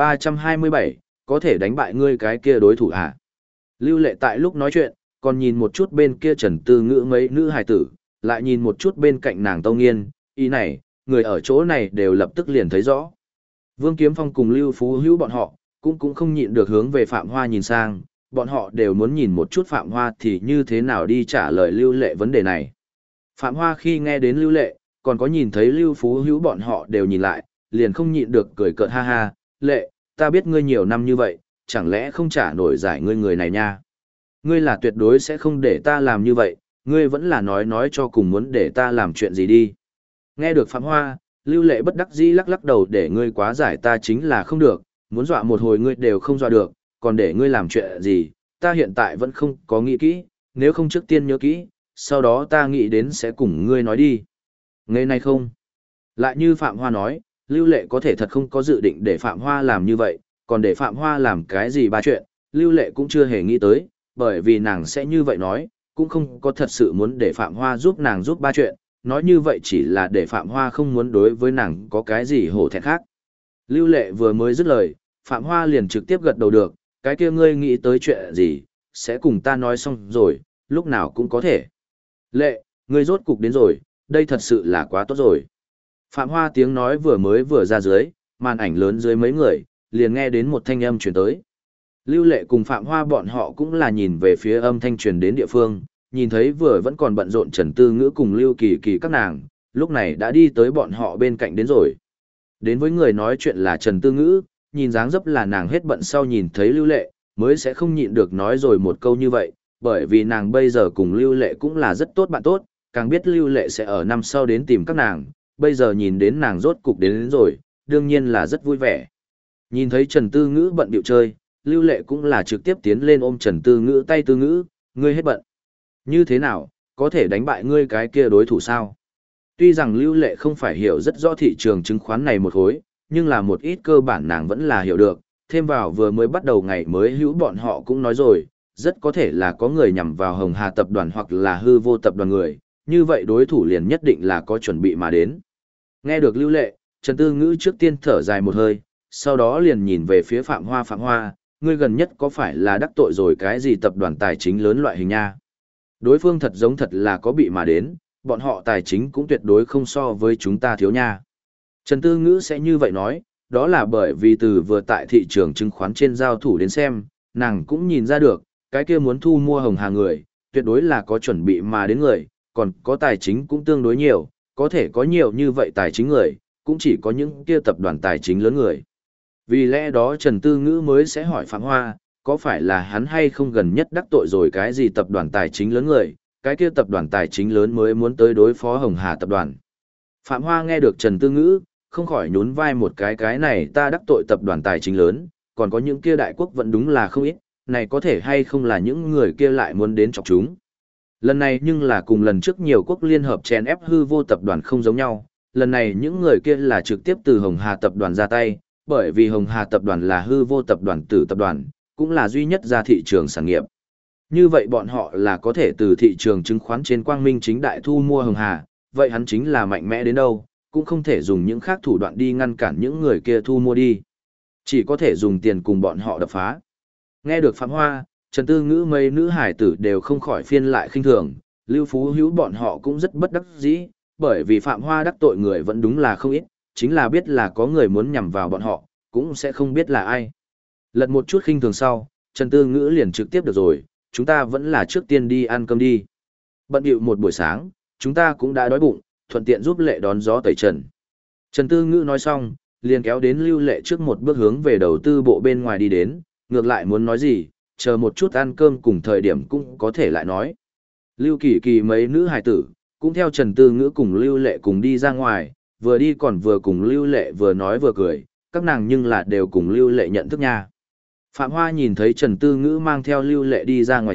1327, có thể đánh bại ngươi cái kia đối thủ à? Lưu Lệ tại lúc nói chuyện, còn nhìn một chút bên kia Trần Tư Ngữ mấy nữ hài tử, lại nhìn một chút bên cạnh nàng Tâu Nghiên, ý này, người ở chỗ này đều lập tức liền thấy rõ. Vương Kiếm Phong cùng Lưu Phú Hữu bọn họ, cũng không nhịn được hướng về Phạm Hoa nhìn sang, bọn họ đều muốn nhìn một chút Phạm Hoa thì như thế nào đi trả lời Lưu Lệ vấn đề này. Phạm Hoa khi nghe đến Lưu Lệ, còn có nhìn thấy Lưu Phú Hữu bọn họ đều nhìn lại, liền không nhịn được cười cợt ha ha, Lệ, ta biết ngươi nhiều năm như vậy, chẳng lẽ không trả nổi giải ngươi người này nha. Ngươi là tuyệt đối sẽ không để ta làm như vậy, ngươi vẫn là nói cho cùng muốn để ta làm chuyện gì đi. Nghe được Phạm Hoa, Lưu Lệ bất đắc dĩ lắc lắc đầu để ngươi quá giải ta chính là không được, muốn dọa một hồi ngươi đều không dọa được, còn để ngươi làm chuyện gì, ta hiện tại vẫn không có nghĩ kỹ, nếu không trước tiên nhớ kỹ, sau đó ta nghĩ đến sẽ cùng ngươi nói đi. Nghe này không? Lại như Phạm Hoa nói, Lưu Lệ có thể thật không có dự định để Phạm Hoa làm như vậy, còn để Phạm Hoa làm cái gì ba chuyện, Lưu Lệ cũng chưa hề nghĩ tới, bởi vì nàng sẽ như vậy nói, cũng không có thật sự muốn để Phạm Hoa giúp nàng giúp ba chuyện, nói như vậy chỉ là để Phạm Hoa không muốn đối với nàng có cái gì hổ thẹn khác. Lưu Lệ vừa mới dứt lời, Phạm Hoa liền trực tiếp gật đầu được, cái kia ngươi nghĩ tới chuyện gì, sẽ cùng ta nói xong rồi, lúc nào cũng có thể. Lệ, ngươi rốt cục đến rồi, đây thật sự là quá tốt rồi. Phạm Hoa tiếng nói vừa ra dưới, màn ảnh lớn dưới mấy người, liền nghe đến một thanh âm truyền tới. Lưu Lệ cùng Phạm Hoa bọn họ cũng là nhìn về phía âm thanh truyền đến địa phương, nhìn thấy vừa vẫn còn bận rộn Trần Tư Ngữ cùng Lưu Kỳ Kỳ các nàng, lúc này đã đi tới bọn họ bên cạnh đến rồi. Đến với người nói chuyện là Trần Tư Ngữ, nhìn dáng dấp là nàng hết bận sau nhìn thấy Lưu Lệ, mới sẽ không nhịn được nói rồi một câu như vậy, bởi vì nàng bây giờ cùng Lưu Lệ cũng là rất tốt bạn tốt, càng biết Lưu Lệ sẽ ở năm sau đến tìm các nàng, bây giờ nhìn đến nàng rốt cục đến rồi, đương nhiên là rất vui vẻ. Nhìn thấy Trần Tư Ngữ bận điệu chơi, Lưu Lệ cũng là trực tiếp tiến lên ôm Trần Tư Ngữ tay Tư Ngữ, ngươi hết bận. Như thế nào, có thể đánh bại ngươi cái kia đối thủ sao? Tuy rằng Lưu Lệ không phải hiểu rất rõ thị trường chứng khoán này một khối, nhưng là một ít cơ bản nàng vẫn là hiểu được, thêm vào vừa mới bắt đầu ngày mới hữu bọn họ cũng nói rồi, rất có thể là có người nhằm vào Hồng Hà tập đoàn hoặc là hư vô tập đoàn người, như vậy đối thủ liền nhất định là có chuẩn bị mà đến. Nghe được Lưu Lệ, Trần Tư Ngữ trước tiên thở dài một hơi, sau đó liền nhìn về phía Phạm Hoa, ngươi gần nhất có phải là đắc tội rồi cái gì tập đoàn tài chính lớn loại hình nha? Đối phương thật giống thật là có bị mà đến, bọn họ tài chính cũng tuyệt đối không so với chúng ta thiếu nha. Trần Tư Ngữ sẽ như vậy nói, đó là bởi vì từ vừa tại thị trường chứng khoán trên giao thủ đến xem, nàng cũng nhìn ra được, cái kia muốn thu mua Hồng Hà người, tuyệt đối là có chuẩn bị mà đến người, còn có tài chính cũng tương đối nhiều, có thể có nhiều như vậy tài chính người, cũng chỉ có những kia tập đoàn tài chính lớn người. Vì lẽ đó Trần Tư Ngữ mới sẽ hỏi Phạm Hoa, có phải là hắn hay không gần nhất đắc tội rồi cái gì tập đoàn tài chính lớn người, cái kia tập đoàn tài chính lớn mới muốn tới đối phó Hồng Hà tập đoàn. Phạm Hoa nghe được Trần Tư Ngữ, không khỏi nhún vai một cái này ta đắc tội tập đoàn tài chính lớn, còn có những kia đại quốc vẫn đúng là không ít, này có thể hay không là những người kia lại muốn đến chọc chúng. Lần này nhưng là cùng lần trước nhiều quốc liên hợp chèn ép hư vô tập đoàn không giống nhau, lần này những người kia là trực tiếp từ Hồng Hà tập đoàn ra tay, bởi vì Hồng Hà tập đoàn là hư vô tập đoàn tử tập đoàn, cũng là duy nhất ra thị trường sản nghiệp. Như vậy bọn họ là có thể từ thị trường chứng khoán trên quang minh chính đại thu mua Hồng Hà, vậy hắn chính là mạnh mẽ đến đâu, cũng không thể dùng những khác thủ đoạn đi ngăn cản những người kia thu mua đi. Chỉ có thể dùng tiền cùng bọn họ đập phá. Nghe được Phạm Hoa, Trần Tư Ngữ mấy nữ hải tử đều không khỏi phiên lại khinh thường, Lưu Phú Hữu bọn họ cũng rất bất đắc dĩ, bởi vì Phạm Hoa đắc tội người vẫn đúng là không ít, chính là biết là có người muốn nhằm vào bọn họ, cũng sẽ không biết là ai. Lật một chút khinh thường sau, Trần Tư Ngữ liền trực tiếp được rồi, chúng ta vẫn là trước tiên đi ăn cơm đi. Bận điệu một buổi sáng, chúng ta cũng đã đói bụng, thuận tiện giúp Lệ đón gió tẩy trần. Trần Tư Ngữ nói xong, liền kéo đến Lưu Lệ trước một bước hướng về đầu tư bộ bên ngoài đi đến, ngược lại muốn nói gì, chờ một chút ăn cơm cùng thời điểm cũng có thể lại nói. Lưu Kỳ Kỳ mấy nữ hài tử, cũng theo Trần Tư Ngữ cùng Lưu Lệ cùng đi ra ngoài, vừa đi còn vừa cùng Lưu Lệ vừa nói vừa cười, các nàng nhưng là đều cùng Lưu Lệ nhận thức nha. Phạm Hoa nhìn thấy Trần Tư Ngữ mang theo Lưu Lệ đi ra ngoài trước,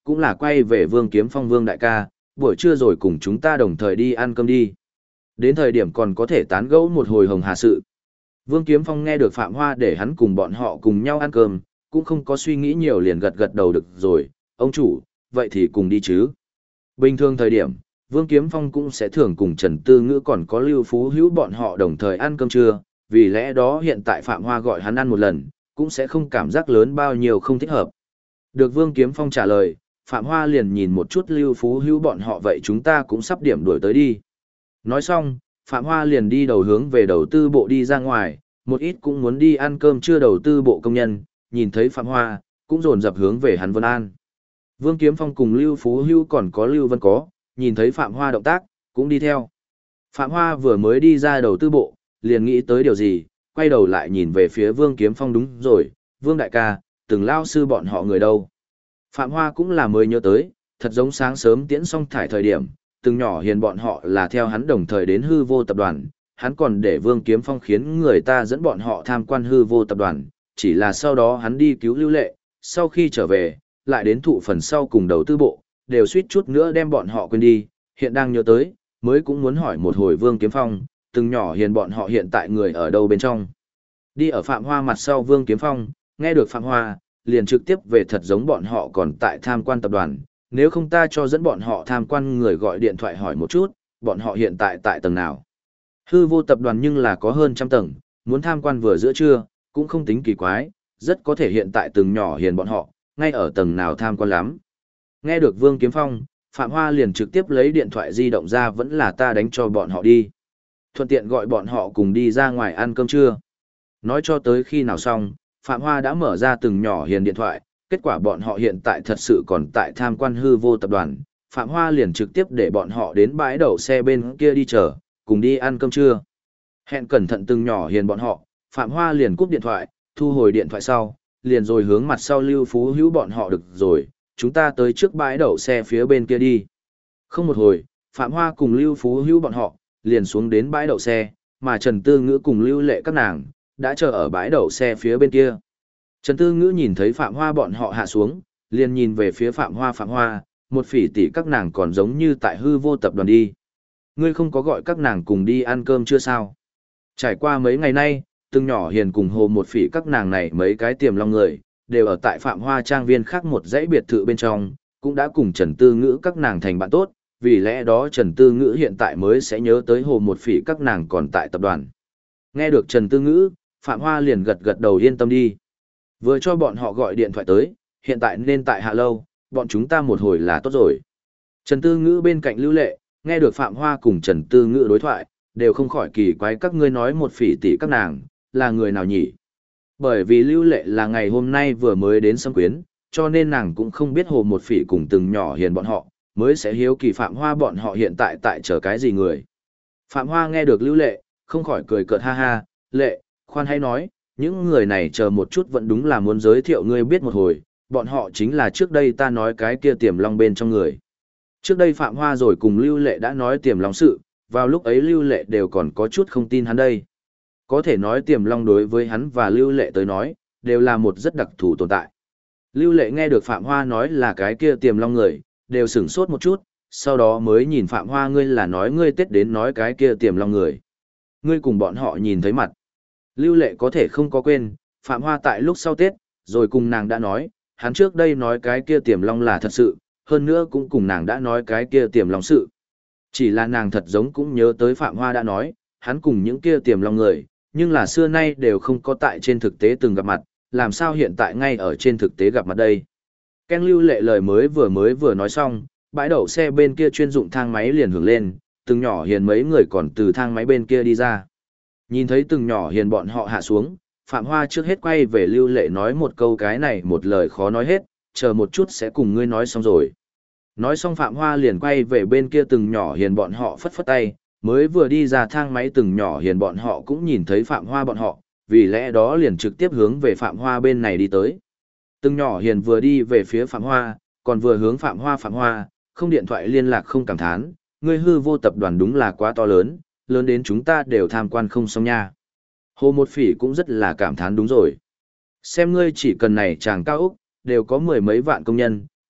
cũng là quay về Vương Kiếm Phong Vương đại ca, buổi trưa rồi cùng chúng ta đồng thời đi ăn cơm đi. Đến thời điểm còn có thể tán gẫu một hồi hồng hà sự. Vương Kiếm Phong nghe được Phạm Hoa để hắn cùng bọn họ cùng nhau ăn cơm, cũng không có suy nghĩ nhiều liền gật gật đầu được rồi, ông chủ, vậy thì cùng đi chứ. Bình thường thời điểm, Vương Kiếm Phong cũng sẽ thường cùng Trần Tư Ngữ còn có Lưu Phú Hữu bọn họ đồng thời ăn cơm trưa, vì lẽ đó hiện tại Phạm Hoa gọi hắn ăn một lần, cũng sẽ không cảm giác lớn bao nhiêu không thích hợp. Được Vương Kiếm Phong trả lời, Phạm Hoa liền nhìn một chút Lưu Phú Hữu bọn họ vậy chúng ta cũng sắp điểm đuổi tới đi. Nói xong, Phạm Hoa liền đi đầu hướng về đầu tư bộ đi ra ngoài, một ít cũng muốn đi ăn cơm trưa đầu tư bộ công nhân, nhìn thấy Phạm Hoa, cũng dồn dập hướng về hắn Vân An. Vương Kiếm Phong cùng Lưu Phú Hữu còn có Lưu Vân Có, nhìn thấy Phạm Hoa động tác, cũng đi theo. Phạm Hoa vừa mới đi ra đầu tư bộ, liền nghĩ tới điều gì, quay đầu lại nhìn về phía Vương Kiếm Phong đúng rồi, Vương đại ca, từng lao sư bọn họ người đâu. Phạm Hoa cũng là mới nhớ tới, thật giống sáng sớm tiễn xong thải thời điểm, từng nhỏ hiền bọn họ là theo hắn đồng thời đến hư vô tập đoàn, hắn còn để Vương Kiếm Phong khiến người ta dẫn bọn họ tham quan hư vô tập đoàn, chỉ là sau đó hắn đi cứu Lưu Lệ, sau khi trở về, lại đến thụ phần sau cùng đầu tư bộ, đều suýt chút nữa đem bọn họ quên đi, hiện đang nhớ tới, mới cũng muốn hỏi một hồi Vương Kiếm Phong, từng nhỏ hiền bọn họ hiện tại người ở đâu bên trong. Đi ở Phạm Hoa mặt sau Vương Kiếm Phong, nghe được Phạm Hoa, liền trực tiếp về thật giống bọn họ còn tại tham quan tập đoàn, nếu không ta cho dẫn bọn họ tham quan người gọi điện thoại hỏi một chút, bọn họ hiện tại tại tầng nào. Hư vô tập đoàn nhưng là có hơn trăm tầng, muốn tham quan vừa giữa trưa, cũng không tính kỳ quái, rất có thể hiện tại từng nhỏ hiền bọn họ, ngay ở tầng nào tham quan lắm. Nghe được Vương Kiếm Phong, Phạm Hoa liền trực tiếp lấy điện thoại di động ra vẫn là ta đánh cho bọn họ đi. Thuận tiện gọi bọn họ cùng đi ra ngoài ăn cơm trưa. Nói cho tới khi nào xong, Phạm Hoa đã mở ra từng nhỏ hiền điện thoại, kết quả bọn họ hiện tại thật sự còn tại tham quan hư vô tập đoàn. Phạm Hoa liền trực tiếp để bọn họ đến bãi đậu xe bên kia đi chờ, cùng đi ăn cơm trưa. Hẹn cẩn thận từng nhỏ hiền bọn họ, Phạm Hoa liền cúp điện thoại, thu hồi điện thoại sau, liền rồi hướng mặt sau Lưu Phú Hữu bọn họ được rồi, chúng ta tới trước bãi đậu xe phía bên kia đi. Không một hồi, Phạm Hoa cùng Lưu Phú Hữu bọn họ, liền xuống đến bãi đậu xe, mà Trần Tư Ngữ cùng Lưu Lệ các nàng, đã chờ ở bãi đậu xe phía bên kia. Trần Tư Ngữ nhìn thấy Phạm Hoa bọn họ hạ xuống, liền nhìn về phía Phạm Hoa, một phỉ tỷ các nàng còn giống như tại hư vô tập đoàn đi. Ngươi không có gọi các nàng cùng đi ăn cơm chưa sao? Trải qua mấy ngày nay, từng nhỏ hiền cùng hồ một phỉ các nàng này mấy cái tiềm long người, đều ở tại Phạm Hoa trang viên khác một dãy biệt thự bên trong, cũng đã cùng Trần Tư Ngữ các nàng thành bạn tốt, vì lẽ đó Trần Tư Ngữ hiện tại mới sẽ nhớ tới hồ một phỉ các nàng còn tại tập đoàn. Nghe được Trần Tư Ngữ, Phạm Hoa liền gật gật đầu yên tâm đi. Vừa cho bọn họ gọi điện thoại tới, hiện tại nên tại hạ lâu, bọn chúng ta một hồi là tốt rồi. Trần Tư Ngữ bên cạnh Lưu Lệ, nghe được Phạm Hoa cùng Trần Tư Ngữ đối thoại, đều không khỏi kỳ quái các ngươi nói một phỉ tỷ các nàng, là người nào nhỉ? Bởi vì Lưu Lệ là ngày hôm nay vừa mới đến Sâm Quyến, cho nên nàng cũng không biết hồ một phỉ cùng từng nhỏ hiền bọn họ, mới sẽ hiếu kỳ Phạm Hoa bọn họ hiện tại tại chờ cái gì người. Phạm Hoa nghe được Lưu Lệ, không khỏi cười cợt ha ha, Lệ, khoan hãy nói, những người này chờ một chút vẫn đúng là muốn giới thiệu ngươi biết một hồi, bọn họ chính là trước đây ta nói cái kia tiềm long bên trong người. Trước đây Phạm Hoa rồi cùng Lưu Lệ đã nói tiềm long sự, vào lúc ấy Lưu Lệ đều còn có chút không tin hắn đây. Có thể nói tiềm long đối với hắn và Lưu Lệ tới nói, đều là một rất đặc thù tồn tại. Lưu Lệ nghe được Phạm Hoa nói là cái kia tiềm long người, đều sửng sốt một chút, sau đó mới nhìn Phạm Hoa ngươi là nói ngươi Tết đến nói cái kia tiềm long người. Ngươi cùng bọn họ nhìn thấy mặt. Lưu Lệ có thể không có quên, Phạm Hoa tại lúc sau Tết, rồi cùng nàng đã nói, hắn trước đây nói cái kia tiềm long là thật sự, hơn nữa cũng cùng nàng đã nói cái kia tiềm long sự. Chỉ là nàng thật giống cũng nhớ tới Phạm Hoa đã nói, hắn cùng những kia tiềm long người, nhưng là xưa nay đều không có tại trên thực tế từng gặp mặt, làm sao hiện tại ngay ở trên thực tế gặp mặt đây. Ken Lưu Lệ lời mới vừa nói xong, bãi đậu xe bên kia chuyên dụng thang máy liền hưởng lên, từng nhỏ hiền mấy người còn từ thang máy bên kia đi ra. Nhìn thấy từng nhỏ hiền bọn họ hạ xuống, Phạm Hoa trước hết quay về Lưu Lệ nói một câu cái này một lời khó nói hết, chờ một chút sẽ cùng ngươi nói xong rồi. Nói xong Phạm Hoa liền quay về bên kia từng nhỏ hiền bọn họ phất phất tay, mới vừa đi ra thang máy từng nhỏ hiền bọn họ cũng nhìn thấy Phạm Hoa bọn họ, vì lẽ đó liền trực tiếp hướng về Phạm Hoa bên này đi tới. Từng nhỏ hiền vừa đi về phía Phạm Hoa, còn vừa hướng Phạm Hoa, không điện thoại liên lạc không cảm thán, ngươi hư vô tập đoàn đúng là quá to lớn, lớn đến chúng ta đều tham quan không xong nha. Hồ một phỉ cũng rất là cảm thán đúng rồi. Xem ngươi chỉ cần này chàng cao Úc, đều có mười mấy vạn công nhân,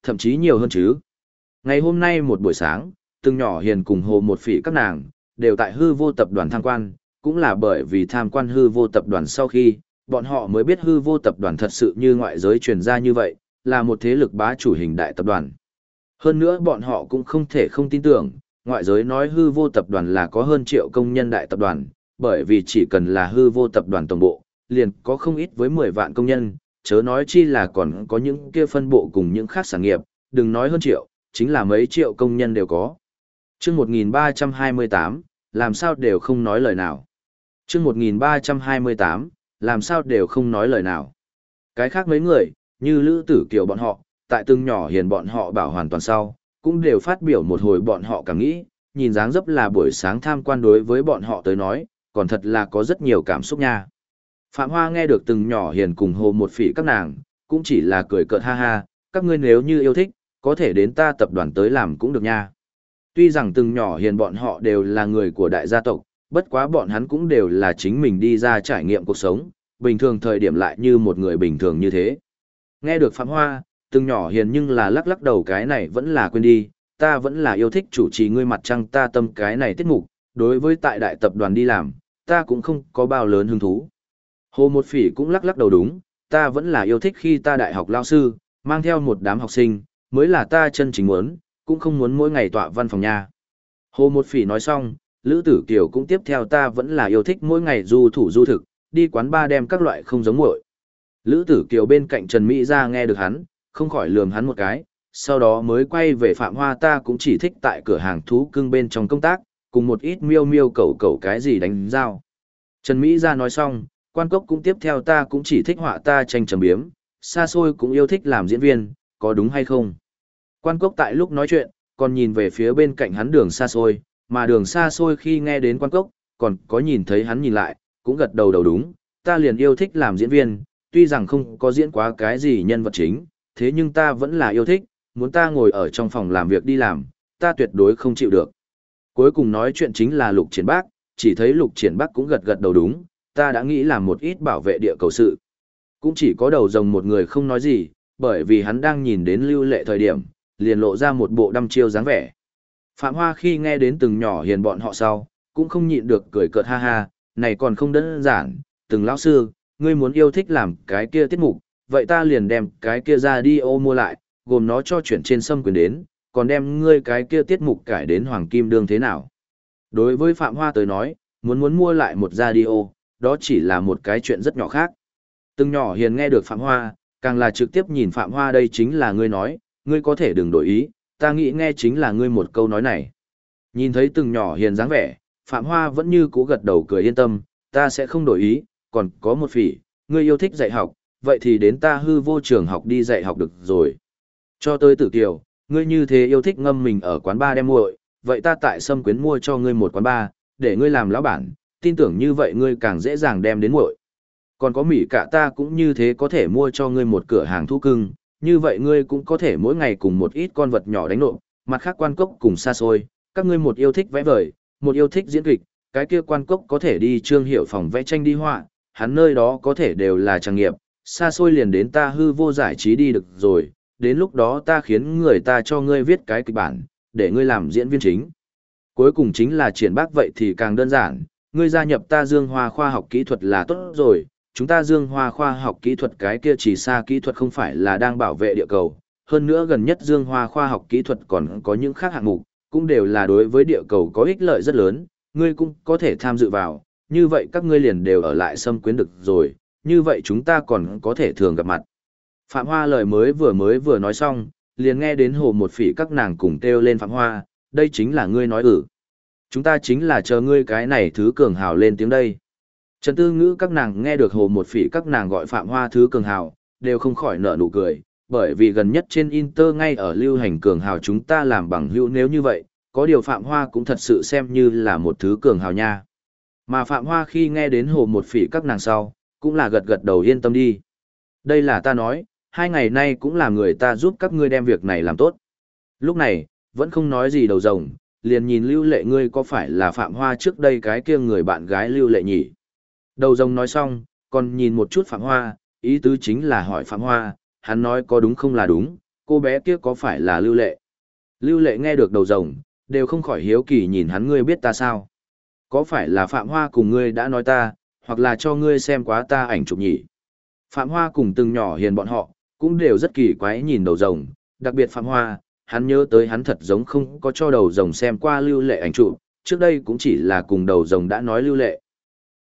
thậm chí nhiều hơn chứ. Ngày hôm nay một buổi sáng, từng nhỏ hiền cùng Hồ Một Phỉ các nàng, đều tại hư vô tập đoàn tham quan, cũng là bởi vì tham quan hư vô tập đoàn sau khi, bọn họ mới biết hư vô tập đoàn thật sự như ngoại giới truyền ra như vậy, là một thế lực bá chủ hình đại tập đoàn. Hơn nữa bọn họ cũng không thể không tin tưởng, ngoại giới nói hư vô tập đoàn là có hơn triệu công nhân đại tập đoàn, bởi vì chỉ cần là hư vô tập đoàn tổng bộ, liền có không ít với 10 vạn công nhân, chớ nói chi là còn có những kia phân bộ cùng những khác sản nghiệp, đừng nói hơn triệu, chính là mấy triệu công nhân đều có. Chương 1328, làm sao đều không nói lời nào. Chương 1328, làm sao đều không nói lời nào. Cái khác mấy người, như Lữ Tử Kiều bọn họ, tại từng nhỏ hiền bọn họ bảo hoàn toàn sau, cũng đều phát biểu một hồi bọn họ cảm nghĩ, nhìn dáng dấp là buổi sáng tham quan đối với bọn họ tới nói, còn thật là có rất nhiều cảm xúc nha. Phạm Hoa nghe được từng nhỏ hiền cùng Hồ Một Phỉ các nàng, cũng chỉ là cười cợt ha ha, các ngươi nếu như yêu thích, có thể đến ta tập đoàn tới làm cũng được nha. Tuy rằng từng nhỏ hiền bọn họ đều là người của đại gia tộc, bất quá bọn hắn cũng đều là chính mình đi ra trải nghiệm cuộc sống, bình thường thời điểm lại như một người bình thường như thế. Nghe được Phạm Hoa, từng nhỏ hiền nhưng là lắc lắc đầu cái này vẫn là quên đi, ta vẫn là yêu thích chủ trì ngươi mặt trăng ta tâm cái này tiết mục, đối với tại đại tập đoàn đi làm, ta cũng không có bao lớn hứng thú. Hồ Một Phỉ cũng lắc lắc đầu đúng, ta vẫn là yêu thích khi ta đại học lao sư, mang theo một đám học sinh, mới là ta chân chính muốn, cũng không muốn mỗi ngày tọa văn phòng nha. Hồ Một Phỉ nói xong, Lữ Tử Kiều cũng tiếp theo ta vẫn là yêu thích mỗi ngày du thủ du thực, đi quán bar đem các loại không giống muội. Lữ Tử Kiều bên cạnh Trần Mỹ Gia nghe được hắn, không khỏi lườm hắn một cái, sau đó mới quay về Phạm Hoa ta cũng chỉ thích tại cửa hàng thú cưng bên trong công tác, cùng một ít miêu miêu cẩu cẩu cái gì đánh giao. Trần Mỹ Gia nói xong, Quan Cốc cũng tiếp theo ta cũng chỉ thích họa ta tranh trầm biếm, xa xôi cũng yêu thích làm diễn viên, có đúng hay không? Quan Cốc tại lúc nói chuyện, còn nhìn về phía bên cạnh hắn Đường xa xôi, mà Đường xa xôi khi nghe đến Quan Cốc, còn có nhìn thấy hắn nhìn lại, cũng gật đầu đầu đúng, ta liền yêu thích làm diễn viên, tuy rằng không có diễn quá cái gì nhân vật chính, thế nhưng ta vẫn là yêu thích, muốn ta ngồi ở trong phòng làm việc đi làm, ta tuyệt đối không chịu được. Cuối cùng nói chuyện chính là Lục Triển Bác, chỉ thấy Lục Triển Bác cũng gật gật đầu đúng, ta đã nghĩ làm một ít bảo vệ địa cầu sự. Cũng chỉ có đầu rồng một người không nói gì, bởi vì hắn đang nhìn đến Lưu Lệ thời điểm, liền lộ ra một bộ đăm chiêu dáng vẻ. Phạm Hoa khi nghe đến từng nhỏ hiền bọn họ sau, cũng không nhịn được cười cợt ha ha, này còn không đơn giản, từng lão sư, ngươi muốn yêu thích làm cái kia tiết mục, vậy ta liền đem cái kia ra đi ô mua lại, gồm nó cho chuyển trên xâm quyền đến, còn đem ngươi cái kia tiết mục cải đến Hoàng Kim Đương thế nào. Đối với Phạm Hoa tới nói, muốn mua lại một radio, đó chỉ là một cái chuyện rất nhỏ khác. Từng nhỏ hiền nghe được Phạm Hoa, càng là trực tiếp nhìn Phạm Hoa đây chính là ngươi nói, ngươi có thể đừng đổi ý, ta nghĩ nghe chính là ngươi một câu nói này. Nhìn thấy từng nhỏ hiền dáng vẻ, Phạm Hoa vẫn như cũ gật đầu cười yên tâm, ta sẽ không đổi ý, còn có một phỉ, ngươi yêu thích dạy học, vậy thì đến ta hư vô trường học đi dạy học được rồi. Cho tới Tử Kiều, ngươi như thế yêu thích ngâm mình ở quán bar đem muội, vậy ta tại Sâm Quyến mua cho ngươi một quán bar, để ngươi làm lão bản, tin tưởng như vậy ngươi càng dễ dàng đem đến muội. Còn có Mỹ cả ta cũng như thế có thể mua cho ngươi một cửa hàng thú cưng, như vậy ngươi cũng có thể mỗi ngày cùng một ít con vật nhỏ đánh nộm, mặt khác Quan Cốc cùng xa xôi, các ngươi một yêu thích vẽ vời, một yêu thích diễn kịch, cái kia Quan Cốc có thể đi Trương Hiệu phòng vẽ tranh đi họa, hắn nơi đó có thể đều là trang nghiệp, xa xôi liền đến ta hư vô giải trí đi được rồi, đến lúc đó ta khiến người ta cho ngươi viết cái kịch bản, để ngươi làm diễn viên chính. Cuối cùng chính là Triển Bác vậy thì càng đơn giản, ngươi gia nhập ta Dương Hoa khoa học kỹ thuật là tốt rồi, chúng ta Dương Hoa khoa học kỹ thuật cái kia chỉ xa kỹ thuật không phải là đang bảo vệ địa cầu, hơn nữa gần nhất Dương Hoa khoa học kỹ thuật còn có những khác hạng mục, cũng đều là đối với địa cầu có ích lợi rất lớn, ngươi cũng có thể tham dự vào, như vậy các ngươi liền đều ở lại Sâm Quyến được rồi, như vậy chúng ta còn có thể thường gặp mặt. Phạm Hoa lời mới vừa nói xong, liền nghe đến Hồ Một Phỉ các nàng cùng kêu lên Phạm Hoa, đây chính là ngươi nói chúng ta chính là chờ ngươi cái này thứ cường hào lên tiếng đây. Trần Tư Ngữ các nàng nghe được Hồ Một Phỉ các nàng gọi Phạm Hoa thứ cường hào, đều không khỏi nở nụ cười, bởi vì gần nhất trên Inter ngay ở lưu hành cường hào chúng ta làm bằng hữu nếu như vậy, có điều Phạm Hoa cũng thật sự xem như là một thứ cường hào nha. Mà Phạm Hoa khi nghe đến Hồ Một Phỉ các nàng sau, cũng là gật gật đầu yên tâm đi. Đây là ta nói, 2 ngày nay cũng là người ta giúp các ngươi đem việc này làm tốt. Lúc này, vẫn không nói gì đầu rồng, liền nhìn Lưu Lệ ngươi có phải là Phạm Hoa trước đây cái kia người bạn gái Lưu Lệ nhỉ? Đầu rồng nói xong, còn nhìn một chút Phạm Hoa, ý tứ chính là hỏi Phạm Hoa, hắn nói có đúng không là đúng, cô bé kia có phải là Lưu Lệ? Lưu Lệ nghe được đầu rồng, đều không khỏi hiếu kỳ nhìn hắn, ngươi biết ta sao? Có phải là Phạm Hoa cùng ngươi đã nói ta, hoặc là cho ngươi xem quá ta ảnh chụp nhỉ? Phạm Hoa cùng từng nhỏ hiền bọn họ, cũng đều rất kỳ quái nhìn đầu rồng, đặc biệt Phạm Hoa, hắn nhớ tới hắn thật giống không có cho đầu rồng xem qua Lưu Lệ ảnh chụp, trước đây cũng chỉ là cùng đầu rồng đã nói Lưu Lệ,